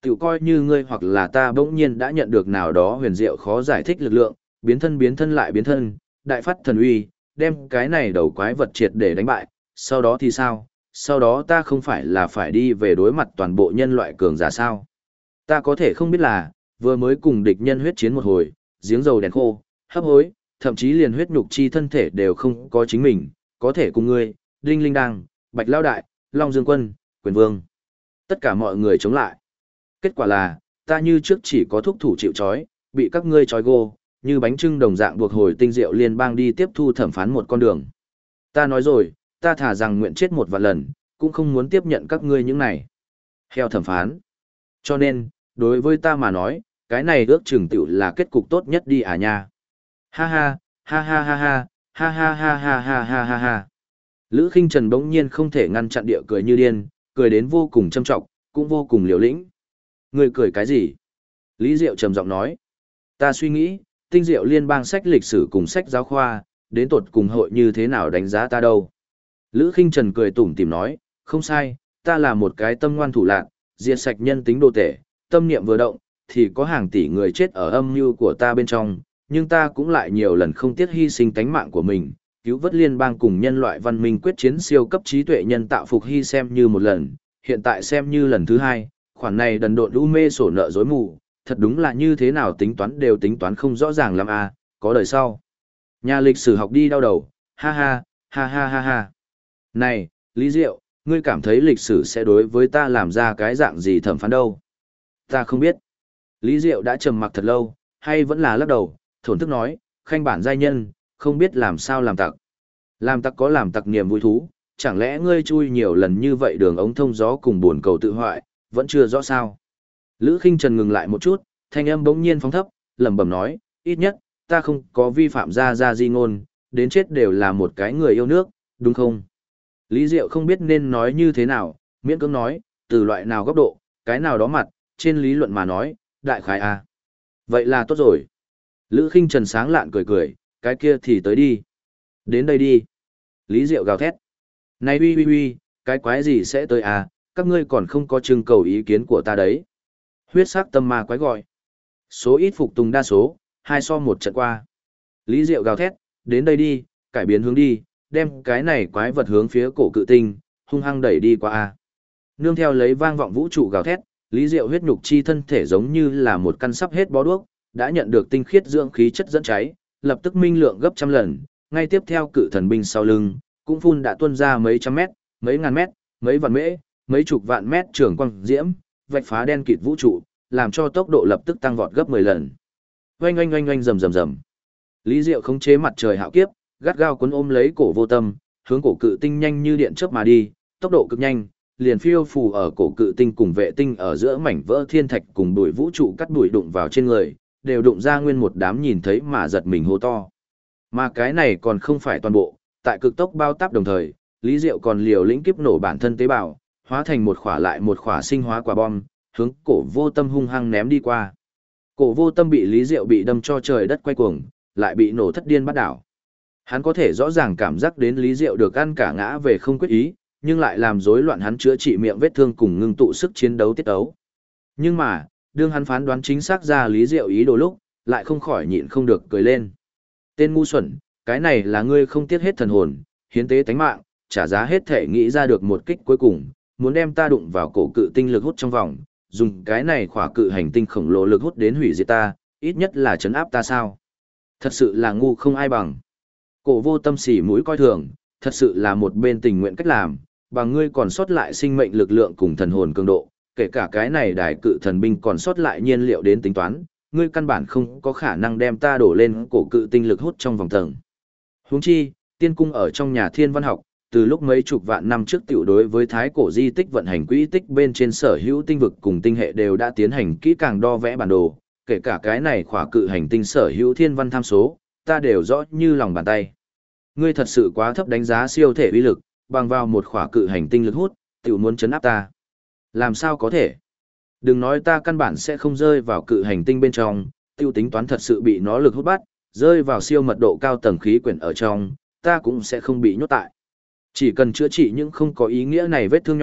Tiểu coi như ngươi hoặc là ta bỗng nhiên đã nhận được nào đó huyền diệu khó giải thích lực lượng, biến thân lại biến thân, đại phát thần uy, đem cái này đầu quái vật triệt để đánh bại, sau đó thì sao? Sau đó ta không phải là phải đi về đối mặt toàn bộ nhân loại cường giả sao? Ta có thể không biết là, vừa mới cùng địch nhân huyết chiến một hồi, giếng dầu đèn khô, hấp hối, thậm chí liền huyết nhục chi thân thể đều không có chính mình, có thể cùng ngươi, Đinh Linh Đăng, Bạch Lao Đại, Long Dương Quân, Quyền Vương. Tất cả mọi người chống lại. Kết quả là, ta như trước chỉ có thúc thủ chịu trói, bị các ngươi trói gô, như bánh trưng đồng dạng buộc hồi tinh diệu liên bang đi tiếp thu thẩm phán một con đường. Ta nói rồi, ta thà rằng nguyện chết một vạn lần, cũng không muốn tiếp nhận các ngươi những này. Heo thẩm phán. Cho nên, đối với ta mà nói, cái này ước chừng tiểu là kết cục tốt nhất đi à nha. Ha ha, ha ha ha ha, ha ha ha ha ha ha ha ha. Lữ Khinh Trần bỗng nhiên không thể ngăn chặn địa cười như điên, cười đến vô cùng châm trọng, cũng vô cùng liều lĩnh. Ngươi cười cái gì? Lý Diệu trầm giọng nói. Ta suy nghĩ, tinh diệu liên bang sách lịch sử cùng sách giáo khoa, đến tột cùng hội như thế nào đánh giá ta đâu. Lữ Khinh Trần cười tủm tỉm nói, không sai, ta là một cái tâm ngoan thủ lạn, diệt sạch nhân tính đồ tể, tâm niệm vừa động, thì có hàng tỷ người chết ở âm mưu của ta bên trong, nhưng ta cũng lại nhiều lần không tiếc hy sinh tánh mạng của mình, cứu vớt liên bang cùng nhân loại văn minh quyết chiến siêu cấp trí tuệ nhân tạo phục hy xem như một lần, hiện tại xem như lần thứ hai, khoản này đần độn u mê sổ nợ dối mù, thật đúng là như thế nào tính toán đều tính toán không rõ ràng lắm à, có đời sau. Nhà lịch sử học đi đau đầu, ha ha, ha ha ha ha. Này, Lý Diệu, ngươi cảm thấy lịch sử sẽ đối với ta làm ra cái dạng gì thẩm phán đâu? Ta không biết. Lý Diệu đã trầm mặc thật lâu, hay vẫn là lắc đầu, thổn thức nói, khanh bản giai nhân, không biết làm sao làm tặc. Làm tặc có làm tặc niềm vui thú, chẳng lẽ ngươi chui nhiều lần như vậy đường ống thông gió cùng buồn cầu tự hoại, vẫn chưa rõ sao? Lữ Khinh Trần ngừng lại một chút, thanh âm bỗng nhiên phóng thấp, lẩm bẩm nói, ít nhất, ta không có vi phạm ra di ngôn, đến chết đều là một cái người yêu nước, đúng không? Lý Diệu không biết nên nói như thế nào, miễn cưỡng nói, từ loại nào góc độ, cái nào đó mặt, trên lý luận mà nói, đại khái à. Vậy là tốt rồi. Lữ Khinh Trần sáng lạn cười cười, cái kia thì tới đi. Đến đây đi. Lý Diệu gào thét. Này uy, cái quái gì sẽ tới à, các ngươi còn không có trưng cầu ý kiến của ta đấy. Huyết sắc tâm ma quái gọi. Số ít phục tùng đa số, 2-1 trận qua. Lý Diệu gào thét, đến đây đi, cải biến hướng đi, đem cái này quái vật hướng phía cổ cự tinh, hung hăng đẩy đi qua a. Nương theo lấy vang vọng vũ trụ gào thét, Lý Diệu huyết nhục chi thân thể giống như là một căn sắp hết bó đuốc, đã nhận được tinh khiết dưỡng khí chất dẫn cháy, lập tức minh lượng gấp trăm lần, ngay tiếp theo cự thần binh sau lưng, cũng phun đã tuôn ra mấy trăm mét, mấy ngàn mét, mấy vạn mễ, mấy chục vạn mét trường quang diễm, vạch phá đen kịt vũ trụ, làm cho tốc độ lập tức tăng vọt gấp 10 lần. Oanh oanh oanh oanh rầm rầm rầm. Lý Diệu khống chế mặt trời hạo kiếp, gắt gao cuốn ôm lấy cổ vô tâm, hướng cổ cự tinh nhanh như điện chớp mà đi, tốc độ cực nhanh, liền phiêu phù ở cổ cự tinh cùng vệ tinh ở giữa mảnh vỡ thiên thạch cùng bụi vũ trụ cắt bụi đụng vào trên người, đều đụng ra nguyên một đám nhìn thấy mà giật mình hô to. Mà cái này còn không phải toàn bộ, tại cực tốc bao táp đồng thời, Lý Diệu còn liều lĩnh kiếp nổ bản thân tế bào, hóa thành một khỏa lại một khỏa sinh hóa quả bom, hướng cổ vô tâm hung hăng ném đi qua. Cổ vô tâm bị Lý Diệu bị đâm cho trời đất quay cuồng, lại bị nổ thất điên bắt đảo. Hắn có thể rõ ràng cảm giác đến Lý Diệu được ăn cả ngã về không quyết ý, nhưng lại làm rối loạn hắn chữa trị miệng vết thương cùng ngưng tụ sức chiến đấu tiết ấu. Nhưng mà, đương hắn phán đoán chính xác ra Lý Diệu ý đồ lúc, lại không khỏi nhịn không được cười lên. Tên ngu xuẩn, cái này là ngươi không tiếc hết thần hồn, hiến tế tánh mạng, trả giá hết thể nghĩ ra được một kích cuối cùng, muốn đem ta đụng vào cổ cự tinh lực hút trong vòng, dùng cái này khỏa cự hành tinh khổng lồ lực hút đến hủy diệt ta, ít nhất là chấn áp ta sao. Thật sự là ngu không ai bằng. Cổ vô tâm xỉ mũi coi thường, thật sự là một bên tình nguyện cách làm, bằng ngươi còn sót lại sinh mệnh lực lượng cùng thần hồn cường độ, kể cả cái này đài cự thần binh còn sót lại nhiên liệu đến tính toán, ngươi căn bản không có khả năng đem ta đổ lên cổ cự tinh lực hút trong vòng tầng. Huống chi, tiên cung ở trong nhà thiên văn học, từ lúc mấy chục vạn năm trước tiểu đối với thái cổ di tích vận hành quỹ tích bên trên sở hữu tinh vực cùng tinh hệ đều đã tiến hành kỹ càng đo vẽ bản đồ, kể cả cái này khỏa cự hành tinh sở hữu thiên văn tham số, ta đều rõ như lòng bàn tay. Ngươi thật sự quá thấp đánh giá siêu thể uy lực, bằng vào một khỏa cự hành tinh lực hút, tiểu muốn chấn áp ta. Làm sao có thể? Đừng nói ta căn bản sẽ không rơi vào cự hành tinh bên trong, tiêu tính toán thật sự bị nó lực hút bắt, rơi vào siêu mật độ cao tầng khí quyển ở trong, ta cũng sẽ không bị nhốt tại. Chỉ cần chữa trị những không có ý nghĩa này vết thương nhỏ,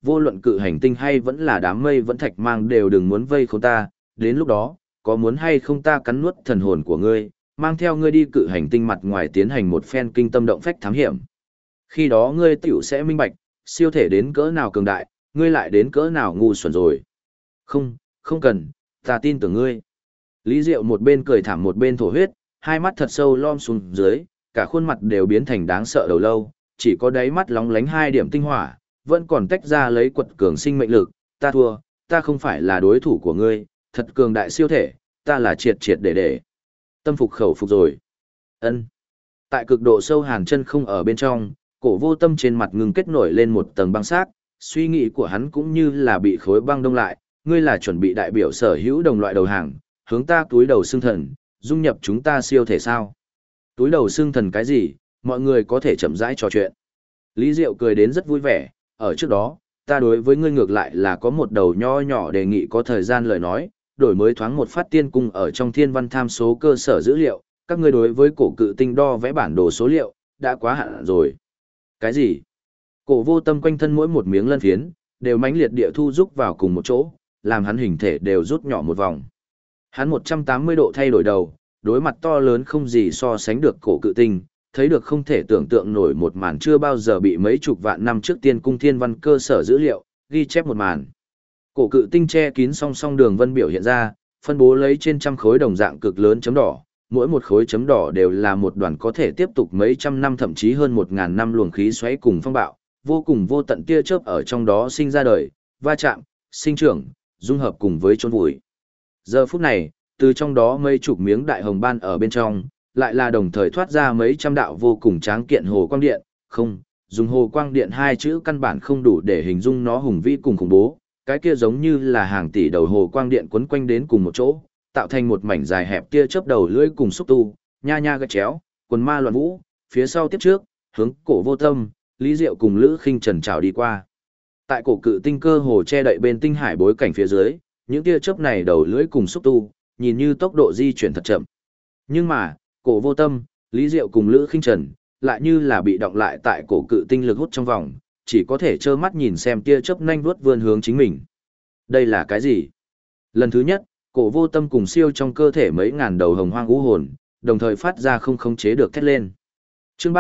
vô luận cự hành tinh hay vẫn là đám mây vẫn thạch mang đều đừng muốn vây khốn ta, đến lúc đó, có muốn hay không ta cắn nuốt thần hồn của ngươi, mang theo ngươi đi cự hành tinh mặt ngoài tiến hành một phen kinh tâm động phách thám hiểm. Khi đó ngươi tiểu sẽ minh bạch, siêu thể đến cỡ nào cường đại, ngươi lại đến cỡ nào ngu xuẩn rồi. Không, không cần, ta tin tưởng ngươi. Lý Diệu một bên cười thảm một bên thổ huyết, hai mắt thật sâu lom xuống dưới, cả khuôn mặt đều biến thành đáng sợ đầu lâu, chỉ có đáy mắt lóng lánh hai điểm tinh hỏa, vẫn còn tách ra lấy quật cường sinh mệnh lực, ta thua, ta không phải là đối thủ của ngươi, thật cường đại siêu thể, ta là triệt triệt để. Tâm phục khẩu phục rồi. Ân. Tại cực độ sâu hàn chân không ở bên trong, Cổ Vô Tâm trên mặt ngừng kết nổi lên một tầng băng xác, suy nghĩ của hắn cũng như là bị khối băng đông lại, ngươi là chuẩn bị đại biểu sở hữu đồng loại đầu hàng, hướng ta túi đầu xương thần, dung nhập chúng ta siêu thể sao? Túi đầu xương thần cái gì, mọi người có thể chậm rãi trò chuyện. Lý Diệu cười đến rất vui vẻ, ở trước đó, ta đối với ngươi ngược lại là có một đầu nho nhỏ đề nghị có thời gian lời nói, đổi mới thoáng một phát tiên cung ở trong thiên văn tham số cơ sở dữ liệu, các ngươi đối với cổ cự tinh đo vẽ bản đồ số liệu, đã quá hạn rồi. Cái gì? Cổ Vô Tâm quanh thân mỗi một miếng lân phiến, đều mãnh liệt địa thu rúc vào cùng một chỗ, làm hắn hình thể đều rút nhỏ một vòng. Hắn 180 độ thay đổi đầu, đối mặt to lớn không gì so sánh được cổ cự tinh, thấy được không thể tưởng tượng nổi một màn chưa bao giờ bị mấy chục vạn năm trước tiên cung thiên văn cơ sở dữ liệu, ghi chép một màn. Cổ cự tinh che kín song song đường vân biểu hiện ra, phân bố lấy trên trăm khối đồng dạng cực lớn chấm đỏ, mỗi một khối chấm đỏ đều là một đoàn có thể tiếp tục mấy trăm năm thậm chí hơn 1000 năm luồng khí xoáy cùng phong bạo, vô cùng vô tận tia chớp ở trong đó sinh ra đời, va chạm, sinh trưởng, dung hợp cùng với chôn vùi. Giờ phút này, từ trong đó mấy chục miếng đại hồng ban ở bên trong, lại là đồng thời thoát ra mấy trăm đạo vô cùng tráng kiện hồ quang điện, không, dùng hồ quang điện hai chữ căn bản không đủ để hình dung nó hùng vĩ cùng khủng bố, cái kia giống như là hàng tỷ đầu hồ quang điện quấn quanh đến cùng một chỗ, tạo thành một mảnh dài hẹp tia chớp đầu lưỡi cùng xúc tu, nha nha gật chéo, quần ma loạn vũ, phía sau tiếp trước, hướng Cổ Vô Tâm, Lý Diệu cùng Lữ Khinh Trần trào đi qua. Tại cổ cự tinh cơ hồ che đậy bên tinh hải bối cảnh phía dưới, những tia chớp này đầu lưỡi cùng xúc tu, nhìn như tốc độ di chuyển thật chậm. Nhưng mà, Cổ Vô Tâm, Lý Diệu cùng Lữ Khinh Trần, lại như là bị động lại tại cổ cự tinh lực hút trong vòng, chỉ có thể trơ mắt nhìn xem tia chớp nhanh vuốt vươn hướng chính mình. Đây là cái gì? Lần thứ nhất, Cổ Vô Tâm cùng siêu trong cơ thể mấy ngàn đầu hồng hoang ngũ hồn, đồng thời phát ra không khống chế được thét lên. Chương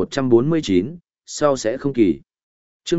3149, sau sẽ không kỳ. Chương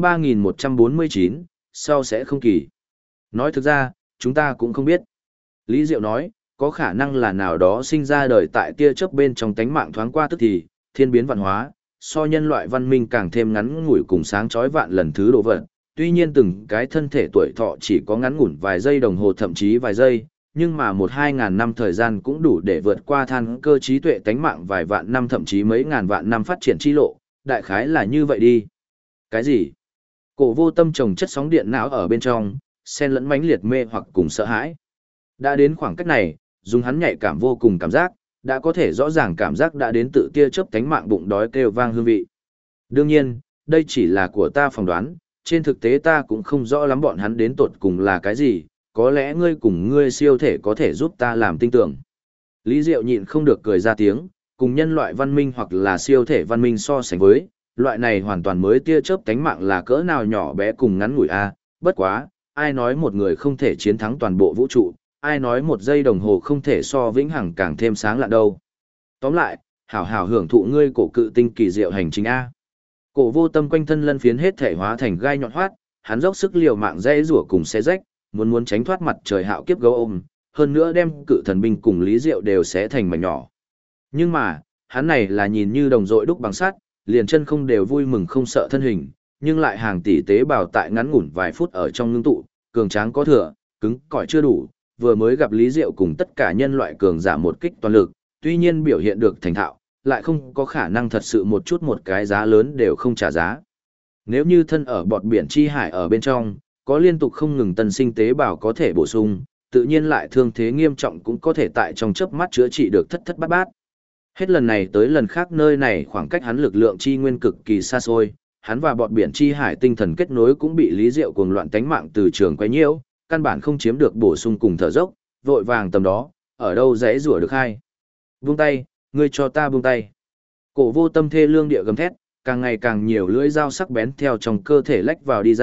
3149, sau sẽ không kỳ. Nói thực ra, chúng ta cũng không biết. Lý Diệu nói, có khả năng là nào đó sinh ra đời tại tia chớp bên trong tánh mạng thoáng qua tức thì, thiên biến vạn hóa, so nhân loại văn minh càng thêm ngắn ngủi cùng sáng chói vạn lần thứ độ vật. Tuy nhiên từng cái thân thể tuổi thọ chỉ có ngắn ngủn vài giây đồng hồ thậm chí vài giây, nhưng mà 1-2 ngàn năm thời gian cũng đủ để vượt qua than cơ trí tuệ tánh mạng vài vạn năm thậm chí mấy ngàn vạn năm phát triển chi lộ, đại khái là như vậy đi. Cái gì? Cổ Vô Tâm trồng chất sóng điện não ở bên trong, xen lẫn mãnh liệt mê hoặc cùng sợ hãi. Đã đến khoảng cách này, dùng hắn nhạy cảm vô cùng cảm giác, đã có thể rõ ràng cảm giác đã đến tự tia chớp tánh mạng bụng đói kêu vang hương vị. Đương nhiên, đây chỉ là của ta phỏng đoán, trên thực tế ta cũng không rõ lắm bọn hắn đến tột cùng là cái gì, có lẽ ngươi cùng ngươi siêu thể có thể giúp ta làm tinh tưởng. Lý Diệu nhịn không được cười ra tiếng, cùng nhân loại văn minh hoặc là siêu thể văn minh so sánh với, loại này hoàn toàn mới tia chớp tánh mạng là cỡ nào nhỏ bé cùng ngắn ngủi a, bất quá, ai nói một người không thể chiến thắng toàn bộ vũ trụ, ai nói một giây đồng hồ không thể so vĩnh hằng càng thêm sáng lạ đâu. Tóm lại, hảo hảo hưởng thụ ngươi cổ cự tinh kỳ diệu hành trình a. Cổ Vô Tâm quanh thân lân phiến hết thể hóa thành gai nhọn hoắt, hắn dốc sức liều mạng dễ rủa cùng xé rách, muốn tránh thoát mặt trời hạo kiếp gấu ôm, hơn nữa đem cự thần binh cùng Lý Diệu đều xé thành mảnh nhỏ. Nhưng mà, hắn này là nhìn như đồng dội đúc bằng sắt, liền chân không đều vui mừng không sợ thân hình, nhưng lại hàng tỷ tế bào tại ngắn ngủn vài phút ở trong ngưng tụ, cường tráng có thừa, cứng cỏi chưa đủ, vừa mới gặp Lý Diệu cùng tất cả nhân loại cường giả một kích toàn lực, tuy nhiên biểu hiện được thành thạo, lại không có khả năng thật sự một chút một cái giá lớn đều không trả giá. Nếu như thân ở bọt biển chi hải ở bên trong, có liên tục không ngừng tân sinh tế bào có thể bổ sung, tự nhiên lại thương thế nghiêm trọng cũng có thể tại trong chớp mắt chữa trị được thất thất bát bát. Hết lần này tới lần khác nơi này khoảng cách hắn lực lượng chi nguyên cực kỳ xa xôi, hắn và bọt biển chi hải tinh thần kết nối cũng bị Lý Diệu cuồng loạn tánh mạng từ trường quấy nhiễu, căn bản không chiếm được bổ sung cùng thở dốc, vội vàng tầm đó, ở đâu dễ rủa được hay. Buông tay, ngươi cho ta buông tay. Cổ Vô Tâm thê lương địa gầm thét, càng ngày càng nhiều lưỡi dao sắc bén theo trong cơ thể lách vào đi ra,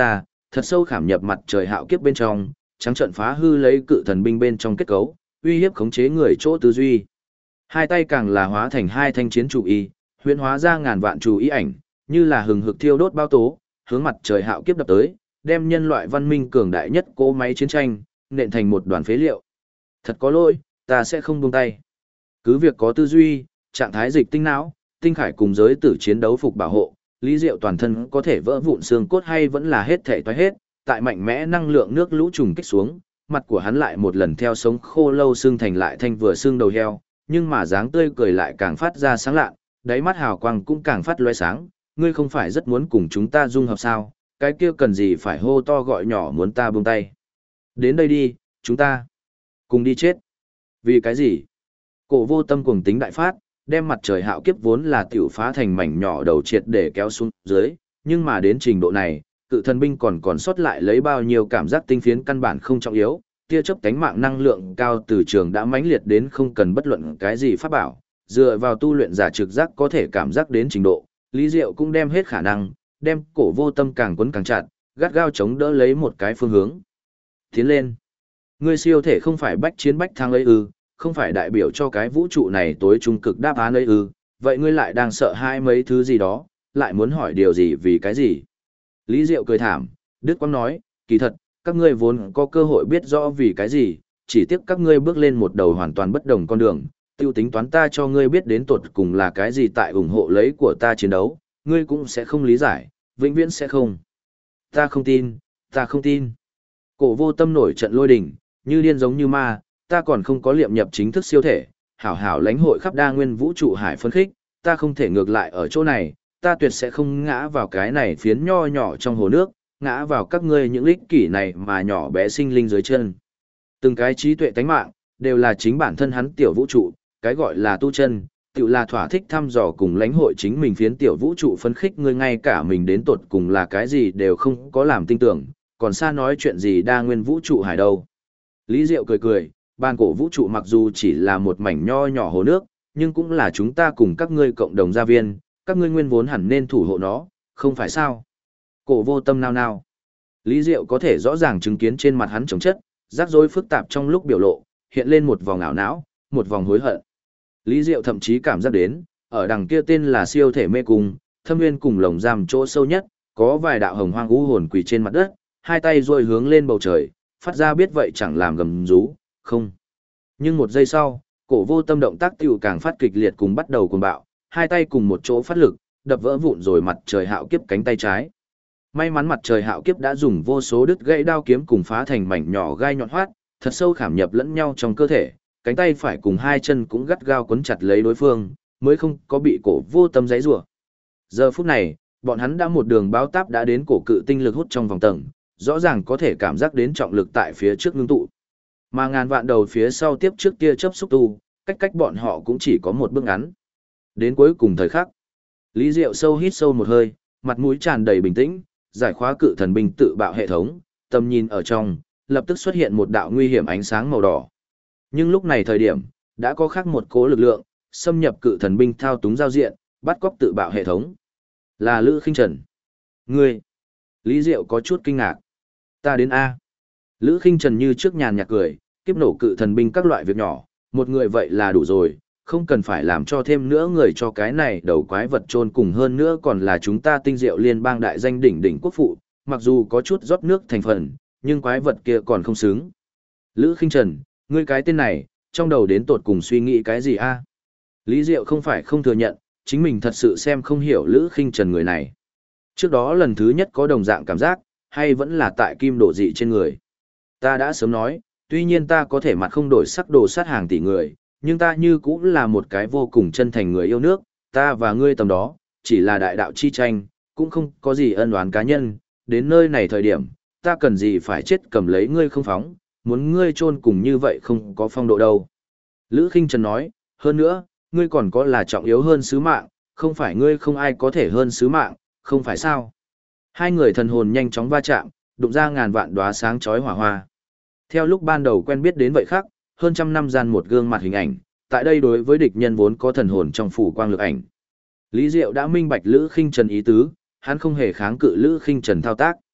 thật sâu khảm nhập mặt trời hạo kiếp bên trong, trắng trận phá hư lấy cự thần binh bên trong kết cấu, uy hiếp khống chế người chỗ tư duy. Hai tay càng là hóa thành hai thanh chiến chủ y, huyễn hóa ra ngàn vạn chủ ý ảnh, như là hừng hực thiêu đốt bao tố, hướng mặt trời hạo kiếp đập tới, đem nhân loại văn minh cường đại nhất cỗ máy chiến tranh, nện thành một đoàn phế liệu. Thật có lỗi, ta sẽ không buông tay. Cứ việc có tư duy, trạng thái dịch tinh não, tinh khải cùng giới tử chiến đấu phục bảo hộ, Lý Diệu toàn thân có thể vỡ vụn xương cốt hay vẫn là hết thể toái hết, tại mạnh mẽ năng lượng nước lũ trùng kích xuống, mặt của hắn lại một lần theo sống khô lâu xương thành lại thanh vừa xương đầu heo, nhưng mà dáng tươi cười lại càng phát ra sáng lạ, đáy mắt hào quang cũng càng phát lóe sáng, ngươi không phải rất muốn cùng chúng ta dung hợp sao, cái kia cần gì phải hô to gọi nhỏ muốn ta buông tay. Đến đây đi, chúng ta cùng đi chết. Vì cái gì? Cổ Vô Tâm cuồng tính đại phát, đem mặt trời hạo kiếp vốn là tiểu phá thành mảnh nhỏ đầu triệt để kéo xuống dưới, nhưng mà đến trình độ này, cự thần binh còn sót lại lấy bao nhiêu cảm giác tinh phiến căn bản không trọng yếu, tia chớp cánh mạng năng lượng cao từ trường đã mãnh liệt đến không cần bất luận cái gì pháp bảo, dựa vào tu luyện giả trực giác có thể cảm giác đến trình độ, Lý Diệu cũng đem hết khả năng, đem Cổ Vô Tâm càng quấn càng chặt, gắt gao chống đỡ lấy một cái phương hướng. Tiến lên. Ngươi siêu thể không phải bách chiến bách thắng ấy ư, không phải đại biểu cho cái vũ trụ này tối trung cực đáp án ấy ư, vậy ngươi lại đang sợ hai mấy thứ gì đó, lại muốn hỏi điều gì vì cái gì? Lý Diệu cười thảm, Đức Quang nói, kỳ thật, các ngươi vốn có cơ hội biết rõ vì cái gì, chỉ tiếc các ngươi bước lên một đầu hoàn toàn bất đồng con đường, tiêu tính toán ta cho ngươi biết đến tột cùng là cái gì tại ủng hộ lấy của ta chiến đấu, ngươi cũng sẽ không lý giải, vĩnh viễn sẽ không. Ta không tin, ta không tin. Cổ Vô Tâm nổi trận lôi đình, như điên giống như ma, ta còn không có liệm nhập chính thức siêu thể, hảo hảo lãnh hội khắp đa nguyên vũ trụ hải phân khích, ta không thể ngược lại ở chỗ này, ta tuyệt sẽ không ngã vào cái này phiến nho nhỏ trong hồ nước, ngã vào các ngươi những ích kỷ này mà nhỏ bé sinh linh dưới chân. Từng cái trí tuệ tánh mạng, đều là chính bản thân hắn tiểu vũ trụ, cái gọi là tu chân, tự là thỏa thích thăm dò cùng lãnh hội chính mình phiến tiểu vũ trụ phấn khích ngươi ngay cả mình đến tột cùng là cái gì đều không có làm tin tưởng, còn xa nói chuyện gì đa nguyên vũ trụ hải đâu. Lý Diệu cười cười, ban cổ vũ trụ mặc dù chỉ là một mảnh nho nhỏ hồ nước, nhưng cũng là chúng ta cùng các ngươi cộng đồng gia viên, các ngươi nguyên vốn hẳn nên thủ hộ nó, không phải sao? Cổ Vô Tâm nao nao. Lý Diệu có thể rõ ràng chứng kiến trên mặt hắn trống chất, rắc rối phức tạp trong lúc biểu lộ, hiện lên một vòng ảo não, một vòng hối hận. Lý Diệu thậm chí cảm giác đến, ở đằng kia tên là siêu thể mê cung, thâm nguyên cùng lồng giam chỗ sâu nhất, có vài đạo hồng hoang u hồn quỳ trên mặt đất, hai tay duỗi hướng lên bầu trời, phát ra biết vậy chẳng làm gầm rú, không. Nhưng một giây sau, Cổ Vô Tâm động tác tiểu càng phát kịch liệt cùng bắt đầu cuồng bạo, hai tay cùng một chỗ phát lực, đập vỡ vụn rồi mặt trời hạo kiếp cánh tay trái. May mắn mặt trời hạo kiếp đã dùng vô số đứt gãy đao kiếm cùng phá thành mảnh nhỏ gai nhọn hoắt, thật sâu khảm nhập lẫn nhau trong cơ thể, cánh tay phải cùng hai chân cũng gắt gao quấn chặt lấy đối phương, mới không có bị Cổ Vô Tâm giãy giụa. Giờ phút này, bọn hắn đã một đường báo táp đã đến cổ cự tinh lực hút trong vòng tầng, rõ ràng có thể cảm giác đến trọng lực tại phía trước ngưng tụ. Mà ngàn vạn đầu phía sau tiếp trước tia chớp xúc tu, cách bọn họ cũng chỉ có một bước ngắn. Đến cuối cùng thời khắc, Lý Diệu sâu hít sâu một hơi, mặt mũi tràn đầy bình tĩnh, giải khóa cự thần binh tự bạo hệ thống, tầm nhìn ở trong, lập tức xuất hiện một đạo nguy hiểm ánh sáng màu đỏ. Nhưng lúc này thời điểm, đã có khác một cố lực lượng, xâm nhập cự thần binh thao túng giao diện, bắt cóc tự bạo hệ thống. Là Lữ Khinh Trần. Ngươi! Lý Diệu có chút kinh ngạc. Ta đến A. Lữ Khinh Trần như trước nhàn nhạt cười, kiếp nổ cự thần binh các loại việc nhỏ, một người vậy là đủ rồi, không cần phải làm cho thêm nữa người cho cái này đầu quái vật trôn cùng hơn nữa còn là chúng ta Tinh Diệu Liên bang đại danh đỉnh đỉnh quốc phụ, mặc dù có chút rót nước thành phần, nhưng quái vật kia còn không xứng. Lữ Khinh Trần, ngươi cái tên này, trong đầu đến tột cùng suy nghĩ cái gì a? Lý Diệu không phải không thừa nhận, chính mình thật sự xem không hiểu Lữ Khinh Trần người này. Trước đó lần thứ nhất có đồng dạng cảm giác, hay vẫn là tại kim đổ dị trên người. Ta đã sớm nói, tuy nhiên ta có thể mặt không đổi sắc đồ sát hàng tỷ người, nhưng ta như cũng là một cái vô cùng chân thành người yêu nước, ta và ngươi tầm đó, chỉ là đại đạo chi tranh, cũng không có gì ân oán cá nhân, đến nơi này thời điểm, ta cần gì phải chết cầm lấy ngươi không phóng, muốn ngươi chôn cùng như vậy không có phong độ đâu. Lữ Khinh Trần nói, hơn nữa, ngươi còn có là trọng yếu hơn sứ mạng, không phải ngươi không ai có thể hơn sứ mạng, không phải sao. Hai người thần hồn nhanh chóng va chạm, đụng ra ngàn vạn đóa sáng chói hỏa hoa. Theo lúc ban đầu quen biết đến vậy khác, hơn trăm năm gian một gương mặt hình ảnh, tại đây đối với địch nhân vốn có thần hồn trong phủ quang lực ảnh. Lý Diệu đã minh bạch Lữ Khinh Trần ý tứ, hắn không hề kháng cự Lữ Khinh Trần thao tác.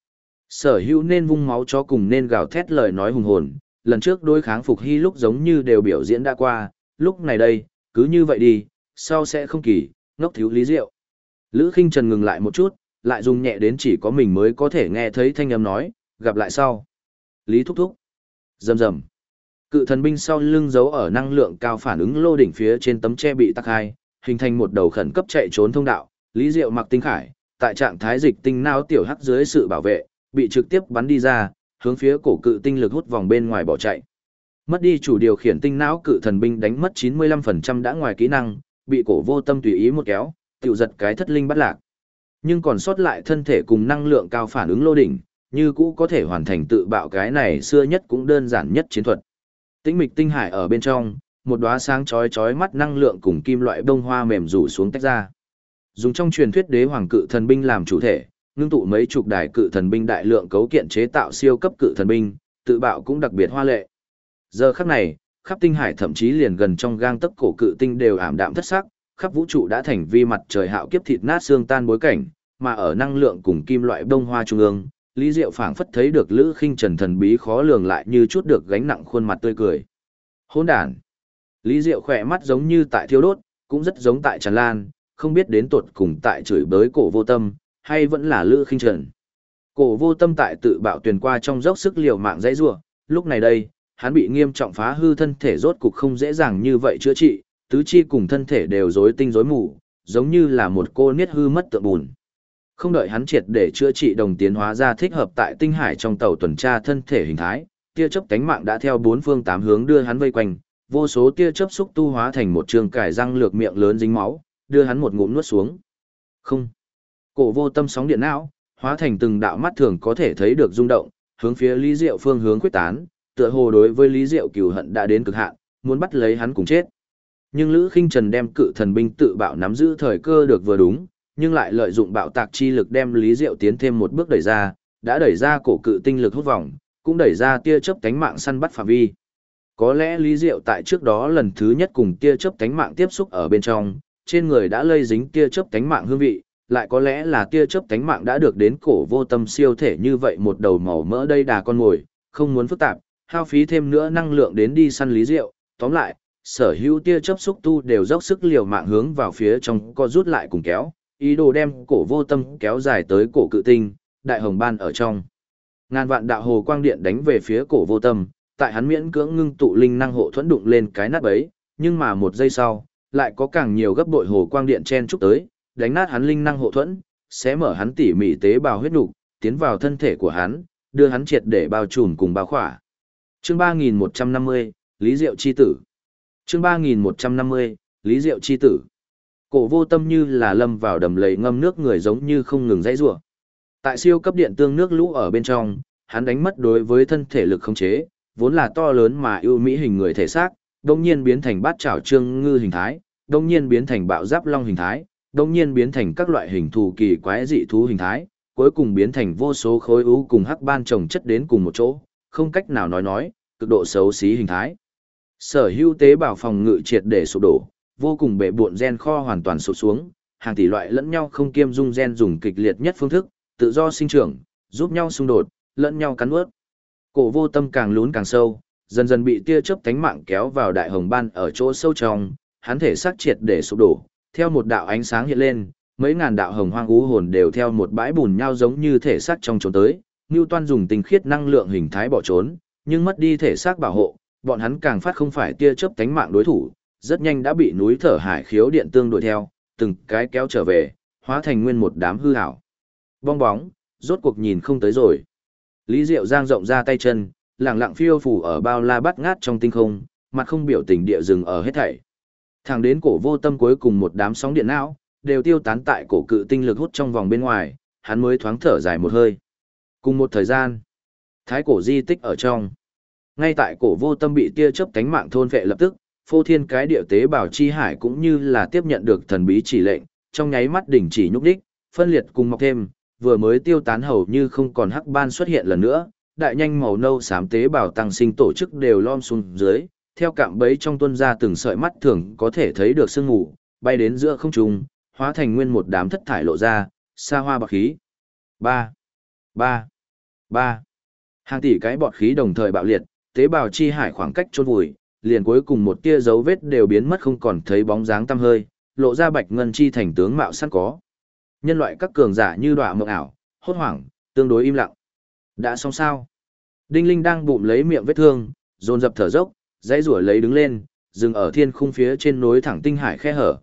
Sở hữu nên vung máu chó cùng nên gào thét lời nói hùng hồn, lần trước đối kháng Phục Hy lúc giống như đều biểu diễn đã qua, lúc này đây, cứ như vậy đi, sau sẽ không kỳ, ngốc thiếu Lý Diệu. Lữ Khinh Trần ngừng lại một chút, lại dùng nhẹ đến chỉ có mình mới có thể nghe thấy thanh âm nói, gặp lại sau. Lý thúc thúc. Rầm rầm. Cự thần binh sau lưng giấu ở năng lượng cao phản ứng lô đỉnh phía trên tấm che bị tắc hai, hình thành một đầu khẩn cấp chạy trốn thông đạo. Lý Diệu mặc tinh khải, tại trạng thái dịch tinh não tiểu hắc dưới sự bảo vệ, bị trực tiếp bắn đi ra, hướng phía cổ cự tinh lực hút vòng bên ngoài bỏ chạy. Mất đi chủ điều khiển tinh não cự thần binh đánh mất 95% đã ngoài kỹ năng, bị cổ vô tâm tùy ý một kéo, tiểu giật cái thất linh bắt lạc. Nhưng còn sót lại thân thể cùng năng lượng cao phản ứng lô đỉnh, như cũ có thể hoàn thành tự bạo cái này xưa nhất cũng đơn giản nhất chiến thuật. Tĩnh mịch tinh hải ở bên trong, một đóa sáng chói chói mắt năng lượng cùng kim loại bông hoa mềm rủ xuống tách ra. Dùng trong truyền thuyết đế hoàng cự thần binh làm chủ thể, ngưng tụ mấy chục đài cự thần binh đại lượng cấu kiện chế tạo siêu cấp cự thần binh, tự bạo cũng đặc biệt hoa lệ. Giờ khắc này, khắp tinh hải thậm chí liền gần trong gang tấc cổ cự tinh đều ảm đạm thất sắc, khắp vũ trụ đã thành vi mặt trời hạo kiếp thịt nát xương tan bối cảnh, mà ở năng lượng cùng kim loại bông hoa trung ương, Lý Diệu phảng phất thấy được Lữ Khinh Trần thần bí khó lường lại như chút được gánh nặng khuôn mặt tươi cười. Hỗn đản. Lý Diệu khỏe mắt giống như tại thiêu đốt, cũng rất giống tại tràn lan, không biết đến tột cùng tại chửi bới cổ vô tâm, hay vẫn là Lữ Khinh Trần. Cổ vô tâm tại tự bạo tuyền qua trong dốc sức liều mạng dãy rủa, lúc này đây, hắn bị nghiêm trọng phá hư thân thể rốt cục không dễ dàng như vậy chữa trị, tứ chi cùng thân thể đều rối tinh rối mù, giống như là một cô niết hư mất tượng bùn. Không đợi hắn triệt để chữa trị đồng tiến hóa ra thích hợp tại tinh hải trong tàu tuần tra thân thể hình thái, tia chớp cánh mạng đã theo bốn phương tám hướng đưa hắn vây quanh, vô số tia chớp xúc tu hóa thành một trường cải răng lược miệng lớn dính máu, đưa hắn một ngụm nuốt xuống. Không. Cổ vô tâm sóng điện não, hóa thành từng đạo mắt thường có thể thấy được rung động, hướng phía Lý Diệu phương hướng quyết tán, tựa hồ đối với Lý Diệu cừu hận đã đến cực hạn, muốn bắt lấy hắn cùng chết. Nhưng Lữ Khinh Trần đem cự thần binh tự bạo nắm giữ thời cơ được vừa đúng, nhưng lại lợi dụng bạo tạc chi lực đem Lý Diệu tiến thêm một bước đẩy ra, đã đẩy ra cổ cự tinh lực hút vòng, cũng đẩy ra tia chớp cánh mạng săn bắt phạm vi. Có lẽ Lý Diệu tại trước đó lần thứ nhất cùng tia chớp cánh mạng tiếp xúc ở bên trong, trên người đã lây dính tia chớp cánh mạng hương vị, lại có lẽ là tia chớp cánh mạng đã được đến cổ vô tâm siêu thể như vậy một đầu màu mỡ đây đà con mồi, không muốn phức tạp, hao phí thêm nữa năng lượng đến đi săn Lý Diệu, tóm lại, sở hữu tia chớp xúc tu đều dốc sức liều mạng hướng vào phía trong co rút lại cùng kéo, ý đồ đem cổ vô tâm kéo dài tới cổ cự tinh, đại hồng ban ở trong. Ngàn vạn đạo hồ quang điện đánh về phía cổ vô tâm, tại hắn miễn cưỡng ngưng tụ linh năng hộ thuẫn đụng lên cái nát bấy, nhưng mà một giây sau, lại có càng nhiều gấp bội hồ quang điện chen chúc tới, đánh nát hắn linh năng hộ thuẫn, xé mở hắn tỉ mỉ tế bào huyết nục, tiến vào thân thể của hắn, đưa hắn triệt để bao trùm cùng bao khỏa. Chương 3150, Lý Diệu chi tử. Chương 3150, Lý Diệu chi tử. Cổ vô tâm như là lâm vào đầm lầy ngâm nước người giống như không ngừng dãy rủa. Tại siêu cấp điện tương nước lũ ở bên trong, hắn đánh mất đối với thân thể lực khống chế, vốn là to lớn mà ưu mỹ hình người thể xác, đột nhiên biến thành bát chảo trương ngư hình thái, đột nhiên biến thành bạo giáp long hình thái, đột nhiên biến thành các loại hình thù kỳ quái dị thú hình thái, cuối cùng biến thành vô số khối u cùng hắc ban chồng chất đến cùng một chỗ, không cách nào nói, cực độ xấu xí hình thái. Sở hữu tế bào phòng ngự triệt để sụp đổ, vô cùng bể buộn gen kho hoàn toàn sụp xuống, hàng tỷ loại lẫn nhau không kiêm dung gen dùng kịch liệt nhất phương thức, tự do sinh trưởng, giúp nhau xung đột, lẫn nhau cắn nuốt. Cổ vô tâm càng lún càng sâu, dần dần bị tia chớp cánh mạng kéo vào đại hồng ban ở chỗ sâu trong, hắn thể xác triệt để sụp đổ, theo một đạo ánh sáng hiện lên, mấy ngàn đạo hồng hoang ú hồn đều theo một bãi bùn nhau giống như thể xác trong trốn tới, Newton dùng tinh khiết năng lượng hình thái bỏ trốn, nhưng mất đi thể xác bảo hộ, bọn hắn càng phát không phải tia chớp cánh mạng đối thủ, rất nhanh đã bị núi thở hải khiếu điện tương đuổi theo, từng cái kéo trở về, hóa thành nguyên một đám hư ảo. Bong bóng, rốt cuộc nhìn không tới rồi. Lý Diệu giang rộng ra tay chân, lẳng lặng phiêu phù ở bao la bát ngát trong tinh không, mặt không biểu tình địa dừng ở hết thảy. Thẳng đến cổ vô tâm cuối cùng một đám sóng điện não, đều tiêu tán tại cổ cự tinh lực hút trong vòng bên ngoài, hắn mới thoáng thở dài một hơi. Cùng một thời gian, thái cổ di tích ở trong. Ngay tại cổ vô tâm bị tia chớp cánh mạng thôn vệ lập tức, phô thiên cái địa tế bào chi hải cũng như là tiếp nhận được thần bí chỉ lệnh, trong nháy mắt đình chỉ nhúc đích, phân liệt cùng mọc thêm, vừa mới tiêu tán hầu như không còn hắc ban xuất hiện lần nữa, đại nhanh màu nâu xám tế bào tăng sinh tổ chức đều lom xuống dưới, theo cạm bẫy trong tuôn ra từng sợi mắt thường có thể thấy được sương mù, bay đến giữa không trung, hóa thành nguyên một đám thất thải lộ ra, xa hoa bạc khí. Ba, ba, 3. Hàng tỷ cái bọt khí đồng thời bạo liệt, tế bào chi hải khoảng cách chôn vùi, liền cuối cùng một tia dấu vết đều biến mất không còn thấy bóng dáng tăm hơi, lộ ra bạch ngân chi thành tướng mạo sẵn có. Nhân loại các cường giả như đọa mộng ảo, hốt hoảng, tương đối im lặng. Đã xong sao? Đinh Linh đang bụng lấy miệng vết thương, dồn dập thở dốc, dãy rủa lấy đứng lên, dừng ở thiên khung phía trên nối thẳng tinh hải khe hở.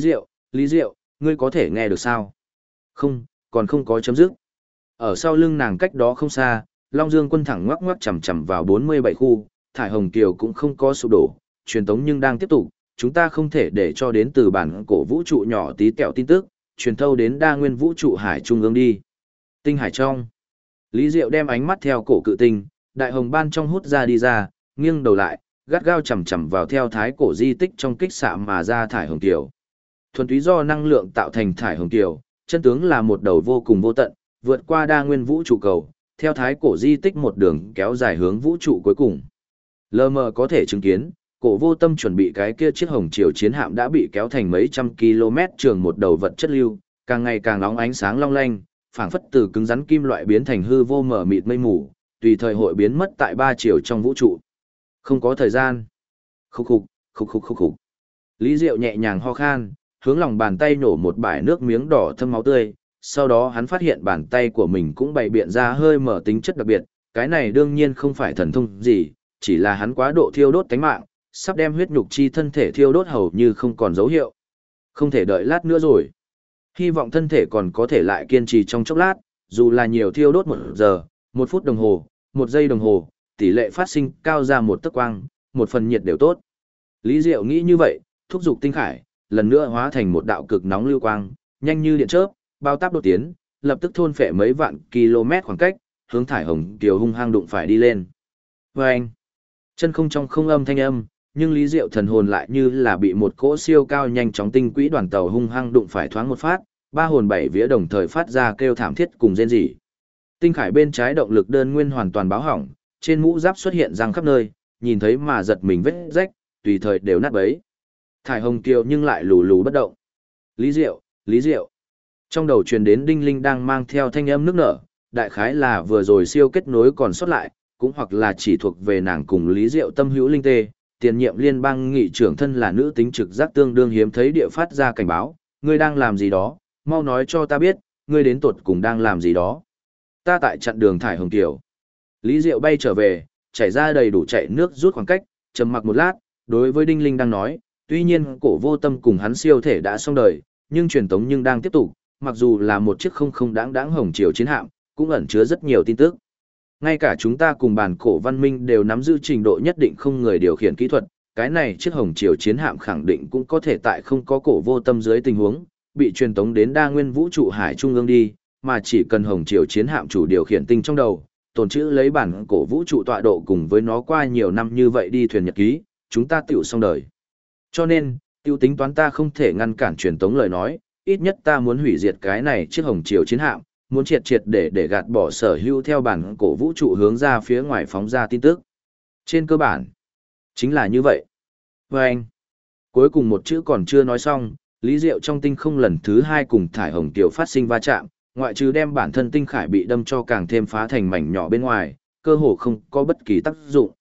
Lý Diệu, ngươi có thể nghe được sao? Không, còn không có chấm dứt. Ở sau lưng nàng cách đó không xa, Long Dương quân thẳng ngoắc ngoắc chầm chầm vào 47 khu, thải hồng kiều cũng không có sụp đổ, truyền tống nhưng đang tiếp tục, chúng ta không thể để cho đến từ bản cổ vũ trụ nhỏ tí kẹo tin tức, truyền thâu đến đa nguyên vũ trụ hải trung ương đi. Tinh hải trong. Lý Diệu đem ánh mắt theo cổ cự tinh, đại hồng ban trong hút ra đi ra, nghiêng đầu lại, gắt gao chầm chầm vào theo thái cổ di tích trong kích xạ mà ra thải hồng kiều. Thuần túy do năng lượng tạo thành thải hồng kiều, chân tướng là một đầu vô cùng vô tận, vượt qua đa nguyên vũ trụ cầu, theo thái cổ di tích một đường kéo dài hướng vũ trụ cuối cùng. Lờ mờ có thể chứng kiến, cổ vô tâm chuẩn bị cái kia chiếc hồng triều chiến hạm đã bị kéo thành mấy trăm km trường một đầu vật chất lưu, càng ngày càng nóng ánh sáng long lanh, phảng phất từ cứng rắn kim loại biến thành hư vô mở mịt mây mù, tùy thời hội biến mất tại 3 chiều trong vũ trụ. Không có thời gian. Khúc khục. Lý Diệu nhẹ nhàng ho khan, hướng lòng bàn tay nổ một bãi nước miếng đỏ thâm máu tươi, sau đó hắn phát hiện bàn tay của mình cũng bày biện ra hơi mở tính chất đặc biệt, cái này đương nhiên không phải thần thông gì, chỉ là hắn quá độ thiêu đốt tánh mạng, sắp đem huyết nhục chi thân thể thiêu đốt hầu như không còn dấu hiệu. Không thể đợi lát nữa rồi. Hy vọng thân thể còn có thể lại kiên trì trong chốc lát, dù là nhiều thiêu đốt 1 giờ, 1 phút đồng hồ, 1 giây đồng hồ, tỷ lệ phát sinh cao ra 1 tấc quang, 1 phần nhiệt đều tốt. Lý Diệu nghĩ như vậy, thúc giục tinh khải, lần nữa hóa thành một đạo cực nóng lưu quang, nhanh như điện chớp, bao táp đột tiến, lập tức thôn phệ mấy vạn km khoảng cách, hướng thải hồng kiều hung hăng đụng phải đi lên. Vâng! Chân không trong không âm thanh âm, nhưng Lý Diệu thần hồn lại như là bị một cỗ siêu cao nhanh chóng tinh quỹ đoàn tàu hung hăng đụng phải thoáng một phát, 3 hồn 7 vía đồng thời phát ra kêu thảm thiết cùng rên rỉ. Tinh khải bên trái động lực đơn nguyên hoàn toàn báo hỏng, trên mũ giáp xuất hiện răng khắp nơi, nhìn thấy mà giật mình vết rách, tùy thời đều nát bấy. Thải hồng kiều nhưng lại lù lù bất động. Lý Diệu. Trong đầu truyền đến Đinh Linh đang mang theo thanh âm nức nở, đại khái là vừa rồi siêu kết nối còn sót lại, cũng hoặc là chỉ thuộc về nàng cùng Lý Diệu tâm hữu linh tê, tiền nhiệm liên bang nghị trưởng thân là nữ tính trực giác tương đương hiếm thấy địa phát ra cảnh báo, ngươi đang làm gì đó, mau nói cho ta biết, ngươi đến tuột cùng đang làm gì đó. Ta tại chặn đường thải hồng kiều. Lý Diệu bay trở về, chảy ra đầy đủ chạy nước rút khoảng cách, trầm mặc một lát, đối với Đinh Linh đang nói, tuy nhiên cổ vô tâm cùng hắn siêu thể đã xong đời, nhưng truyền tống nhưng đang tiếp tục, mặc dù là một chiếc không đáng hồng triều chiến hạm, cũng ẩn chứa rất nhiều tin tức. Ngay cả chúng ta cùng bản cổ văn minh đều nắm giữ trình độ nhất định không người điều khiển kỹ thuật, cái này chiếc hồng triều chiến hạm khẳng định cũng có thể tại không có cổ vô tâm dưới tình huống, bị truyền tống đến đa nguyên vũ trụ hải trung ương đi, mà chỉ cần hồng triều chiến hạm chủ điều khiển tinh trong đầu, tồn trữ lấy bản cổ vũ trụ tọa độ cùng với nó qua nhiều năm như vậy đi thuyền nhật ký, chúng ta tiểu xong đời. Cho nên, tiêu tính toán ta không thể ngăn cản truyền tống lời nói, ít nhất ta muốn hủy diệt cái này chiếc hồng triều chiến hạm, muốn triệt để gạt bỏ sở hữu theo bản cổ vũ trụ hướng ra phía ngoài phóng ra tin tức. Trên cơ bản, chính là như vậy. Và anh, cuối cùng một chữ còn chưa nói xong, Lý Diệu trong tinh không lần thứ 2 cùng thải hồng kiều phát sinh va chạm, ngoại trừ đem bản thân tinh khải bị đâm cho càng thêm phá thành mảnh nhỏ bên ngoài, cơ hồ không có bất kỳ tác dụng.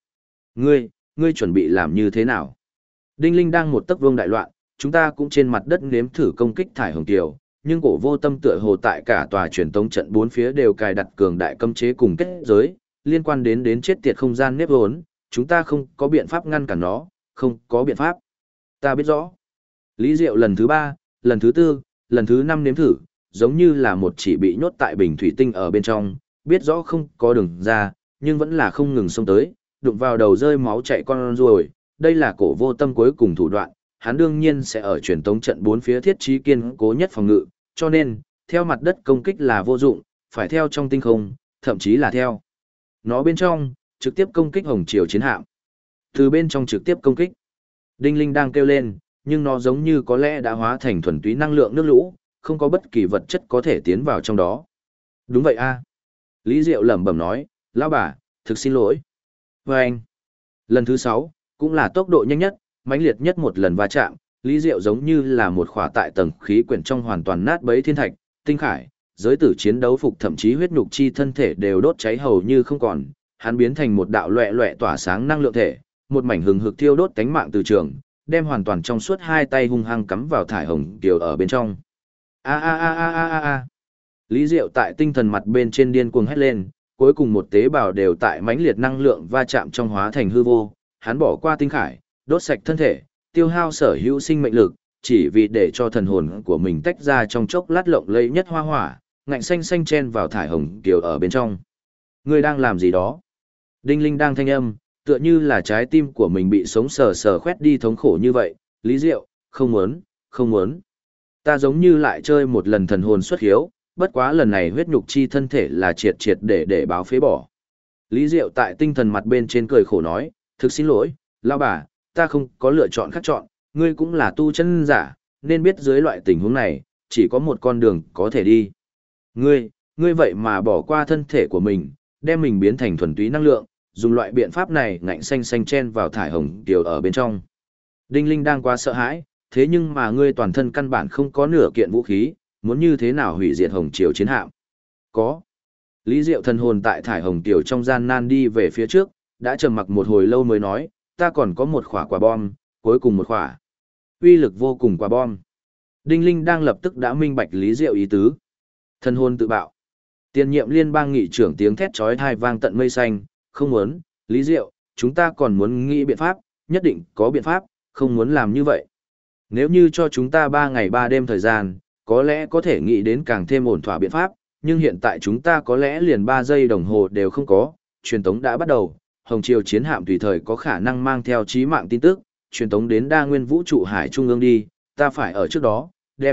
Ngươi chuẩn bị làm như thế nào? Đinh Linh đang một tấc vương đại loạn, chúng ta cũng trên mặt đất nếm thử công kích thải hồng kiều, nhưng cổ vô tâm tựa hồ tại cả tòa truyền tống trận 4 phía đều cài đặt cường đại cấm chế cùng kết giới, liên quan đến chết tiệt không gian nếp hốn, chúng ta không có biện pháp ngăn cản nó, không có biện pháp. Ta biết rõ. Lý Diệu lần thứ 3, lần thứ 4, lần thứ 5 nếm thử, giống như là một chỉ bị nhốt tại bình thủy tinh ở bên trong, biết rõ không có đường ra, nhưng vẫn là không ngừng xông tới, đụng vào đầu rơi máu chạy con ruồi. Đây là cổ vô tâm cuối cùng thủ đoạn, hắn đương nhiên sẽ ở truyền tống trận 4 phía thiết trí kiên cố nhất phòng ngự, cho nên, theo mặt đất công kích là vô dụng, phải theo trong tinh không, thậm chí là theo nó bên trong, trực tiếp công kích hồng triều chiến hạm. Từ bên trong trực tiếp công kích. Đinh Linh đang kêu lên, nhưng nó giống như có lẽ đã hóa thành thuần túy năng lượng nước lũ, không có bất kỳ vật chất có thể tiến vào trong đó. Đúng vậy a. Lý Diệu lẩm bẩm nói, lão bà, thực xin lỗi. Và anh, lần thứ 6, cũng là tốc độ nhanh nhất, mãnh liệt nhất một lần va chạm, Lý Diệu giống như là một khỏa tại tầng khí quyển trong hoàn toàn nát bấy thiên thạch, tinh khải, giới tử chiến đấu phục thậm chí huyết nhục chi thân thể đều đốt cháy hầu như không còn, hắn biến thành một đạo loẹt loẹt tỏa sáng năng lượng thể, một mảnh hừng hực thiêu đốt cánh mạng từ trường, đem hoàn toàn trong suốt hai tay hung hăng cắm vào thải hồng kiều ở bên trong. A a a a a a a. Lý Diệu tại tinh thần mặt bên trên điên cuồng hét lên, cuối cùng một tế bào đều tại mãnh liệt năng lượng va chạm trong hóa thành hư vô, hắn bỏ qua tinh khải, đốt sạch thân thể, tiêu hao sở hữu sinh mệnh lực, chỉ vì để cho thần hồn của mình tách ra trong chốc lát lộng lẫy nhất hoa hỏa, ngạnh xanh xanh chen vào thải hồng kiều ở bên trong. Ngươi đang làm gì đó? Đinh linh đang thanh âm, tựa như là trái tim của mình bị sống sờ sờ khoét đi thống khổ như vậy. Lý Diệu, không muốn, không muốn. Ta giống như lại chơi một lần thần hồn xuất hiếu, bất quá lần này huyết nhục chi thân thể là triệt triệt để báo phế bỏ. Lý Diệu tại tinh thần mặt bên trên cười khổ nói, thực xin lỗi, lão bà, ta không có lựa chọn khác chọn, ngươi cũng là tu chân giả, nên biết dưới loại tình huống này, chỉ có một con đường có thể đi. Ngươi vậy mà bỏ qua thân thể của mình, đem mình biến thành thuần túy năng lượng, dùng loại biện pháp này ngạnh xanh xanh chen vào thải hồng kiều ở bên trong. Đinh Linh đang quá sợ hãi, thế nhưng mà ngươi toàn thân căn bản không có nửa kiện vũ khí, muốn như thế nào hủy diệt hồng triều chiến hạm? Có. Lý Diệu thần hồn tại thải hồng kiều trong gian nan đi về phía trước, đã trầm mặc một hồi lâu mới nói, ta còn có một quả bom, cuối cùng một quả. Uy lực vô cùng quả bom. Đinh Linh đang lập tức đã minh bạch Lý Diệu ý tứ. Thần hồn tự bạo. Tiền nhiệm liên bang nghị trưởng tiếng thét chói tai vang tận mây xanh, không muốn, Lý Diệu, chúng ta còn muốn nghĩ biện pháp, nhất định có biện pháp, không muốn làm như vậy. Nếu như cho chúng ta 3 ngày 3 đêm thời gian, có lẽ có thể nghĩ đến càng thêm ổn thỏa biện pháp, nhưng hiện tại chúng ta có lẽ liền 3 giây đồng hồ đều không có, truyền tống đã bắt đầu, Hồng Triều chiến hạm tùy thời có khả năng mang theo chí mạng tin tức, truyền tống đến đa nguyên vũ trụ hải trung ương đi, ta phải ở trước đó,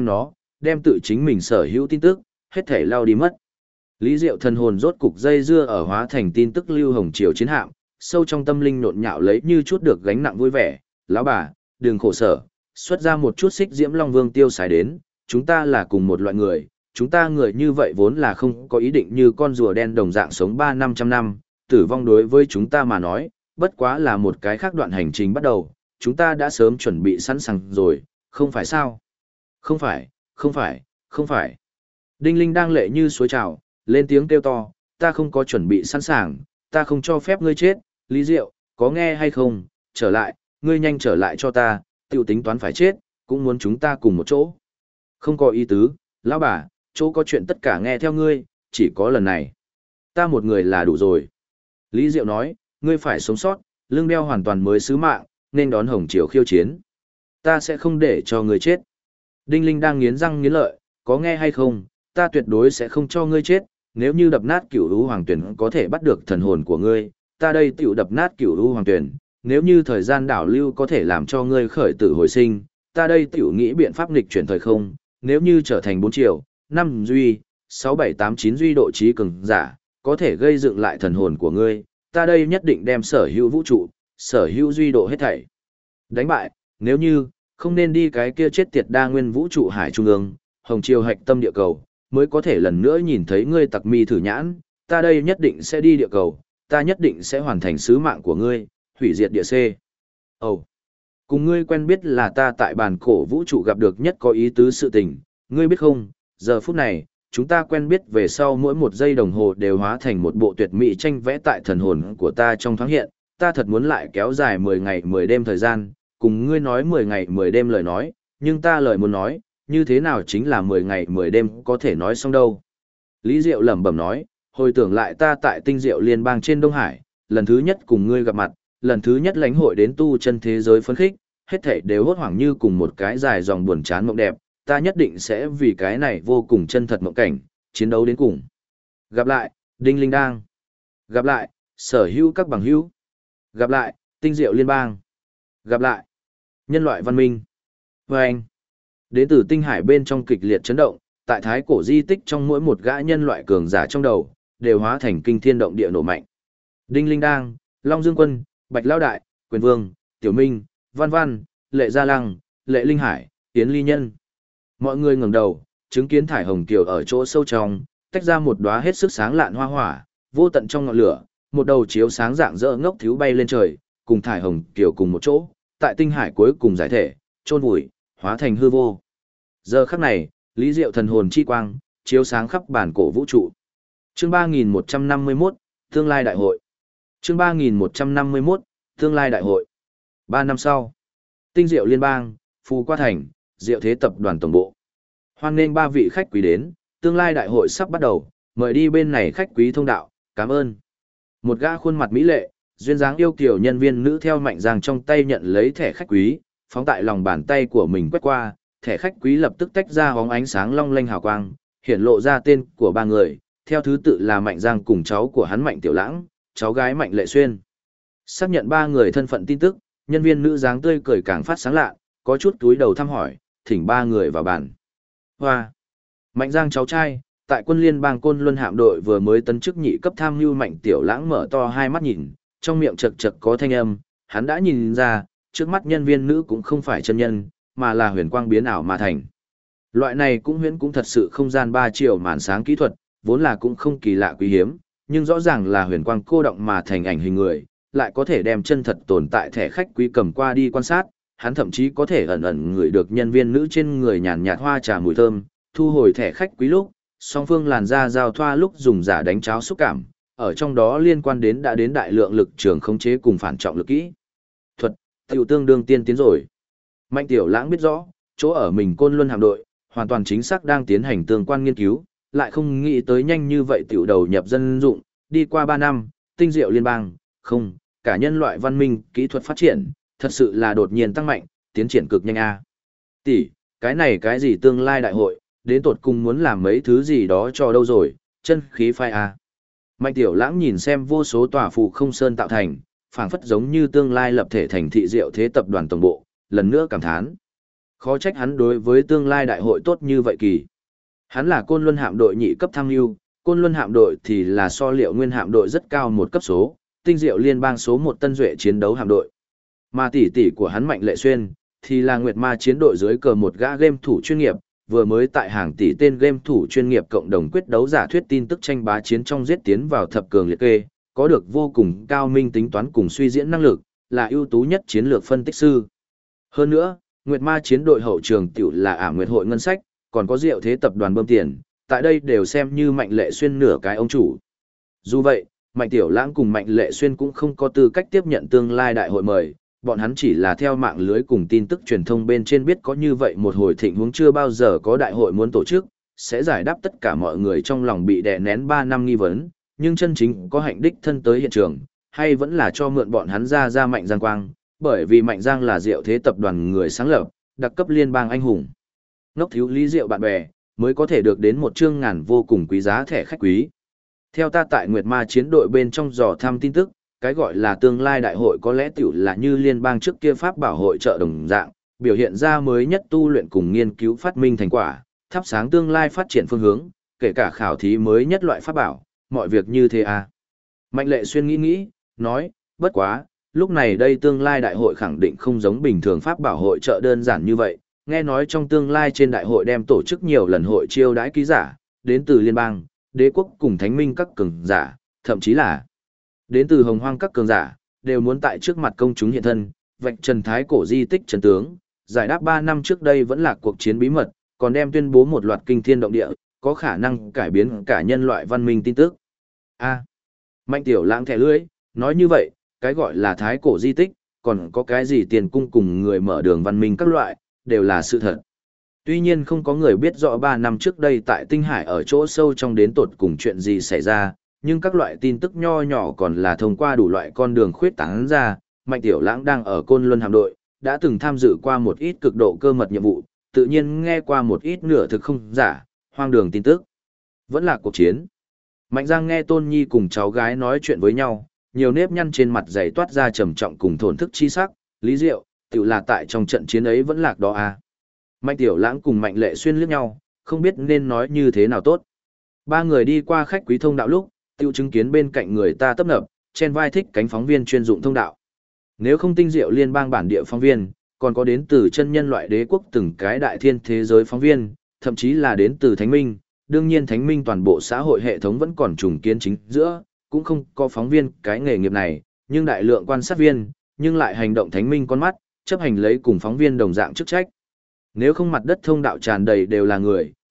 đem tự chính mình sở hữu tin tức, hết thể lao đi mất. Lý Diệu thần hồn rốt cục dây dưa ở hóa thành tin tức lưu Hồng Triều chiến hạm, sâu trong tâm linh nhộn nhạo lấy như chút được gánh nặng vui vẻ, lão bà, đừng khổ sở, xuất ra một chút xích diễm long vương tiêu xài đến, chúng ta là cùng một loại người, chúng ta người như vậy vốn là không có ý định như con rùa đen đồng dạng sống 3-500 năm, tử vong đối với chúng ta mà nói, bất quá là một cái khác đoạn hành trình bắt đầu, chúng ta đã sớm chuẩn bị sẵn sàng rồi, không phải sao? Không phải, không phải, không phải. Đinh Linh đang lệ như suối trào, lên tiếng kêu to, ta không có chuẩn bị sẵn sàng, ta không cho phép ngươi chết, Lý Diệu, có nghe hay không, trở lại, ngươi nhanh trở lại cho ta, tiểu tính toán phải chết, cũng muốn chúng ta cùng một chỗ. Không có ý tứ, lão bà, chỗ có chuyện tất cả nghe theo ngươi, chỉ có lần này. Ta một người là đủ rồi. Lý Diệu nói, ngươi phải sống sót, lưng đeo hoàn toàn mới sứ mạng, nên đón Hồng Triều khiêu chiến. Ta sẽ không để cho ngươi chết. Đinh Linh đang nghiến răng nghiến lợi, có nghe hay không, ta tuyệt đối sẽ không cho ngươi chết, nếu như đập nát cửu u hoàng tuyển có thể bắt được thần hồn của ngươi, ta đây tiểu đập nát cửu u hoàng tuyển, nếu như thời gian đảo lưu có thể làm cho ngươi khởi tử hồi sinh, ta đây tiểu nghĩ biện pháp nghịch chuyển thời không, nếu như trở thành 4 triệu, 5 duy, 6 7 8 9 duy độ trí cường giả, có thể gây dựng lại thần hồn của ngươi, ta đây nhất định đem sở hữu vũ trụ, sở hữu duy độ hết thảy đánh bại, nếu như không nên đi cái kia chết tiệt đa nguyên vũ trụ hải trung ương, Hồng Triều hạch tâm địa cầu, mới có thể lần nữa nhìn thấy ngươi tặc mi thử nhãn, ta đây nhất định sẽ đi địa cầu, ta nhất định sẽ hoàn thành sứ mạng của ngươi, hủy diệt địa C. Cùng ngươi quen biết là ta tại bàn cổ vũ trụ gặp được nhất có ý tứ sự tình, ngươi biết không, giờ phút này, chúng ta quen biết về sau mỗi một giây đồng hồ đều hóa thành một bộ tuyệt mỹ tranh vẽ tại thần hồn của ta trong thoáng hiện, ta thật muốn lại kéo dài 10 ngày 10 đêm thời gian, cùng ngươi nói 10 ngày 10 đêm lời nói, nhưng ta lời muốn nói, như thế nào chính là 10 ngày 10 đêm có thể nói xong đâu. Lý Diệu lẩm bẩm nói, hồi tưởng lại ta tại tinh diệu liên bang trên Đông Hải, lần thứ nhất cùng ngươi gặp mặt, lần thứ nhất lãnh hội đến tu chân thế giới phấn khích, hết thảy đều hốt hoảng như cùng một cái dài dòng buồn chán mộng đẹp, ta nhất định sẽ vì cái này vô cùng chân thật mộng cảnh, chiến đấu đến cùng. Gặp lại, Đinh Linh Đang. Gặp lại, sở hữu các bằng hữu. Gặp lại, tinh diệu liên bang. Gặp lại, nhân loại văn minh. Và anh, đến từ tinh hải bên trong kịch liệt chấn động, tại thái cổ di tích trong mỗi một gã nhân loại cường giả trong đầu, đều hóa thành kinh thiên động địa nổ mạnh. Đinh Linh Đang, Long Dương Quân, Bạch Lao Đại, Quyền Vương, Tiểu Minh, Văn Văn, Lệ Gia Lăng, Lệ Linh Hải, Tiến Ly Nhân. Mọi người ngẩng đầu, chứng kiến thải hồng kiều ở chỗ sâu trong, tách ra một đóa hết sức sáng lạn hoa hỏa, vô tận trong ngọn lửa, một đầu chiếu sáng dạng dỡ ngốc thiếu bay lên trời, cùng thải hồng kiều cùng một chỗ, tại tinh hải cuối cùng giải thể, chôn vùi, hóa thành hư vô. Giờ khắc này, Lý Diệu thần hồn chi quang, chiếu sáng khắp bản cổ vũ trụ. Chương 3151, Tương lai đại hội. Chương 3151, Tương lai đại hội. 3 năm sau, Tinh Diệu Liên bang, Phù Qua Thành, Diệu Thế tập đoàn tổng bộ. Hoan nghênh 3 vị khách quý đến, tương lai đại hội sắp bắt đầu, mời đi bên này khách quý thông đạo, cảm ơn. Một gã khuôn mặt mỹ lệ, duyên dáng yêu kiều nhân viên nữ theo Mạnh Giang trong tay nhận lấy thẻ khách quý, phóng tại lòng bàn tay của mình quét qua, thẻ khách quý lập tức tách ra hóng ánh sáng long lanh hào quang, hiển lộ ra tên của 3 người, theo thứ tự là Mạnh Giang cùng cháu của hắn Mạnh Tiểu Lãng, cháu gái Mạnh Lệ Xuyên. Xác nhận 3 người thân phận tin tức, nhân viên nữ dáng tươi cười càng phát sáng lạ, có chút túi đầu thăm hỏi, thỉnh 3 người vào bàn. Hoa! Mạnh Giang cháu trai, tại quân liên bang Côn Luân hạm đội vừa mới tấn chức nhị cấp tham mưu Mạnh Tiểu Lãng mở to hai mắt nhìn, trong miệng chật chật có thanh âm, hắn đã nhìn ra, trước mắt nhân viên nữ cũng không phải chân nhân, mà là huyền quang biến ảo mà thành. Loại này cũng huyễn cũng thật sự không gian 3 chiều màn sáng kỹ thuật, vốn là cũng không kỳ lạ quý hiếm, nhưng rõ ràng là huyền quang cô động mà thành ảnh hình người, lại có thể đem chân thật tồn tại thẻ khách quý cầm qua đi quan sát, hắn thậm chí có thể ẩn ẩn ngửi được nhân viên nữ trên người nhàn nhạt hoa trà mùi thơm, thu hồi thẻ khách quý lúc, song phương làn da giao thoa lúc dùng giả đánh cháo xúc cảm, ở trong đó liên quan đến đã đến đại lượng lực trường khống chế cùng phản trọng lực kỹ thuật, tiểu tương đương tiên tiến rồi. Mạnh Tiểu Lãng biết rõ, chỗ ở mình Côn Luân hạm đội, hoàn toàn chính xác đang tiến hành tương quan nghiên cứu, lại không nghĩ tới nhanh như vậy tiểu đầu nhập dân dụng, đi qua 3 năm, Tinh Diệu Liên bang, không, cả nhân loại văn minh, kỹ thuật phát triển, thật sự là đột nhiên tăng mạnh, tiến triển cực nhanh a. Tỷ, cái này cái gì tương lai đại hội, đến tột cùng muốn làm mấy thứ gì đó cho đâu rồi, chân khí phai a. Mạnh Tiểu Lãng nhìn xem vô số tòa phù không sơn tạo thành, phảng phất giống như tương lai lập thể thành thị Diệu Thế tập đoàn tổng bộ, lần nữa cảm thán. Khó trách hắn đối với tương lai đại hội tốt như vậy kỳ. Hắn là Côn Luân hạm đội nhị cấp tham mưu, Côn Luân hạm đội thì là so Liệu Nguyên hạm đội rất cao một cấp số, Tinh Diệu Liên bang số 1 tân duệ chiến đấu hạm đội. Mà tỷ tỷ của hắn Mạnh Lệ Xuyên thì là Nguyệt Ma chiến đội dưới cờ một gã game thủ chuyên nghiệp, vừa mới tại hàng tỷ tên game thủ chuyên nghiệp cộng đồng quyết đấu giả thuyết tin tức tranh bá chiến trong giết tiến vào thập cường liệt kê, có được vô cùng cao minh tính toán cùng suy diễn năng lực, là ưu tú nhất chiến lược phân tích sư. Hơn nữa, Nguyệt Ma chiến đội hậu trường tiểu là Ảm Nguyệt hội ngân sách, còn có Diệu Thế tập đoàn bơm tiền, tại đây đều xem như Mạnh Lệ Xuyên nửa cái ông chủ. Dù vậy, Mạnh Tiểu Lãng cùng Mạnh Lệ Xuyên cũng không có tư cách tiếp nhận tương lai đại hội mời, bọn hắn chỉ là theo mạng lưới cùng tin tức truyền thông bên trên biết có như vậy một hồi thịnh huống chưa bao giờ có đại hội muốn tổ chức, sẽ giải đáp tất cả mọi người trong lòng bị đè nén 3 năm nghi vấn, nhưng chân chính có hạnh đích thân tới hiện trường, hay vẫn là cho mượn bọn hắn ra Mạnh Giang Quang, bởi vì Mạnh Giang là Diệu Thế tập đoàn người sáng lập, đặc cấp liên bang anh hùng. Ngốc thiếu lý diệu bạn bè, mới có thể được đến một chương ngàn vô cùng quý giá thẻ khách quý. Theo ta tại Nguyệt Ma chiến đội bên trong dò thăm tin tức, cái gọi là tương lai đại hội có lẽ tiểu là như liên bang trước kia pháp bảo hội trợ đồng dạng, biểu hiện ra mới nhất tu luyện cùng nghiên cứu phát minh thành quả, thắp sáng tương lai phát triển phương hướng, kể cả khảo thí mới nhất loại pháp bảo, mọi việc như thế à. Mạnh Lệ Xuyên nghĩ, nói, bất quá, lúc này đây tương lai đại hội khẳng định không giống bình thường pháp bảo hội trợ đơn giản như vậy, nghe nói trong tương lai trên đại hội đem tổ chức nhiều lần hội chiêu đãi ký giả, đến từ liên bang, đế quốc cùng thánh minh các cường giả, thậm chí là đến từ hồng hoang các cường giả, đều muốn tại trước mặt công chúng hiện thân, vạch trần thái cổ di tích trần tướng, giải đáp 3 năm trước đây vẫn là cuộc chiến bí mật, còn đem tuyên bố một loạt kinh thiên động địa, có khả năng cải biến cả nhân loại văn minh tin tức. Mạnh Tiểu Lãng thẻ lưỡi, nói như vậy, cái gọi là thái cổ di tích, còn có cái gì tiền cung cùng người mở đường văn minh các loại, đều là sự thật. Tuy nhiên không có người biết rõ 3 năm trước đây tại Tinh Hải ở chỗ sâu trong đến tột cùng chuyện gì xảy ra, nhưng các loại tin tức nho nhỏ còn là thông qua đủ loại con đường khuyết tán ra. Mạnh Tiểu Lãng đang ở Côn Luân hạm đội, đã từng tham dự qua một ít cực độ cơ mật nhiệm vụ, tự nhiên nghe qua một ít nửa thực không giả, hoang đường tin tức. Vẫn là cuộc chiến. Mạnh Giang nghe Tôn Nhi cùng cháu gái nói chuyện với nhau, nhiều nếp nhăn trên mặt dày toát ra trầm trọng cùng thổn thức chi sắc, lý diệu, tự là tại trong trận chiến ấy vẫn lạc đó à. Mạnh Tiểu Lãng cùng Mạnh Lệ Xuyên liếc nhau, không biết nên nói như thế nào tốt. 3 người đi qua khách quý thông đạo lúc, tiêu chứng kiến bên cạnh người ta tấp nập, trên vai thích cánh phóng viên chuyên dụng thông đạo. Nếu không Tinh Diệu liên bang bản địa phóng viên, còn có đến từ chân nhân loại đế quốc từng cái đại thiên thế giới phóng viên, thậm chí là đến từ Thánh Minh, đương nhiên Thánh Minh toàn bộ xã hội hệ thống vẫn còn trùng kiến chính giữa, cũng không có phóng viên cái nghề nghiệp này, nhưng đại lượng quan sát viên, nhưng lại hành động Thánh Minh con mắt, chấp hành lấy cùng phóng viên đồng dạng chức trách. Nếu không mặt đất thông đạo tràn đầy đều là người,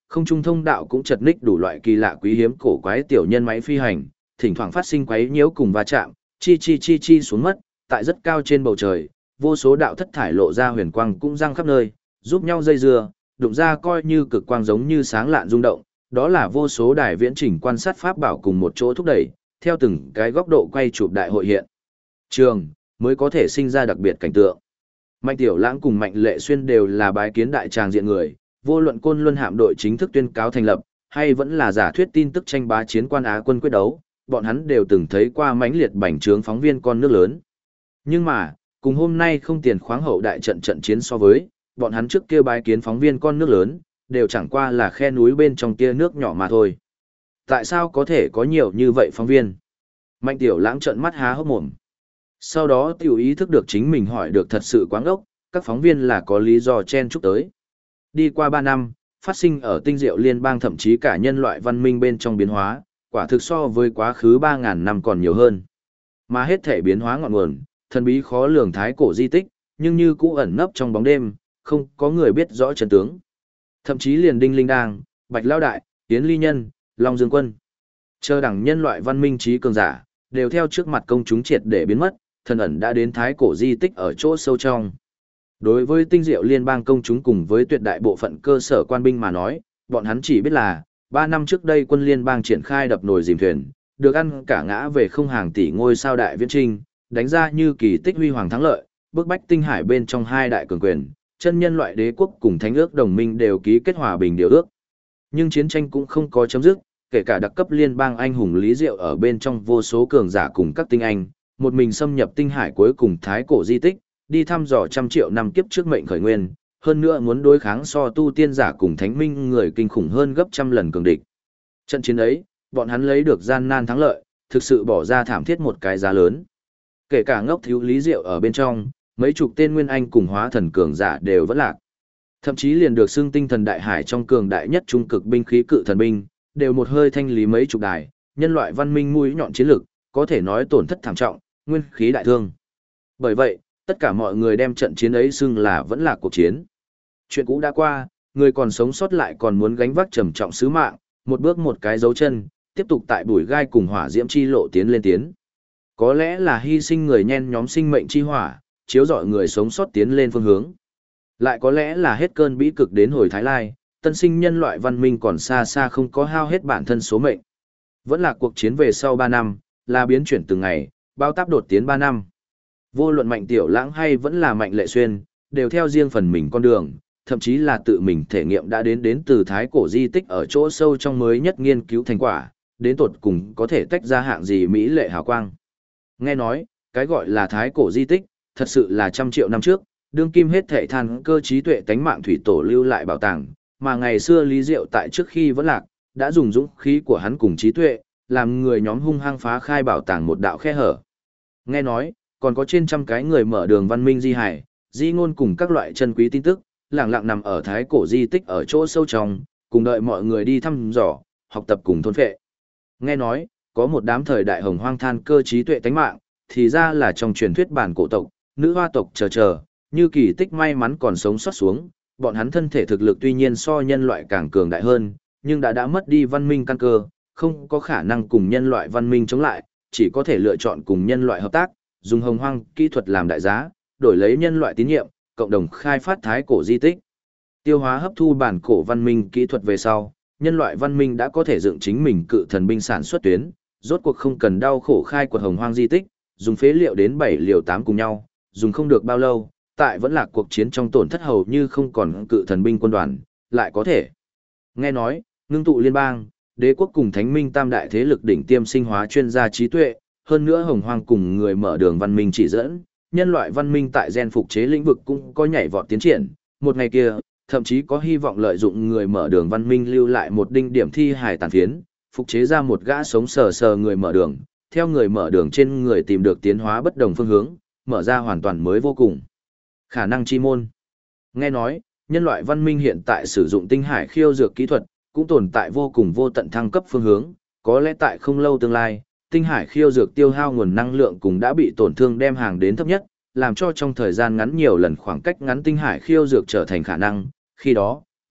không trung thông đạo cũng chật ních đủ loại kỳ lạ quý hiếm cổ quái tiểu nhân máy phi hành, thỉnh thoảng phát sinh quấy nhiễu cùng va chạm, chi chi chi chi xuống mất, tại rất cao trên bầu trời, vô số đạo thất thải lộ ra huyền quang cũng răng khắp nơi, giúp nhau dây dưa, đụng ra coi như cực quang giống như sáng lạn rung động, đó là vô số đài viễn chỉnh quan sát pháp bảo cùng một chỗ thúc đẩy, theo từng cái góc độ quay chụp đại hội hiện trường, mới có thể sinh ra đặc biệt cảnh tượng. Mạnh Tiểu Lãng cùng Mạnh Lệ Xuyên đều là bái kiến đại tràng diện người, vô luận Côn Luân hạm đội chính thức tuyên cáo thành lập, hay vẫn là giả thuyết tin tức tranh bá chiến quan Á quân quyết đấu, bọn hắn đều từng thấy qua mãnh liệt bành trướng phóng viên con nước lớn. Nhưng mà, cùng hôm nay không tiền khoáng hậu đại trận trận chiến so với, bọn hắn trước kia bái kiến phóng viên con nước lớn, đều chẳng qua là khe núi bên trong kia nước nhỏ mà thôi. Tại sao có thể có nhiều như vậy phóng viên? Mạnh Tiểu Lãng trợn mắt há hốc mồm. Sau đó tiểu ý thức được chính mình hỏi được thật sự quá ngốc, các phóng viên là có lý do chen chúc tới. Đi qua 3 năm, phát sinh ở tinh diệu liên bang thậm chí cả nhân loại văn minh bên trong biến hóa, quả thực so với quá khứ 3.000 năm còn nhiều hơn. Mà hết thể biến hóa ngọn nguồn, thần bí khó lường thái cổ di tích, nhưng như cũ ẩn nấp trong bóng đêm, không có người biết rõ chân tướng. Thậm chí liền Đinh Linh Đang, Bạch Lao Đại, Yến Ly Nhân, Long Dương Quân. Chờ đẳng nhân loại văn minh trí cường giả, đều theo trước mặt công chúng triệt để biến mất, thần ẩn đã đến thái cổ di tích ở chỗ sâu trong. Đối với tinh diệu liên bang công chúng cùng với tuyệt đại bộ phận cơ sở quan binh mà nói, bọn hắn chỉ biết là, 3 năm trước đây quân liên bang triển khai đập nồi dìm thuyền, được ăn cả ngã về không hàng tỷ ngôi sao đại viễn trinh, đánh ra như kỳ tích huy hoàng thắng lợi, bước bách tinh hải bên trong 2 đại cường quyền, chân nhân loại đế quốc cùng thánh ước đồng minh đều ký kết hòa bình điều ước. Nhưng chiến tranh cũng không có chấm dứt, kể cả đặc cấp liên bang anh hùng Lý Diệu ở bên trong vô số cường giả cùng các tinh anh, một mình xâm nhập tinh hải cuối cùng thái cổ di tích, đi thăm dò trăm triệu năm kiếp trước mệnh khởi nguyên, hơn nữa muốn đối kháng so tu tiên giả cùng thánh minh người kinh khủng hơn gấp trăm lần cường địch. Trận chiến ấy, bọn hắn lấy được gian nan thắng lợi, thực sự bỏ ra thảm thiết một cái giá lớn. Kể cả ngốc thiếu Lý Diệu ở bên trong, mấy chục tên nguyên anh cùng hóa thần cường giả đều vẫn lạc. Thậm chí liền được xưng tinh thần đại hải trong cường đại nhất trung cực binh khí cự thần binh, đều một hơi thanh lý mấy chục đài, nhân loại văn minh mũi nhọn chiến lực, có thể nói tổn thất thảm trọng, nguyên khí đại thương. Bởi vậy, tất cả mọi người đem trận chiến ấy xưng là vẫn là cuộc chiến. Chuyện cũ đã qua, người còn sống sót lại còn muốn gánh vác trầm trọng sứ mạng, một bước một cái dấu chân, tiếp tục tại bụi gai cùng hỏa diễm chi lộ tiến lên tiến. Có lẽ là hy sinh người nhen nhóm sinh mệnh chi hỏa, chiếu rọi người sống sót tiến lên phương hướng. Lại có lẽ là hết cơn bĩ cực đến hồi Thái Lai, tân sinh nhân loại văn minh còn xa xa không có hao hết bản thân số mệnh. Vẫn là cuộc chiến về sau 3 năm, là biến chuyển từng ngày, bao táp đột tiến 3 năm. Vô luận Mạnh Tiểu Lãng hay vẫn là Mạnh Lệ Xuyên, đều theo riêng phần mình con đường, thậm chí là tự mình thể nghiệm đã đến từ thái cổ di tích ở chỗ sâu trong mới nhất nghiên cứu thành quả, đến tột cùng có thể tách ra hạng gì mỹ lệ hào quang. Nghe nói, cái gọi là thái cổ di tích, thật sự là trăm triệu năm trước, đương kim hết thệ than cơ trí tuệ tánh mạng thủy tổ lưu lại bảo tàng, mà ngày xưa Lý Diệu tại trước khi vẫn lạc, đã dùng dũng khí của hắn cùng trí tuệ, làm người nhóm hung hăng phá khai bảo tàng một đạo khe hở. Nghe nói, còn có trên trăm cái người mở đường văn minh di hải, di ngôn cùng các loại chân quý tin tức, lẳng lặng nằm ở thái cổ di tích ở chỗ sâu trong, cùng đợi mọi người đi thăm dò, học tập cùng thôn phệ. Nghe nói, có một đám thời đại hồng hoang than cơ trí tuệ tánh mạng, thì ra là trong truyền thuyết bản cổ tộc, nữ hoa tộc chờ, như kỳ tích may mắn còn sống sót xuống, bọn hắn thân thể thực lực tuy nhiên so nhân loại càng cường đại hơn, nhưng đã mất đi văn minh căn cơ, không có khả năng cùng nhân loại văn minh chống lại, chỉ có thể lựa chọn cùng nhân loại hợp tác, dùng hồng hoang kỹ thuật làm đại giá, đổi lấy nhân loại tín nhiệm, cộng đồng khai phát thái cổ di tích. Tiêu hóa hấp thu bản cổ văn minh kỹ thuật về sau, nhân loại văn minh đã có thể dựng chính mình cự thần binh sản xuất tuyến, rốt cuộc không cần đau khổ khai quật hồng hoang di tích, dùng phế liệu đến 7 liều 8 cùng nhau, dùng không được bao lâu, tại vẫn là cuộc chiến trong tổn thất hầu như không còn cự thần binh quân đoàn, lại có thể. Nghe nói, ngưng tụ liên bang, đế quốc cùng thánh minh tam đại thế lực đỉnh tiêm sinh hóa chuyên gia trí tuệ, hơn nữa hồng hoang cùng người mở đường văn minh chỉ dẫn, nhân loại văn minh tại gen phục chế lĩnh vực cũng có nhảy vọt tiến triển, một ngày kia, thậm chí có hy vọng lợi dụng người mở đường văn minh lưu lại một đinh điểm thi hài tàn phiến, phục chế ra một gã sống sờ người mở đường, theo người mở đường trên người tìm được tiến hóa bất đồng phương hướng, mở ra hoàn toàn mới vô cùng khả năng chi môn. Nghe nói, nhân loại văn minh hiện tại sử dụng tinh hải khiêu dược kỹ thuật, cũng tồn tại vô cùng vô tận thăng cấp phương hướng, có lẽ tại không lâu tương lai, tinh hải khiêu dược tiêu hao nguồn năng lượng cùng đã bị tổn thương đem hàng đến thấp nhất, làm cho trong thời gian ngắn nhiều lần khoảng cách ngắn tinh hải khiêu dược trở thành khả năng, khi đó,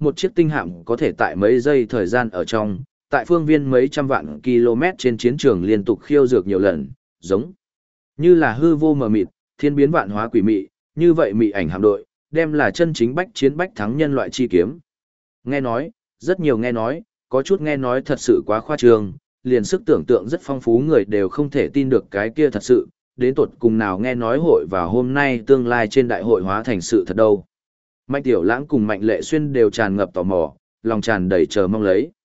một chiếc tinh hạm có thể tại mấy giây thời gian ở trong, tại phương viên mấy trăm vạn km trên chiến trường liên tục khiêu dược nhiều lần, giống như là hư vô mờ mịt, thiên biến vạn hóa quỷ mị, như vậy mị ảnh hạm đội, đem là chân chính bách chiến bách thắng nhân loại chi kiếm. Nghe nói, rất nhiều nghe nói, có chút nghe nói thật sự quá khoa trương, liền sức tưởng tượng rất phong phú người đều không thể tin được cái kia thật sự, đến tột cùng nào nghe nói hội vào hôm nay tương lai trên đại hội hóa thành sự thật đâu. Mạnh Tiểu Lãng cùng Mạnh Lệ Xuyên đều tràn ngập tò mò, lòng tràn đầy chờ mong lấy.